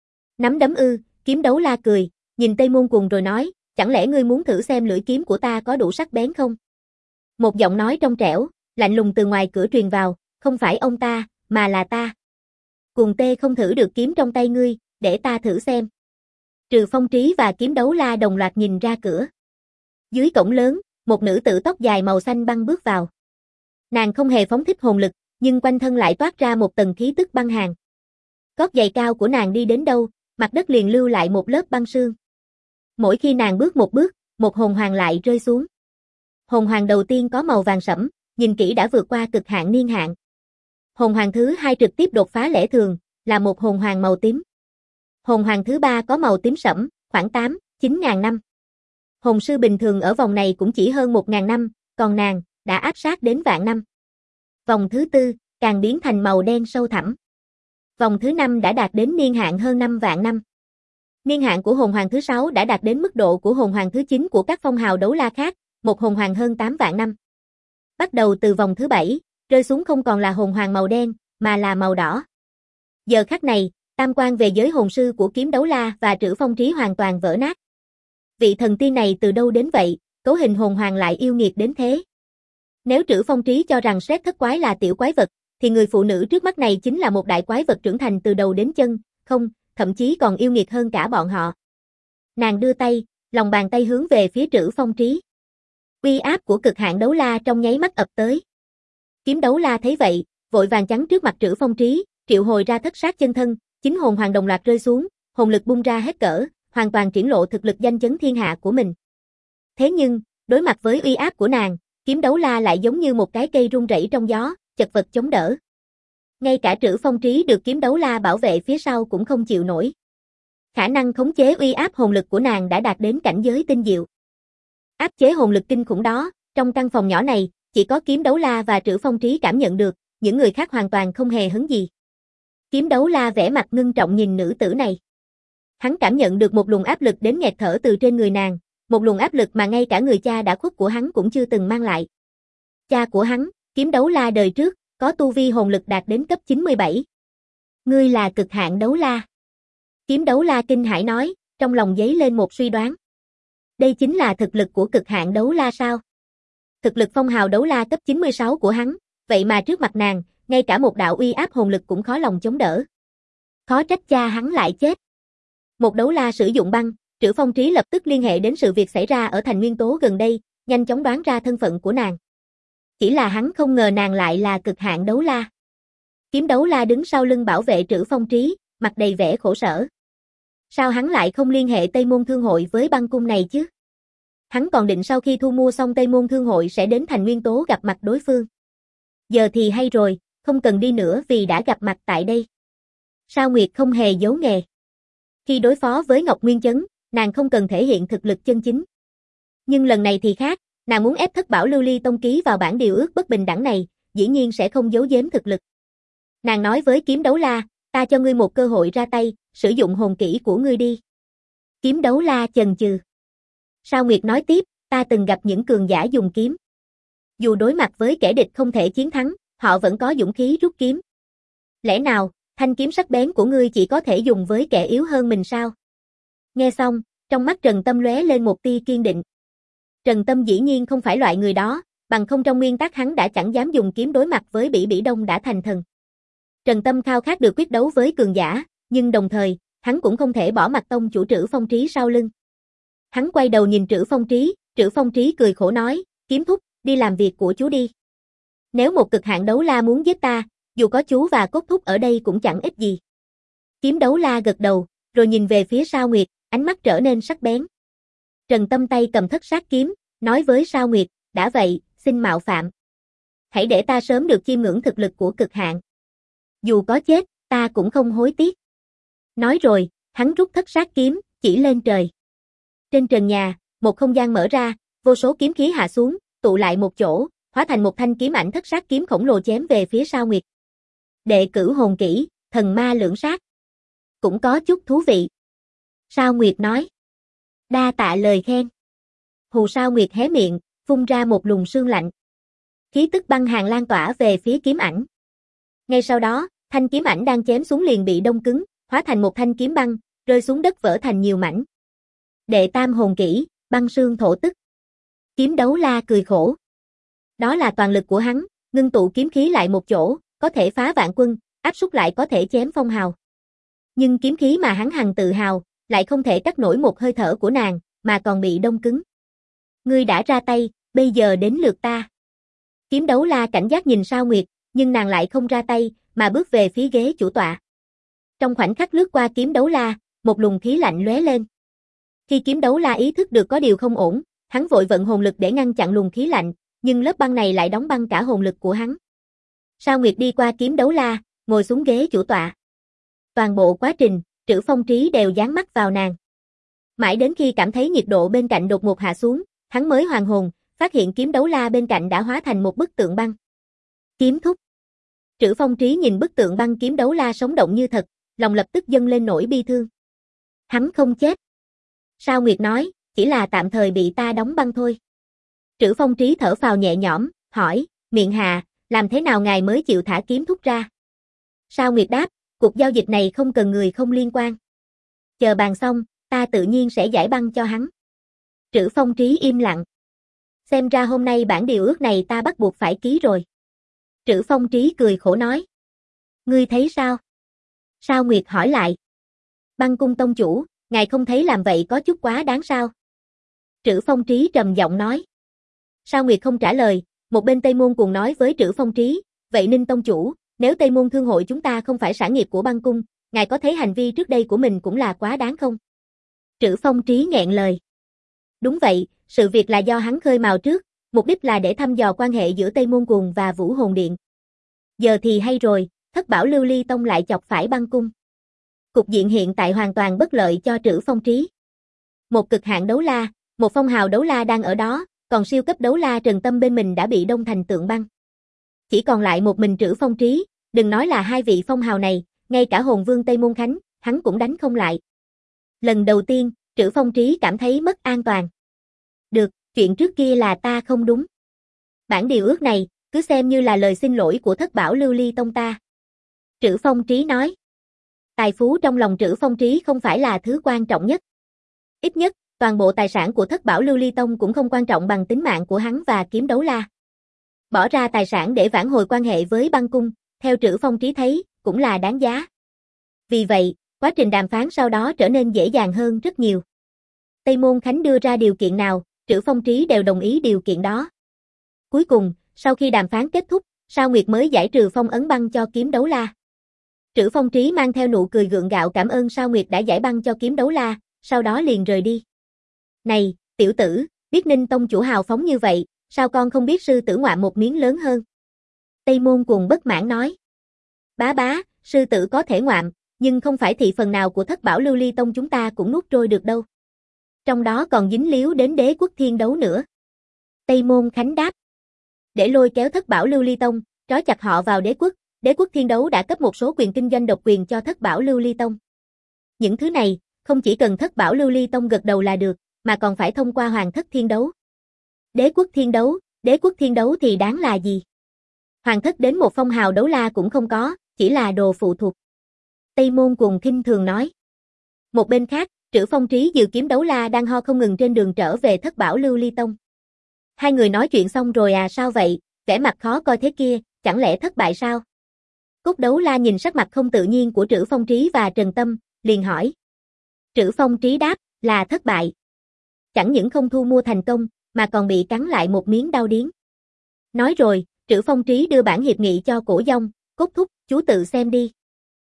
Nắm đấm ư? Kiếm Đấu La cười, nhìn Tây Môn Cuồng rồi nói, chẳng lẽ ngươi muốn thử xem lưỡi kiếm của ta có đủ sắc bén không? Một giọng nói trong trẻo, lạnh lùng từ ngoài cửa truyền vào, không phải ông ta, mà là ta. Cuồng Tê không thử được kiếm trong tay ngươi, để ta thử xem. Trừ Phong Trí và Kiếm Đấu La đồng loạt nhìn ra cửa. Dưới cổng lớn, một nữ tử tóc dài màu xanh băng bước vào. Nàng không hề phóng thích hồn lực, nhưng quanh thân lại toát ra một tầng khí tức băng hàn. Gót giày cao của nàng đi đến đâu, mặt đất liền lưu lại một lớp băng sương. Mỗi khi nàng bước một bước, một hồn hoàng lại rơi xuống. Hồn hoàng đầu tiên có màu vàng sẫm, nhìn kỹ đã vượt qua cực hạn niên hạn. Hồn hoàng thứ hai trực tiếp đột phá lẽ thường, là một hồn hoàng màu tím. Hồn hoàng thứ ba có màu tím sẫm, khoảng 8-9 ngàn năm. Hồn sư bình thường ở vòng này cũng chỉ hơn 1.000 năm, còn nàng đã áp sát đến vạn năm. Vòng thứ tư càng biến thành màu đen sâu thẳm. Vòng thứ 5 đã đạt đến niên hạn hơn 5 vạn năm. Niên hạn của hồn hoàng thứ 6 đã đạt đến mức độ của hồn hoàng thứ 9 của các phong hào đấu la khác, một hồn hoàng hơn 8 vạn năm. Bắt đầu từ vòng thứ 7, rơi xuống không còn là hồn hoàng màu đen, mà là màu đỏ. Giờ khắc này, tam quan về giới hồn sư của Kiếm Đấu La và Trữ Phong Trí hoàn toàn vỡ nát. Vị thần tiên này từ đâu đến vậy, cấu hình hồn hoàng lại yêu nghiệt đến thế. Nếu Trữ Phong Trí cho rằng Sét thất quái là tiểu quái vật, thì người phụ nữ trước mắt này chính là một đại quái vật trưởng thành từ đầu đến chân, không, thậm chí còn yêu nghiệt hơn cả bọn họ. Nàng đưa tay, lòng bàn tay hướng về phía Trữ Phong Trí. Uy áp của cực hạn đấu la trong nháy mắt ập tới. Kiếm Đấu La thấy vậy, vội vàng chắn trước mặt Trữ Phong Trí, triệu hồi ra thất sát chân thân, chính hồn hoàng đồng loạt rơi xuống, hồn lực bung ra hết cỡ, hoàn toàn triển lộ thực lực danh chấn thiên hạ của mình. Thế nhưng, đối mặt với uy áp của nàng, Kiếm Đấu La lại giống như một cái cây rung rẩy trong gió, chật vật chống đỡ. Ngay cả Trữ Phong Trí được Kiếm Đấu La bảo vệ phía sau cũng không chịu nổi. Khả năng khống chế uy áp hồn lực của nàng đã đạt đến cảnh giới tinh diệu. Áp chế hồn lực kinh khủng đó, trong căn phòng nhỏ này, chỉ có Kiếm Đấu La và Trữ Phong Trí cảm nhận được, những người khác hoàn toàn không hề hứng gì. Kiếm Đấu La vẻ mặt ngưng trọng nhìn nữ tử này. Hắn cảm nhận được một luồng áp lực đến nghẹt thở từ trên người nàng, một luồng áp lực mà ngay cả người cha đã khuất của hắn cũng chưa từng mang lại. Cha của hắn, Kiếm Đấu La đời trước, có tu vi hồn lực đạt đến cấp 97. Ngươi là cực hạn đấu la. Kiếm Đấu La kinh hãi nói, trong lòng dấy lên một suy đoán. Đây chính là thực lực của cực hạn đấu la sao? Thực lực phong hào đấu la cấp 96 của hắn, vậy mà trước mặt nàng, ngay cả một đạo uy áp hồn lực cũng khó lòng chống đỡ. Khó trách cha hắn lại chết. Một đấu la sử dụng băng, Trữ Phong Trí lập tức liên hệ đến sự việc xảy ra ở thành nguyên tố gần đây, nhanh chóng đoán ra thân phận của nàng. Chỉ là hắn không ngờ nàng lại là cực hạn đấu la. Kiếm Đấu La đứng sau lưng bảo vệ Trữ Phong Trí, mặt đầy vẻ khổ sở. Sao hắn lại không liên hệ Tây Môn Thương Hội với băng cung này chứ? Hắn còn định sau khi thu mua xong Tây Môn Thương Hội sẽ đến thành nguyên tố gặp mặt đối phương. Giờ thì hay rồi, không cần đi nữa vì đã gặp mặt tại đây. Sao Nguyệt không hề giấu nghề. Khi đối phó với Ngọc Nguyên Chấn, nàng không cần thể hiện thực lực chân chính. Nhưng lần này thì khác, nàng muốn ép Thất Bảo Lưu Ly Tông ký vào bản điều ước bất bình đẳng này, dĩ nhiên sẽ không giấu giếm thực lực. Nàng nói với Kiếm Đấu La, ta cho ngươi một cơ hội ra tay, sử dụng hồn kỹ của ngươi đi. Kiếm Đấu La chần chừ. Sao Nguyệt nói tiếp, ta từng gặp những cường giả dùng kiếm. Dù đối mặt với kẻ địch không thể chiến thắng, họ vẫn có dũng khí rút kiếm. Lẽ nào, thanh kiếm sắc bén của ngươi chỉ có thể dùng với kẻ yếu hơn mình sao? Nghe xong, trong mắt Trần Tâm lóe lên một tia kiên định. Trần Tâm dĩ nhiên không phải loại người đó, bằng không trong nguyên tắc hắn đã chẳng dám dùng kiếm đối mặt với Bỉ Bỉ Đông đã thành thần. Trần Tâm khao khát được quyết đấu với cường giả, nhưng đồng thời, hắn cũng không thể bỏ mặc tông chủ Trữ Phong Trí sau lưng. Hắn quay đầu nhìn Trữ Phong Trí cười khổ nói, Kiếm thúc, đi làm việc của chú đi. Nếu một cực hạn đấu la muốn giết ta, dù có chú và Cốt thúc ở đây cũng chẳng ích gì. Kiếm Đấu La gật đầu, rồi nhìn về phía Sao Nguyệt, ánh mắt trở nên sắc bén. Trần Tâm tay cầm thất sát kiếm, nói với Sao Nguyệt, đã vậy, xin mạo phạm. Hãy để ta sớm được chiêm ngưỡng thực lực của cực hạn. Dù có chết, ta cũng không hối tiếc. Nói rồi, hắn rút thất sát kiếm, chỉ lên trời. Trên trần nhà, một không gian mở ra, vô số kiếm khí hạ xuống, tụ lại một chỗ, hóa thành một thanh kiếm ảnh thất sát kiếm khổng lồ chém về phía Sao Nguyệt. Đệ cửu hồn kỹ, thần ma lưỡng sát. Cũng có chút thú vị. Sao Nguyệt nói. Đa tạ lời khen. Hù Sao Nguyệt hé miệng, phun ra một luồng sương lạnh. Khí tức băng hàn lan tỏa về phía kiếm ảnh. Ngay sau đó, thanh kiếm ảnh đang chém xuống liền bị đông cứng, hóa thành một thanh kiếm băng, rơi xuống đất vỡ thành nhiều mảnh. Đệ tam hồn kỹ, băng sương thổ tức. Kiếm Đấu La cười khổ. Đó là toàn lực của hắn, ngưng tụ kiếm khí lại một chỗ, có thể phá vạn quân, áp xúc lại có thể chém phong hào. Nhưng kiếm khí mà hắn hằng tự hào, lại không thể cắt nổi một hơi thở của nàng, mà còn bị đông cứng. Ngươi đã ra tay, bây giờ đến lượt ta. Kiếm Đấu La cảnh giác nhìn Sao Nguyệt, nhưng nàng lại không ra tay, mà bước về phía ghế chủ tọa. Trong khoảnh khắc lướt qua Kiếm Đấu La, một luồng khí lạnh lóe lên. Khi Kiếm Đấu La ý thức được có điều không ổn, hắn vội vận hồn lực để ngăn chặn luồng khí lạnh, nhưng lớp băng này lại đóng băng cả hồn lực của hắn. Sao Nguyệt đi qua Kiếm Đấu La, ngồi xuống ghế chủ tọa. Toàn bộ quá trình, Trữ Phong Trí đều dán mắt vào nàng. Mãi đến khi cảm thấy nhiệt độ bên cạnh đột ngột hạ xuống, hắn mới hoàn hồn, phát hiện Kiếm Đấu La bên cạnh đã hóa thành một bức tượng băng. Kiếm thúc. Trữ Phong Trí nhìn bức tượng băng Kiếm Đấu La sống động như thật, lòng lập tức dâng lên nỗi bi thương. Hắn không chết. Sao Nguyệt nói, chỉ là tạm thời bị ta đóng băng thôi. Trữ Phong Trí thở phào nhẹ nhõm, hỏi, Miện Hạ, làm thế nào ngài mới chịu thả Kiếm thúc ra? Sao Nguyệt đáp, cuộc giao dịch này không cần người không liên quan. Chờ bàn xong, ta tự nhiên sẽ giải băng cho hắn. Trữ Phong Trí im lặng. Xem ra hôm nay bản điều ước này ta bắt buộc phải ký rồi. Trữ Phong Trí cười khổ nói. Ngươi thấy sao? Sao Nguyệt hỏi lại. Băng cung tông chủ, ngài không thấy làm vậy có chút quá đáng sao? Trữ Phong Trí trầm giọng nói. Sao Nguyệt không trả lời, một bên Tây Môn cùng nói với Trữ Phong Trí, vậy Ninh tông chủ, nếu Tây Môn Thương hội chúng ta không phải sản nghiệp của băng cung, ngài có thấy hành vi trước đây của mình cũng là quá đáng không? Trữ Phong Trí nghẹn lời. Đúng vậy, sự việc là do hắn khơi mào trước, mục đích là để thăm dò quan hệ giữa Tây Môn Cùng và Vũ Hồn Điện. Giờ thì hay rồi, Thất Bảo Lưu Ly Tông lại chọc phải băng cung. Cục diện hiện tại hoàn toàn bất lợi cho Trữ Phong Trí. Một cực hạn đấu la, một phong hào đấu la đang ở đó, còn siêu cấp đấu la Trần Tâm bên mình đã bị đông thành tượng băng. Chỉ còn lại một mình Trữ Phong Trí, đừng nói là hai vị phong hào này, ngay cả hồn vương Tây Môn Khánh, hắn cũng đánh không lại. Lần đầu tiên, Trữ Phong Trí cảm thấy mất an toàn. Được, chuyện trước kia là ta không đúng. Bản điều ước này, cứ xem như là lời xin lỗi của Thất Bảo Lưu Ly Tông ta. Trữ Phong Trí nói. Tài phú trong lòng Trữ Phong Trí không phải là thứ quan trọng nhất. Ít nhất, toàn bộ tài sản của Thất Bảo Lưu Ly Tông cũng không quan trọng bằng tính mạng của hắn và Kiếm Đấu La. Bỏ ra tài sản để vãn hồi quan hệ với Băng Cung, theo Trữ Phong Trí thấy, cũng là đáng giá. Vì vậy, quá trình đàm phán sau đó trở nên dễ dàng hơn rất nhiều. Tây Môn Khánh đưa ra điều kiện nào, Trữ Phong Trí đều đồng ý điều kiện đó. Cuối cùng, sau khi đàm phán kết thúc, Sao Nguyệt mới giải trừ phong ấn băng cho Kiếm Đấu La. Trữ Phong Trí mang theo nụ cười gượng gạo cảm ơn Sao Nguyệt đã giải băng cho Kiếm Đấu La, sau đó liền rời đi. Này, tiểu tử, biết Ninh tông chủ hào phóng như vậy, sao con không biết sư tử ngoạm một miếng lớn hơn? Tây Môn Cuồng bất mãn nói. Bá bá, sư tử có thể ngoạm, nhưng không phải thị phần nào của Thất Bảo Lưu Ly Tông chúng ta cũng nuốt trôi được đâu. Trong đó còn dính líu đến Đế Quốc Thiên Đấu nữa. Tây Môn Khánh đáp. Để lôi kéo Thất Bảo Lưu Ly Tông, trói chặt họ vào Đế Quốc Thiên Đấu đã cấp một số quyền kinh doanh độc quyền cho Thất Bảo Lưu Ly Tông. Những thứ này, không chỉ cần Thất Bảo Lưu Ly Tông gật đầu là được, mà còn phải thông qua Hoàng Thất Thiên Đấu. Đế Quốc Thiên Đấu thì đáng là gì? Hoàng Thất đến một phong hào đấu la cũng không có, chỉ là đồ phụ thuộc. Tây Môn Cuồng khinh thường nói. Một bên khác, Trữ Phong Trí dự Kiếm Đấu La đang ho không ngừng trên đường trở về Thất Bảo Lưu Ly Tông. Hai người nói chuyện xong rồi à, sao vậy, vẻ mặt khó coi thế kia, chẳng lẽ thất bại sao? Cốt Đấu La nhìn sắc mặt không tự nhiên của Trữ Phong Trí và Trần Tâm, liền hỏi. Trữ Phong Trí đáp, là thất bại. Chẳng những không thu mua thành công, mà còn bị cắn lại một miếng đau điếng. Nói rồi, Trữ Phong Trí đưa bản hiệp nghị cho Cổ Dông, Cốt thúc, chú tự xem đi.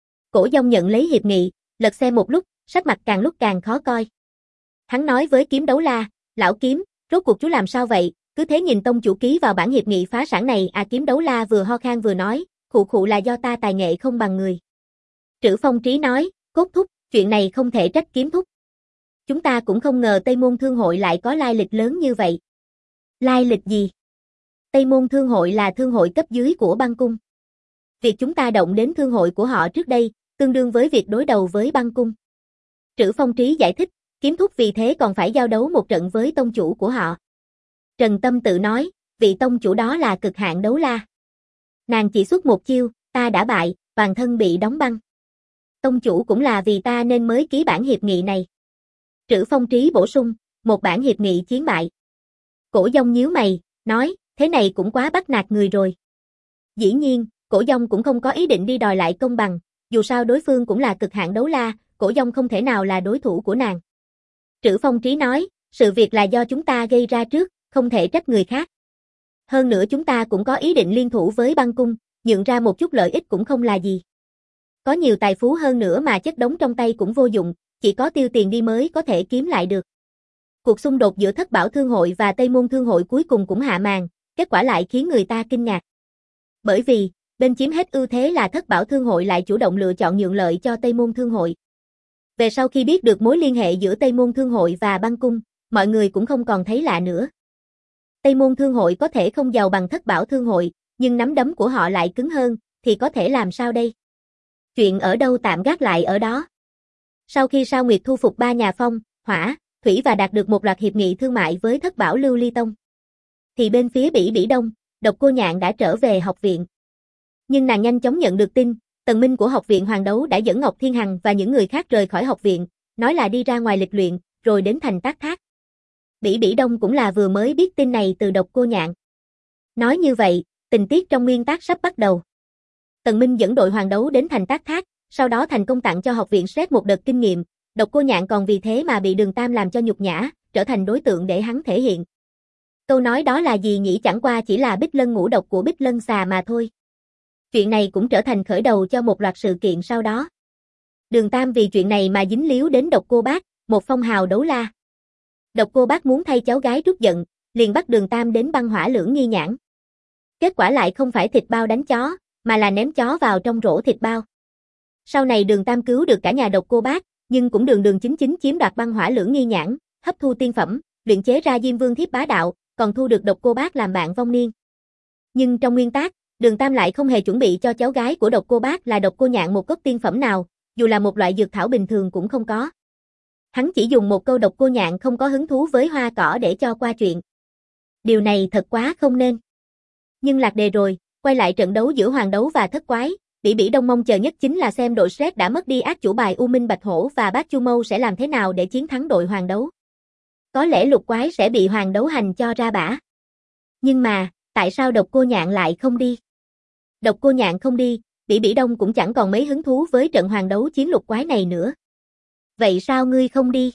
Cổ Dông nhận lấy hiệp nghị, lật xem một lúc, sắc mặt càng lúc càng khó coi. Hắn nói với Kiếm Đấu La, lão Kiếm, rốt cuộc chú làm sao vậy, cứ thế nhìn tông chủ ký vào bản hiệp nghị phá sản này à? Kiếm Đấu La vừa ho khan vừa nói, khụ là do ta tài nghệ không bằng người. Trữ Phong Trí nói, Cốt thúc, chuyện này không thể trách Kiếm thúc. Chúng ta cũng không ngờ Tây Môn Thương Hội lại có lai lịch lớn như vậy. Lai lịch gì? Tây Môn Thương Hội là thương hội cấp dưới của Băng Cung. Việc chúng ta động đến thương hội của họ trước đây, tương đương với việc đối đầu với Băng Cung. Trữ Phong Trí giải thích, Kiếm thúc vì thế còn phải giao đấu một trận với tông chủ của họ. Trần Tâm tự nói, vị tông chủ đó là cực hạn đấu la. Nàng chỉ xuất một chiêu, ta đã bại, toàn thân bị đóng băng. Tông chủ cũng là vì ta nên mới ký bản hiệp nghị này. Trữ Phong Trí bổ sung, một bản hiệp nghị chiến bại. Cổ Dông nhíu mày, nói, thế này cũng quá bắt nạt người rồi. Dĩ nhiên, Cổ Dông cũng không có ý định đi đòi lại công bằng, dù sao đối phương cũng là cực hạn đấu la, Cổ Dông không thể nào là đối thủ của nàng. Trữ Phong Trí nói, sự việc là do chúng ta gây ra trước, không thể trách người khác. Hơn nữa chúng ta cũng có ý định liên thủ với Băng Cung, nhượng ra một chút lợi ích cũng không là gì. Có nhiều tài phú hơn nữa mà chất đống trong tay cũng vô dụng, chỉ có tiêu tiền đi mới có thể kiếm lại được. Cuộc xung đột giữa Thất Bảo Thương Hội và Tây Môn Thương Hội cuối cùng cũng hạ màn, kết quả lại khiến người ta kinh ngạc. Bởi vì, bên chiếm hết ưu thế là Thất Bảo Thương Hội lại chủ động lựa chọn nhượng lợi cho Tây Môn Thương Hội. Về sau khi biết được mối liên hệ giữa Tây Môn Thương Hội và Băng Cung, mọi người cũng không còn thấy lạ nữa. Tây Môn Thương Hội có thể không giàu bằng Thất Bảo Thương Hội, nhưng nắm đấm của họ lại cứng hơn, thì có thể làm sao đây? Chuyện ở đâu tạm gác lại ở đó. Sau khi Sao Nguyệt thu phục 3 nhà phong, hỏa, thủy và đạt được một loạt hiệp nghị thương mại với Thất Bảo Lưu Ly Tông, thì bên phía Bỉ Đông, Độc Cô Nhạn đã trở về học viện. Nhưng nàng nhanh chóng nhận được tin, Tần Minh của học viện Hoàng Đấu đã dẫn Ngọc Thiên Hằng và những người khác rời khỏi học viện, nói là đi ra ngoài lịch luyện, rồi đến thành Tác Thác. Bỉ Đông cũng là vừa mới biết tin này từ Độc Cô Nhạn. Nói như vậy, tình tiết trong nguyên tác sắp bắt đầu. Tần Minh dẫn đội Hoàng Đấu đến thành Tác Thác, sau đó thành công tặng cho học viện Stress một đợt kinh nghiệm, Độc Cô Nhạn còn vì thế mà bị Đường Tam làm cho nhục nhã, trở thành đối tượng để hắn thể hiện. Câu nói đó là gì nhỉ, chẳng qua chỉ là Bích Lân ngũ độc của Bích Lân xà mà thôi. Chuyện này cũng trở thành khởi đầu cho một loạt sự kiện sau đó. Đường Tam vì chuyện này mà dính líu đến Độc Cô Bác, một phong hào đấu la. Độc Cô Bác muốn thay cháu gái trút giận, liền bắt Đường Tam đến băng hỏa lưỡng nghi nhãn. Kết quả lại không phải thịt bao đánh chó, mà là ném chó vào trong rổ thịt bao. Sau này Đường Tam cứu được cả nhà Độc Cô Bác, nhưng cũng đường chính chiếm đoạt băng hỏa lưỡng nghi nhãn, hấp thu tiên phẩm, luyện chế ra Diêm Vương Thiếp Bá Đạo, còn thu được Độc Cô Bác làm bạn vong niên. Nhưng trong nguyên tác, Đường Tam lại không hề chuẩn bị cho cháu gái của Độc Cô Bác là Độc Cô Nhạn một cốc tiên phẩm nào, dù là một loại dược thảo bình thường cũng không có. Hắn chỉ dùng một câu độc cô nhạn không có hứng thú với hoa cỏ để cho qua chuyện. Điều này thật quá không nên. Nhưng lạc đề rồi, quay lại trận đấu giữa hoàng đấu và thất quái, Bỉ Bỉ Đông mong chờ nhất chính là xem đội Shrek đã mất đi ác chủ bài U Minh Bạch Hổ và Bác Chu Mâu sẽ làm thế nào để chiến thắng đội hoàng đấu. Có lẽ lục quái sẽ bị hoàng đấu hành cho ra bả. Nhưng mà, tại sao độc cô nhạn lại không đi? Độc cô nhạn không đi, Bỉ Bỉ Đông cũng chẳng còn mấy hứng thú với trận hoàng đấu chiến lục quái này nữa. Vậy sao ngươi không đi?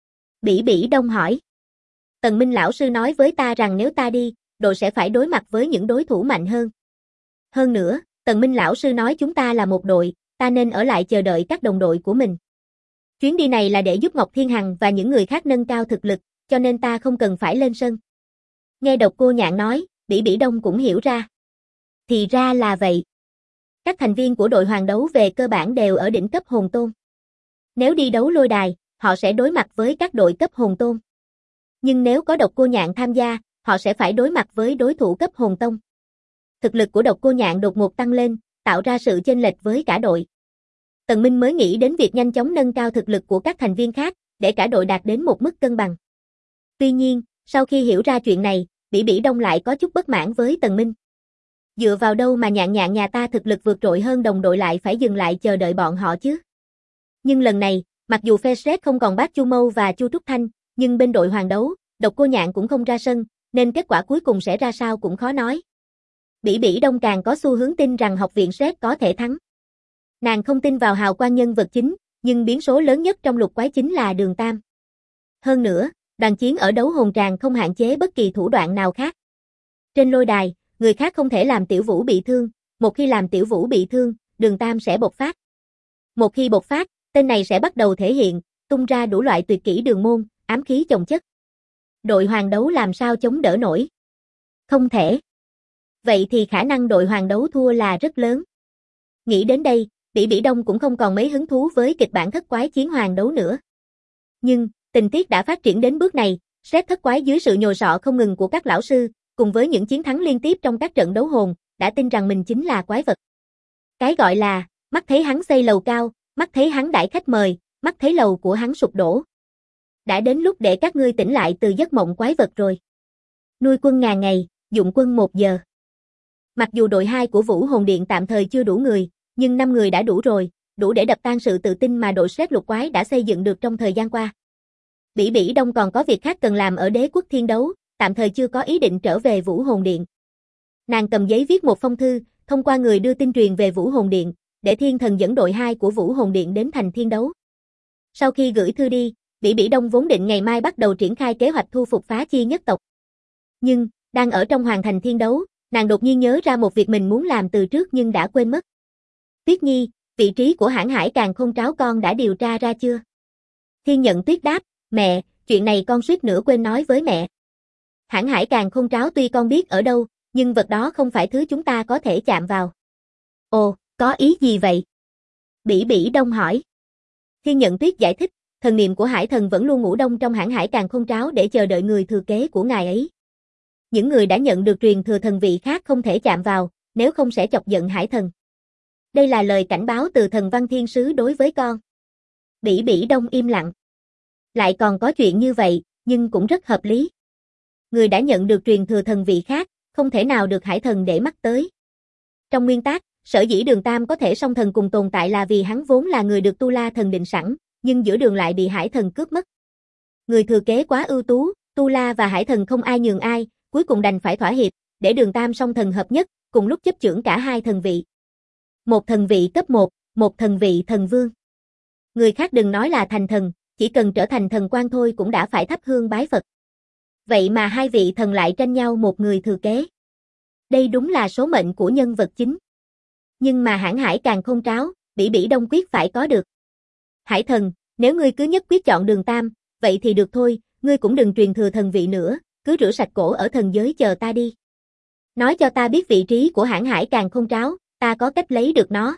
Bỉ Bỉ Đông hỏi. Tần Minh lão sư nói với ta rằng nếu ta đi, đội sẽ phải đối mặt với những đối thủ mạnh hơn. Hơn nữa, Tần Minh lão sư nói chúng ta là một đội, ta nên ở lại chờ đợi các đồng đội của mình. Chuyến đi này là để giúp Ngọc Thiên Hằng và những người khác nâng cao thực lực, cho nên ta không cần phải lên sân. Nghe độc cô nhạn nói, Bỉ Bỉ Đông cũng hiểu ra. Thì ra là vậy. Các thành viên của đội hoàng đấu về cơ bản đều ở đỉnh cấp hồn tôn. Nếu đi đấu lôi đài, họ sẽ đối mặt với các đội cấp hồn tôn. Nhưng nếu có độc cô nhạn tham gia, họ sẽ phải đối mặt với đối thủ cấp hồn tông. Thực lực của độc cô nhạn đột ngột tăng lên, tạo ra sự chênh lệch với cả đội. Tần Minh mới nghĩ đến việc nhanh chóng nâng cao thực lực của các thành viên khác, để cả đội đạt đến một mức cân bằng. Tuy nhiên, sau khi hiểu ra chuyện này, Bỉ Bỉ Đông lại có chút bất mãn với Tần Minh. Dựa vào đâu mà nhạn nhạn nhà ta thực lực vượt trội hơn đồng đội lại phải dừng lại chờ đợi bọn họ chứ? Nhưng lần này, mặc dù phe Shrek không còn Bác Chu Mâu và Chu Trúc Thanh, nhưng bên đội hoàng đấu, độc cô nhạn cũng không ra sân, nên kết quả cuối cùng sẽ ra sao cũng khó nói. Bỉ Bỉ Đông càng có xu hướng tin rằng học viện Shrek có thể thắng. Nàng không tin vào hào quang nhân vật chính, nhưng biến số lớn nhất trong lục quái chính là Đường Tam. Hơn nữa, đoàn chiến ở đấu hồn tràng không hạn chế bất kỳ thủ đoạn nào khác. Trên lôi đài, người khác không thể làm Tiểu Vũ bị thương, một khi làm Tiểu Vũ bị thương, Đường Tam sẽ bộc phát. Một khi bộc phát, tên này sẽ bắt đầu thể hiện, tung ra đủ loại tuyệt kỹ đường môn, ám khí chồng chất. Đội hoàng đấu làm sao chống đỡ nổi? Không thể. Vậy thì khả năng đội hoàng đấu thua là rất lớn. Nghĩ đến đây, Bỉ Bỉ Đông cũng không còn mấy hứng thú với kịch bản thất quái chiến hoàng đấu nữa. Nhưng, tình tiết đã phát triển đến bước này, Shrek thất quái dưới sự nhồi sọ không ngừng của các lão sư, cùng với những chiến thắng liên tiếp trong các trận đấu hồn, đã tin rằng mình chính là quái vật. Cái gọi là, mắt thấy hắn xây lầu cao, mắt thấy hắn đãi khách mời, mắt thấy lầu của hắn sụp đổ. Đã đến lúc để các ngươi tỉnh lại từ giấc mộng quái vật rồi. Nuôi quân ngàn ngày, dụng quân 1 giờ. Mặc dù đội 2 của Vũ Hồn Điện tạm thời chưa đủ người, nhưng 5 người đã đủ rồi, đủ để đập tan sự tự tin mà đội Shrek lục quái đã xây dựng được trong thời gian qua. Bỉ Bỉ Đông còn có việc khác cần làm ở Đế Quốc Thiên Đấu, tạm thời chưa có ý định trở về Vũ Hồn Điện. Nàng cầm giấy viết một phong thư, thông qua người đưa tin truyền về Vũ Hồn Điện, để Thiên Thần dẫn đội 2 của Vũ Hồn Điện đến thành Thiên Đấu. Sau khi gửi thư đi, Bỉ Bỉ Đông vốn định ngày mai bắt đầu triển khai kế hoạch thu phục Phá Chi nhất tộc. Nhưng, đang ở trong Hoàng thành Thiên Đấu, nàng đột nhiên nhớ ra một việc mình muốn làm từ trước nhưng đã quên mất. Tuyết Nhi, vị trí của Hãn Hải Càn Khôn Tráo con đã điều tra ra chưa? Thiên Nhận Tuyết đáp, mẹ, chuyện này con suýt nữa quên nói với mẹ. Hãn Hải Càn Khôn Tráo tuy con biết ở đâu, nhưng vật đó không phải thứ chúng ta có thể chạm vào. Ồ, có ý gì vậy? Bỉ Bỉ Đông hỏi. Thiên Nhận Tuyết giải thích, thần niệm của Hải Thần vẫn luôn ngủ đông trong Hãn Hải Càn Khôn Tráo để chờ đợi người thừa kế của ngài ấy. Những người đã nhận được truyền thừa thần vị khác không thể chạm vào, nếu không sẽ chọc giận Hải Thần. Đây là lời cảnh báo từ thần Văn Thiên Sứ đối với con. Bỉ Bỉ Đông im lặng. Lại còn có chuyện như vậy, nhưng cũng rất hợp lý. Người đã nhận được truyền thừa thần vị khác, không thể nào được Hải Thần để mắt tới. Trong nguyên tắc, sở dĩ Đường Tam có thể song thần cùng tồn tại là vì hắn vốn là người được Tu La Thần định sẵn, nhưng giữa đường lại bị Hải Thần cướp mất. Người thừa kế quá ưu tú, Tu La và Hải Thần không ai nhường ai, cuối cùng đành phải thỏa hiệp, để Đường Tam song thần hợp nhất, cùng lúc chấp chưởng cả hai thần vị. Một thần vị cấp 1, một thần vị thần vương. Người khác đừng nói là thành thần, chỉ cần trở thành thần quan thôi cũng đã phải thắp hương bái Phật. Vậy mà hai vị thần lại tranh nhau một người thừa kế. Đây đúng là số mệnh của nhân vật chính. Nhưng mà Hãn Hải Càn Khôn Tráo, Bỉ Bỉ Đông quyết phải có được. Hải Thần, nếu ngươi cứ nhất quyết chọn Đường Tam, vậy thì được thôi, ngươi cũng đừng truyền thừa thần vị nữa, cứ rửa sạch cổ ở thần giới chờ ta đi. Nói cho ta biết vị trí của Hãn Hải Càn Khôn Tráo, ta có cách lấy được nó.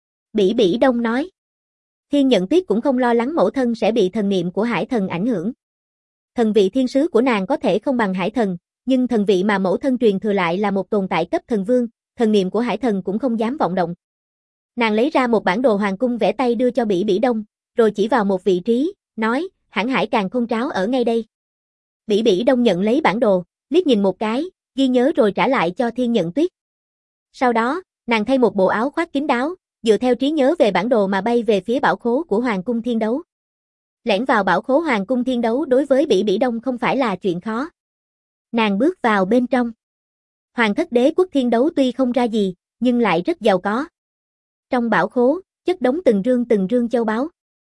Bỉ Bỉ Đông nói. Thiên Nhận Tuyết cũng không lo lắng mẫu thân sẽ bị thần niệm của Hải Thần ảnh hưởng. Thần vị thiên sứ của nàng có thể không bằng Hải Thần, nhưng thần vị mà mẫu thân truyền thừa lại là một tồn tại cấp thần vương, thần niệm của Hải Thần cũng không dám vọng động. Nàng lấy ra một bản đồ hoàng cung vẽ tay đưa cho Bỉ Bỉ Đông, rồi chỉ vào một vị trí, nói, hãng hải càng khôn tráo ở ngay đây. Bỉ Bỉ Đông nhận lấy bản đồ, liếc nhìn một cái, ghi nhớ rồi trả lại cho Thiên Nhận Tuyết. Sau đó, nàng thay một bộ áo khoác kín đáo, dựa theo trí nhớ về bản đồ mà bay về phía bảo khố của Hoàng cung Thiên Đấu. Lẻn vào bảo khố Hoàng cung Thiên Đấu đối với Bỉ Bỉ Đông không phải là chuyện khó. Nàng bước vào bên trong. Hoàng thất đế quốc Thiên Đấu tuy không ra gì, nhưng lại rất giàu có. Trong bảo khố, chất đống từng rương châu báu.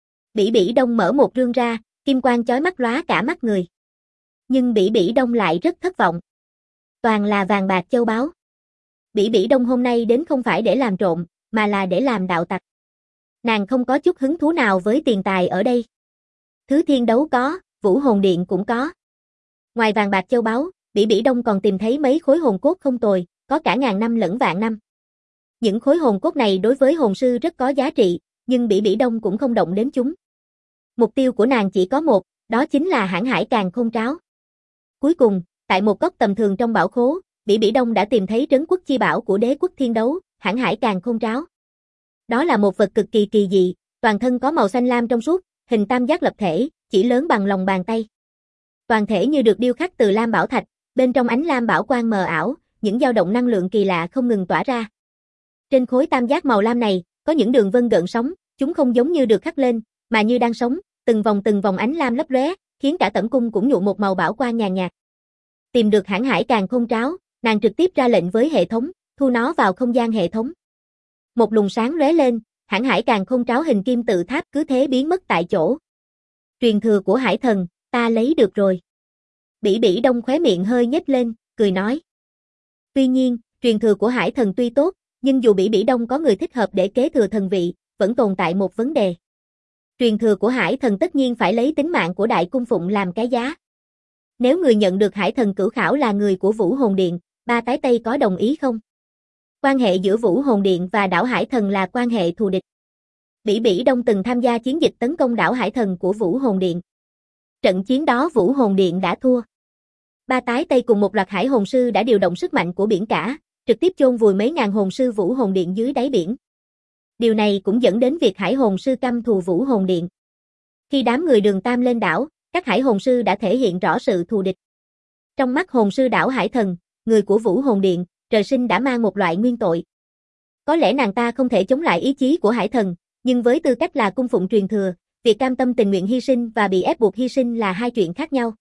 Bỉ Bỉ Đông mở một rương ra, kim quang chói mắt lóa cả mắt người. Nhưng Bỉ Bỉ Đông lại rất thất vọng. Toàn là vàng bạc châu báu. Bỉ Bỉ Đông hôm nay đến không phải để làm trộm, mà là để làm đạo tặc. Nàng không có chút hứng thú nào với tiền tài ở đây. Thứ Thiên Đấu có, Vũ Hồn Điện cũng có. Ngoài vàng bạc châu báu, Bỉ Bỉ Đông còn tìm thấy mấy khối hồn cốt không tồi, có cả ngàn năm lẫn vạn năm. Những khối hồn cốt này đối với hồn sư rất có giá trị, nhưng Bỉ Bỉ Đông cũng không động đến chúng. Mục tiêu của nàng chỉ có một, đó chính là hãng hải càn khôn tráo. Cuối cùng, tại một góc tầm thường trong bảo khố, Bỉ Bỉ Đông đã tìm thấy trấn quốc chi bảo của đế quốc Thiên Đấu, hãng hải càn khôn tráo. Đó là một vật cực kỳ kỳ dị, toàn thân có màu xanh lam trong suốt, hình tam giác lập thể, chỉ lớn bằng lòng bàn tay. Toàn thể như được điêu khắc từ lam bảo thạch, bên trong ánh lam bảo quang mờ ảo, những dao động năng lượng kỳ lạ không ngừng tỏa ra. Trên khối tam giác màu lam này, có những đường vân gợn sóng, chúng không giống như được khắc lên, mà như đang sống, từng vòng ánh lam lấp lóe, khiến cả tẩm cung cũng nhuộm một màu bảo quang nhàn nhạt. Tìm được hãng hải càn khôn tráo, nàng trực tiếp ra lệnh với hệ thống, thu nó vào không gian hệ thống. Một luồng sáng lóe lên, hãng hải càn khôn tráo hình kim tự tháp cứ thế biến mất tại chỗ. Truyền thừa của hải thần, ta lấy được rồi. Bỉ Bỉ Đông khóe miệng hơi nhếch lên, cười nói. Tuy nhiên, truyền thừa của hải thần tuy tốt, nhưng dù Bỉ Bỉ Đông có người thích hợp để kế thừa thần vị, vẫn tồn tại một vấn đề. Truyền thừa của hải thần tất nhiên phải lấy tính mạng của đại cung phụng làm cái giá. Nếu người nhận được hải thần cửu khảo là người của Vũ Hồn Điện, ba tái Tây có đồng ý không? Quan hệ giữa Vũ Hồn Điện và đảo Hải Thần là quan hệ thù địch. Bỉ Bỉ Đông từng tham gia chiến dịch tấn công đảo Hải Thần của Vũ Hồn Điện. Trận chiến đó Vũ Hồn Điện đã thua. Ba tái Tây cùng một loạt hải hồn sư đã điều động sức mạnh của biển cả, trực tiếp chôn vùi mấy ngàn hồn sư Vũ Hồn Điện dưới đáy biển. Điều này cũng dẫn đến việc hải hồn sư căm thù Vũ Hồn Điện. Khi đám người Đường Tam lên đảo, các hải hồn sư đã thể hiện rõ sự thù địch. Trong mắt hồn sư đảo Hải Thần, người của Vũ Hồn Điện, trời sinh đã mang một loại nguyên tội. Có lẽ nàng ta không thể chống lại ý chí của Hải Thần, nhưng với tư cách là cung phụng truyền thừa, việc cam tâm tình nguyện hy sinh và bị ép buộc hy sinh là hai chuyện khác nhau.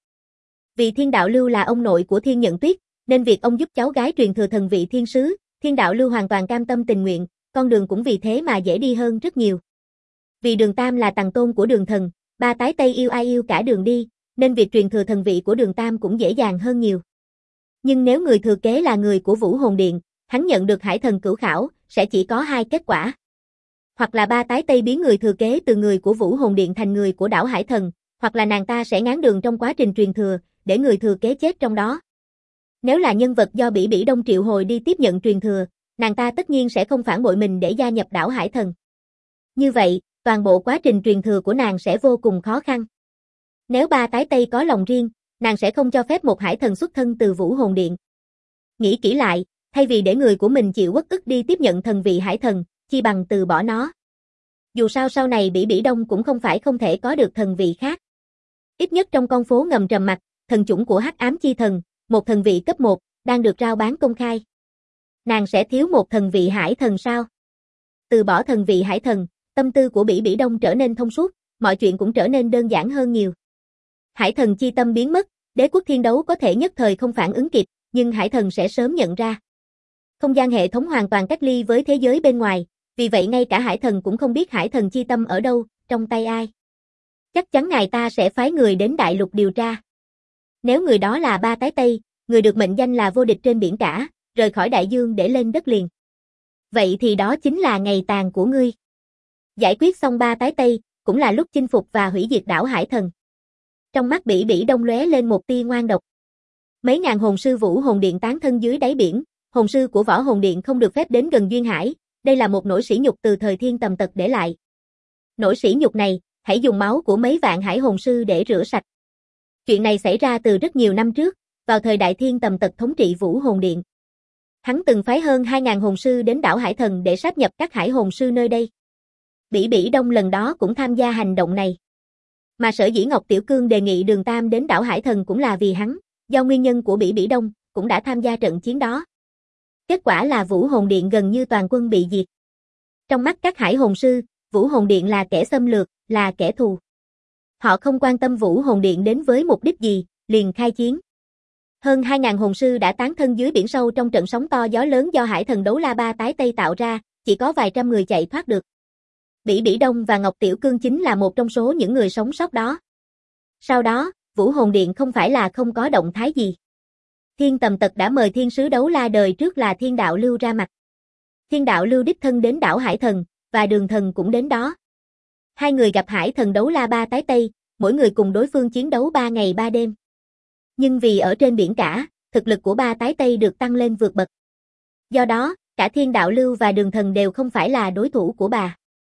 Vì Thiên Đạo Lưu là ông nội của Thiên Nhận Tuyết, nên việc ông giúp cháu gái truyền thừa thần vị thiên sứ, Thiên Đạo Lưu hoàn toàn cam tâm tình nguyện, con đường cũng vì thế mà dễ đi hơn rất nhiều. Vì Đường Tam là tằng tôn của Đường Thần, ba tái Tây yêu ai yêu cả đường đi, nên việc truyền thừa thần vị của Đường Tam cũng dễ dàng hơn nhiều. Nhưng nếu người thừa kế là người của Vũ Hồn Điện, hắn nhận được hải thần cửu khảo, sẽ chỉ có hai kết quả. Hoặc là ba tái Tây biến người thừa kế từ người của Vũ Hồn Điện thành người của đảo Hải Thần, hoặc là nàng ta sẽ ngáng đường trong quá trình truyền thừa, để người thừa kế chết trong đó. Nếu là nhân vật do Bỉ Bỉ Đông triệu hồi đi tiếp nhận truyền thừa, nàng ta tất nhiên sẽ không phản bội mình để gia nhập đảo Hải Thần. Như vậy, toàn bộ quá trình truyền thừa của nàng sẽ vô cùng khó khăn. Nếu ba tái Tây có lòng riêng, nàng sẽ không cho phép một hải thần xuất thân từ Vũ Hồn Điện. Nghĩ kỹ lại, thay vì để người của mình chịu uất ức đi tiếp nhận thần vị hải thần, chi bằng từ bỏ nó. Dù sao sau này Bỉ Bỉ Đông cũng không phải không thể có được thần vị khác. Ít nhất trong con phố ngầm trầm mặc, thần chủng của Hắc Ám Chi Thần, một thần vị cấp 1, đang được rao bán công khai. Nàng sẽ thiếu một thần vị hải thần sao? Từ bỏ thần vị hải thần, tâm tư của Bỉ Bỉ Đông trở nên thông suốt, mọi chuyện cũng trở nên đơn giản hơn nhiều. Hải thần chi tâm biến mất, đế quốc Thiên Đấu có thể nhất thời không phản ứng kịp, nhưng hải thần sẽ sớm nhận ra. Không gian hệ thống hoàn toàn cách ly với thế giới bên ngoài, vì vậy ngay cả hải thần cũng không biết hải thần chi tâm ở đâu, trong tay ai. Chắc chắn ngài ta sẽ phái người đến đại lục điều tra. Nếu người đó là ba tái Tây, người được mệnh danh là vô địch trên biển cả, rời khỏi đại dương để lên đất liền. Vậy thì đó chính là ngày tàn của ngươi. Giải quyết xong ba tái Tây, cũng là lúc chinh phục và hủy diệt đảo Hải Thần. Trong mắt Bỉ Bỉ Đông lóe lên một tia ngoan độc. Mấy ngàn hồn sư Vũ Hồn Điện tán thân dưới đáy biển, hồn sư của Võ Hồn Điện không được phép đến gần Duyên Hải, đây là một nỗi sỉ nhục từ thời Thiên Tầm Tật để lại. Nỗi sỉ nhục này, hãy dùng máu của mấy vạn hải hồn sư để rửa sạch. Chuyện này xảy ra từ rất nhiều năm trước, vào thời Đại Thiên Tầm Tật thống trị Vũ Hồn Điện. Hắn từng phái hơn 2.000 hồn sư đến đảo Hải Thần để sáp nhập các hải hồn sư nơi đây. Bỉ Bỉ Đông lần đó cũng tham gia hành động này. Mà sở dĩ Ngọc Tiểu Cương đề nghị Đường Tam đến đảo Hải Thần cũng là vì hắn, do nguyên nhân của Bỉ Bỉ Đông, cũng đã tham gia trận chiến đó. Kết quả là Vũ Hồn Điện gần như toàn quân bị diệt. Trong mắt các hải hồn sư, Vũ Hồn Điện là kẻ xâm lược, là kẻ thù. Họ không quan tâm Vũ Hồn Điện đến với mục đích gì, liền khai chiến. Hơn 2.000 hồn sư đã tán thân dưới biển sâu trong trận sóng to gió lớn do Hải Thần Đấu La Ba Tái Tây tạo ra, chỉ có vài trăm người chạy thoát được. Bỉ Bỉ Đông và Ngọc Tiểu Cương chính là một trong số những người sống sót đó. Sau đó, Vũ Hồn Điện không phải là không có động thái gì. Thiên Tầm Tật đã mời Thiên Sứ Đấu La đời trước là Thiên Đạo Lưu ra mặt. Thiên Đạo Lưu đích thân đến đảo Hải Thần, và Đường Thần cũng đến đó. Hai người gặp Hải Thần Đấu La Ba Tái Tây, mỗi người cùng đối phương chiến đấu 3 ngày 3 đêm. Nhưng vì ở trên biển cả, thực lực của Ba Tái Tây được tăng lên vượt bậc. Do đó, cả Thiên Đạo Lưu và Đường Thần đều không phải là đối thủ của bà.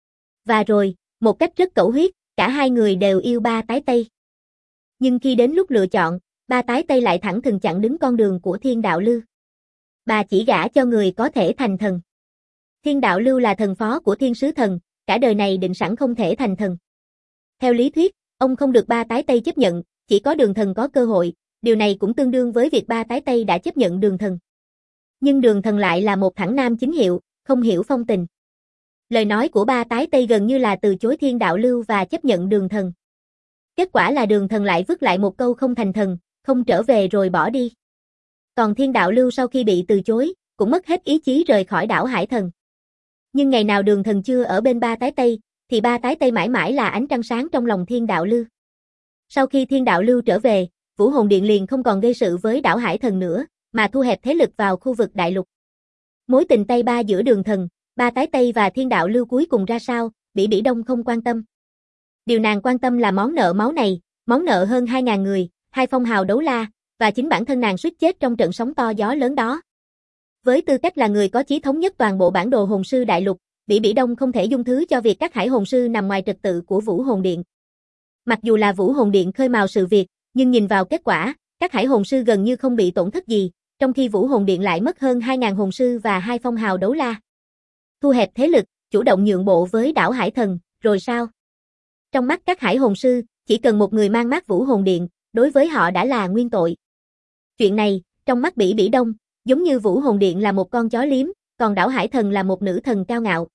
Và rồi, một cách rất cẩu huyết, cả hai người đều yêu Ba Tái Tây. Nhưng khi đến lúc lựa chọn, Ba Tái Tây lại thẳng thừng chặn đứng con đường của Thiên Đạo Lưu. Bà chỉ gả cho người có thể thành thần. Thiên Đạo Lưu là thần phó của Thiên Sứ Thần, cả đời này định sẵn không thể thành thần. Theo lý thuyết, ông không được Ba Tái Tây chấp nhận, chỉ có Đường Thần có cơ hội, điều này cũng tương đương với việc Ba Tái Tây đã chấp nhận Đường Thần. Nhưng Đường Thần lại là một thẳng nam chính hiệu, không hiểu phong tình. Lời nói của Ba Tái Tây gần như là từ chối Thiên Đạo Lưu và chấp nhận Đường Thần. Kết quả là Đường Thần lại vứt lại một câu không thành thần, không trở về rồi bỏ đi. Còn Thiên Đạo Lưu sau khi bị từ chối, cũng mất hết ý chí rời khỏi đảo Hải Thần. Nhưng ngày nào Đường Thần chưa ở bên Ba Tái Tây, thì Ba Tái Tây mãi mãi là ánh trăng sáng trong lòng Thiên Đạo Lưu. Sau khi Thiên Đạo Lưu trở về, Vũ Hồn Điện liền không còn gây sự với đảo Hải Thần nữa, mà thu hẹp thế lực vào khu vực đại lục. Mối tình tay ba giữa Đường Thần, Ba Tái Tây và Thiên Đạo Lưu cuối cùng ra sao, Bỉ Bỉ Đông không quan tâm. Điều nàng quan tâm là món nợ máu này, món nợ hơn 2.000 người, 2 phong hào đấu la, và chính bản thân nàng suýt chết trong trận sóng to gió lớn đó. Với tư cách là người có chí thống nhất toàn bộ bản đồ hồn sư đại lục, Bỉ Bỉ Đông không thể dung thứ cho việc các hải hồn sư nằm ngoài trật tự của Vũ Hồn Điện. Mặc dù là Vũ Hồn Điện khơi mào sự việc, nhưng nhìn vào kết quả, các hải hồn sư gần như không bị tổn thất gì, trong khi Vũ Hồn Điện lại mất hơn 2.000 hồn sư và 2 phong hào đấu la. Thu hẹp thế lực, chủ động nhượng bộ với đảo Hải Thần, rồi sao? Trong mắt các hải hồn sư, chỉ cần một người mang mác Vũ Hồn Điện, đối với họ đã là nguyên tội. Chuyện này, trong mắt Bỉ Bỉ Đông, giống như Vũ Hồn Điện là một con chó liếm, còn đảo Hải Thần là một nữ thần cao ngạo.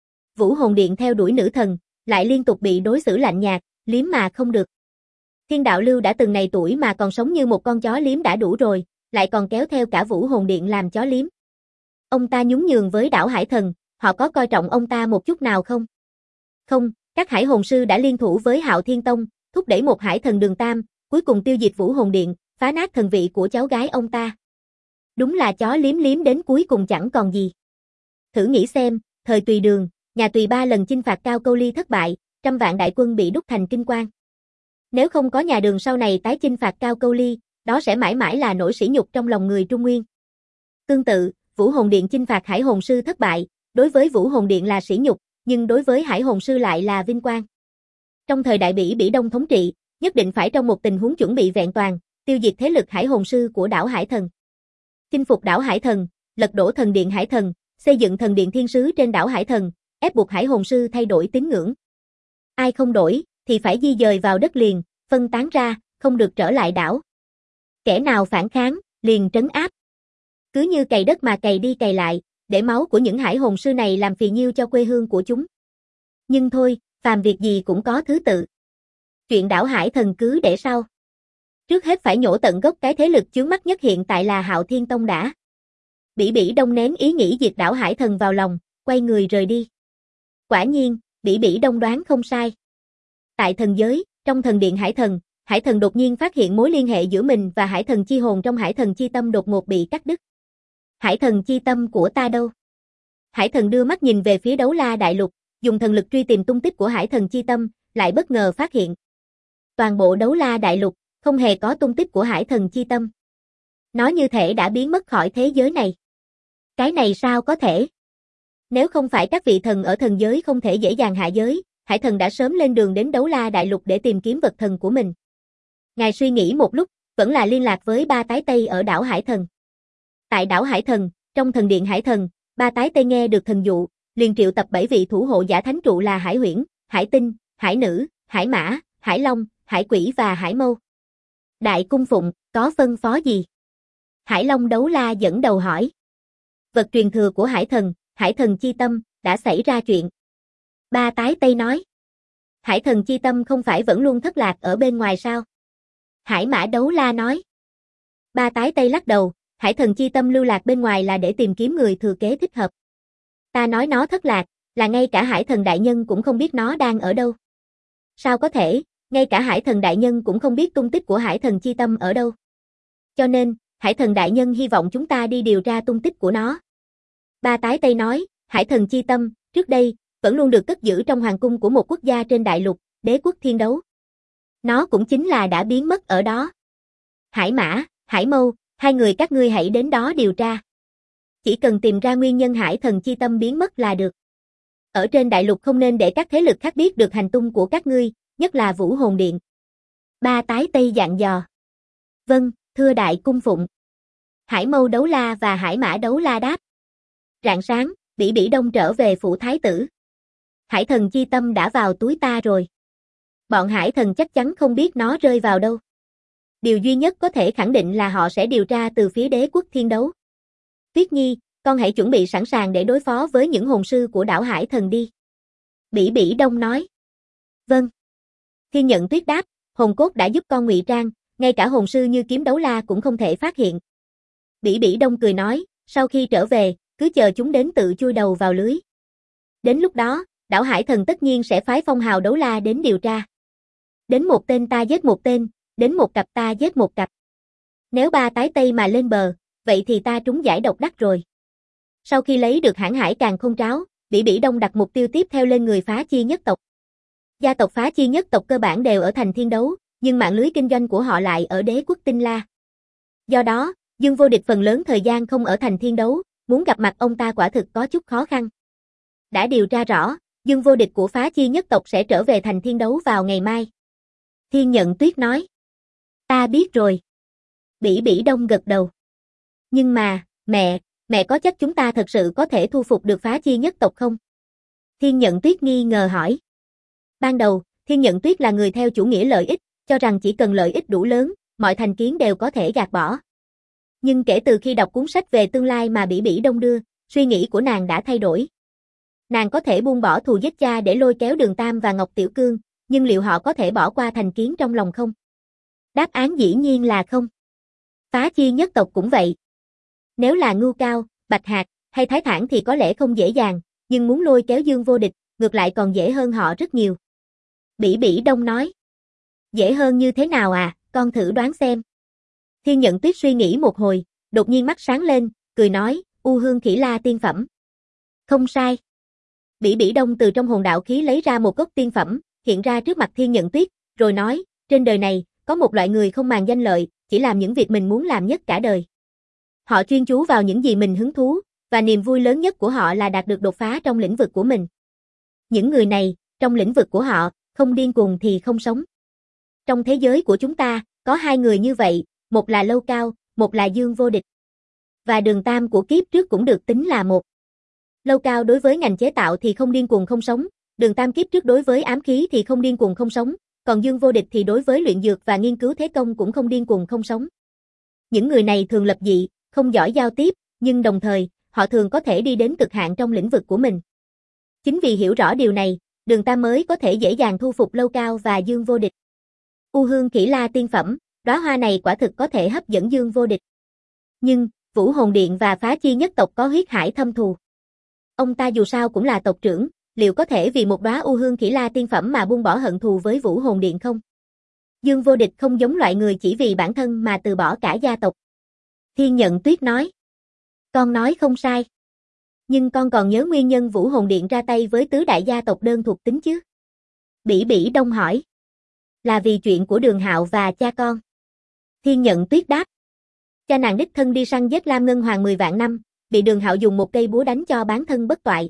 Vũ Hồn Điện theo đuổi nữ thần, lại liên tục bị đối xử lạnh nhạt, liếm mà không được. Thiên Đạo Lưu đã từng này tuổi mà còn sống như một con chó liếm đã đủ rồi, lại còn kéo theo cả Vũ Hồn Điện làm chó liếm. Ông ta nhún nhường với đảo Hải Thần, họ có coi trọng ông ta một chút nào không? Không, các hải hồn sư đã liên thủ với Hạo Thiên Tông, thúc đẩy một hải thần Đường Tam, cuối cùng tiêu diệt Vũ Hồn Điện, phá nát thần vị của cháu gái ông ta. Đúng là chó liếm liếm đến cuối cùng chẳng còn gì. Thử nghĩ xem, thời Tùy Đường, nhà Tùy 3 lần chinh phạt Cao Câu Ly thất bại, trăm vạn đại quân bị đúc thành kinh quan. Nếu không có nhà Đường sau này tái chinh phạt Cao Câu Ly, đó sẽ mãi mãi là nỗi sỉ nhục trong lòng người Trung Nguyên. Tương tự, Vũ Hồn Điện chinh phạt hải hồn sư thất bại, đối với Vũ Hồn Điện là sỉ nhục, nhưng đối với hải hồn sư lại là vinh quang. Trong thời đại Bỉ Bỉ Đông thống trị, nhất định phải trong một tình huống chuẩn bị vẹn toàn, tiêu diệt thế lực hải hồn sư của đảo Hải Thần. Chinh phục đảo Hải Thần, lật đổ thần điện Hải Thần, xây dựng thần điện thiên sứ trên đảo Hải Thần, ép buộc hải hồn sư thay đổi tín ngưỡng. Ai không đổi, thì phải di dời vào đất liền, phân tán ra, không được trở lại đảo. Kẻ nào phản kháng, liền trấn áp. Cứ như cày đất mà cày đi cày lại, để máu của những hải hồn sư này làm phì nhiêu cho quê hương của chúng. Nhưng thôi, phàm việc gì cũng có thứ tự. Chuyện đảo Hải Thần cứ để sau. Trước hết phải nhổ tận gốc cái thế lực chướng mắt nhất hiện tại là Hạo Thiên Tông đã. Bỉ Bỉ Đông nén ý nghĩ diệt đảo Hải Thần vào lòng, quay người rời đi. Quả nhiên, Bỉ Bỉ Đông đoán không sai. Tại thần giới, trong thần điện Hải Thần đột nhiên phát hiện mối liên hệ giữa mình và Hải Thần chi hồn trong Hải Thần chi tâm đột ngột bị cắt đứt. Hải Thần chi tâm của ta đâu? Hải Thần đưa mắt nhìn về phía Đấu La Đại Lục, dùng thần lực truy tìm tung tích của Hải Thần chi tâm, lại bất ngờ phát hiện. Toàn bộ Đấu La Đại Lục, không hề có tung tích của Hải Thần chi tâm. Nó như thể đã biến mất khỏi thế giới này. Cái này sao có thể? Nếu không phải các vị thần ở thần giới không thể dễ dàng hạ giới, Hải Thần đã sớm lên đường đến Đấu La Đại Lục để tìm kiếm vật thần của mình. Ngài suy nghĩ một lúc, vẫn là liên lạc với Ba Tái Tây ở đảo Hải Thần. Tại đảo Hải Thần, trong thần điện Hải Thần, Ba Tái Tây nghe được thần dụ, liền triệu tập 7 vị thủ hộ giả thánh trụ là Hải Huyễn, Hải Tinh, Hải Nữ, Hải Mã, Hải Long, Hải Quỷ và Hải Mâu. Đại cung phụng, có phân phó gì? Hải Long Đấu La dẫn đầu hỏi. Vật truyền thừa của Hải thần chi tâm, đã xảy ra chuyện. Ba Tái Tây nói. Hải thần chi tâm không phải vẫn luôn thất lạc ở bên ngoài sao? Hải Mã Đấu La nói. Ba Tái Tây lắc đầu, Hải thần chi tâm lưu lạc bên ngoài là để tìm kiếm người thừa kế thích hợp. Ta nói nó thất lạc, là ngay cả Hải thần đại nhân cũng không biết nó đang ở đâu. Sao có thể, ngay cả Hải thần đại nhân cũng không biết tung tích của Hải thần chi tâm ở đâu. Cho nên, Hải thần đại nhân hy vọng chúng ta đi điều tra tung tích của nó. Ba Tái Tây nói, Hải thần chi tâm, trước đây, vẫn luôn được cất giữ trong hoàng cung của một quốc gia trên đại lục, Đế quốc Thiên Đấu. Nó cũng chính là đã biến mất ở đó. Hải Mã, Hải Mâu, hai người các ngươi hãy đến đó điều tra. Chỉ cần tìm ra nguyên nhân Hải thần chi tâm biến mất là được. Ở trên đại lục không nên để các thế lực khác biết được hành tung của các ngươi, nhất là Vũ Hồn Điện. Ba Tái Tây dặn dò. Vâng, thưa đại cung phụng. Hải Mâu Đấu La và Hải Mã Đấu La đáp. Rạng sáng, Bỉ Bỉ Đông trở về phủ thái tử. Hải thần chi tâm đã vào túi ta rồi. Bọn hải thần chắc chắn không biết nó rơi vào đâu. Điều duy nhất có thể khẳng định là họ sẽ điều tra từ phía Đế quốc Thiên Đấu. Tuyết Nhi, con hãy chuẩn bị sẵn sàng để đối phó với những hồn sư của đảo Hải Thần đi. Bỉ Bỉ Đông nói. Vâng. Thiên Nhận Tuyết đáp, hồn cốt đã giúp con ngụy trang, ngay cả hồn sư như Kiếm Đấu La cũng không thể phát hiện. Bỉ Bỉ Đông cười nói, sau khi trở về, cứ chờ chúng đến tự chui đầu vào lưới. Đến lúc đó, đảo Hải Thần tất nhiên sẽ phái Phong Hào Đấu La đến điều tra. Đến một tên ta giết một tên, đến một cặp ta giết một cặp. Nếu ba Tái Tây mà lên bờ, vậy thì ta trúng giải độc đắc rồi. Sau khi lấy được hãn hải càn khôn tráo, Bỉ Bỉ Đông đặt mục tiêu tiếp theo lên người Phá Chi nhất tộc. Gia tộc Phá Chi nhất tộc cơ bản đều ở thành Thiên Đấu, nhưng mạng lưới kinh doanh của họ lại ở Đế quốc Tinh La. Do đó, Dương Vô Địch phần lớn thời gian không ở thành Thiên Đấu, muốn gặp mặt ông ta quả thực có chút khó khăn. Đã điều tra rõ, Dương Vô Địch của Phá Chi nhất tộc sẽ trở về thành Thiên Đấu vào ngày mai. Thiên Nhận Tuyết nói. Ta biết rồi. Bỉ Bỉ Đông gật đầu. Nhưng mà, mẹ có chắc chúng ta thật sự có thể thu phục được Phá Chi nhất tộc không? Thiên Nhận Tuyết nghi ngờ hỏi. Ban đầu, Thiên Nhận Tuyết là người theo chủ nghĩa lợi ích, cho rằng chỉ cần lợi ích đủ lớn, mọi thành kiến đều có thể gạt bỏ. Nhưng kể từ khi đọc cuốn sách về tương lai mà Bỉ Bỉ Đông đưa, suy nghĩ của nàng đã thay đổi. Nàng có thể buông bỏ thù giết cha để lôi kéo Đường Tam và Ngọc Tiểu Cương, nhưng liệu họ có thể bỏ qua thành kiến trong lòng không? Đáp án dĩ nhiên là không. Phá Chi nhất tộc cũng vậy. Nếu là Ngưu Cao, Bạch Hạc hay Thái Thản thì có lẽ không dễ dàng, nhưng muốn lôi kéo Dương Vô Địch, ngược lại còn dễ hơn họ rất nhiều. Bỉ Bỉ Đông nói. Dễ hơn như thế nào à, con thử đoán xem. Thiên Nhận Tuyết suy nghĩ một hồi, đột nhiên mắt sáng lên, cười nói, U Hương Khỉ La tiên phẩm. Không sai. Bỉ Bỉ Đông từ trong hồn đạo khí lấy ra một gốc tiên phẩm, hiện ra trước mặt Thiên Nhận Tuyết, rồi nói, trên đời này, có một loại người không màng danh lợi, chỉ làm những việc mình muốn làm nhất cả đời. Họ chuyên chú vào những gì mình hứng thú, và niềm vui lớn nhất của họ là đạt được đột phá trong lĩnh vực của mình. Những người này, trong lĩnh vực của họ, không điên cuồng thì không sống. Trong thế giới của chúng ta, có hai người như vậy, một là Lâu Cao, một là Dương Vô Địch. Và Đường Tam của kiếp trước cũng được tính là một. Lâu Cao đối với ngành chế tạo thì không điên cuồng không sống, Đường Tam kiếp trước đối với ám khí thì không điên cuồng không sống, còn Dương Vô Địch thì đối với luyện dược và nghiên cứu thế công cũng không điên cuồng không sống. Những người này thường lập dị, không giỏi giao tiếp, nhưng đồng thời, họ thường có thể đi đến cực hạn trong lĩnh vực của mình. Chính vì hiểu rõ điều này, Đường Tam mới có thể dễ dàng thu phục Lâu Cao và Dương Vô Địch. U Hương Khỉ La tiên phẩm, đóa hoa này quả thực có thể hấp dẫn Dương Vô Địch. Nhưng, Vũ Hồn Điện và Phá Chi nhất tộc có huyết hải thâm thù. Ông ta dù sao cũng là tộc trưởng, liệu có thể vì một đóa U Hương Khỉ La tiên phẩm mà buông bỏ hận thù với Vũ Hồn Điện không? Dương Vô Địch không giống loại người chỉ vì bản thân mà từ bỏ cả gia tộc. Thiên Nhận Tuyết nói. Con nói không sai. Nhưng con còn nhớ nguyên nhân Vũ Hồn Điện ra tay với tứ đại gia tộc đơn thuộc tính chứ? Bỉ Bỉ Đông hỏi. Là vì chuyện của Đường Hạo và cha con. Thiên Nhận Tuyết đáp. Cha nàng đích thân đi săn giết Lam Ngân Hoàng 10 vạn năm, bị Đường Hạo dùng một cây búa đánh cho bán thân bất toại.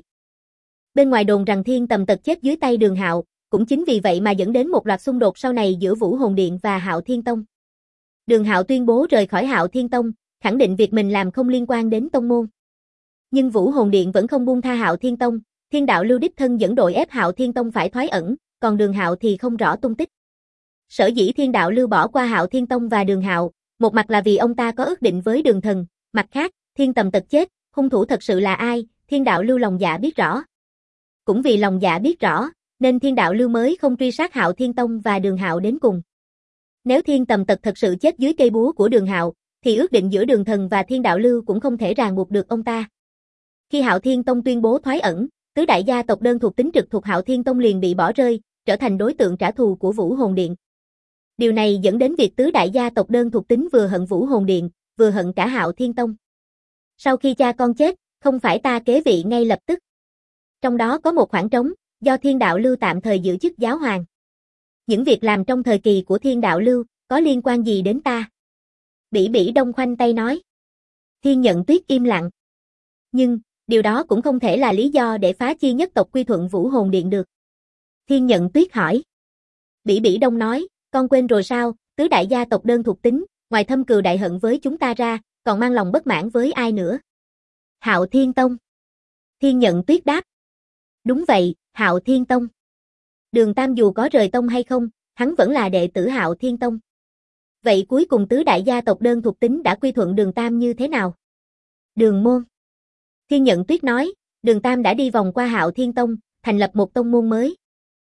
Bên ngoài đồn rằng Thiên Tầm Tật chết dưới tay Đường Hạo, cũng chính vì vậy mà dẫn đến một loạt xung đột sau này giữa Vũ Hồn Điện và Hạo Thiên Tông. Đường Hạo tuyên bố rời khỏi Hạo Thiên Tông, khẳng định việc mình làm không liên quan đến tông môn. Nhưng Vũ Hồn Điện vẫn không buông tha Hạo Thiên Tông, Thiên Đạo Lưu đích thân dẫn đội ép Hạo Thiên Tông phải thoái ẩn, còn Đường Hạo thì không rõ tung tích. Sở dĩ Thiên Đạo Lưu bỏ qua Hạo Thiên Tông và Đường Hạo, một mặt là vì ông ta có ước định với Đường Thần, mặt khác, Thiên Tầm Tật chết, hung thủ thật sự là ai, Thiên Đạo Lưu lòng dạ biết rõ. Cũng vì lòng dạ biết rõ, nên Thiên Đạo Lưu mới không truy sát Hạo Thiên Tông và Đường Hạo đến cùng. Nếu Thiên Tầm Tật thật sự chết dưới cây búa của Đường Hạo, thì ước định giữa Đường Thần và Thiên Đạo Lưu cũng không thể ràng buộc được ông ta. Khi Hạo Thiên Tông tuyên bố thoái ẩn, tứ đại gia tộc đơn thuộc tính trực thuộc Hạo Thiên Tông liền bị bỏ rơi, trở thành đối tượng trả thù của Vũ Hồn Điện. Điều này dẫn đến việc tứ đại gia tộc đơn thuộc tính vừa hận Vũ Hồn Điện, vừa hận cả Hạo Thiên Tông. Sau khi cha con chết, không phải ta kế vị ngay lập tức. Trong đó có một khoảng trống, do Thiên Đạo Lưu tạm thời giữ chức giáo hoàng. Những việc làm trong thời kỳ của Thiên Đạo Lưu, có liên quan gì đến ta? Bỉ Bỉ Đông khoanh tay nói. Thiên Nhận Tuyết im lặng. Nhưng, điều đó cũng không thể là lý do để phá chi nhất tộc quy thuận Vũ Hồn Điện được. Thiên Nhận Tuyết hỏi. Bỉ Bỉ Đông nói, con quên rồi sao, tứ đại gia tộc đơn thuộc tính, ngoài thâm cừu đại hận với chúng ta ra, còn mang lòng bất mãn với ai nữa? Hạo Thiên Tông. Thiên Nhận Tuyết đáp. Đúng vậy, Hạo Thiên Tông. Đường Tam dù có rời tông hay không, hắn vẫn là đệ tử Hạo Thiên Tông. Vậy cuối cùng tứ đại gia tộc đơn thuộc tính đã quy thuận Đường Tam như thế nào? Đường môn. Thiên Nhận Tuyết nói, Đường Tam đã đi vòng qua Hạo Thiên Tông, thành lập một tông môn mới.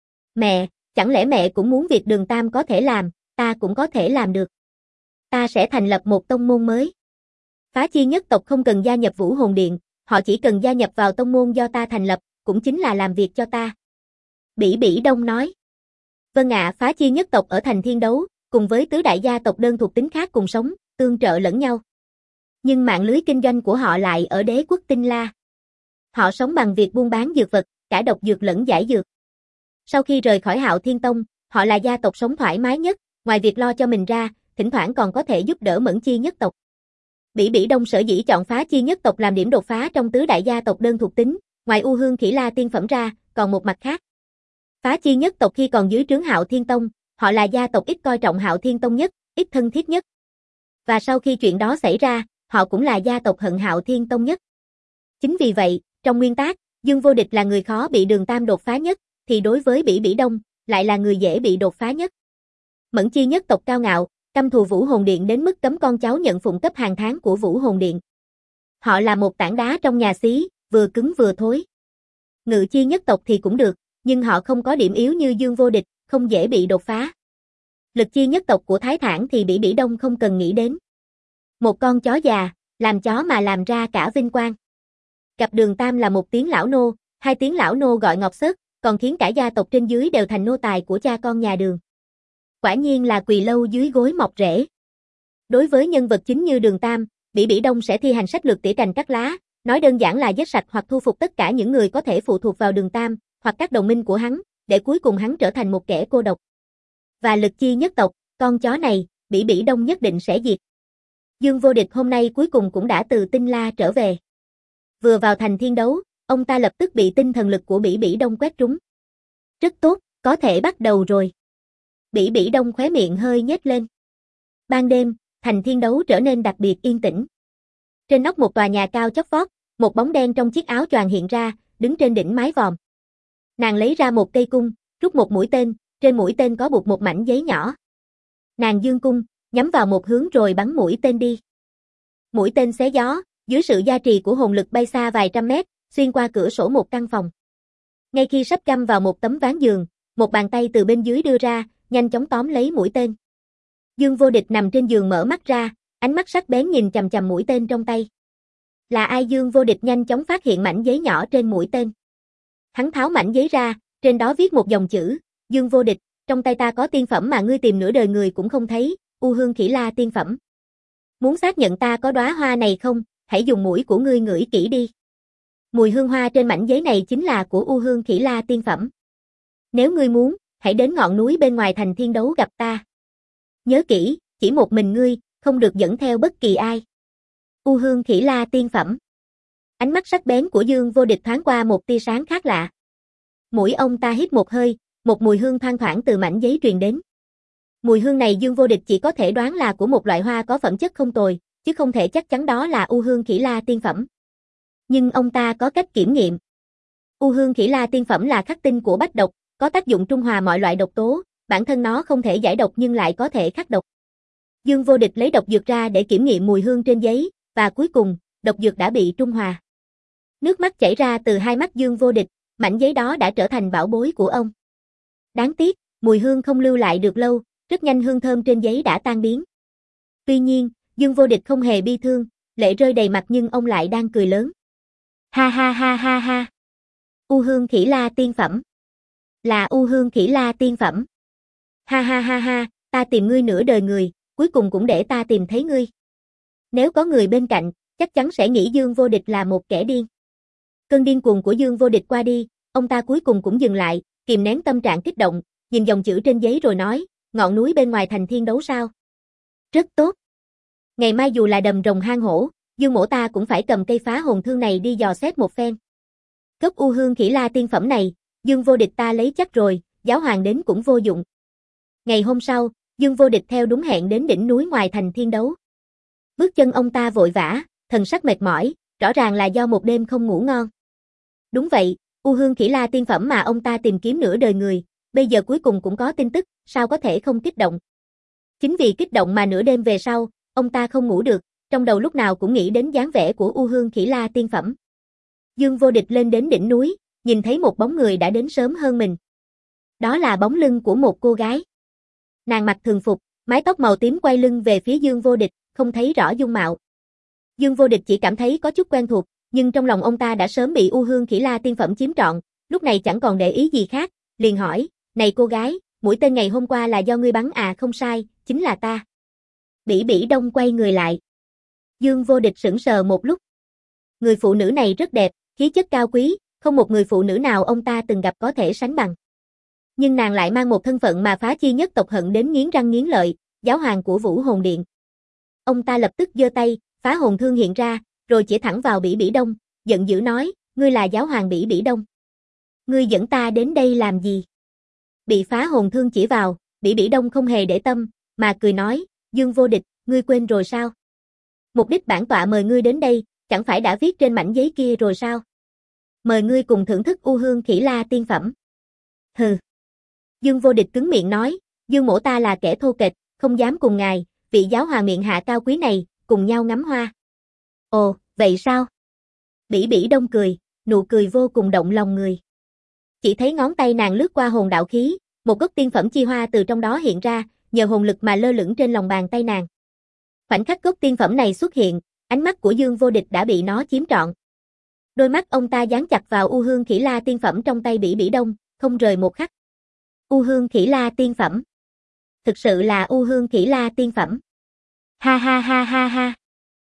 Mẹ, chẳng lẽ mẹ cũng muốn việc Đường Tam có thể làm, ta cũng có thể làm được. Ta sẽ thành lập một tông môn mới. Phá chi nhất tộc không cần gia nhập Vũ Hồn Điện, họ chỉ cần gia nhập vào tông môn do ta thành lập, cũng chính là làm việc cho ta. Bỉ Bỉ Đông nói. Vâng ạ, phá chi nhất tộc ở thành Thiên Đấu, cùng với tứ đại gia tộc đơn thuộc tính khác cùng sống, tương trợ lẫn nhau. Nhưng mạng lưới kinh doanh của họ lại ở đế quốc Tinh La. Họ sống bằng việc buôn bán dược vật, cả độc dược lẫn giải dược. Sau khi rời khỏi Hạo Thiên Tông, họ là gia tộc sống thoải mái nhất, ngoài việc lo cho mình ra, thỉnh thoảng còn có thể giúp đỡ Mẫn Chi nhất tộc. Bỉ Bỉ Đông sở dĩ chọn phá chi nhất tộc làm điểm đột phá trong tứ đại gia tộc đơn thuộc tính, ngoài U Hương Khỉ La tiên phẩm ra, còn một mặt khác. Phá chi nhất tộc khi còn dưới trướng Hạo Thiên Tông, họ là gia tộc ít coi trọng Hạo Thiên Tông nhất, ít thân thiết nhất. Và sau khi chuyện đó xảy ra, họ cũng là gia tộc hận Hạo Thiên Tông nhất. Chính vì vậy, trong nguyên tắc, Dương Vô Địch là người khó bị Đường Tam đột phá nhất, thì đối với Bỉ Bỉ Đông, lại là người dễ bị đột phá nhất. Mẫn Chi nhất tộc cao ngạo, căm thù Vũ Hồn Điện đến mức cấm con cháu nhận phụng cấp hàng tháng của Vũ Hồn Điện. Họ là một tảng đá trong nhà xí, vừa cứng vừa thối. Ngự Chi nhất tộc thì cũng được, nhưng họ không có điểm yếu như Dương Vô Địch, không dễ bị đột phá. Lực Chi nhất tộc của Thái Thản thì Bỉ Bỉ Đông không cần nghĩ đến. Một con chó già, làm chó mà làm ra cả vinh quang. Gặp Đường Tam là một tiếng lão nô, hai tiếng lão nô gọi ngọc sớt, còn khiến cả gia tộc trên dưới đều thành nô tài của cha con nhà Đường. Quả nhiên là quỳ lâu dưới gối mọc rễ. Đối với nhân vật chính như Đường Tam, Bỉ Bỉ Đông sẽ thi hành sách lược tỉa cành cắt lá, nói đơn giản là giết sạch hoặc thu phục tất cả những người có thể phụ thuộc vào Đường Tam, hoặc các đồng minh của hắn, để cuối cùng hắn trở thành một kẻ cô độc. Và Lực Chi nhất tộc, con chó này, Bỉ Bỉ Đông nhất định sẽ diệt. Dương Vô Địch hôm nay cuối cùng cũng đã từ Tinh La trở về. Vừa vào thành Thiên Đấu, ông ta lập tức bị tinh thần lực của Bỉ Bỉ Đông quét trúng. Rất tốt, có thể bắt đầu rồi. Bỉ Bỉ Đông khóe miệng hơi nhếch lên. Ban đêm, thành Thiên Đấu trở nên đặc biệt yên tĩnh. Trên nóc một tòa nhà cao chót vót, một bóng đen trong chiếc áo choàng hiện ra, đứng trên đỉnh mái vòm. Nàng lấy ra một cây cung, rút một mũi tên, trên mũi tên có buộc một mảnh giấy nhỏ. Nàng giương cung, nhắm vào một hướng rồi bắn mũi tên đi. Mũi tên xé gió, dưới sự gia trì của hồn lực bay xa vài trăm mét, xuyên qua cửa sổ một căn phòng. Ngay khi sắp găm vào một tấm ván giường, một bàn tay từ bên dưới đưa ra, nhanh chóng tóm lấy mũi tên. Dương Vô Địch nằm trên giường mở mắt ra, ánh mắt sắc bén nhìn chằm chằm mũi tên trong tay. Là ai? Dương Vô Địch nhanh chóng phát hiện mảnh giấy nhỏ trên mũi tên. Hắn tháo mảnh giấy ra, trên đó viết một dòng chữ, Dương Vô Địch, trong tay ta có tiên phẩm mà ngươi tìm nửa đời người cũng không thấy, U Hương Khỉ La tiên phẩm. Muốn xác nhận ta có đóa hoa này không, hãy dùng mũi của ngươi ngửi kỹ đi. Mùi hương hoa trên mảnh giấy này chính là của U Hương Khỉ La tiên phẩm. Nếu ngươi muốn, hãy đến ngọn núi bên ngoài thành Thiên Đấu gặp ta. Nhớ kỹ, chỉ một mình ngươi, không được dẫn theo bất kỳ ai. U Hương Khỉ La tiên phẩm. Ánh mắt sắc bén của Dương Vô Địch thoáng qua một tia sáng khác lạ. Mũi ông ta hít một hơi, một mùi hương thoang thoảng từ mảnh giấy truyền đến. Mùi hương này Dương Vô Địch chỉ có thể đoán là của một loại hoa có phẩm chất không tồi, chứ không thể chắc chắn đó là U Hương Khỉ La tiên phẩm. Nhưng ông ta có cách kiểm nghiệm. U Hương Khỉ La tiên phẩm là khắc tinh của bách độc, có tác dụng trung hòa mọi loại độc tố, bản thân nó không thể giải độc nhưng lại có thể khắc độc. Dương Vô Địch lấy độc dược ra để kiểm nghiệm mùi hương trên giấy, và cuối cùng, độc dược đã bị trung hòa. Nước mắt chảy ra từ hai mắt Dương Vô Địch, mảnh giấy đó đã trở thành bảo bối của ông. Đáng tiếc, mùi hương không lưu lại được lâu, rất nhanh hương thơm trên giấy đã tan biến. Tuy nhiên, Dương Vô Địch không hề bi thương, lệ rơi đầy mặt nhưng ông lại đang cười lớn. Ha ha ha ha ha. U hương khỉ la tiên phẩm. Là u hương khỉ la tiên phẩm. Ha ha ha ha, ta tìm ngươi nửa đời người, cuối cùng cũng để ta tìm thấy ngươi. Nếu có người bên cạnh, chắc chắn sẽ nghĩ Dương Vô Địch là một kẻ điên. Cơn điên cuồng của Dương Vô Địch qua đi, ông ta cuối cùng cũng dừng lại, kìm nén tâm trạng kích động, nhìn dòng chữ trên giấy rồi nói, ngọn núi bên ngoài thành thiên đấu sao? Rất tốt. Ngày mai dù là đầm rồng hang hổ, Dương mỗ ta cũng phải cầm cây phá hồn thương này đi dò xét một phen. Cốc u hương khỉ la tiên phẩm này, Dương Vô Địch ta lấy chắc rồi, giáo hoàng đến cũng vô dụng. Ngày hôm sau, Dương Vô Địch theo đúng hẹn đến đỉnh núi ngoài thành thiên đấu. Bước chân ông ta vội vã, thần sắc mệt mỏi, rõ ràng là do một đêm không ngủ ngon. Đúng vậy, u hương khỉ la tiên phẩm mà ông ta tìm kiếm nửa đời người, bây giờ cuối cùng cũng có tin tức, sao có thể không kích động. Chính vì kích động mà nửa đêm về sau, ông ta không ngủ được, trong đầu lúc nào cũng nghĩ đến dáng vẻ của u hương khỉ la tiên phẩm. Dương Vô Địch lên đến đỉnh núi, nhìn thấy một bóng người đã đến sớm hơn mình. Đó là bóng lưng của một cô gái. Nàng mặc thường phục, mái tóc màu tím quay lưng về phía Dương Vô Địch, không thấy rõ dung mạo. Dương Vô Địch chỉ cảm thấy có chút quen thuộc, nhưng trong lòng ông ta đã sớm bị u hương khỉ la tiên phẩm chiếm trọn, lúc này chẳng còn để ý gì khác, liền hỏi, này cô gái, mũi tên ngày hôm qua là do ngươi bắn à? Không sai, chính là ta. Bỉ Bỉ Đông quay người lại. Dương Vô Địch sững sờ một lúc. Người phụ nữ này rất đẹp, khí chất cao quý, không một người phụ nữ nào ông ta từng gặp có thể sánh bằng. Nhưng nàng lại mang một thân phận mà phá chi nhất tộc hận đến nghiến răng nghiến lợi, giáo hoàng của Vũ Hồn Điện. Ông ta lập tức giơ tay, phá hồn thương hiện ra, rồi chỉ thẳng vào Bỉ Bỉ Đông, giận dữ nói, ngươi là giáo hoàng Bỉ Bỉ Đông. Ngươi dẫn ta đến đây làm gì? Bị phá hồn thương chỉ vào, Bỉ Bỉ Đông không hề để tâm, mà cười nói, Dương Vô Địch, ngươi quên rồi sao? Mục đích bản tọa mời ngươi đến đây, chẳng phải đã viết trên mảnh giấy kia rồi sao? Mời ngươi cùng thưởng thức u hương khỉ la tiên phẩm. Hừ. Dương Vô Địch cứng miệng nói, Dương mỗ ta là kẻ thô kệch, không dám cùng ngài, vị giáo hoàng miệng hạ cao quý này, cùng nhau ngắm hoa. Ồ, vậy sao? Bỉ Bỉ Đông cười, nụ cười vô cùng động lòng người. Chỉ thấy ngón tay nàng lướt qua hồn đạo khí, một gốc tiên phẩm chi hoa từ trong đó hiện ra, nhờ hồn lực mà lơ lửng trên lòng bàn tay nàng. Khoảnh khắc gốc tiên phẩm này xuất hiện, ánh mắt của Dương Vô Địch đã bị nó chiếm trọn. Đôi mắt ông ta dán chặt vào u hương khỉ la tiên phẩm trong tay Bỉ Bỉ Đông, không rời một khắc. U hương khỉ la tiên phẩm. Thực sự là u hương khỉ la tiên phẩm. Ha ha ha ha ha.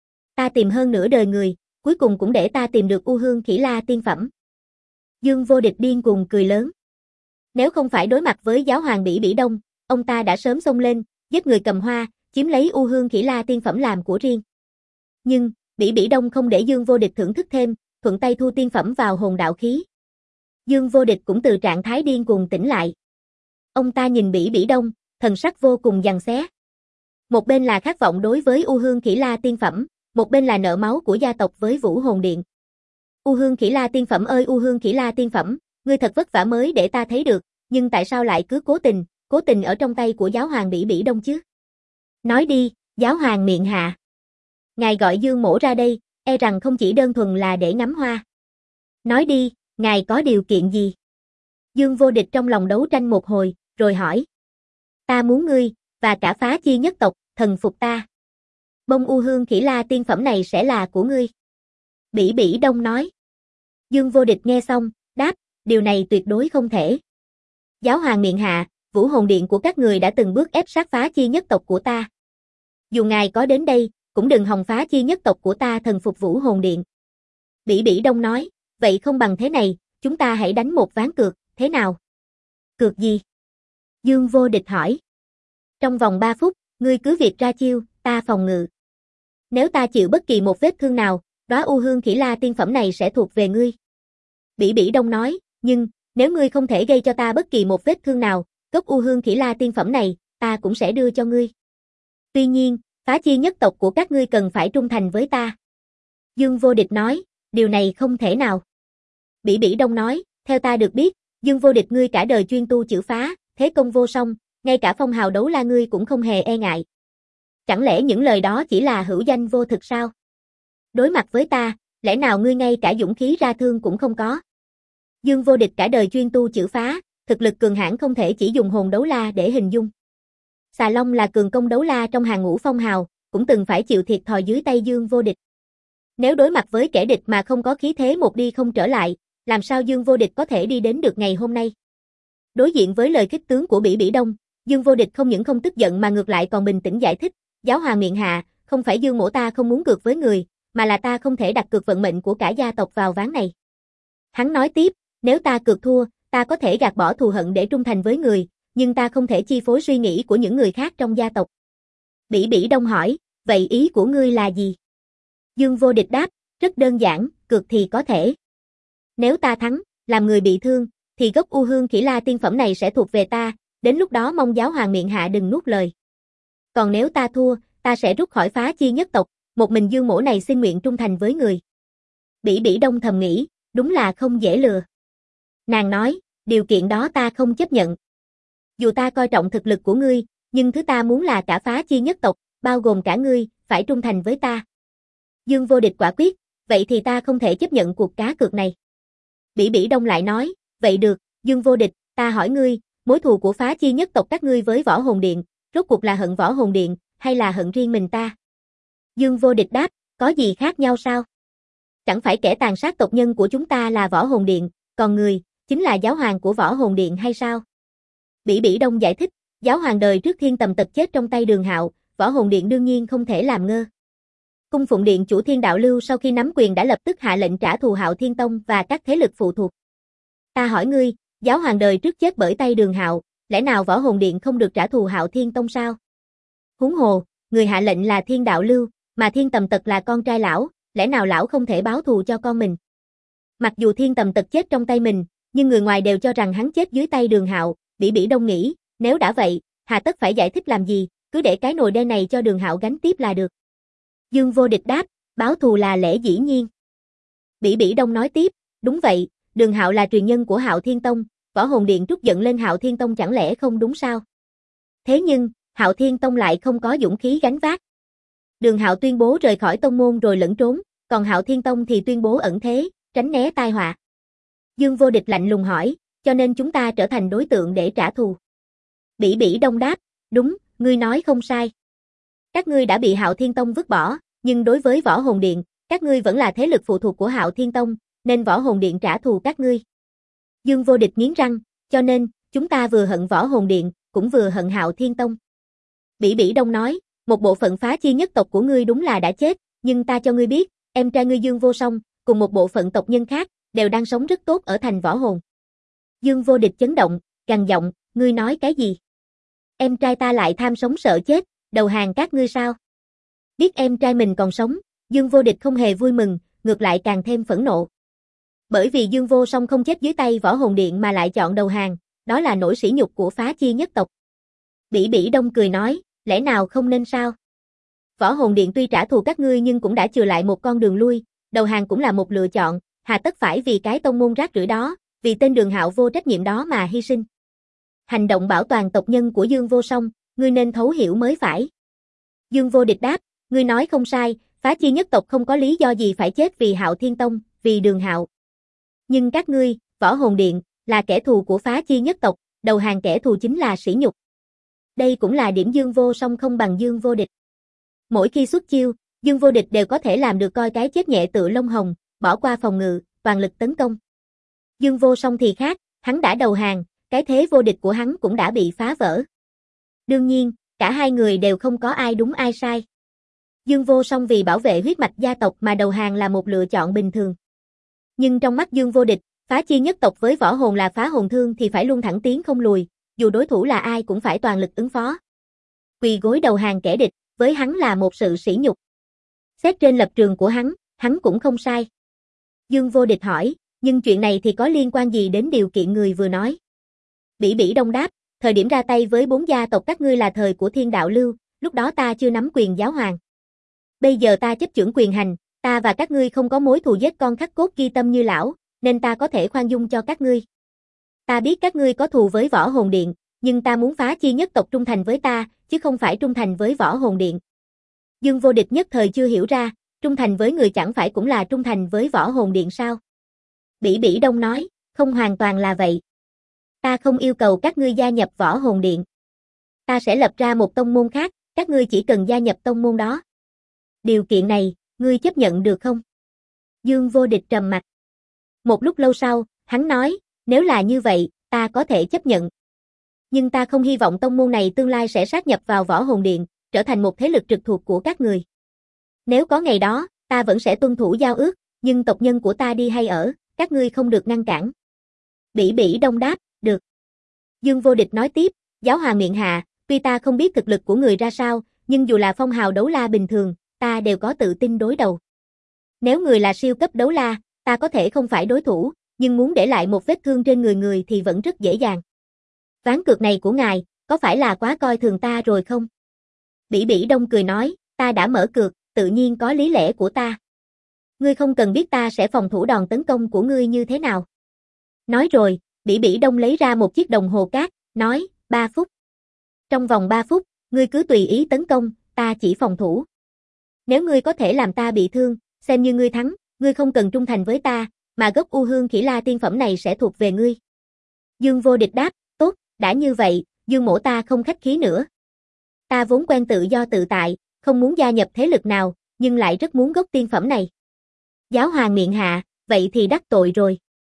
Ta tìm hơn nửa đời người, cuối cùng cũng để ta tìm được u hương khỉ la tiên phẩm. Dương Vô Địch điên cuồng cười lớn. Nếu không phải đối mặt với giáo hoàng Bỉ Bỉ Đông, ông ta đã sớm xông lên, giết người cầm hoa, chiếm lấy u hương khỉ la tiên phẩm làm của riêng. Nhưng, Bỉ Bỉ Đông không để Dương Vô Địch thưởng thức thêm, thuận tay thu tiên phẩm vào hồn đạo khí. Dương Vô Địch cũng từ trạng thái điên cuồng tỉnh lại. Ông ta nhìn Bỉ Bỉ Đông, thần sắc vô cùng giằng xé. Một bên là khát vọng đối với u hương khỉ la tiên phẩm, một bên là nợ máu của gia tộc với Vũ Hồn Điện. U hương khỉ la tiên phẩm ơi u hương khỉ la tiên phẩm, ngươi thật vất vả mới để ta thấy được, nhưng tại sao lại cứ cố tình ở trong tay của giáo hoàng Bỉ Bỉ Đông chứ? Nói đi, giáo hoàng miệng hạ. Ngài gọi Dương mỗ ra đây, e rằng không chỉ đơn thuần là để ngắm hoa. Nói đi, ngài có điều kiện gì? Dương Vô Địch trong lòng đấu tranh một hồi, rồi hỏi. Ta muốn ngươi, và cả phá chi nhất tộc, thần phục ta. Bông u hương khỉ la tiên phẩm này sẽ là của ngươi. Bỉ Bỉ Đông nói. Dương Vô Địch nghe xong, đáp, điều này tuyệt đối không thể. Giáo hoàng miệng hạ, Vũ Hồn Điện của các người đã từng bước ép sát phá chi nhất tộc của ta. Dù ngài có đến đây, cũng đừng hòng phá chi nhất tộc của ta thần phục Vũ Hồn Điện. Bỉ Bỉ Đông nói, vậy không bằng thế này, chúng ta hãy đánh một ván cược, thế nào? Cược gì? Dương Vô Địch hỏi. Trong vòng 3 phút, ngươi cứ việc ra chiêu, ta phòng ngự. Nếu ta chịu bất kỳ một vết thương nào, đóa u hương khỉ la tiên phẩm này sẽ thuộc về ngươi. Bỉ Bỉ Đông nói, nhưng, nếu ngươi không thể gây cho ta bất kỳ một vết thương nào, gốc u hương khỉ la tiên phẩm này, ta cũng sẽ đưa cho ngươi. Tuy nhiên, phá chi nhất tộc của các ngươi cần phải trung thành với ta. Dương Vô Địch nói, điều này không thể nào. Bỉ Bỉ Đông nói, theo ta được biết, Dương Vô Địch ngươi cả đời chuyên tu chữ phá, thế công vô song, Ngay cả phong hào đấu la ngươi cũng không hề e ngại. Chẳng lẽ những lời đó chỉ là hữu danh vô thực sao? Đối mặt với ta, lẽ nào ngươi ngay cả dũng khí ra thương cũng không có? Dương Vô Địch cả đời chuyên tu chữ phá, thực lực cường hãn không thể chỉ dùng hồn đấu la để hình dung. Xà Long là cường công đấu la trong hàng ngũ phong hào, cũng từng phải chịu thiệt thòi dưới tay Dương Vô Địch. Nếu đối mặt với kẻ địch mà không có khí thế một đi không trở lại, làm sao Dương Vô Địch có thể đi đến được ngày hôm nay? Đối diện với lời khích tướng của Bỉ Bỉ Đông, Dương Vô Địch không những không tức giận mà ngược lại còn bình tĩnh giải thích, giáo hoàng miệng hạ, không phải Dương mỗ ta không muốn cược với người, mà là ta không thể đặt cược vận mệnh của cả gia tộc vào ván này. Hắn nói tiếp, nếu ta cược thua, ta có thể gạt bỏ thù hận để trung thành với người, nhưng ta không thể chi phối suy nghĩ của những người khác trong gia tộc. Bỉ Bỉ Đông hỏi, vậy ý của ngươi là gì? Dương Vô Địch đáp, rất đơn giản, cược thì có thể. Nếu ta thắng, làm người bị thương, thì gốc U Hương Khỉ La tiên phẩm này sẽ thuộc về ta, đến lúc đó mong giáo hoàng miệng hạ đừng nuốt lời. Còn nếu ta thua, ta sẽ rút khỏi Phá Chi nhất tộc, một mình Dương mỗ này xin nguyện trung thành với người. Bỉ Bỉ Đông thầm nghĩ, đúng là không dễ lừa. Nàng nói, điều kiện đó ta không chấp nhận. Dù ta coi trọng thực lực của ngươi, nhưng thứ ta muốn là cả Phá Chi nhất tộc, bao gồm cả ngươi, phải trung thành với ta. Dương Vô Địch quả quyết, vậy thì ta không thể chấp nhận cuộc cá cược này. Bỉ Bỉ Đông lại nói, vậy được, Dương Vô Địch, ta hỏi ngươi, mối thù của Phá Chi nhất tộc các ngươi với Võ Hồn Điện, rốt cuộc là hận Võ Hồn Điện, hay là hận riêng mình ta? Dương Vô Địch đáp, có gì khác nhau sao? Chẳng phải kẻ tàn sát tộc nhân của chúng ta là Võ Hồn Điện, còn người, chính là giáo hoàng của Võ Hồn Điện hay sao? Bỉ Bỉ Đông giải thích, giáo hoàng đời trước Thiên Tầm Tật chết trong tay Đường Hạo, Võ Hồn Điện đương nhiên không thể làm ngơ. Cung Phụng Điện chủ Thiên Đạo Lưu sau khi nắm quyền đã lập tức hạ lệnh trả thù Hạo Thiên Tông và các thế lực phụ thuộc. Ta hỏi ngươi, giáo hoàng đời trước chết bởi tay Đường Hạo, lẽ nào Võ Hồn Điện không được trả thù Hạo Thiên Tông sao? Huống hồ, người hạ lệnh là Thiên Đạo Lưu, mà Thiên Tầm Tật là con trai lão, lẽ nào lão không thể báo thù cho con mình? Mặc dù Thiên Tầm Tật chết trong tay mình, nhưng người ngoài đều cho rằng hắn chết dưới tay Đường Hạo. Bỉ Bỉ Đông nghĩ, nếu đã vậy, hà tất phải giải thích làm gì, cứ để cái nồi đen này cho Đường Hạo gánh tiếp là được. Dương Vô Địch đáp, báo thù là lẽ dĩ nhiên. Bỉ Bỉ Đông nói tiếp, đúng vậy, Đường Hạo là truyền nhân của Hạo Thiên Tông, Võ Hồn Điện trút giận lên Hạo Thiên Tông chẳng lẽ không đúng sao? Thế nhưng, Hạo Thiên Tông lại không có dũng khí gánh vác. Đường Hạo tuyên bố rời khỏi tông môn rồi lẫn trốn, còn Hạo Thiên Tông thì tuyên bố ẩn thế, tránh né tai họa. Dương Vô Địch lạnh lùng hỏi, cho nên chúng ta trở thành đối tượng để trả thù. Bỉ Bỉ Đông đáp, đúng, ngươi nói không sai. Các ngươi đã bị Hạo Thiên Tông vứt bỏ, nhưng đối với Võ Hồn Điện, các ngươi vẫn là thế lực phụ thuộc của Hạo Thiên Tông, nên Võ Hồn Điện trả thù các ngươi. Dương Vô Địch nghiến răng, cho nên, chúng ta vừa hận Võ Hồn Điện, cũng vừa hận Hạo Thiên Tông. Bỉ Bỉ Đông nói, một bộ phận Phá Chi nhất tộc của ngươi đúng là đã chết, nhưng ta cho ngươi biết, em trai ngươi Dương Vô Song, cùng một bộ phận tộc nhân khác, đều đang sống rất tốt ở thành Võ Hồn. Dương Vô Địch chấn động, gằn giọng, ngươi nói cái gì? Em trai ta lại tham sống sợ chết, đầu hàng các ngươi sao? Biết em trai mình còn sống, Dương Vô Địch không hề vui mừng, ngược lại càng thêm phẫn nộ. Bởi vì Dương Vô Song không chết dưới tay Võ Hồn Điện mà lại chọn đầu hàng, đó là nỗi sỉ nhục của Phá Chi nhất tộc. Bỉ Bỉ Đông cười nói, lẽ nào không nên sao? Võ Hồn Điện tuy trả thù các ngươi nhưng cũng đã chừa lại một con đường lui, đầu hàng cũng là một lựa chọn, hà tất phải vì cái tông môn rác rưởi đó, vì tên Đường Hạo vô trách nhiệm đó mà hy sinh. Hành động bảo toàn tộc nhân của Dương Vô Song, ngươi nên thấu hiểu mới phải. Dương Vô Địch đáp, ngươi nói không sai, Phá Chi nhất tộc không có lý do gì phải chết vì Hạo Thiên Tông, vì Đường Hạo. Nhưng các ngươi, Võ Hồn Điện, là kẻ thù của Phá Chi nhất tộc, đầu hàng kẻ thù chính là sỉ nhục. Đây cũng là điểm Dương Vô Song không bằng Dương Vô Địch. Mỗi khi xuất chiêu, Dương Vô Địch đều có thể làm được coi cái chết nhẹ tựa lông hồng, bỏ qua phòng ngự, toàn lực tấn công. Dương Vô Song thì khác, hắn đã đầu hàng, cái thế vô địch của hắn cũng đã bị phá vỡ. Đương nhiên, cả hai người đều không có ai đúng ai sai. Dương Vô Song vì bảo vệ huyết mạch gia tộc mà đầu hàng là một lựa chọn bình thường. Nhưng trong mắt Dương Vô Địch, Phá Chi nhất tộc với Võ Hồn là phá hồn thương thì phải luôn thẳng tiến không lùi, dù đối thủ là ai cũng phải toàn lực ứng phó. Quỳ gối đầu hàng kẻ địch, với hắn là một sự sỉ nhục. Xét trên lập trường của hắn cũng không sai. Dương Vô Địch hỏi, nhưng chuyện này thì có liên quan gì đến điều kiện người vừa nói? Bỉ Bỉ Đông đáp, thời điểm ra tay với 4 gia tộc các ngươi là thời của Thiên Đạo Lưu, lúc đó ta chưa nắm quyền giáo hoàng. Bây giờ ta chấp chưởng quyền hành, ta và các ngươi không có mối thù giết con khắc cốt ghi tâm như lão, nên ta có thể khoan dung cho các ngươi. Ta biết các ngươi có thù với Võ Hồn Điện, nhưng ta muốn phá chi nhất tộc trung thành với ta, chứ không phải trung thành với Võ Hồn Điện. Dương Vô Địch nhất thời chưa hiểu ra, trung thành với người chẳng phải cũng là trung thành với Võ Hồn Điện sao? Bỉ Bỉ Đông nói, không hoàn toàn là vậy. Ta không yêu cầu các ngươi gia nhập Võ Hồn Điện. Ta sẽ lập ra một tông môn khác, các ngươi chỉ cần gia nhập tông môn đó. Điều kiện này, ngươi chấp nhận được không? Dương Vô Địch trầm mặt. Một lúc lâu sau, hắn nói, nếu là như vậy, ta có thể chấp nhận. Nhưng ta không hy vọng tông môn này tương lai sẽ sát nhập vào Võ Hồn Điện, trở thành một thế lực trực thuộc của các người. Nếu có ngày đó, ta vẫn sẽ tuân thủ giao ước, nhưng tộc nhân của ta đi hay ở, các ngươi không được ngăn cản. Bỉ Bỉ Đông đáp, được. Dương Vô Địch nói tiếp, Giáo Hoàng miệng hạ, tuy ta không biết thực lực của người ra sao, nhưng dù là phong hào đấu la bình thường, ta đều có tự tin đối đầu. Nếu người là siêu cấp đấu la, ta có thể không phải đối thủ, nhưng muốn để lại một vết thương trên người thì vẫn rất dễ dàng. Ván cược này của ngài, có phải là quá coi thường ta rồi không? Bỉ Bỉ Đông cười nói, ta đã mở cược, tự nhiên có lý lẽ của ta. Ngươi không cần biết ta sẽ phòng thủ đòn tấn công của ngươi như thế nào. Nói rồi, Bỉ Bỉ Đông lấy ra một chiếc đồng hồ cát, nói, 3 phút. Trong vòng 3 phút, ngươi cứ tùy ý tấn công, ta chỉ phòng thủ. Nếu ngươi có thể làm ta bị thương, xem như ngươi thắng, ngươi không cần trung thành với ta, mà gốc U Hương Khỉ La tiên phẩm này sẽ thuộc về ngươi. Dương Vô Địch đáp, tốt, đã như vậy, Dương mỗ ta không khách khí nữa. Ta vốn quen tự do tự tại, không muốn gia nhập thế lực nào, nhưng lại rất muốn gốc tiên phẩm này. Giáo Hoàng miệng hạ, vậy thì đắc tội rồi.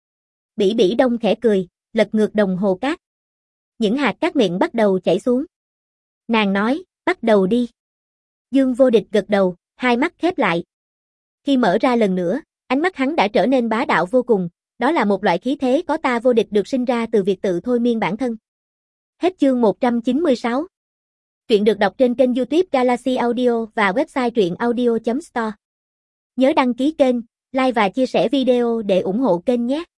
Bỉ Bỉ Đông khẽ cười, lật ngược đồng hồ cát. Những hạt cát miệng bắt đầu chảy xuống. Nàng nói, bắt đầu đi. Dương Vô Địch gật đầu, hai mắt khép lại. Khi mở ra lần nữa, ánh mắt hắn đã trở nên bá đạo vô cùng, đó là một loại khí thế có ta vô địch được sinh ra từ việc tự thôi miên bản thân. Hết chương 196. Truyện được đọc trên kênh YouTube Galaxy Audio và website truyệnaudio.store. Nhớ đăng ký kênh, like và chia sẻ video để ủng hộ kênh nhé.